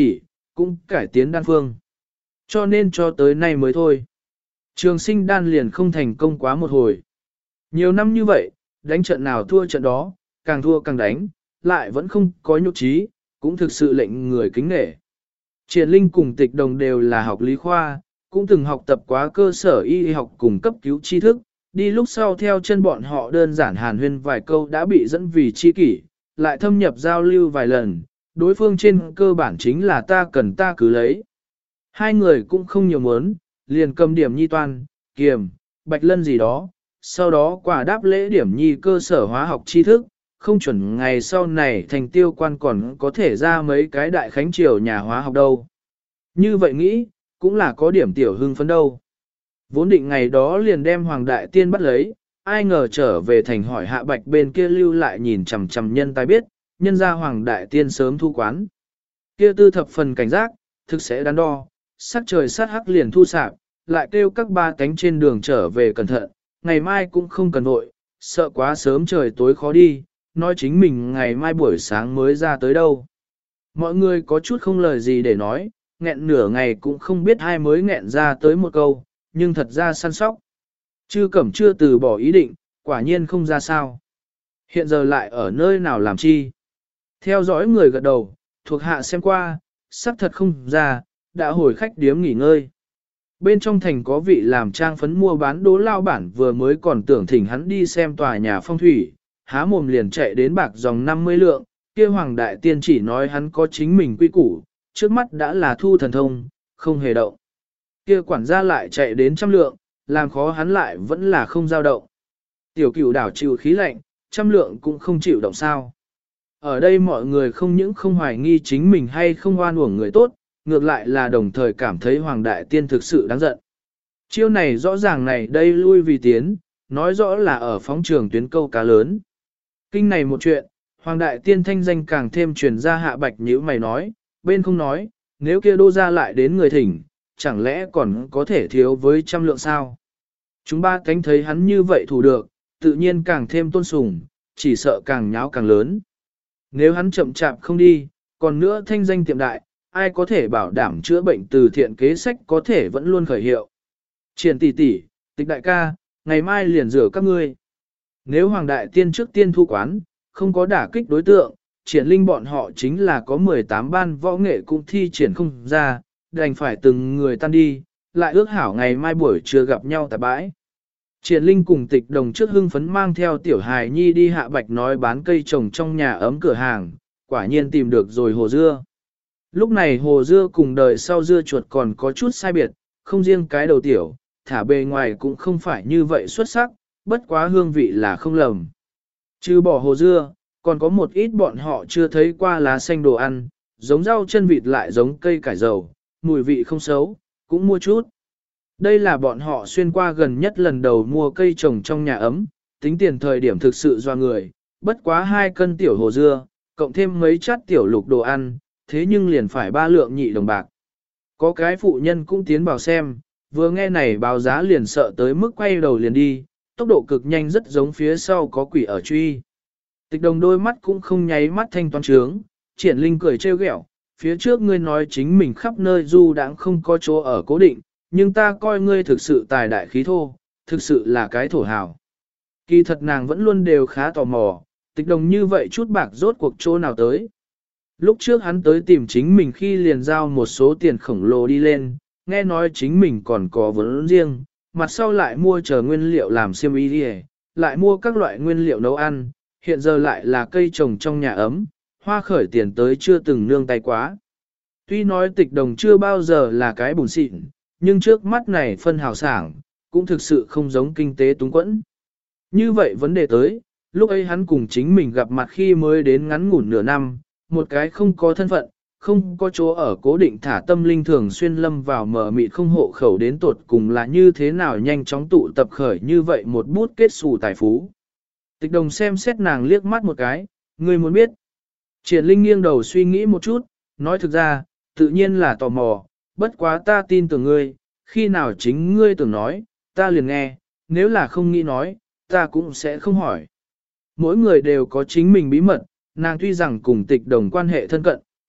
cũng cải tiến đan phương. Cho nên cho tới nay mới thôi. Trường sinh đan liền không thành công quá một hồi. Nhiều năm như vậy, đánh trận nào thua trận đó, càng thua càng đánh, lại vẫn không có nhục trí, cũng thực sự lệnh người kính nể. Triển Linh cùng Tịch Đồng đều là học lý khoa, cũng từng học tập quá cơ sở y học cùng cấp cứu tri thức, đi lúc sau theo chân bọn họ đơn giản hàn huyên vài câu đã bị dẫn vì chi kỷ, lại thâm nhập giao lưu vài lần, đối phương trên cơ bản chính là ta cần ta cứ lấy. Hai người cũng không nhiều muốn, liền cầm điểm nhi toan, kiềm, bạch lân gì đó, sau đó quả đáp lễ điểm nhi cơ sở hóa học tri thức, không chuẩn ngày sau này thành tiêu quan còn có thể ra mấy cái đại khánh triều nhà hóa học đâu. Như vậy nghĩ, cũng là có điểm tiểu hưng phấn đâu. Vốn định ngày đó liền đem Hoàng Đại Tiên bắt lấy, ai ngờ trở về thành hỏi Hạ Bạch bên kia lưu lại nhìn chằm chằm nhân tài biết, nhân ra Hoàng Đại Tiên sớm thu quán. Kia tư thập phần cảnh giác, thực sẽ đắn đo, sắc trời sát hắc liền thu sạp, lại kêu các ba cánh trên đường trở về cẩn thận, ngày mai cũng không cần vội, sợ quá sớm trời tối khó đi, nói chính mình ngày mai buổi sáng mới ra tới đâu. Mọi người có chút không lời gì để nói, nghẹn nửa ngày cũng không biết ai mới nghẹn ra tới một câu, nhưng thật ra săn sóc. Chư Cẩm chưa từ bỏ ý định, quả nhiên không ra sao. Hiện giờ lại ở nơi nào làm chi? Theo dõi người gật đầu, thuộc hạ xem qua, sắc thật không ra, đã hồi khách điếm nghỉ ngơi. Bên trong thành có vị làm trang phấn mua bán đố lao bản vừa mới còn tưởng thỉnh hắn đi xem tòa nhà phong thủy, há mồm liền chạy đến bạc dòng năm mươi lượng, kia Hoàng Đại Tiên chỉ nói hắn có chính mình quy củ, trước mắt đã là thu thần thông, không hề động. Kia quản gia lại chạy đến trăm lượng, làm khó hắn lại vẫn là không dao động. Tiểu Cửu đảo chịu khí lạnh, trăm lượng cũng không chịu động sao. Ở đây mọi người không những không hoài nghi chính mình hay không oan uổng người tốt, ngược lại là đồng thời cảm thấy Hoàng Đại Tiên thực sự đáng giận. Chiêu này rõ ràng này đây lui vì tiến, nói rõ là ở phóng trường tuyến câu cá lớn. Kinh này một chuyện, Hoàng Đại Tiên thanh danh càng thêm truyền ra. Hạ Bạch nhíu mày nói, bên không nói, nếu kia đô ra lại đến người thỉnh, chẳng lẽ còn có thể thiếu với trăm lượng sao? Chúng ba cánh thấy hắn như vậy thủ được, tự nhiên càng thêm tôn sùng, chỉ sợ càng nháo càng lớn. Nếu hắn chậm chạp không đi, còn nữa thanh danh tiệm đại, ai có thể bảo đảm chữa bệnh từ thiện kế sách có thể vẫn luôn khởi hiệu. Triển tỷ tỷ, Tịch đại ca, ngày mai liền rửa các ngươi. Nếu Hoàng Đại Tiên trước tiên thu quán, không có đả kích đối tượng, Triển Linh bọn họ chính là có mười tám ban võ nghệ cũng thi triển không ra, đành phải từng người tan đi, lại ước hảo ngày mai buổi trưa gặp nhau tại bãi. Triển Linh cùng Tịch Đồng trước hưng phấn mang theo Tiểu Hài Nhi đi Hạ Bạch nói bán cây trồng trong nhà ấm cửa hàng, quả nhiên tìm được rồi hồ dưa. Lúc này hồ dưa cùng đời sau dưa chuột còn có chút sai biệt, không riêng cái đầu tiểu, thả bề ngoài cũng không phải như vậy xuất sắc, bất quá hương vị là không lầm. Trừ bỏ hồ dưa, còn có một ít bọn họ chưa thấy qua lá xanh đồ ăn, giống rau chân vịt lại giống cây cải dầu, mùi vị không xấu, cũng mua chút. Đây là bọn họ xuyên qua gần nhất lần đầu mua cây trồng trong nhà ấm, tính tiền thời điểm thực sự doa người, bất quá hai cân tiểu hồ dưa, cộng thêm mấy chát tiểu lục đồ ăn, thế nhưng liền phải ba lượng nhị đồng bạc. Có cái phụ nhân cũng tiến vào xem, vừa nghe này báo giá liền sợ tới mức quay đầu liền đi, tốc độ cực nhanh rất giống phía sau có quỷ ở truy. Tịch Đồng đôi mắt cũng không nháy mắt thanh toán trướng, Triển Linh cười trêu ghẹo, phía trước ngươi nói chính mình khắp nơi du đãng không có chỗ ở cố định, nhưng ta coi ngươi thực sự tài đại khí thô, thực sự là cái thổ hào. Kỳ thật nàng vẫn luôn đều khá tò mò, Tịch Đồng như vậy chút bạc rốt cuộc chỗ nào tới. Lúc trước hắn tới tìm chính mình khi liền giao một số tiền khổng lồ đi lên, nghe nói chính mình còn có vốn riêng, mặt sau lại mua chờ nguyên liệu làm xiêm y đi, lại mua các loại nguyên liệu nấu ăn, hiện giờ lại là cây trồng trong nhà ấm, hoa khởi tiền tới chưa từng nương tay quá. Tuy nói Tịch Đồng chưa bao giờ là cái bùn xịn, nhưng trước mắt này phân hào sảng, cũng thực sự không giống kinh tế túng quẫn. Như vậy vấn đề tới, lúc ấy hắn cùng chính mình gặp mặt khi mới đến ngắn ngủn nửa năm, một cái không có thân phận, không có chỗ ở cố định thả tâm linh thường xuyên lâm vào mở mịt không hộ khẩu đến tột cùng là như thế nào nhanh chóng tụ tập khởi như vậy một bút kết xù tài phú. Tịch Đồng xem xét nàng liếc mắt một cái, ngươi muốn biết. Triển Linh nghiêng đầu suy nghĩ một chút, nói thực ra, tự nhiên là tò mò, bất quá ta tin tưởng ngươi, khi nào chính ngươi tưởng nói, ta liền nghe, nếu là không nghĩ nói, ta cũng sẽ không hỏi. Mỗi người đều có chính mình bí mật, nàng tuy rằng cùng Tịch Đồng quan hệ thân cận,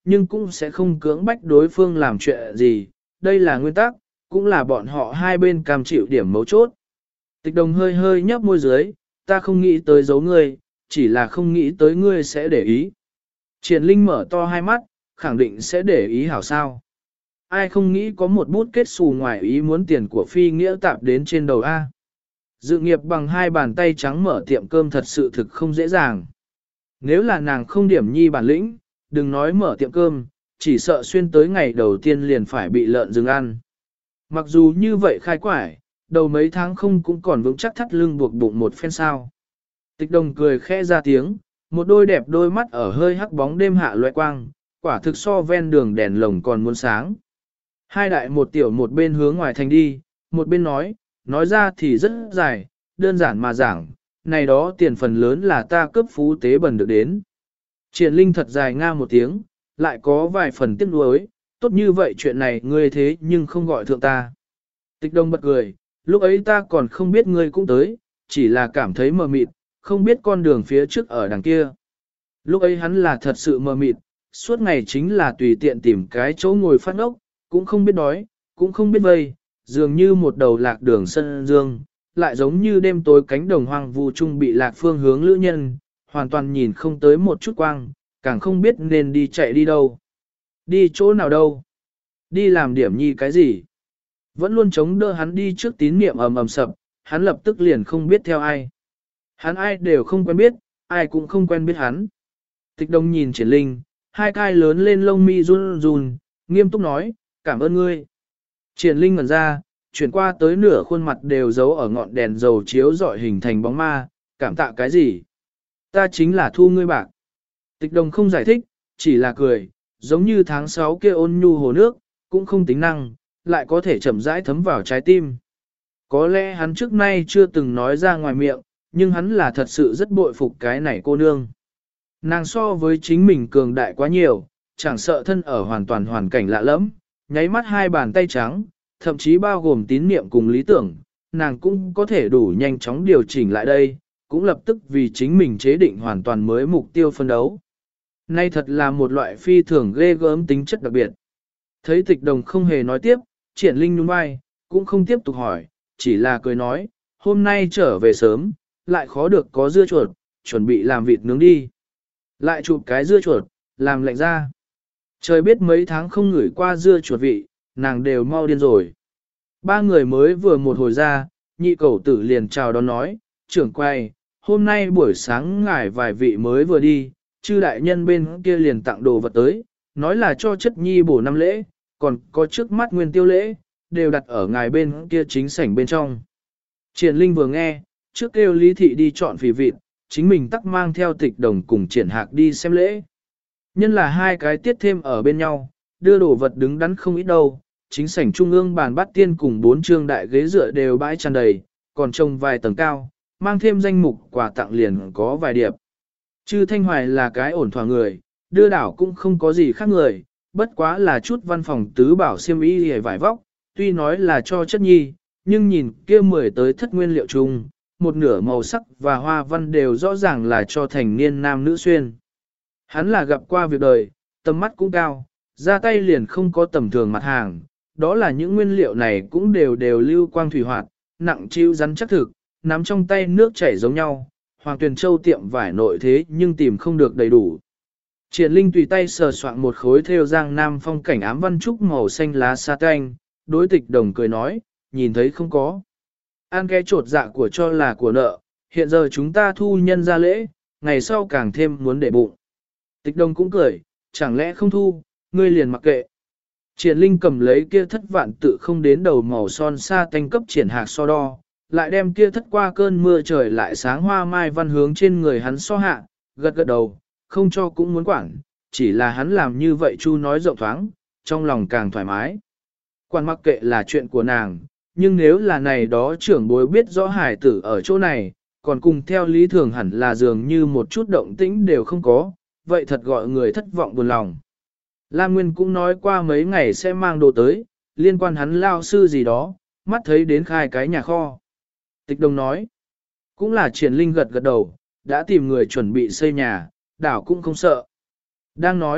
nhưng cũng sẽ không cưỡng bách đối phương làm chuyện gì, đây là nguyên tắc, cũng là bọn họ hai bên cam chịu điểm mấu chốt. Tịch đồng hơi hơi nhấp môi dưới, ta không nghĩ tới giấu ngươi, chỉ là không nghĩ tới ngươi sẽ để ý. Triển Linh mở to hai mắt, khẳng định sẽ để ý hảo sao. Ai không nghĩ có một bút kết xù ngoài ý muốn tiền của phi nghĩa tạp đến trên đầu A. Dự nghiệp bằng hai bàn tay trắng mở tiệm cơm thật sự thực không dễ dàng. Nếu là nàng không điểm nhi bản lĩnh, đừng nói mở tiệm cơm, chỉ sợ xuyên tới ngày đầu tiên liền phải bị lợn rừng ăn. Mặc dù như vậy khai quải, đầu mấy tháng không cũng còn vững chắc thắt lưng buộc bụng một phen sao. Tịch đồng cười khẽ ra tiếng, một đôi đẹp đôi mắt ở hơi hắc bóng đêm hạ loe quang, quả thực so ven đường đèn lồng còn muốn sáng. Hai đại một tiểu một bên hướng ngoài thành đi, một bên nói, nói ra thì rất dài, đơn giản mà giảng, này đó tiền phần lớn là ta cấp phú tế bần được đến. Triển Linh thật dài nga một tiếng, lại có vài phần tiếc nuối, tốt như vậy chuyện này ngươi thế nhưng không gọi thượng ta. Tịch Đông bật cười, lúc ấy ta còn không biết ngươi cũng tới, chỉ là cảm thấy mờ mịt, không biết con đường phía trước ở đằng kia. Lúc ấy hắn là thật sự mờ mịt, suốt ngày chính là tùy tiện tìm cái chỗ ngồi phát ốc, cũng không biết đói, cũng không biết vây, dường như một đầu lạc đường sân dương, lại giống như đêm tối cánh đồng hoang vu trung bị lạc phương hướng lữ nhân, hoàn toàn nhìn không tới một chút quang, càng không biết nên đi chạy đi đâu. Đi chỗ nào đâu? Đi làm điểm nhi cái gì? Vẫn luôn chống đỡ hắn đi trước tín niệm ầm ầm sập, hắn lập tức liền không biết theo ai. Hắn ai đều không quen biết, ai cũng không quen biết hắn. Tịch Đông nhìn Triển Linh, hai cai lớn lên lông mi run run, nghiêm túc nói, cảm ơn ngươi. Triển Linh ngẩn ra, chuyển qua tới nửa khuôn mặt đều giấu ở ngọn đèn dầu chiếu rọi hình thành bóng ma, cảm tạ cái gì? Ta chính là thu ngươi bạc. Tịch Đồng không giải thích, chỉ là cười, giống như tháng sáu kia ôn nhu hồ nước, cũng không tính năng, lại có thể chậm rãi thấm vào trái tim. Có lẽ hắn trước nay chưa từng nói ra ngoài miệng, nhưng hắn là thật sự rất bội phục cái này cô nương. Nàng so với chính mình cường đại quá nhiều, chẳng sợ thân ở hoàn toàn hoàn cảnh lạ lẫm, nháy mắt hai bàn tay trắng, thậm chí bao gồm tín niệm cùng lý tưởng, nàng cũng có thể đủ nhanh chóng điều chỉnh lại đây, cũng lập tức vì chính mình chế định hoàn toàn mới mục tiêu phân đấu. Nay thật là một loại phi thường ghê gớm tính chất đặc biệt. Thấy Tịch Đồng không hề nói tiếp, Triển Linh nhún vai, cũng không tiếp tục hỏi, chỉ là cười nói, hôm nay trở về sớm, lại khó được có dưa chuột, chuẩn bị làm vịt nướng đi. Lại chụp cái dưa chuột, làm lạnh ra. Trời biết mấy tháng không ngửi qua dưa chuột vị, nàng đều mau điên rồi. Ba người mới vừa một hồi ra, nhị cẩu tử liền chào đón nói, trưởng quay, hôm nay buổi sáng ngài vài vị mới vừa đi, chư đại nhân bên kia liền tặng đồ vật tới, nói là cho chất nhi bổ năm lễ, còn có trước mắt nguyên tiêu lễ, đều đặt ở ngài bên kia chính sảnh bên trong. Triển Linh vừa nghe, trước kêu Lý Thị đi chọn phì vịt, chính mình tắc mang theo Tịch Đồng cùng Triển Hạc đi xem lễ. Nhân là hai cái tiết thêm ở bên nhau, đưa đồ vật đứng đắn không ít đâu, chính sảnh trung ương bàn bát tiên cùng bốn trương đại ghế dựa đều bãi tràn đầy, còn trông vài tầng cao, mang thêm danh mục quà tặng liền có vài điệp. Chư Thanh Hoài là cái ổn thỏa người, đưa đảo cũng không có gì khác người, bất quá là chút văn phòng tứ bảo xiêm y hề vải vóc, tuy nói là cho chất nhi, nhưng nhìn kia mười tới thất nguyên liệu chung, một nửa màu sắc và hoa văn đều rõ ràng là cho thành niên nam nữ xuyên. Hắn là gặp qua việc đời, tầm mắt cũng cao, ra tay liền không có tầm thường mặt hàng, đó là những nguyên liệu này cũng đều đều lưu quang thủy hoạt, nặng chịu rắn chắc thực, nắm trong tay nước chảy giống nhau, Hoàng Tuyền Châu tiệm vải nội thế nhưng tìm không được đầy đủ. Triển Linh tùy tay sờ soạn một khối theo giang nam phong cảnh ám văn trúc màu xanh lá sa canh, đối Tịch Đồng cười nói, nhìn thấy không có. An cái trột dạ của cho là của nợ, hiện giờ chúng ta thu nhân ra lễ, ngày sau càng thêm muốn để bụng. Tịch Đồng cũng cười, chẳng lẽ không thu, ngươi liền mặc kệ. Triển Linh cầm lấy kia thất vạn tự không đến đầu màu son sa tanh cấp Triển Hạc so đo, lại đem kia thất qua cơn mưa trời lại sáng hoa mai văn hướng trên người hắn so hạ, gật gật đầu, không cho cũng muốn quản, chỉ là hắn làm như vậy Chu nói rộng thoáng, trong lòng càng thoải mái. Quản mặc kệ là chuyện của nàng, nhưng nếu là này đó trưởng bối biết rõ hải tử ở chỗ này, còn cùng theo lý thường hẳn là dường như một chút động tĩnh đều không có, vậy thật gọi người thất vọng buồn lòng. Lam Nguyên cũng nói qua mấy ngày sẽ mang đồ tới, liên quan hắn lao sư gì đó, mắt thấy đến khai cái nhà kho. Tịch Đồng nói, cũng là Triển Linh gật gật đầu, đã tìm người chuẩn bị xây nhà, đảo cũng không sợ. Đang nói,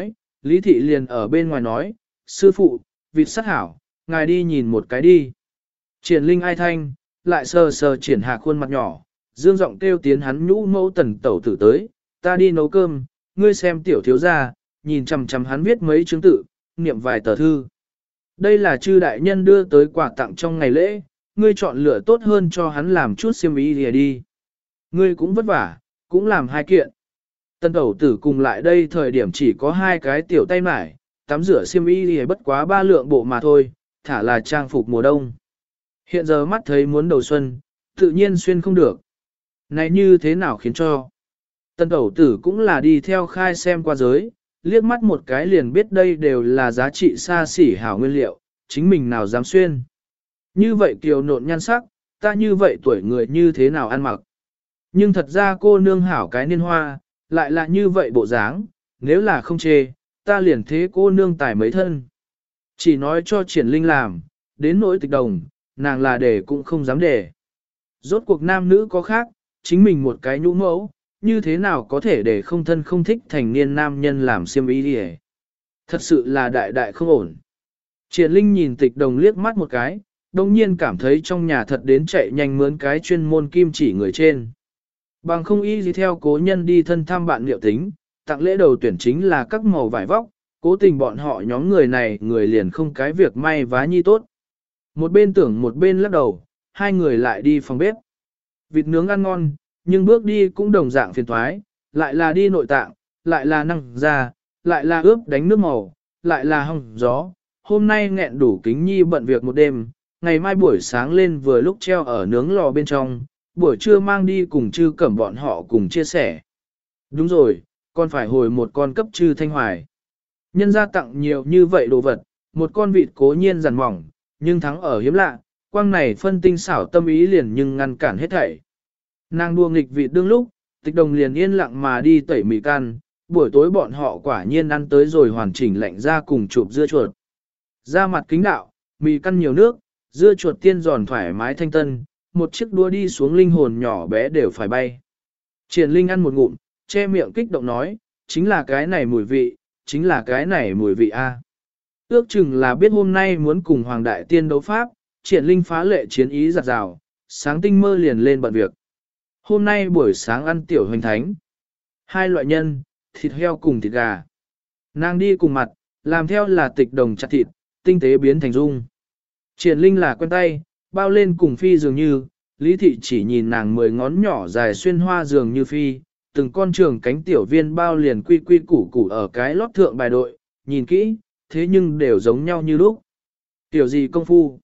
Lý thị liền ở bên ngoài nói, sư phụ, vịt sắt hảo, ngài đi nhìn một cái đi. Triển linh ai thanh, lại sờ sờ triển hạ khuôn mặt nhỏ, dương giọng kêu tiến hắn nhũ mẫu tần tẩu tử tới, ta đi nấu cơm, ngươi xem tiểu thiếu gia, nhìn chằm chằm hắn viết mấy chứng tự, niệm vài tờ thư. Đây là chư đại nhân đưa tới quà tặng trong ngày lễ, ngươi chọn lựa tốt hơn cho hắn làm chút xiêm y lìa đi. Ngươi cũng vất vả, cũng làm hai kiện. Tân tẩu tử cùng lại đây thời điểm chỉ có hai cái tiểu tay mải, tắm rửa xiêm y lìa bất quá ba lượng bộ mà thôi, thả là trang phục mùa đông. Hiện giờ mắt thấy muốn đầu xuân, tự nhiên xuyên không được. Này như thế nào khiến cho? Tân tẩu tử cũng là đi theo khai xem qua giới, liếc mắt một cái liền biết đây đều là giá trị xa xỉ hảo nguyên liệu, chính mình nào dám xuyên. Như vậy kiều nộn nhan sắc, ta như vậy tuổi người như thế nào ăn mặc. Nhưng thật ra cô nương hảo cái niên hoa, lại là như vậy bộ dáng, nếu là không chê, ta liền thế cô nương tài mấy thân. Chỉ nói cho triển linh làm, đến nỗi tịch đồng, nàng là để cũng không dám để. Rốt cuộc nam nữ có khác, chính mình một cái nhũ mẫu, như thế nào có thể để không thân không thích thành niên nam nhân làm xiêm y đi. Thật sự là đại đại không ổn. Triển linh nhìn tịch đồng liếc mắt một cái, đồng nhiên cảm thấy trong nhà thật đến chạy nhanh mướn cái chuyên môn kim chỉ người trên. Bằng không y gì theo cố nhân đi thân thăm bạn liệu tính, tặng lễ đầu tuyển chính là các màu vải vóc, cố tình bọn họ nhóm người này người liền không cái việc may vá nhi tốt. Một bên tưởng một bên lắc đầu, hai người lại đi phòng bếp. Vịt nướng ăn ngon, nhưng bước đi cũng đồng dạng phiền toái, lại là đi nội tạng, lại là năng ra, lại là ướp đánh nước màu, lại là hong gió. Hôm nay nghẹn đủ kính nhi bận việc một đêm, ngày mai buổi sáng lên vừa lúc treo ở nướng lò bên trong, buổi trưa mang đi cùng chư cẩm bọn họ cùng chia sẻ. Đúng rồi, còn phải hồi một con cấp chư thanh hoài. Nhân gia tặng nhiều như vậy đồ vật, một con vịt cố nhiên giản mỏng, nhưng thắng ở hiếm lạ, quang này phân tinh xảo tâm ý liền nhưng ngăn cản hết thảy. Nàng đua nghịch vịt đương lúc, tịch đồng liền yên lặng mà đi tẩy mì can, buổi tối bọn họ quả nhiên ăn tới rồi hoàn chỉnh lạnh ra cùng chụp dưa chuột. Ra mặt kính đạo, mì căn nhiều nước, dưa chuột tiên giòn thoải mái thanh tân, một chiếc đua đi xuống linh hồn nhỏ bé đều phải bay. Triển Linh ăn một ngụm, che miệng kích động nói, chính là cái này mùi vị, chính là cái này mùi vị a. Ước chừng là biết hôm nay muốn cùng Hoàng Đại Tiên đấu pháp, Triển Linh phá lệ chiến ý giặt rào, sáng tinh mơ liền lên bận việc. Hôm nay buổi sáng ăn tiểu hoành thánh. Hai loại nhân, thịt heo cùng thịt gà. Nàng đi cùng mặt, làm theo là tịch đồng chặt thịt, tinh tế biến thành dung. Triển Linh là quen tay, bao lên cùng phi dường như, Lý Thị chỉ nhìn nàng mười ngón nhỏ dài xuyên hoa dường như phi, từng con trường cánh tiểu viên bao liền quy quy củ củ ở cái lót thượng bài đội, nhìn kỹ, thế nhưng đều giống nhau như lúc. Tiểu gì công phu?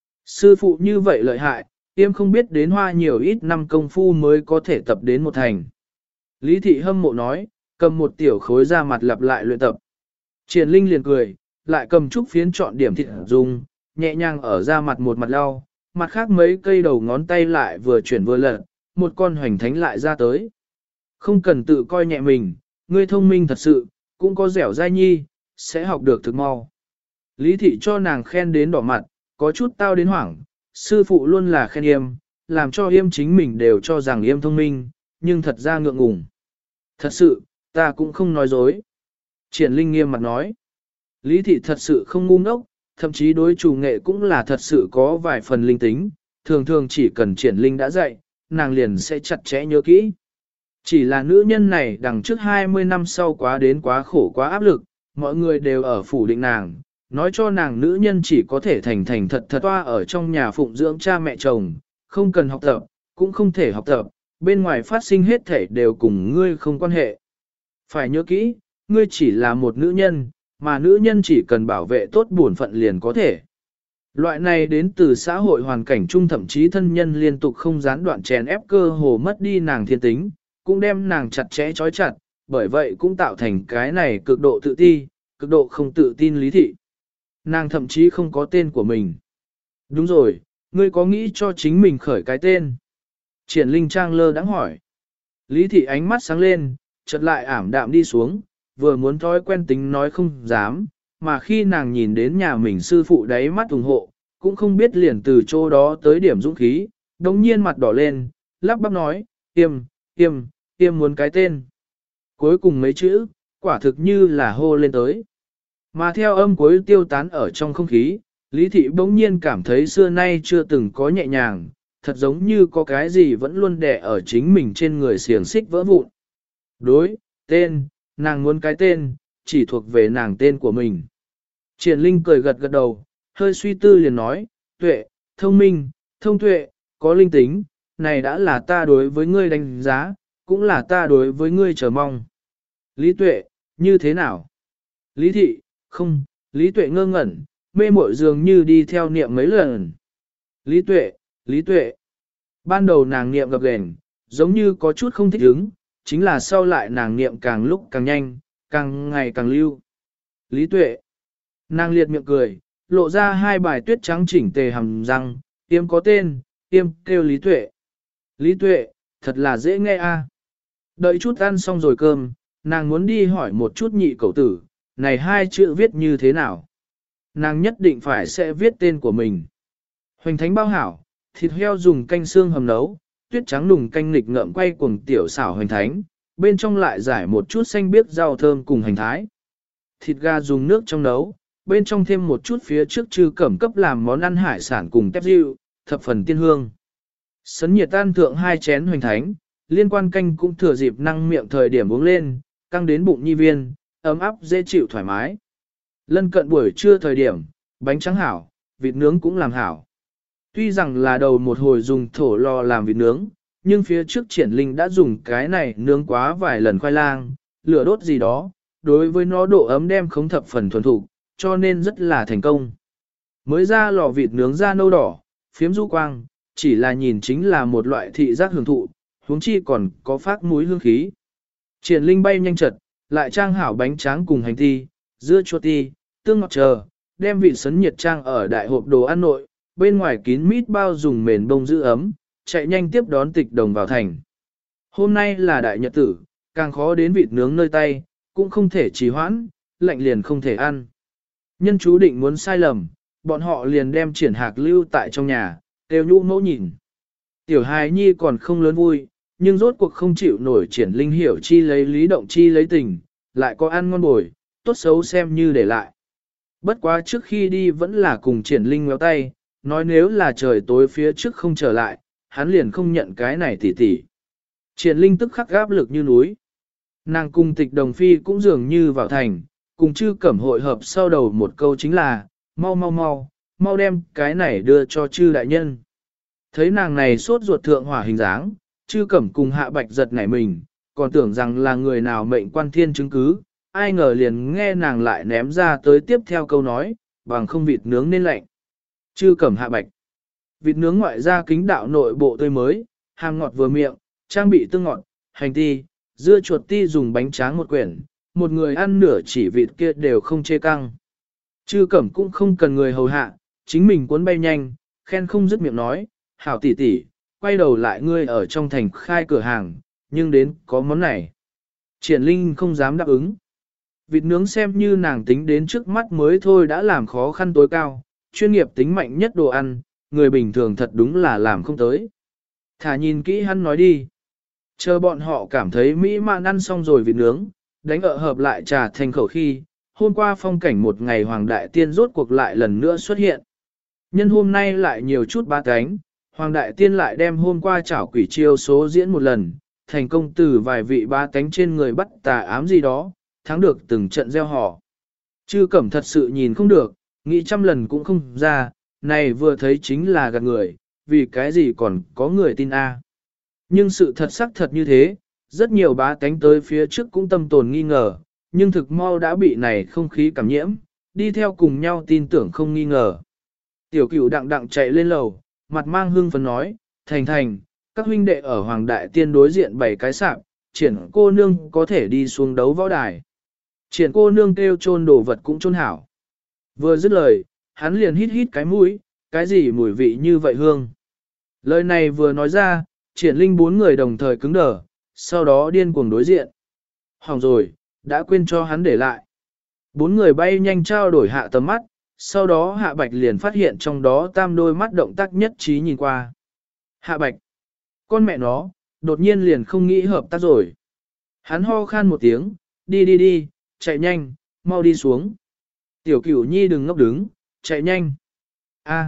Sư phụ như vậy lợi hại, tiêm không biết đến hoa nhiều ít năm công phu mới có thể tập đến một thành. Lý Thị hâm mộ nói, cầm một tiểu khối ra mặt lặp lại luyện tập. Triển Linh liền cười, lại cầm trúc phiến chọn điểm thịt dùng, nhẹ nhàng ở ra mặt một mặt lau, mặt khác mấy cây đầu ngón tay lại vừa chuyển vừa lật, một con hoành thánh lại ra tới. Không cần tự coi nhẹ mình, ngươi thông minh thật sự, cũng có dẻo dai nhi, sẽ học được thực mau. Lý Thị cho nàng khen đến đỏ mặt, có chút tao đến hoảng, sư phụ luôn là khen Yêm, làm cho Yêm chính mình đều cho rằng Yêm thông minh, nhưng thật ra ngượng ngùng. Thật sự, ta cũng không nói dối. Triển Linh nghiêm mặt nói. Lý Thị thật sự không ngu ngốc, thậm chí đối chủ nghệ cũng là thật sự có vài phần linh tính, thường thường chỉ cần Triển Linh đã dạy, nàng liền sẽ chặt chẽ nhớ kỹ. Chỉ là nữ nhân này đằng trước hai mươi năm sau quá đến quá khổ quá áp lực, mọi người đều ở phủ định nàng, nói cho nàng nữ nhân chỉ có thể thành thành thật thật toa ở trong nhà phụng dưỡng cha mẹ chồng, không cần học tập, cũng không thể học tập, bên ngoài phát sinh hết thể đều cùng ngươi không quan hệ. Phải nhớ kỹ, ngươi chỉ là một nữ nhân, mà nữ nhân chỉ cần bảo vệ tốt bổn phận liền có thể. Loại này đến từ xã hội hoàn cảnh chung thậm chí thân nhân liên tục không gián đoạn chèn ép cơ hồ mất đi nàng thiên tính, cũng đem nàng chặt chẽ trói chặt, bởi vậy cũng tạo thành cái này cực độ tự ti, cực độ không tự tin Lý Thị. Nàng thậm chí không có tên của mình. Đúng rồi, ngươi có nghĩ cho chính mình khởi cái tên? Triển Linh Trang lơ đãng hỏi. Lý Thị ánh mắt sáng lên, chợt lại ảm đạm đi xuống, vừa muốn thói quen tính nói không dám, mà khi nàng nhìn đến nhà mình sư phụ đáy mắt ủng hộ, cũng không biết liền từ chỗ đó tới điểm dũng khí, đồng nhiên mặt đỏ lên, lắp bắp nói, tiêm, tiêm, tiêm muốn cái tên. Cuối cùng mấy chữ, quả thực như là hô lên tới. Mà theo âm cuối tiêu tán ở trong không khí, Lý Thị bỗng nhiên cảm thấy xưa nay chưa từng có nhẹ nhàng, thật giống như có cái gì vẫn luôn đè ở chính mình trên người xiềng xích vỡ vụn. Đối, tên, nàng muốn cái tên, chỉ thuộc về nàng tên của mình. Triển Linh cười gật gật đầu, hơi suy tư liền nói, tuệ, thông minh, thông tuệ, có linh tính, này đã là ta đối với ngươi đánh giá, cũng là ta đối với ngươi chờ mong. Lý tuệ, như thế nào? Lý thị, không, Lý tuệ ngơ ngẩn, mê muội dường như đi theo niệm mấy lần. Lý tuệ, Lý tuệ. Ban đầu nàng niệm gập ghềnh, giống như có chút không thích ứng, chính là sau lại nàng niệm càng lúc càng nhanh, càng ngày càng lưu. Lý tuệ. Nàng liệt miệng cười, lộ ra hai bài tuyết trắng chỉnh tề hầm răng, tiêm có tên, tiêm kêu Lý tuệ. Lý tuệ, thật là dễ nghe a. Đợi chút ăn xong rồi cơm, nàng muốn đi hỏi một chút nhị cậu tử, này hai chữ viết như thế nào. Nàng nhất định phải sẽ viết tên của mình. Hoành thánh bao hảo, thịt heo dùng canh xương hầm nấu, tuyết trắng nùng canh nghịch ngợm quay cuồng tiểu xảo hoành thánh, bên trong lại giải một chút xanh biếc rau thơm cùng hành thái. Thịt gà dùng nước trong nấu, bên trong thêm một chút phía trước chư cẩm cấp làm món ăn hải sản cùng tép diệu, thập phần tiên hương. Sấn nhiệt tan thượng hai chén hoành thánh, liên quan canh cũng thừa dịp năng miệng thời điểm uống lên, căng đến bụng nhi viên, ấm áp dễ chịu thoải mái. Lân cận buổi trưa thời điểm, bánh trắng hảo, vịt nướng cũng làm hảo. Tuy rằng là đầu một hồi dùng thổ lò làm vịt nướng, nhưng phía trước Triển Linh đã dùng cái này nướng quá vài lần khoai lang, lửa đốt gì đó, đối với nó độ ấm đem không thập phần thuần thủ, cho nên rất là thành công. Mới ra lò vịt nướng ra nâu đỏ, phiếm du quang, chỉ là nhìn chính là một loại thị giác hưởng thụ, huống chi còn có phát mũi hương khí. Triển Linh bay nhanh chật, lại trang hảo bánh tráng cùng hành ti, dưa chua ti, tương ngọt chờ, đem vị sấn nhiệt trang ở đại hộp đồ ăn nội, bên ngoài kín mít bao dùng mền bông giữ ấm, chạy nhanh tiếp đón tịch đồng vào thành. Hôm nay là đại nhật tử, càng khó đến vịt nướng nơi tay, cũng không thể trì hoãn, lạnh liền không thể ăn. Nhân chú định muốn sai lầm, bọn họ liền đem Triển Hạc lưu tại trong nhà, đều nhũ mẫu nhìn. Tiểu hài nhi còn không lớn vui, nhưng rốt cuộc không chịu nổi Triển Linh hiểu chi lấy lý động chi lấy tình, lại có ăn ngon bồi, tốt xấu xem như để lại. Bất quá trước khi đi vẫn là cùng Triển Linh ngéo tay, nói nếu là trời tối phía trước không trở lại, hắn liền không nhận cái này tỉ tỉ. Triển Linh tức khắc gáp lực như núi. Nàng cùng tịch đồng phi cũng dường như vào thành, cùng chư cẩm hội hợp sau đầu một câu chính là, mau mau mau, mau đem cái này đưa cho chư đại nhân. Thấy nàng này sốt ruột thượng hỏa hình dáng, chư cẩm cùng hạ bạch giật nảy mình, còn tưởng rằng là người nào mệnh quan thiên chứng cứ, ai ngờ liền nghe nàng lại ném ra tới tiếp theo câu nói, bằng không vịt nướng nên lạnh. Chư cẩm hạ bạch. Vịt nướng ngoại ra kính đạo nội bộ tươi mới, hàm ngọt vừa miệng, trang bị tương ngọt, hành ti, dưa chuột ti dùng bánh tráng một quyển, một người ăn nửa chỉ vịt kia đều không chê căng. Chư cẩm cũng không cần người hầu hạ, chính mình cuốn bay nhanh, khen không dứt miệng nói, hảo tỷ tỷ, quay đầu lại ngươi ở trong thành khai cửa hàng, nhưng đến có món này. Triển Linh không dám đáp ứng. Vịt nướng xem như nàng tính đến trước mắt mới thôi đã làm khó khăn tối cao, chuyên nghiệp tính mạnh nhất đồ ăn, người bình thường thật đúng là làm không tới. Thả nhìn kỹ hắn nói đi. Chờ bọn họ cảm thấy mỹ mãn ăn xong rồi vịt nướng, đánh ợ hợp lại trà thành khẩu khi, hôm qua phong cảnh một ngày Hoàng Đại Tiên rốt cuộc lại lần nữa xuất hiện. Nhân hôm nay lại nhiều chút ba cánh, Hoàng Đại Tiên lại đem hôm qua chảo quỷ chiêu số diễn một lần, thành công từ vài vị ba cánh trên người bắt tà ám gì đó, thắng được từng trận gieo họ. Chư cẩm thật sự nhìn không được, nghĩ trăm lần cũng không ra, này vừa thấy chính là gạt người, vì cái gì còn có người tin a? Nhưng sự thật xác thật như thế, rất nhiều bá tánh tới phía trước cũng tâm tồn nghi ngờ, nhưng thực mau đã bị này không khí cảm nhiễm, đi theo cùng nhau tin tưởng không nghi ngờ. Tiểu cửu đặng đặng chạy lên lầu, mặt mang hương phấn nói, thành thành, các huynh đệ ở Hoàng Đại Tiên đối diện bảy cái sạp, triển cô nương có thể đi xuống đấu võ đài. Triển cô nương kêu chôn đồ vật cũng chôn hảo. Vừa dứt lời, hắn liền hít hít cái mũi, cái gì mùi vị như vậy hương. Lời này vừa nói ra, triển linh bốn người đồng thời cứng đờ, sau đó điên cuồng đối diện. Hỏng rồi, đã quên cho hắn để lại. Bốn người bay nhanh trao đổi hạ tầm mắt, sau đó Hạ Bạch liền phát hiện trong đó tam đôi mắt động tác nhất trí nhìn qua. Hạ Bạch, con mẹ nó, đột nhiên liền không nghĩ hợp tác rồi. Hắn ho khan một tiếng, đi đi đi, chạy nhanh, mau đi xuống. Tiểu cửu nhi đừng ngốc đứng, chạy nhanh. A.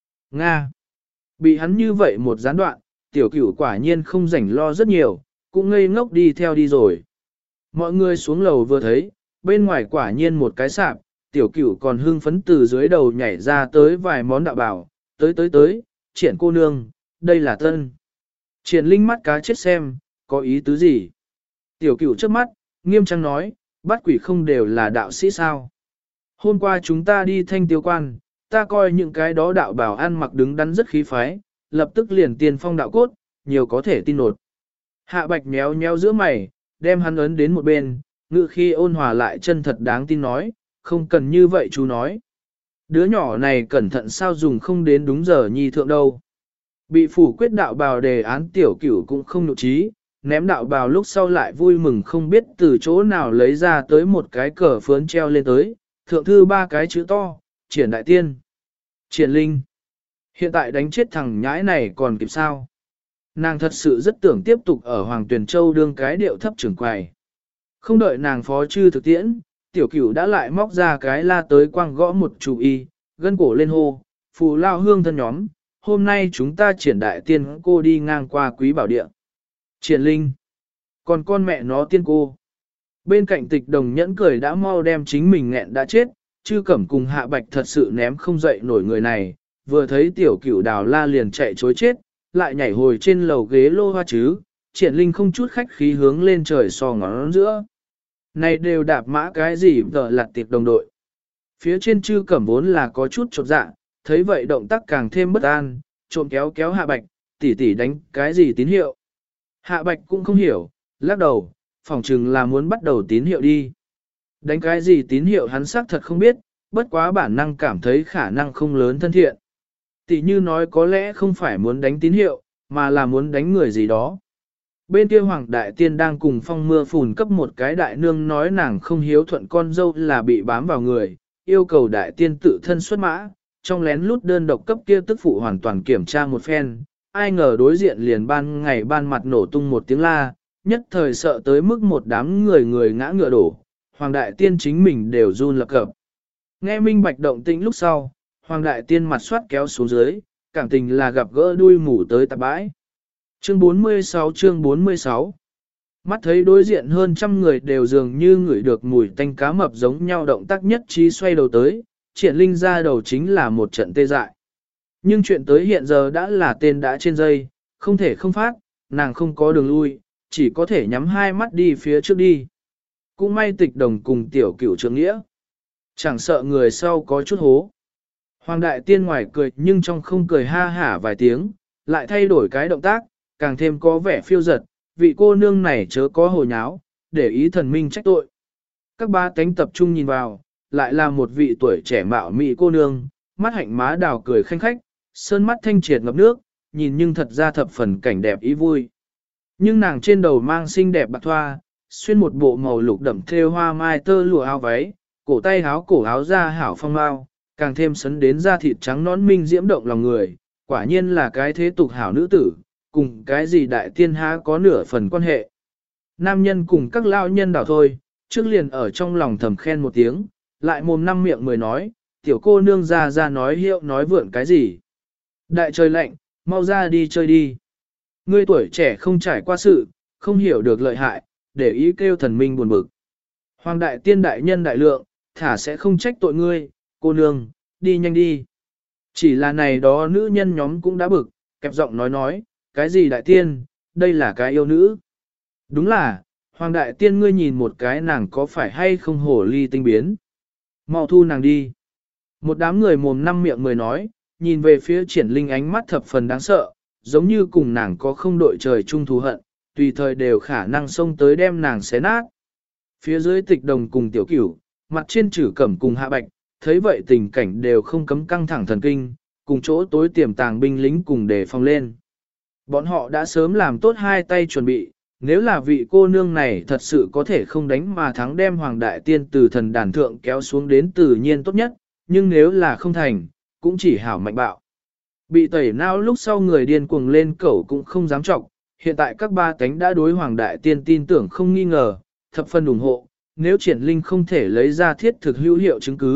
Nga. Bị hắn như vậy một gián đoạn, tiểu cửu quả nhiên không rảnh lo rất nhiều, cũng ngây ngốc đi theo đi rồi. Mọi người xuống lầu vừa thấy, bên ngoài quả nhiên một cái sạp, tiểu cửu còn hưng phấn từ dưới đầu nhảy ra tới vài món đạo bảo, tới tới tới, triển cô nương, đây là tân. Triển linh mắt cá chết xem, có ý tứ gì? Tiểu cửu trước mắt, nghiêm trang nói, bắt quỷ không đều là đạo sĩ sao? Hôm qua chúng ta đi thanh tiêu quan, ta coi những cái đó đạo bảo ăn mặc đứng đắn rất khí phái, lập tức liền tiền phong đạo cốt, nhiều có thể tin nột. Hạ bạch méo méo giữa mày, đem hắn ấn đến một bên, ngự khi ôn hòa lại chân thật đáng tin nói, không cần như vậy chú nói. Đứa nhỏ này cẩn thận sao dùng không đến đúng giờ nhi thượng đâu. Bị phủ quyết đạo bào đề án tiểu cửu cũng không nhụ trí, ném đạo bào lúc sau lại vui mừng không biết từ chỗ nào lấy ra tới một cái cờ phướn treo lên tới, thượng thư ba cái chữ to, triển đại tiên, triển linh. Hiện tại đánh chết thằng nhãi này còn kịp sao? Nàng thật sự rất tưởng tiếp tục ở Hoàng Tuyền Châu đương cái điệu thấp trưởng quầy. Không đợi nàng phó chư thực tiễn, tiểu cửu đã lại móc ra cái la tới quăng gõ một chủ y, gân cổ lên hô, phù lao hương thân nhóm, hôm nay chúng ta triển đại tiên cô đi ngang qua quý bảo địa. Triển linh, còn con mẹ nó tiên cô. Bên cạnh tịch đồng nhẫn cười đã mau đem chính mình nghẹn đã chết, chư cẩm cùng hạ bạch thật sự ném không dậy nổi người này, vừa thấy tiểu cửu đào la liền chạy chối chết, lại nhảy hồi trên lầu ghế lô hoa chứ, triển linh không chút khách khí hướng lên trời so ngón giữa. Này đều đạp mã cái gì vợ lặt tiệp đồng đội. Phía trên chư cẩm vốn là có chút chột dạ, thấy vậy động tác càng thêm bất an, trộm kéo kéo hạ bạch, tỉ tỉ đánh cái gì tín hiệu. Hạ bạch cũng không hiểu, lắc đầu, phỏng chừng là muốn bắt đầu tín hiệu đi. Đánh cái gì tín hiệu hắn xác thật không biết, bất quá bản năng cảm thấy khả năng không lớn thân thiện. Tỷ như nói có lẽ không phải muốn đánh tín hiệu, mà là muốn đánh người gì đó. Bên kia Hoàng Đại Tiên đang cùng phong mưa phùn cấp một cái đại nương nói nàng không hiếu thuận con dâu là bị bám vào người, yêu cầu Đại Tiên tự thân xuất mã, trong lén lút đơn độc cấp kia tức phụ hoàn toàn kiểm tra một phen, ai ngờ đối diện liền ban ngày ban mặt nổ tung một tiếng la, nhất thời sợ tới mức một đám người người ngã ngựa đổ, Hoàng Đại Tiên chính mình đều run lập cập. Nghe minh bạch động tĩnh lúc sau, Hoàng Đại Tiên mặt soát kéo xuống dưới, cảm tình là gặp gỡ đuôi mù tới tạp bãi. Chương bốn mươi sáu chương bốn mươi sáu Mắt thấy đối diện hơn trăm người đều dường như ngửi được mùi tanh cá mập giống nhau động tác nhất trí xoay đầu tới, triển linh ra đầu chính là một trận tê dại. Nhưng chuyện tới hiện giờ đã là tên đã trên dây, không thể không phát, nàng không có đường lui, chỉ có thể nhắm hai mắt đi phía trước đi. Cũng may tịch đồng cùng tiểu cửu trưởng nghĩa. Chẳng sợ người sau có chút hố. Hoàng Đại Tiên ngoài cười nhưng trong không cười ha hả vài tiếng, lại thay đổi cái động tác, càng thêm có vẻ phiêu giật, vị cô nương này chớ có hồ nháo, để ý thần minh trách tội. Các ba cánh tập trung nhìn vào, lại là một vị tuổi trẻ mạo mị cô nương, mắt hạnh má đào cười khanh khách, sơn mắt thanh triệt ngập nước, nhìn nhưng thật ra thập phần cảnh đẹp ý vui. Nhưng nàng trên đầu mang xinh đẹp bạc thoa, xuyên một bộ màu lục đậm thêu hoa mai tơ lụa áo váy, cổ tay áo cổ áo da hảo phong mau, càng thêm sấn đến da thịt trắng nõn minh diễm động lòng người, quả nhiên là cái thế tục hảo nữ tử, cùng cái gì đại tiên há có nửa phần quan hệ. Nam nhân cùng các lao nhân đảo thôi, trước liền ở trong lòng thầm khen một tiếng, lại mồm năm miệng mười nói, tiểu cô nương ra ra nói hiệu nói vượn cái gì. Đại trời lạnh, mau ra đi chơi đi. Ngươi tuổi trẻ không trải qua sự, không hiểu được lợi hại, để ý kêu thần minh buồn bực. Hoàng đại tiên đại nhân đại lượng, thả sẽ không trách tội ngươi, cô nương, đi nhanh đi. Chỉ là này đó nữ nhân nhóm cũng đã bực, kẹp giọng nói nói, cái gì đại tiên, đây là cái yêu nữ. Đúng là, Hoàng đại tiên ngươi nhìn một cái nàng có phải hay không hổ ly tinh biến. Mau thu nàng đi. Một đám người mồm năm miệng mười nói, nhìn về phía triển linh ánh mắt thập phần đáng sợ, giống như cùng nàng có không đội trời chung thù hận, tùy thời đều khả năng xông tới đem nàng xé nát. Phía dưới tịch đồng cùng tiểu cửu, mặt trên chử cẩm cùng hạ bạch, thấy vậy tình cảnh đều không cấm căng thẳng thần kinh, cùng chỗ tối tiềm tàng binh lính cùng đề phòng lên. Bọn họ đã sớm làm tốt hai tay chuẩn bị, nếu là vị cô nương này thật sự có thể không đánh mà thắng đem Hoàng Đại Tiên từ thần đàn thượng kéo xuống đến tự nhiên tốt nhất, nhưng nếu là không thành, cũng chỉ hảo mạnh bạo. Bị tẩy não lúc sau người điên cuồng lên cẩu cũng không dám trọng, hiện tại các ba cánh đã đối Hoàng Đại Tiên tin tưởng không nghi ngờ, thập phần ủng hộ, nếu triển linh không thể lấy ra thiết thực hữu hiệu chứng cứ,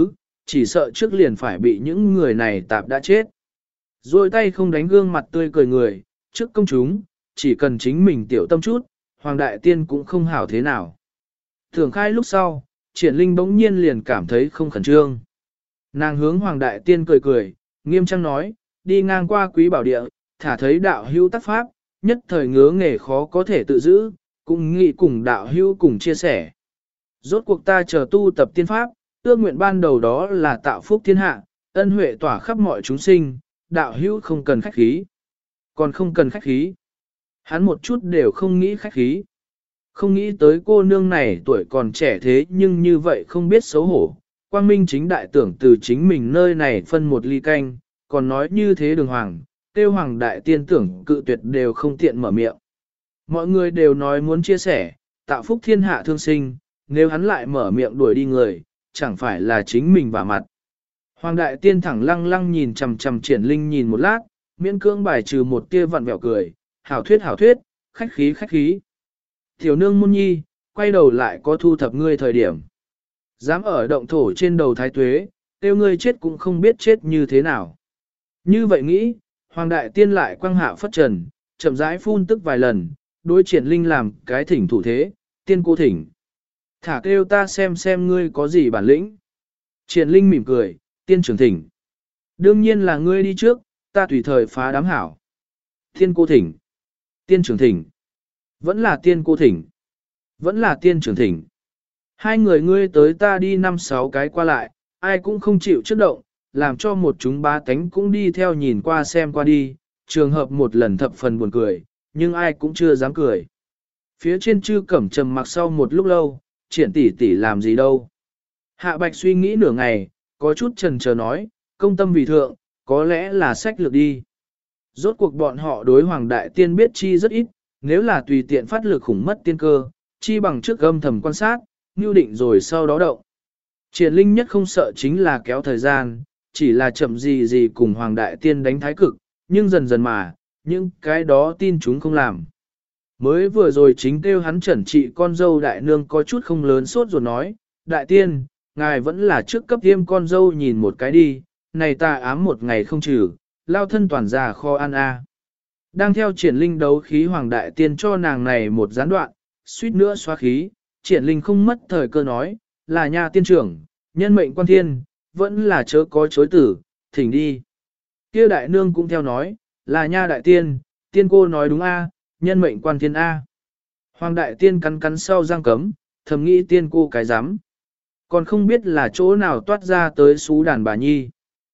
chỉ sợ trước liền phải bị những người này tạp đã chết. Rồi tay không đánh gương mặt tươi cười người, trước công chúng, chỉ cần chính mình tiểu tâm chút, Hoàng Đại Tiên cũng không hảo thế nào. Thường khai lúc sau, Triển Linh bỗng nhiên liền cảm thấy không khẩn trương. Nàng hướng Hoàng Đại Tiên cười cười, nghiêm trang nói, đi ngang qua Quý Bảo Địa, thả thấy đạo hữu tác pháp, nhất thời ngứa nghề khó có thể tự giữ, cũng nghĩ cùng đạo hữu cùng chia sẻ. Rốt cuộc ta chờ tu tập tiên pháp, ước nguyện ban đầu đó là tạo phúc thiên hạ, ân huệ tỏa khắp mọi chúng sinh, đạo hữu không cần khách khí. Còn không cần khách khí. Hắn một chút đều không nghĩ khách khí. Không nghĩ tới cô nương này tuổi còn trẻ thế nhưng như vậy không biết xấu hổ. Quang Minh chính đại tưởng từ chính mình nơi này phân một ly canh, còn nói như thế đường hoàng, tiêu hoàng đại tiên tưởng cự tuyệt đều không tiện mở miệng. Mọi người đều nói muốn chia sẻ, tạo phúc thiên hạ thương sinh, nếu hắn lại mở miệng đuổi đi người, chẳng phải là chính mình vả mặt. Hoàng đại tiên thẳng lăng lăng nhìn chằm chằm Triển Linh nhìn một lát, miễn cưỡng bài trừ một tia vặn vẹo cười, hảo thuyết hảo thuyết, khách khí khách khí. Tiểu nương môn nhi, quay đầu lại có thu thập ngươi thời điểm. Dám ở động thổ trên đầu thái tuế, tiêu ngươi chết cũng không biết chết như thế nào. Như vậy nghĩ, Hoàng đại tiên lại quăng hạ phất trần, chậm rãi phun tức vài lần, đối Triển Linh làm cái thỉnh thủ thế, tiên cô thỉnh. Thả kêu ta xem xem ngươi có gì bản lĩnh. Triển Linh mỉm cười, tiên trưởng thỉnh. Đương nhiên là ngươi đi trước, ta tùy thời phá đám hảo. Tiên cô thỉnh. Tiên trưởng thỉnh. Vẫn là tiên cô thỉnh. Vẫn là tiên trưởng thỉnh. Hai người ngươi tới ta đi năm sáu cái qua lại, ai cũng không chịu trước động, làm cho một chúng ba tánh cũng đi theo nhìn qua xem qua đi, trường hợp một lần thập phần buồn cười, nhưng ai cũng chưa dám cười. Phía trên chư cẩm trầm mặc sau một lúc lâu, Triển tỷ tỷ làm gì đâu. Hạ Bạch suy nghĩ nửa ngày, có chút chần chờ nói, công tâm vì thượng, có lẽ là sách lược đi. Rốt cuộc bọn họ đối Hoàng Đại Tiên biết chi rất ít, nếu là tùy tiện phát lực khủng mất tiên cơ, chi bằng trước âm thầm quan sát, mưu định rồi sau đó động. Triển Linh nhất không sợ chính là kéo thời gian, chỉ là chậm gì gì cùng Hoàng Đại Tiên đánh thái cực, nhưng dần dần mà, những cái đó tin chúng không làm. Mới vừa rồi chính kêu hắn chuẩn trị con dâu đại nương có chút không lớn sốt rồi nói, Đại Tiên, ngài vẫn là trước cấp tiêm con dâu nhìn một cái đi, này ta ám một ngày không trừ, lao thân toàn ra kho ăn a. Đang theo Triển Linh đấu khí Hoàng Đại Tiên cho nàng này một gián đoạn, suýt nữa xóa khí, Triển Linh không mất thời cơ nói, là nha tiên trưởng, nhân mệnh quan thiên, vẫn là chớ có chối tử, thỉnh đi. Kia đại nương cũng theo nói, là nha đại tiên, tiên cô nói đúng a, nhân mệnh quan thiên a. Hoàng Đại Tiên cắn cắn sau răng cấm, thầm nghĩ tiên cô cái dám. Còn không biết là chỗ nào toát ra tới xú đàn bà nhi.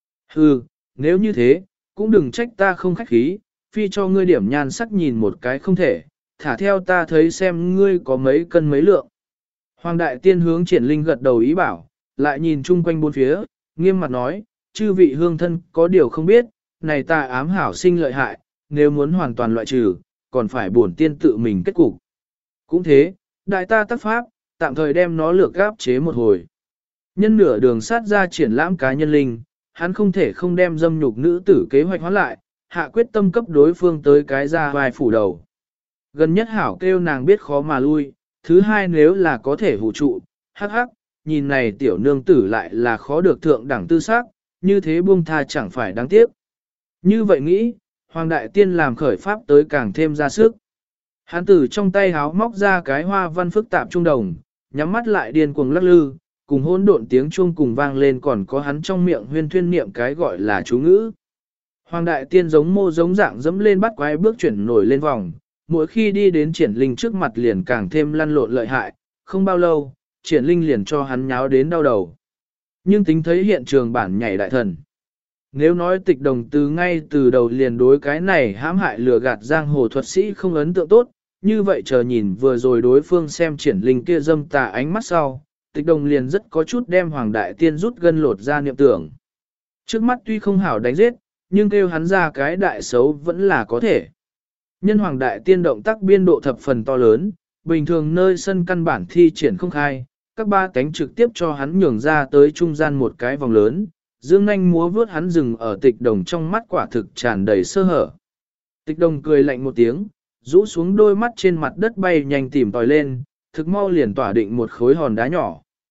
Hừ, nếu như thế, cũng đừng trách ta không khách khí, phi cho ngươi điểm nhan sắc nhìn một cái không thể, thả theo ta thấy xem ngươi có mấy cân mấy lượng. Hoàng Đại Tiên hướng Triển Linh gật đầu ý bảo, lại nhìn chung quanh bốn phía, nghiêm mặt nói, chư vị hương thân có điều không biết, này ta ám hảo sinh lợi hại, nếu muốn hoàn toàn loại trừ, còn phải bổn tiên tự mình kết cục. Cũng thế, đại ta tác pháp, tạm thời đem nó lược gáp chế một hồi. Nhân nửa đường sát ra triển lãm cá nhân linh, hắn không thể không đem dâm nhục nữ tử kế hoạch hóa lại, hạ quyết tâm cấp đối phương tới cái ra vai phủ đầu. Gần nhất hảo kêu nàng biết khó mà lui, thứ hai nếu là có thể hủ trụ, hắc hắc, nhìn này tiểu nương tử lại là khó được thượng đẳng tư xác, như thế buông tha chẳng phải đáng tiếc. Như vậy nghĩ, Hoàng Đại Tiên làm khởi pháp tới càng thêm ra sức. Hắn tử trong tay háo móc ra cái hoa văn phức tạp trung đồng, nhắm mắt lại điên cuồng lắc lư, cùng hỗn độn tiếng chuông cùng vang lên còn có hắn trong miệng huyên thuyên niệm cái gọi là chú ngữ. Hoàng Đại Tiên giống mô giống dạng dẫm lên bắt quái bước chuyển nổi lên vòng, mỗi khi đi đến Triển Linh trước mặt liền càng thêm lăn lộn lợi hại, không bao lâu, Triển Linh liền cho hắn nháo đến đau đầu. Nhưng tính thấy hiện trường bản nhảy đại thần. Nếu nói tịch đồng từ ngay từ đầu liền đối cái này hãm hại lừa gạt giang hồ thuật sĩ không ấn tượng tốt, như vậy chờ nhìn vừa rồi đối phương xem Triển Linh kia dâm tà ánh mắt sau, tịch đồng liền rất có chút đem Hoàng Đại Tiên rút gân lột ra niệm tưởng. Trước mắt tuy không hảo đánh giết, nhưng kêu hắn ra cái đại xấu vẫn là có thể. Nhân Hoàng Đại Tiên động tác biên độ thập phần to lớn, bình thường nơi sân căn bản thi triển không khai, các ba cánh trực tiếp cho hắn nhường ra tới trung gian một cái vòng lớn, dương nanh múa vướt hắn dừng ở tịch đồng trong mắt quả thực tràn đầy sơ hở. Tịch đồng cười lạnh một tiếng, rũ xuống đôi mắt trên mặt đất bay nhanh tìm tòi lên, thực mau liền tỏa định một khối hòn đá nhỏ.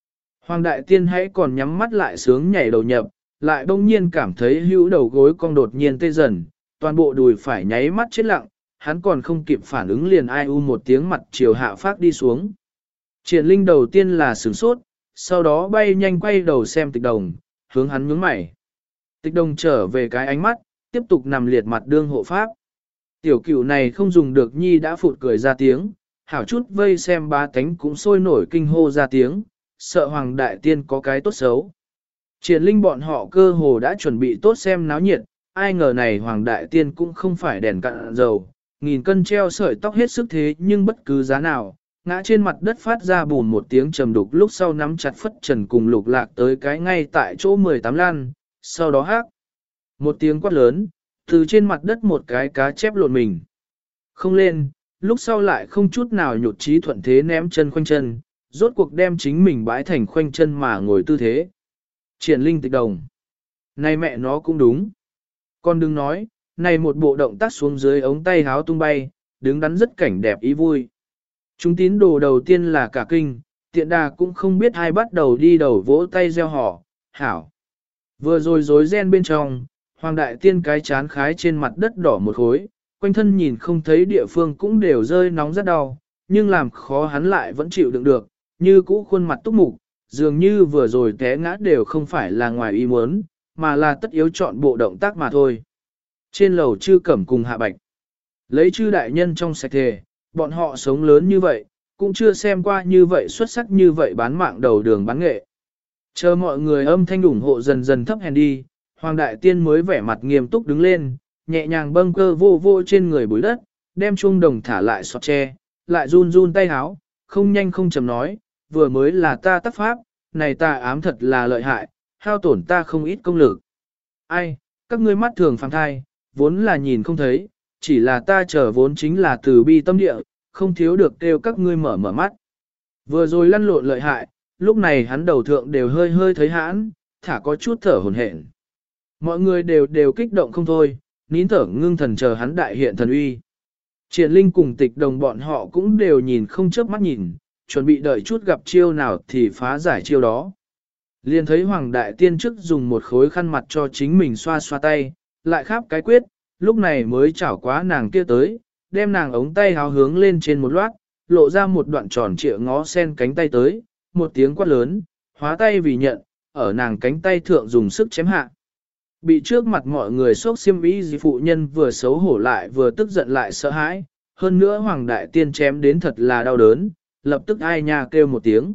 Hoàng đại tiên hãy còn nhắm mắt lại sướng nhảy đầu nhập, lại bỗng nhiên cảm thấy hữu đầu gối cong đột nhiên tê dần, toàn bộ đùi phải nháy mắt chết lặng, hắn còn không kịp phản ứng liền ai u một tiếng mặt chiều hạ phát đi xuống. Triển linh đầu tiên là sửng sốt, sau đó bay nhanh quay đầu xem tịch đồng, hướng hắn nhướng mày. Tịch đồng trở về cái ánh mắt, tiếp tục nằm liệt mặt đương hộ pháp. Tiểu cửu này không dùng được nhi đã phụt cười ra tiếng, hảo chút vây xem ba tánh cũng sôi nổi kinh hô ra tiếng, sợ hoàng đại tiên có cái tốt xấu. Triển linh bọn họ cơ hồ đã chuẩn bị tốt xem náo nhiệt, ai ngờ này hoàng đại tiên cũng không phải đèn cạn dầu, nghìn cân treo sợi tóc hết sức thế nhưng bất cứ giá nào, ngã trên mặt đất phát ra bùn một tiếng trầm đục lúc sau nắm chặt phất trần cùng lục lạc tới cái ngay tại chỗ mười tám lan, sau đó hát. Một tiếng quát lớn, từ trên mặt đất một cái cá chép lộn mình. Không lên, lúc sau lại không chút nào nhột chí thuận thế ném chân khoanh chân, rốt cuộc đem chính mình bãi thành khoanh chân mà ngồi tư thế. Triển linh tịch đồng. Này mẹ nó cũng đúng. Con đừng nói, này một bộ động tác xuống dưới ống tay háo tung bay, đứng đắn rất cảnh đẹp ý vui. Chúng tín đồ đầu tiên là cả kinh, tiện đà cũng không biết ai bắt đầu đi đầu vỗ tay gieo họ, hảo. Vừa rồi rối ren bên trong, hoàng đại tiên cái chán khái trên mặt đất đỏ một khối, quanh thân nhìn không thấy địa phương cũng đều rơi nóng rất đau, nhưng làm khó hắn lại vẫn chịu đựng được, như cũ khuôn mặt túc mục, dường như vừa rồi té ngã đều không phải là ngoài ý muốn, mà là tất yếu chọn bộ động tác mà thôi. Trên lầu chư cẩm cùng hạ bạch, lấy chư đại nhân trong sạch thề, bọn họ sống lớn như vậy, cũng chưa xem qua như vậy xuất sắc như vậy bán mạng đầu đường bán nghệ. Chờ mọi người âm thanh ủng hộ dần dần thấp hèn đi, Hoàng Đại Tiên mới vẻ mặt nghiêm túc đứng lên, nhẹ nhàng bâng cơ vô vô trên người bụi đất, đem chuông đồng thả lại sọt tre, lại run run tay háo, không nhanh không chậm nói, vừa mới là ta tác pháp, này ta ám thật là lợi hại, hao tổn ta không ít công lực. Ai, các ngươi mắt thường phàm thai, vốn là nhìn không thấy, chỉ là ta chờ vốn chính là từ bi tâm địa, không thiếu được kêu các ngươi mở mở mắt. Vừa rồi lăn lộn lợi hại, lúc này hắn đầu thượng đều hơi hơi thấy hãn, thả có chút thở hổn hển. Mọi người đều đều kích động không thôi, nín thở ngưng thần chờ hắn đại hiện thần uy. Triển Linh cùng tịch đồng bọn họ cũng đều nhìn không chớp mắt nhìn, chuẩn bị đợi chút gặp chiêu nào thì phá giải chiêu đó. Liền thấy Hoàng Đại Tiên trước dùng một khối khăn mặt cho chính mình xoa xoa tay, lại khắp cái quyết, lúc này mới chảo quá nàng kia tới, đem nàng ống tay háo hướng lên trên một loát, lộ ra một đoạn tròn trịa ngó sen cánh tay tới, một tiếng quát lớn, hóa tay vì nhận, ở nàng cánh tay thượng dùng sức chém hạ. Bị trước mặt mọi người sốc xiêm y gì phụ nhân vừa xấu hổ lại vừa tức giận lại sợ hãi, hơn nữa Hoàng Đại Tiên chém đến thật là đau đớn, lập tức ai nha kêu một tiếng.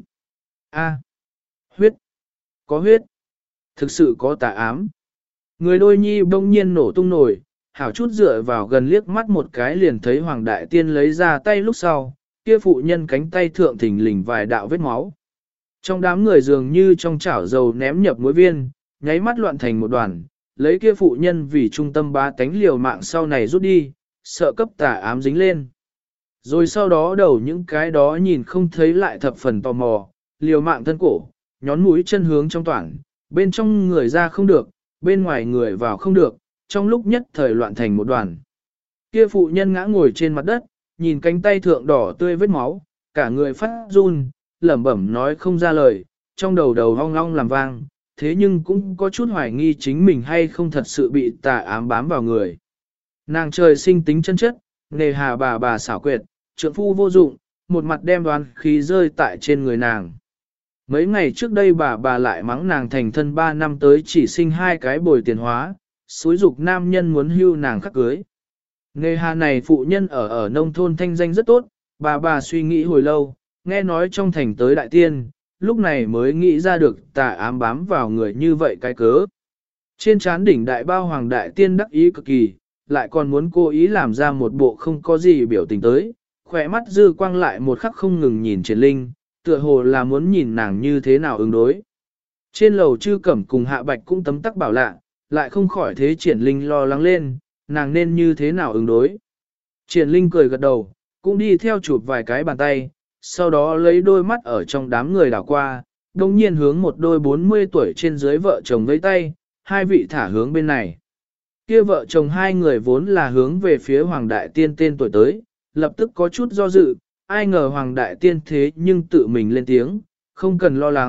A, huyết, có huyết, thực sự có tà ám. Người đôi nhi bỗng nhiên nổ tung nổi, hảo chút dựa vào gần liếc mắt một cái liền thấy Hoàng Đại Tiên lấy ra tay lúc sau, kia phụ nhân cánh tay thượng thình lình vài đạo vết máu. Trong đám người dường như trong chảo dầu ném nhập muối viên, nháy mắt loạn thành một đoàn, lấy kia phụ nhân vì trung tâm ba tánh liều mạng sau này rút đi, sợ cấp tà ám dính lên. Rồi sau đó đầu những cái đó nhìn không thấy lại thập phần tò mò, liều mạng thân cổ, nhón mũi chân hướng trong toàn, bên trong người ra không được, bên ngoài người vào không được, trong lúc nhất thời loạn thành một đoàn. Kia phụ nhân ngã ngồi trên mặt đất, nhìn cánh tay thượng đỏ tươi vết máu, cả người phát run, lẩm bẩm nói không ra lời, trong đầu đầu hong long làm vang, thế nhưng cũng có chút hoài nghi chính mình hay không thật sự bị tà ám bám vào người. Nàng trời sinh tính chân chất, nề hà bà bà xảo quyệt, trượng phu vô dụng, một mặt đem đoán khí rơi tại trên người nàng. Mấy ngày trước đây bà bà lại mắng nàng thành thân ba năm tới chỉ sinh hai cái bồi tiền hóa, xúi dục nam nhân muốn hưu nàng khắc cưới. Nề hà này phụ nhân ở ở nông thôn thanh danh rất tốt, bà bà suy nghĩ hồi lâu, nghe nói trong thành tới đại tiên, lúc này mới nghĩ ra được tà ám bám vào người như vậy cái cớ. Trên trán đỉnh đại bao hoàng đại tiên đắc ý cực kỳ, lại còn muốn cố ý làm ra một bộ không có gì biểu tình tới, khỏe mắt dư quang lại một khắc không ngừng nhìn Triển Linh, tựa hồ là muốn nhìn nàng như thế nào ứng đối. Trên lầu chư cẩm cùng hạ bạch cũng tấm tắc bảo lạ, lại không khỏi thế Triển Linh lo lắng lên, nàng nên như thế nào ứng đối. Triển Linh cười gật đầu, cũng đi theo chụp vài cái bàn tay, sau đó lấy đôi mắt ở trong đám người đảo qua, đồng nhiên hướng một đôi bốn mươi tuổi trên dưới vợ chồng với tay, hai vị thả hướng bên này. Kia vợ chồng hai người vốn là hướng về phía Hoàng Đại Tiên tên tuổi tới, lập tức có chút do dự, ai ngờ Hoàng Đại Tiên thế nhưng tự mình lên tiếng, không cần lo lắng,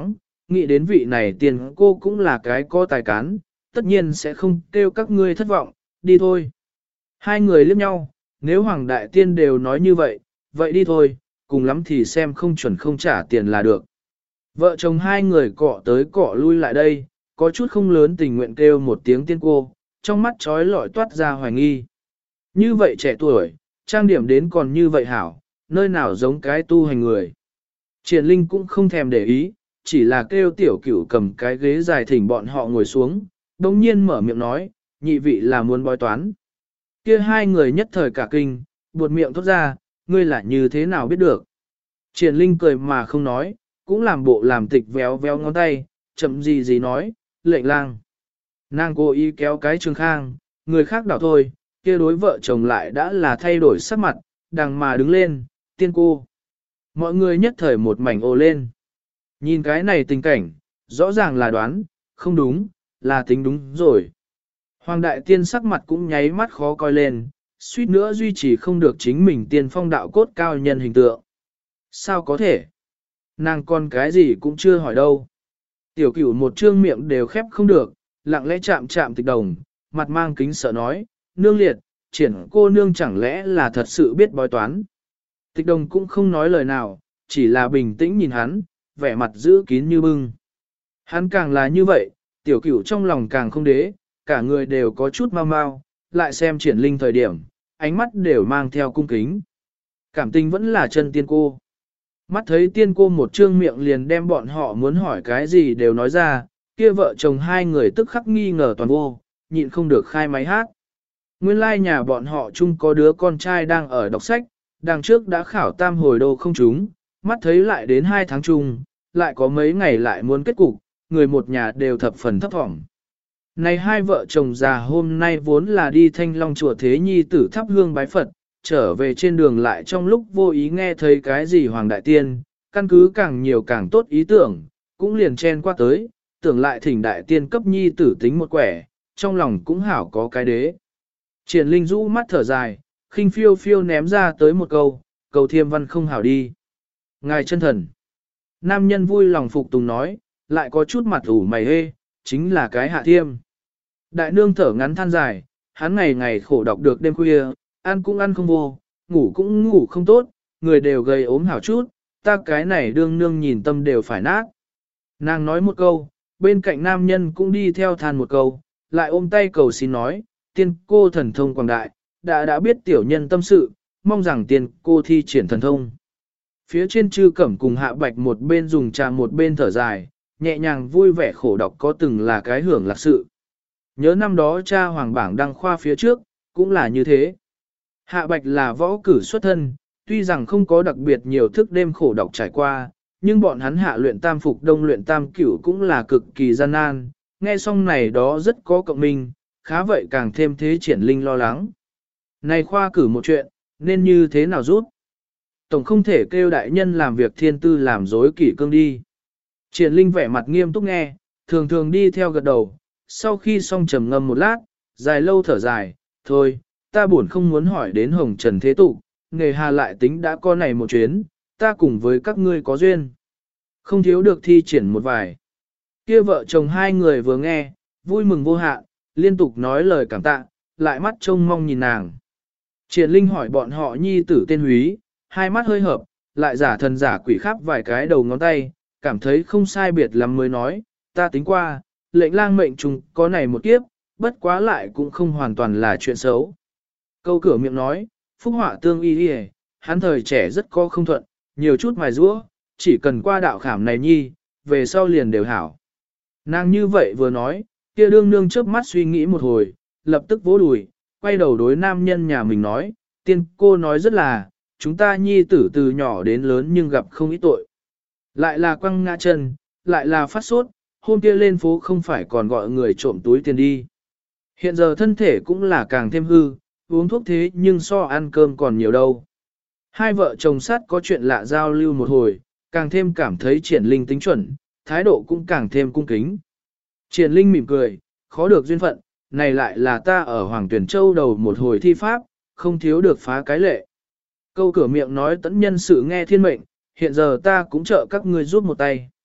nghĩ đến vị này tiền cô cũng là cái có tài cán, tất nhiên sẽ không kêu các ngươi thất vọng, đi thôi. Hai người liếc nhau, nếu Hoàng Đại Tiên đều nói như vậy, vậy đi thôi, cùng lắm thì xem không chuẩn không trả tiền là được. Vợ chồng hai người cọ tới cọ lui lại đây, có chút không lớn tình nguyện kêu một tiếng tiên cô, trong mắt trói lọi toát ra hoài nghi. Như vậy trẻ tuổi, trang điểm đến còn như vậy hảo, nơi nào giống cái tu hành người. Triển Linh cũng không thèm để ý, chỉ là kêu tiểu cửu cầm cái ghế dài thỉnh bọn họ ngồi xuống, đồng nhiên mở miệng nói, nhị vị là muốn bói toán. Kia hai người nhất thời cả kinh, buột miệng thốt ra, ngươi là như thế nào biết được. Triển Linh cười mà không nói, cũng làm bộ làm tịch véo véo ngón tay, chậm gì gì nói, lệnh lang. Nàng cố ý kéo cái Trương Khang, người khác đảo thôi, kia đối vợ chồng lại đã là thay đổi sắc mặt, đằng mà đứng lên, tiên cô. Mọi người nhất thời một mảnh ồ lên. Nhìn cái này tình cảnh, rõ ràng là đoán, không đúng, là tính đúng rồi. Hoàng đại tiên sắc mặt cũng nháy mắt khó coi lên, suýt nữa duy trì không được chính mình tiên phong đạo cốt cao nhân hình tượng. Sao có thể? Nàng còn cái gì cũng chưa hỏi đâu. Tiểu cửu một trương miệng đều khép không được, lặng lẽ chạm chạm tịch đồng, mặt mang kính sợ nói, nương liệt, triển cô nương chẳng lẽ là thật sự biết bói toán. Tịch đồng cũng không nói lời nào, chỉ là bình tĩnh nhìn hắn, vẻ mặt giữ kín như bưng. Hắn càng là như vậy, tiểu cửu trong lòng càng không đế, cả người đều có chút mau mau, lại xem triển linh thời điểm, ánh mắt đều mang theo cung kính. Cảm tình vẫn là chân tiên cô. Mắt thấy tiên cô một trương miệng liền đem bọn họ muốn hỏi cái gì đều nói ra, kia vợ chồng hai người tức khắc nghi ngờ toàn vô, nhịn không được khai máy hát. Nguyên lai nhà bọn họ chung có đứa con trai đang ở đọc sách, đằng trước đã khảo tam hồi đô không trúng, mắt thấy lại đến hai tháng chung, lại có mấy ngày lại muốn kết cục, người một nhà đều thập phần thấp thỏm. Này hai vợ chồng già hôm nay vốn là đi Thanh Long chùa Thế Nhi tử thắp hương bái Phật, trở về trên đường lại trong lúc vô ý nghe thấy cái gì Hoàng Đại Tiên, căn cứ càng nhiều càng tốt ý tưởng, cũng liền chen qua tới, tưởng lại thỉnh Đại Tiên cấp Nhi tử tính một quẻ, trong lòng cũng hảo có cái đế. Triển Linh rũ mắt thở dài, khinh phiêu phiêu ném ra tới một câu, cầu thiêm văn không hảo đi. Ngài chân thần. Nam nhân vui lòng phục tùng nói, lại có chút mặt ủ mày hê, chính là cái hạ thiêm. Đại nương thở ngắn than dài, hắn ngày ngày khổ đọc được đêm khuya, ăn cũng ăn không vô, ngủ cũng ngủ không tốt, người đều gầy ốm hảo chút, ta cái này đương nương nhìn tâm đều phải nát. Nàng nói một câu, bên cạnh nam nhân cũng đi theo than một câu, lại ôm tay cầu xin nói, tiên cô thần thông quảng đại, đã đã biết tiểu nhân tâm sự, mong rằng tiên cô thi triển thần thông. Phía trên chư cẩm cùng hạ bạch một bên dùng trà một bên thở dài, nhẹ nhàng vui vẻ khổ đọc có từng là cái hưởng lạc sự. Nhớ năm đó cha hoàng bảng đăng khoa phía trước, cũng là như thế. Hạ bạch là võ cử xuất thân, tuy rằng không có đặc biệt nhiều thức đêm khổ đọc trải qua, nhưng bọn hắn hạ luyện tam phục đông luyện tam cửu cũng là cực kỳ gian nan, nghe xong này đó rất có cộng minh, khá vậy càng thêm thế triển linh lo lắng. Này khoa cử một chuyện, nên như thế nào rút? Tổng không thể kêu đại nhân làm việc thiên tư làm dối kỷ cương đi. Triển linh vẻ mặt nghiêm túc nghe, thường thường đi theo gật đầu, sau khi xong trầm ngâm một lát, dài lâu thở dài, thôi, ta buồn không muốn hỏi đến hồng trần thế tục, nghề hà lại tính đã có này một chuyến, ta cùng với các ngươi có duyên. Không thiếu được thi triển một vài. Kia vợ chồng hai người vừa nghe, vui mừng vô hạn, liên tục nói lời cảm tạ, lại mắt trông mong nhìn nàng. Triển linh hỏi bọn họ nhi tử tên Húy, hai mắt hơi hợp, lại giả thần giả quỷ khắp vài cái đầu ngón tay, cảm thấy không sai biệt lắm mới nói, ta tính qua, lệnh lang mệnh trùng có này một kiếp, bất quá lại cũng không hoàn toàn là chuyện xấu. Câu cửa miệng nói, phúc họa tương y đi, hắn thời trẻ rất có không thuận, nhiều chút mài rũa, chỉ cần qua đạo khảm này nhi, về sau liền đều hảo. Nàng như vậy vừa nói, kia đương nương chớp mắt suy nghĩ một hồi, lập tức vỗ đùi, quay đầu đối nam nhân nhà mình nói, tiên cô nói rất là, chúng ta nhi tử từ nhỏ đến lớn nhưng gặp không ít tội. Lại là quăng ngã chân, lại là phát sốt, hôm kia lên phố không phải còn gọi người trộm túi tiền đi. Hiện giờ thân thể cũng là càng thêm hư, uống thuốc thế nhưng so ăn cơm còn nhiều đâu. Hai vợ chồng sát có chuyện lạ giao lưu một hồi, càng thêm cảm thấy triển linh tính chuẩn, thái độ cũng càng thêm cung kính. Triển linh mỉm cười, khó được duyên phận, này lại là ta ở Hoàng Tuyển Châu đầu một hồi thi pháp, không thiếu được phá cái lệ. Câu cửa miệng nói tẫn nhân sự nghe thiên mệnh, hiện giờ ta cũng trợ các ngươi giúp một tay.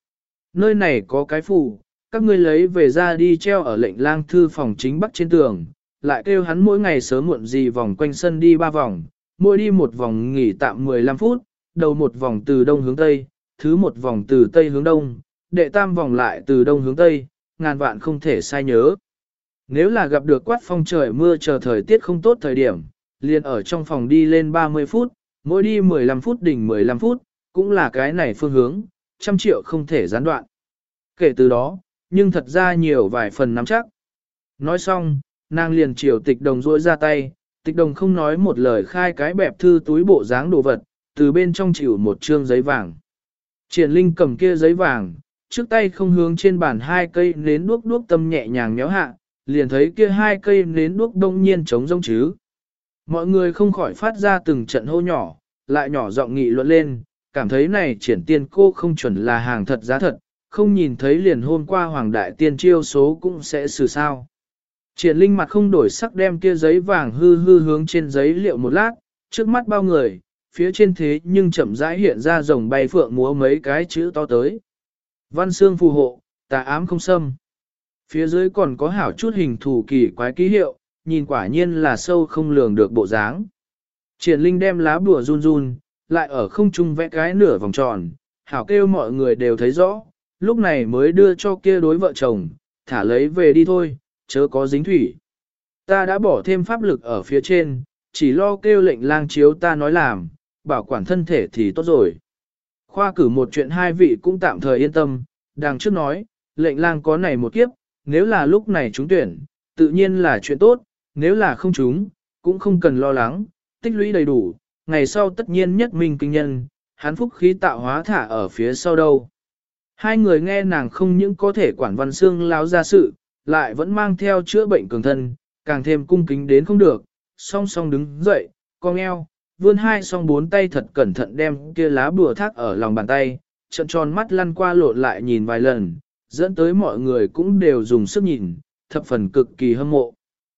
Nơi này có cái phù, các ngươi lấy về ra đi treo ở lệnh lang thư phòng chính bắc trên tường, lại kêu hắn mỗi ngày sớm muộn gì vòng quanh sân đi ba vòng, mỗi đi một vòng nghỉ tạm mười lăm phút, đầu một vòng từ đông hướng tây, thứ một vòng từ tây hướng đông, đệ tam vòng lại từ đông hướng tây, ngàn vạn không thể sai nhớ. Nếu là gặp được quát phong trời mưa chờ thời tiết không tốt thời điểm, liền ở trong phòng đi lên ba mươi phút, mỗi đi mười lăm phút đỉnh mười lăm phút, cũng là cái này phương hướng, trăm triệu không thể gián đoạn. Kể từ đó, nhưng thật ra nhiều vài phần nắm chắc. Nói xong, nàng liền chiều tịch đồng rỗi ra tay, tịch đồng không nói một lời khai cái bẹp thư túi bộ dáng đồ vật, từ bên trong chịu một trương giấy vàng. Triển Linh cầm kia giấy vàng, trước tay không hướng trên bàn hai cây nến đuốc đuốc tâm nhẹ nhàng nhéo hạ, liền thấy kia hai cây nến đuốc đông nhiên trống rông chứ. Mọi người không khỏi phát ra từng trận hô nhỏ, lại nhỏ giọng nghị luận lên, cảm thấy này triển tiên cô không chuẩn là hàng thật giá thật, không nhìn thấy liền hôm qua hoàng đại tiên chiêu số cũng sẽ xử sao. Triển Linh mặt không đổi sắc đem kia giấy vàng hư hư hướng trên giấy liệu một lát, trước mắt bao người, phía trên thế nhưng chậm rãi hiện ra rồng bay phượng múa mấy cái chữ to tới. Văn xương phù hộ, tà ám không xâm. Phía dưới còn có hảo chút hình thù kỳ quái ký hiệu, nhìn quả nhiên là sâu không lường được bộ dáng. Triển Linh đem lá bùa run run, lại ở không trung vẽ cái nửa vòng tròn, hảo kêu mọi người đều thấy rõ, lúc này mới đưa cho kia đối vợ chồng, thả lấy về đi thôi, chớ có dính thủy. Ta đã bỏ thêm pháp lực ở phía trên, chỉ lo kêu lệnh lang chiếu ta nói làm, bảo quản thân thể thì tốt rồi. Khoa cử một chuyện hai vị cũng tạm thời yên tâm, đằng trước nói, lệnh lang có này một kiếp, nếu là lúc này trúng tuyển, tự nhiên là chuyện tốt, nếu là không trúng, cũng không cần lo lắng, tích lũy đầy đủ, ngày sau tất nhiên nhất minh kinh nhân, hắn phúc khí tạo hóa thả ở phía sau đâu. Hai người nghe nàng không những có thể quản văn xương láo ra sự, lại vẫn mang theo chữa bệnh cường thân, càng thêm cung kính đến không được, song song đứng dậy, cong eo, vươn hai song bốn tay thật cẩn thận đem kia lá bùa thác ở lòng bàn tay, trận tròn mắt lăn qua lộn lại nhìn vài lần, dẫn tới mọi người cũng đều dùng sức nhìn, thập phần cực kỳ hâm mộ.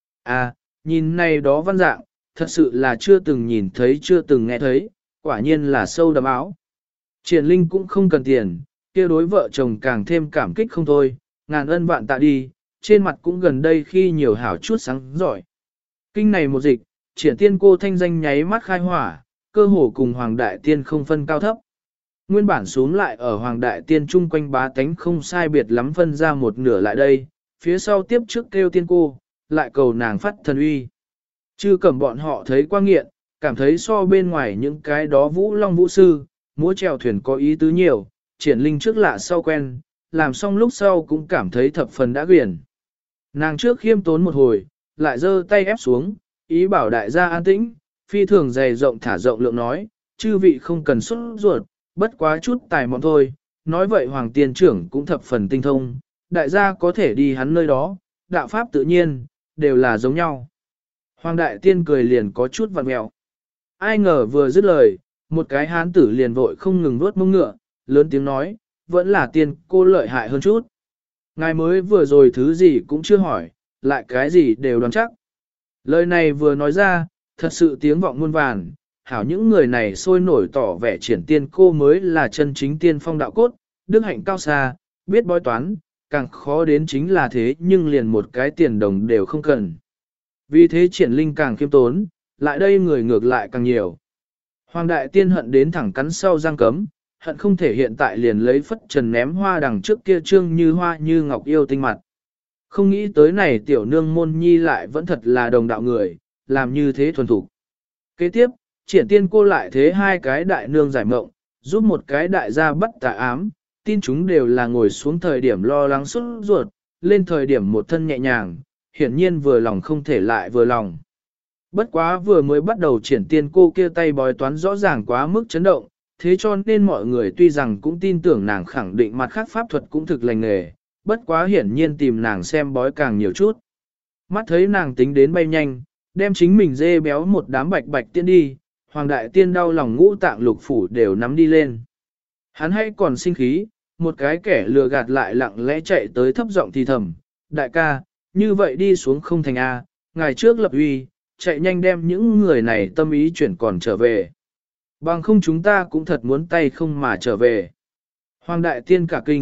À, nhìn này đó văn dạng, thật sự là chưa từng nhìn thấy chưa từng nghe thấy, quả nhiên là sâu đậm áo. Triển Linh cũng không cần tiền, kia đối vợ chồng càng thêm cảm kích không thôi, ngàn ân vạn tạ đi, trên mặt cũng gần đây khi nhiều hảo chút sáng giỏi. Kinh này một dịch, triển tiên cô thanh danh nháy mắt khai hỏa, cơ hồ cùng hoàng đại tiên không phân cao thấp. Nguyên bản xuống lại ở hoàng đại tiên chung quanh bá tánh không sai biệt lắm phân ra một nửa lại đây, phía sau tiếp trước kêu tiên cô, lại cầu nàng phát thần uy. Chư cầm bọn họ thấy qua nghiện, cảm thấy so bên ngoài những cái đó vũ long vũ sư, múa chèo thuyền có ý tứ nhiều, triển linh trước lạ sau quen, làm xong lúc sau cũng cảm thấy thập phần đã quyển. Nàng trước khiêm tốn một hồi, lại giơ tay ép xuống, ý bảo đại gia an tĩnh, phi thường dày rộng thả rộng lượng nói, chư vị không cần xuất ruột, bất quá chút tài mọn thôi, nói vậy hoàng tiên trưởng cũng thập phần tinh thông, đại gia có thể đi hắn nơi đó, đạo pháp tự nhiên, đều là giống nhau. Hoàng đại tiên cười liền có chút vặn mẹo. Ai ngờ vừa dứt lời, một cái hán tử liền vội không ngừng vuốt mông ngựa, lớn tiếng nói, vẫn là tiên cô lợi hại hơn chút. Ngài mới vừa rồi thứ gì cũng chưa hỏi, lại cái gì đều đoán chắc. Lời này vừa nói ra, thật sự tiếng vọng muôn vàn, hảo những người này sôi nổi tỏ vẻ triển tiên cô mới là chân chính tiên phong đạo cốt, đức hạnh cao xa, biết bói toán, càng khó đến chính là thế nhưng liền một cái tiền đồng đều không cần. Vì thế triển linh càng khiêm tốn, lại đây người ngược lại càng nhiều. Hoàng đại tiên hận đến thẳng cắn sau răng cấm, hận không thể hiện tại liền lấy phất trần ném hoa đằng trước kia trương như hoa như ngọc yêu tinh mặt. Không nghĩ tới này tiểu nương môn nhi lại vẫn thật là đồng đạo người, làm như thế thuần thủ. Kế tiếp, triển tiên cô lại thế hai cái đại nương giải mộng, giúp một cái đại gia bắt tà ám, tin chúng đều là ngồi xuống thời điểm lo lắng xuất ruột, lên thời điểm một thân nhẹ nhàng, hiển nhiên vừa lòng không thể lại vừa lòng. Bất quá vừa mới bắt đầu triển tiên cô kia tay bói toán rõ ràng quá mức chấn động, thế cho nên mọi người tuy rằng cũng tin tưởng nàng khẳng định mặt khác pháp thuật cũng thực lành nghề, bất quá hiển nhiên tìm nàng xem bói càng nhiều chút. Mắt thấy nàng tính đến bay nhanh, đem chính mình dê béo một đám bạch bạch tiên đi, hoàng đại tiên đau lòng ngũ tạng lục phủ đều nắm đi lên. Hắn hay còn sinh khí, một cái kẻ lừa gạt lại lặng lẽ chạy tới thấp giọng thì thầm, đại ca, như vậy đi xuống không thành A, ngày trước lập uy, chạy nhanh đem những người này tâm ý chuyển còn trở về. Bằng không chúng ta cũng thật muốn tay không mà trở về. Hoàng đại tiên cả kinh,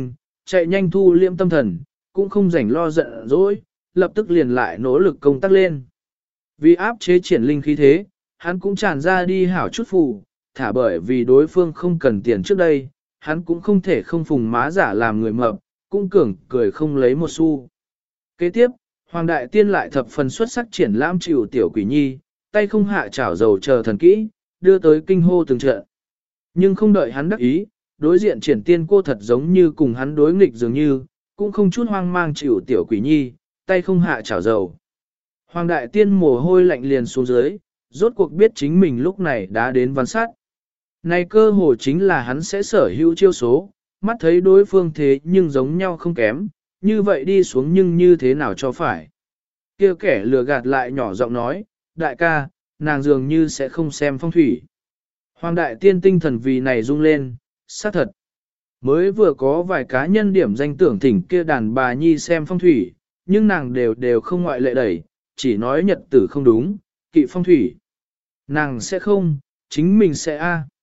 chạy nhanh thu liêm tâm thần, cũng không rảnh lo giận dỗi, lập tức liền lại nỗ lực công tác lên. Vì áp chế triển linh khí thế, hắn cũng tràn ra đi hảo chút phù, thả bởi vì đối phương không cần tiền trước đây, hắn cũng không thể không phùng má giả làm người mập, cũng cường cười không lấy một xu. Kế tiếp, Hoàng Đại Tiên lại thập phần xuất sắc triển lãm chịu tiểu quỷ nhi, tay không hạ chảo dầu chờ thần kỹ, đưa tới kinh hô từng trận. Nhưng không đợi hắn đắc ý, đối diện triển tiên cô thật giống như cùng hắn đối nghịch dường như, cũng không chút hoang mang chịu tiểu quỷ nhi, tay không hạ chảo dầu. Hoàng Đại Tiên mồ hôi lạnh liền xuống dưới, rốt cuộc biết chính mình lúc này đã đến văn sát. Này cơ hồ chính là hắn sẽ sở hữu chiêu số, mắt thấy đối phương thế nhưng giống nhau không kém, như vậy đi xuống nhưng như thế nào cho phải. Kia kẻ lừa gạt lại nhỏ giọng nói, đại ca, nàng dường như sẽ không xem phong thủy. Hoàng Đại Tiên tinh thần vì này rung lên, xác thật. Mới vừa có vài cá nhân điểm danh tưởng thỉnh kia đàn bà nhi xem phong thủy, nhưng nàng đều đều không ngoại lệ đẩy, chỉ nói nhật tử không đúng, kỵ phong thủy. Nàng sẽ không, chính mình sẽ a.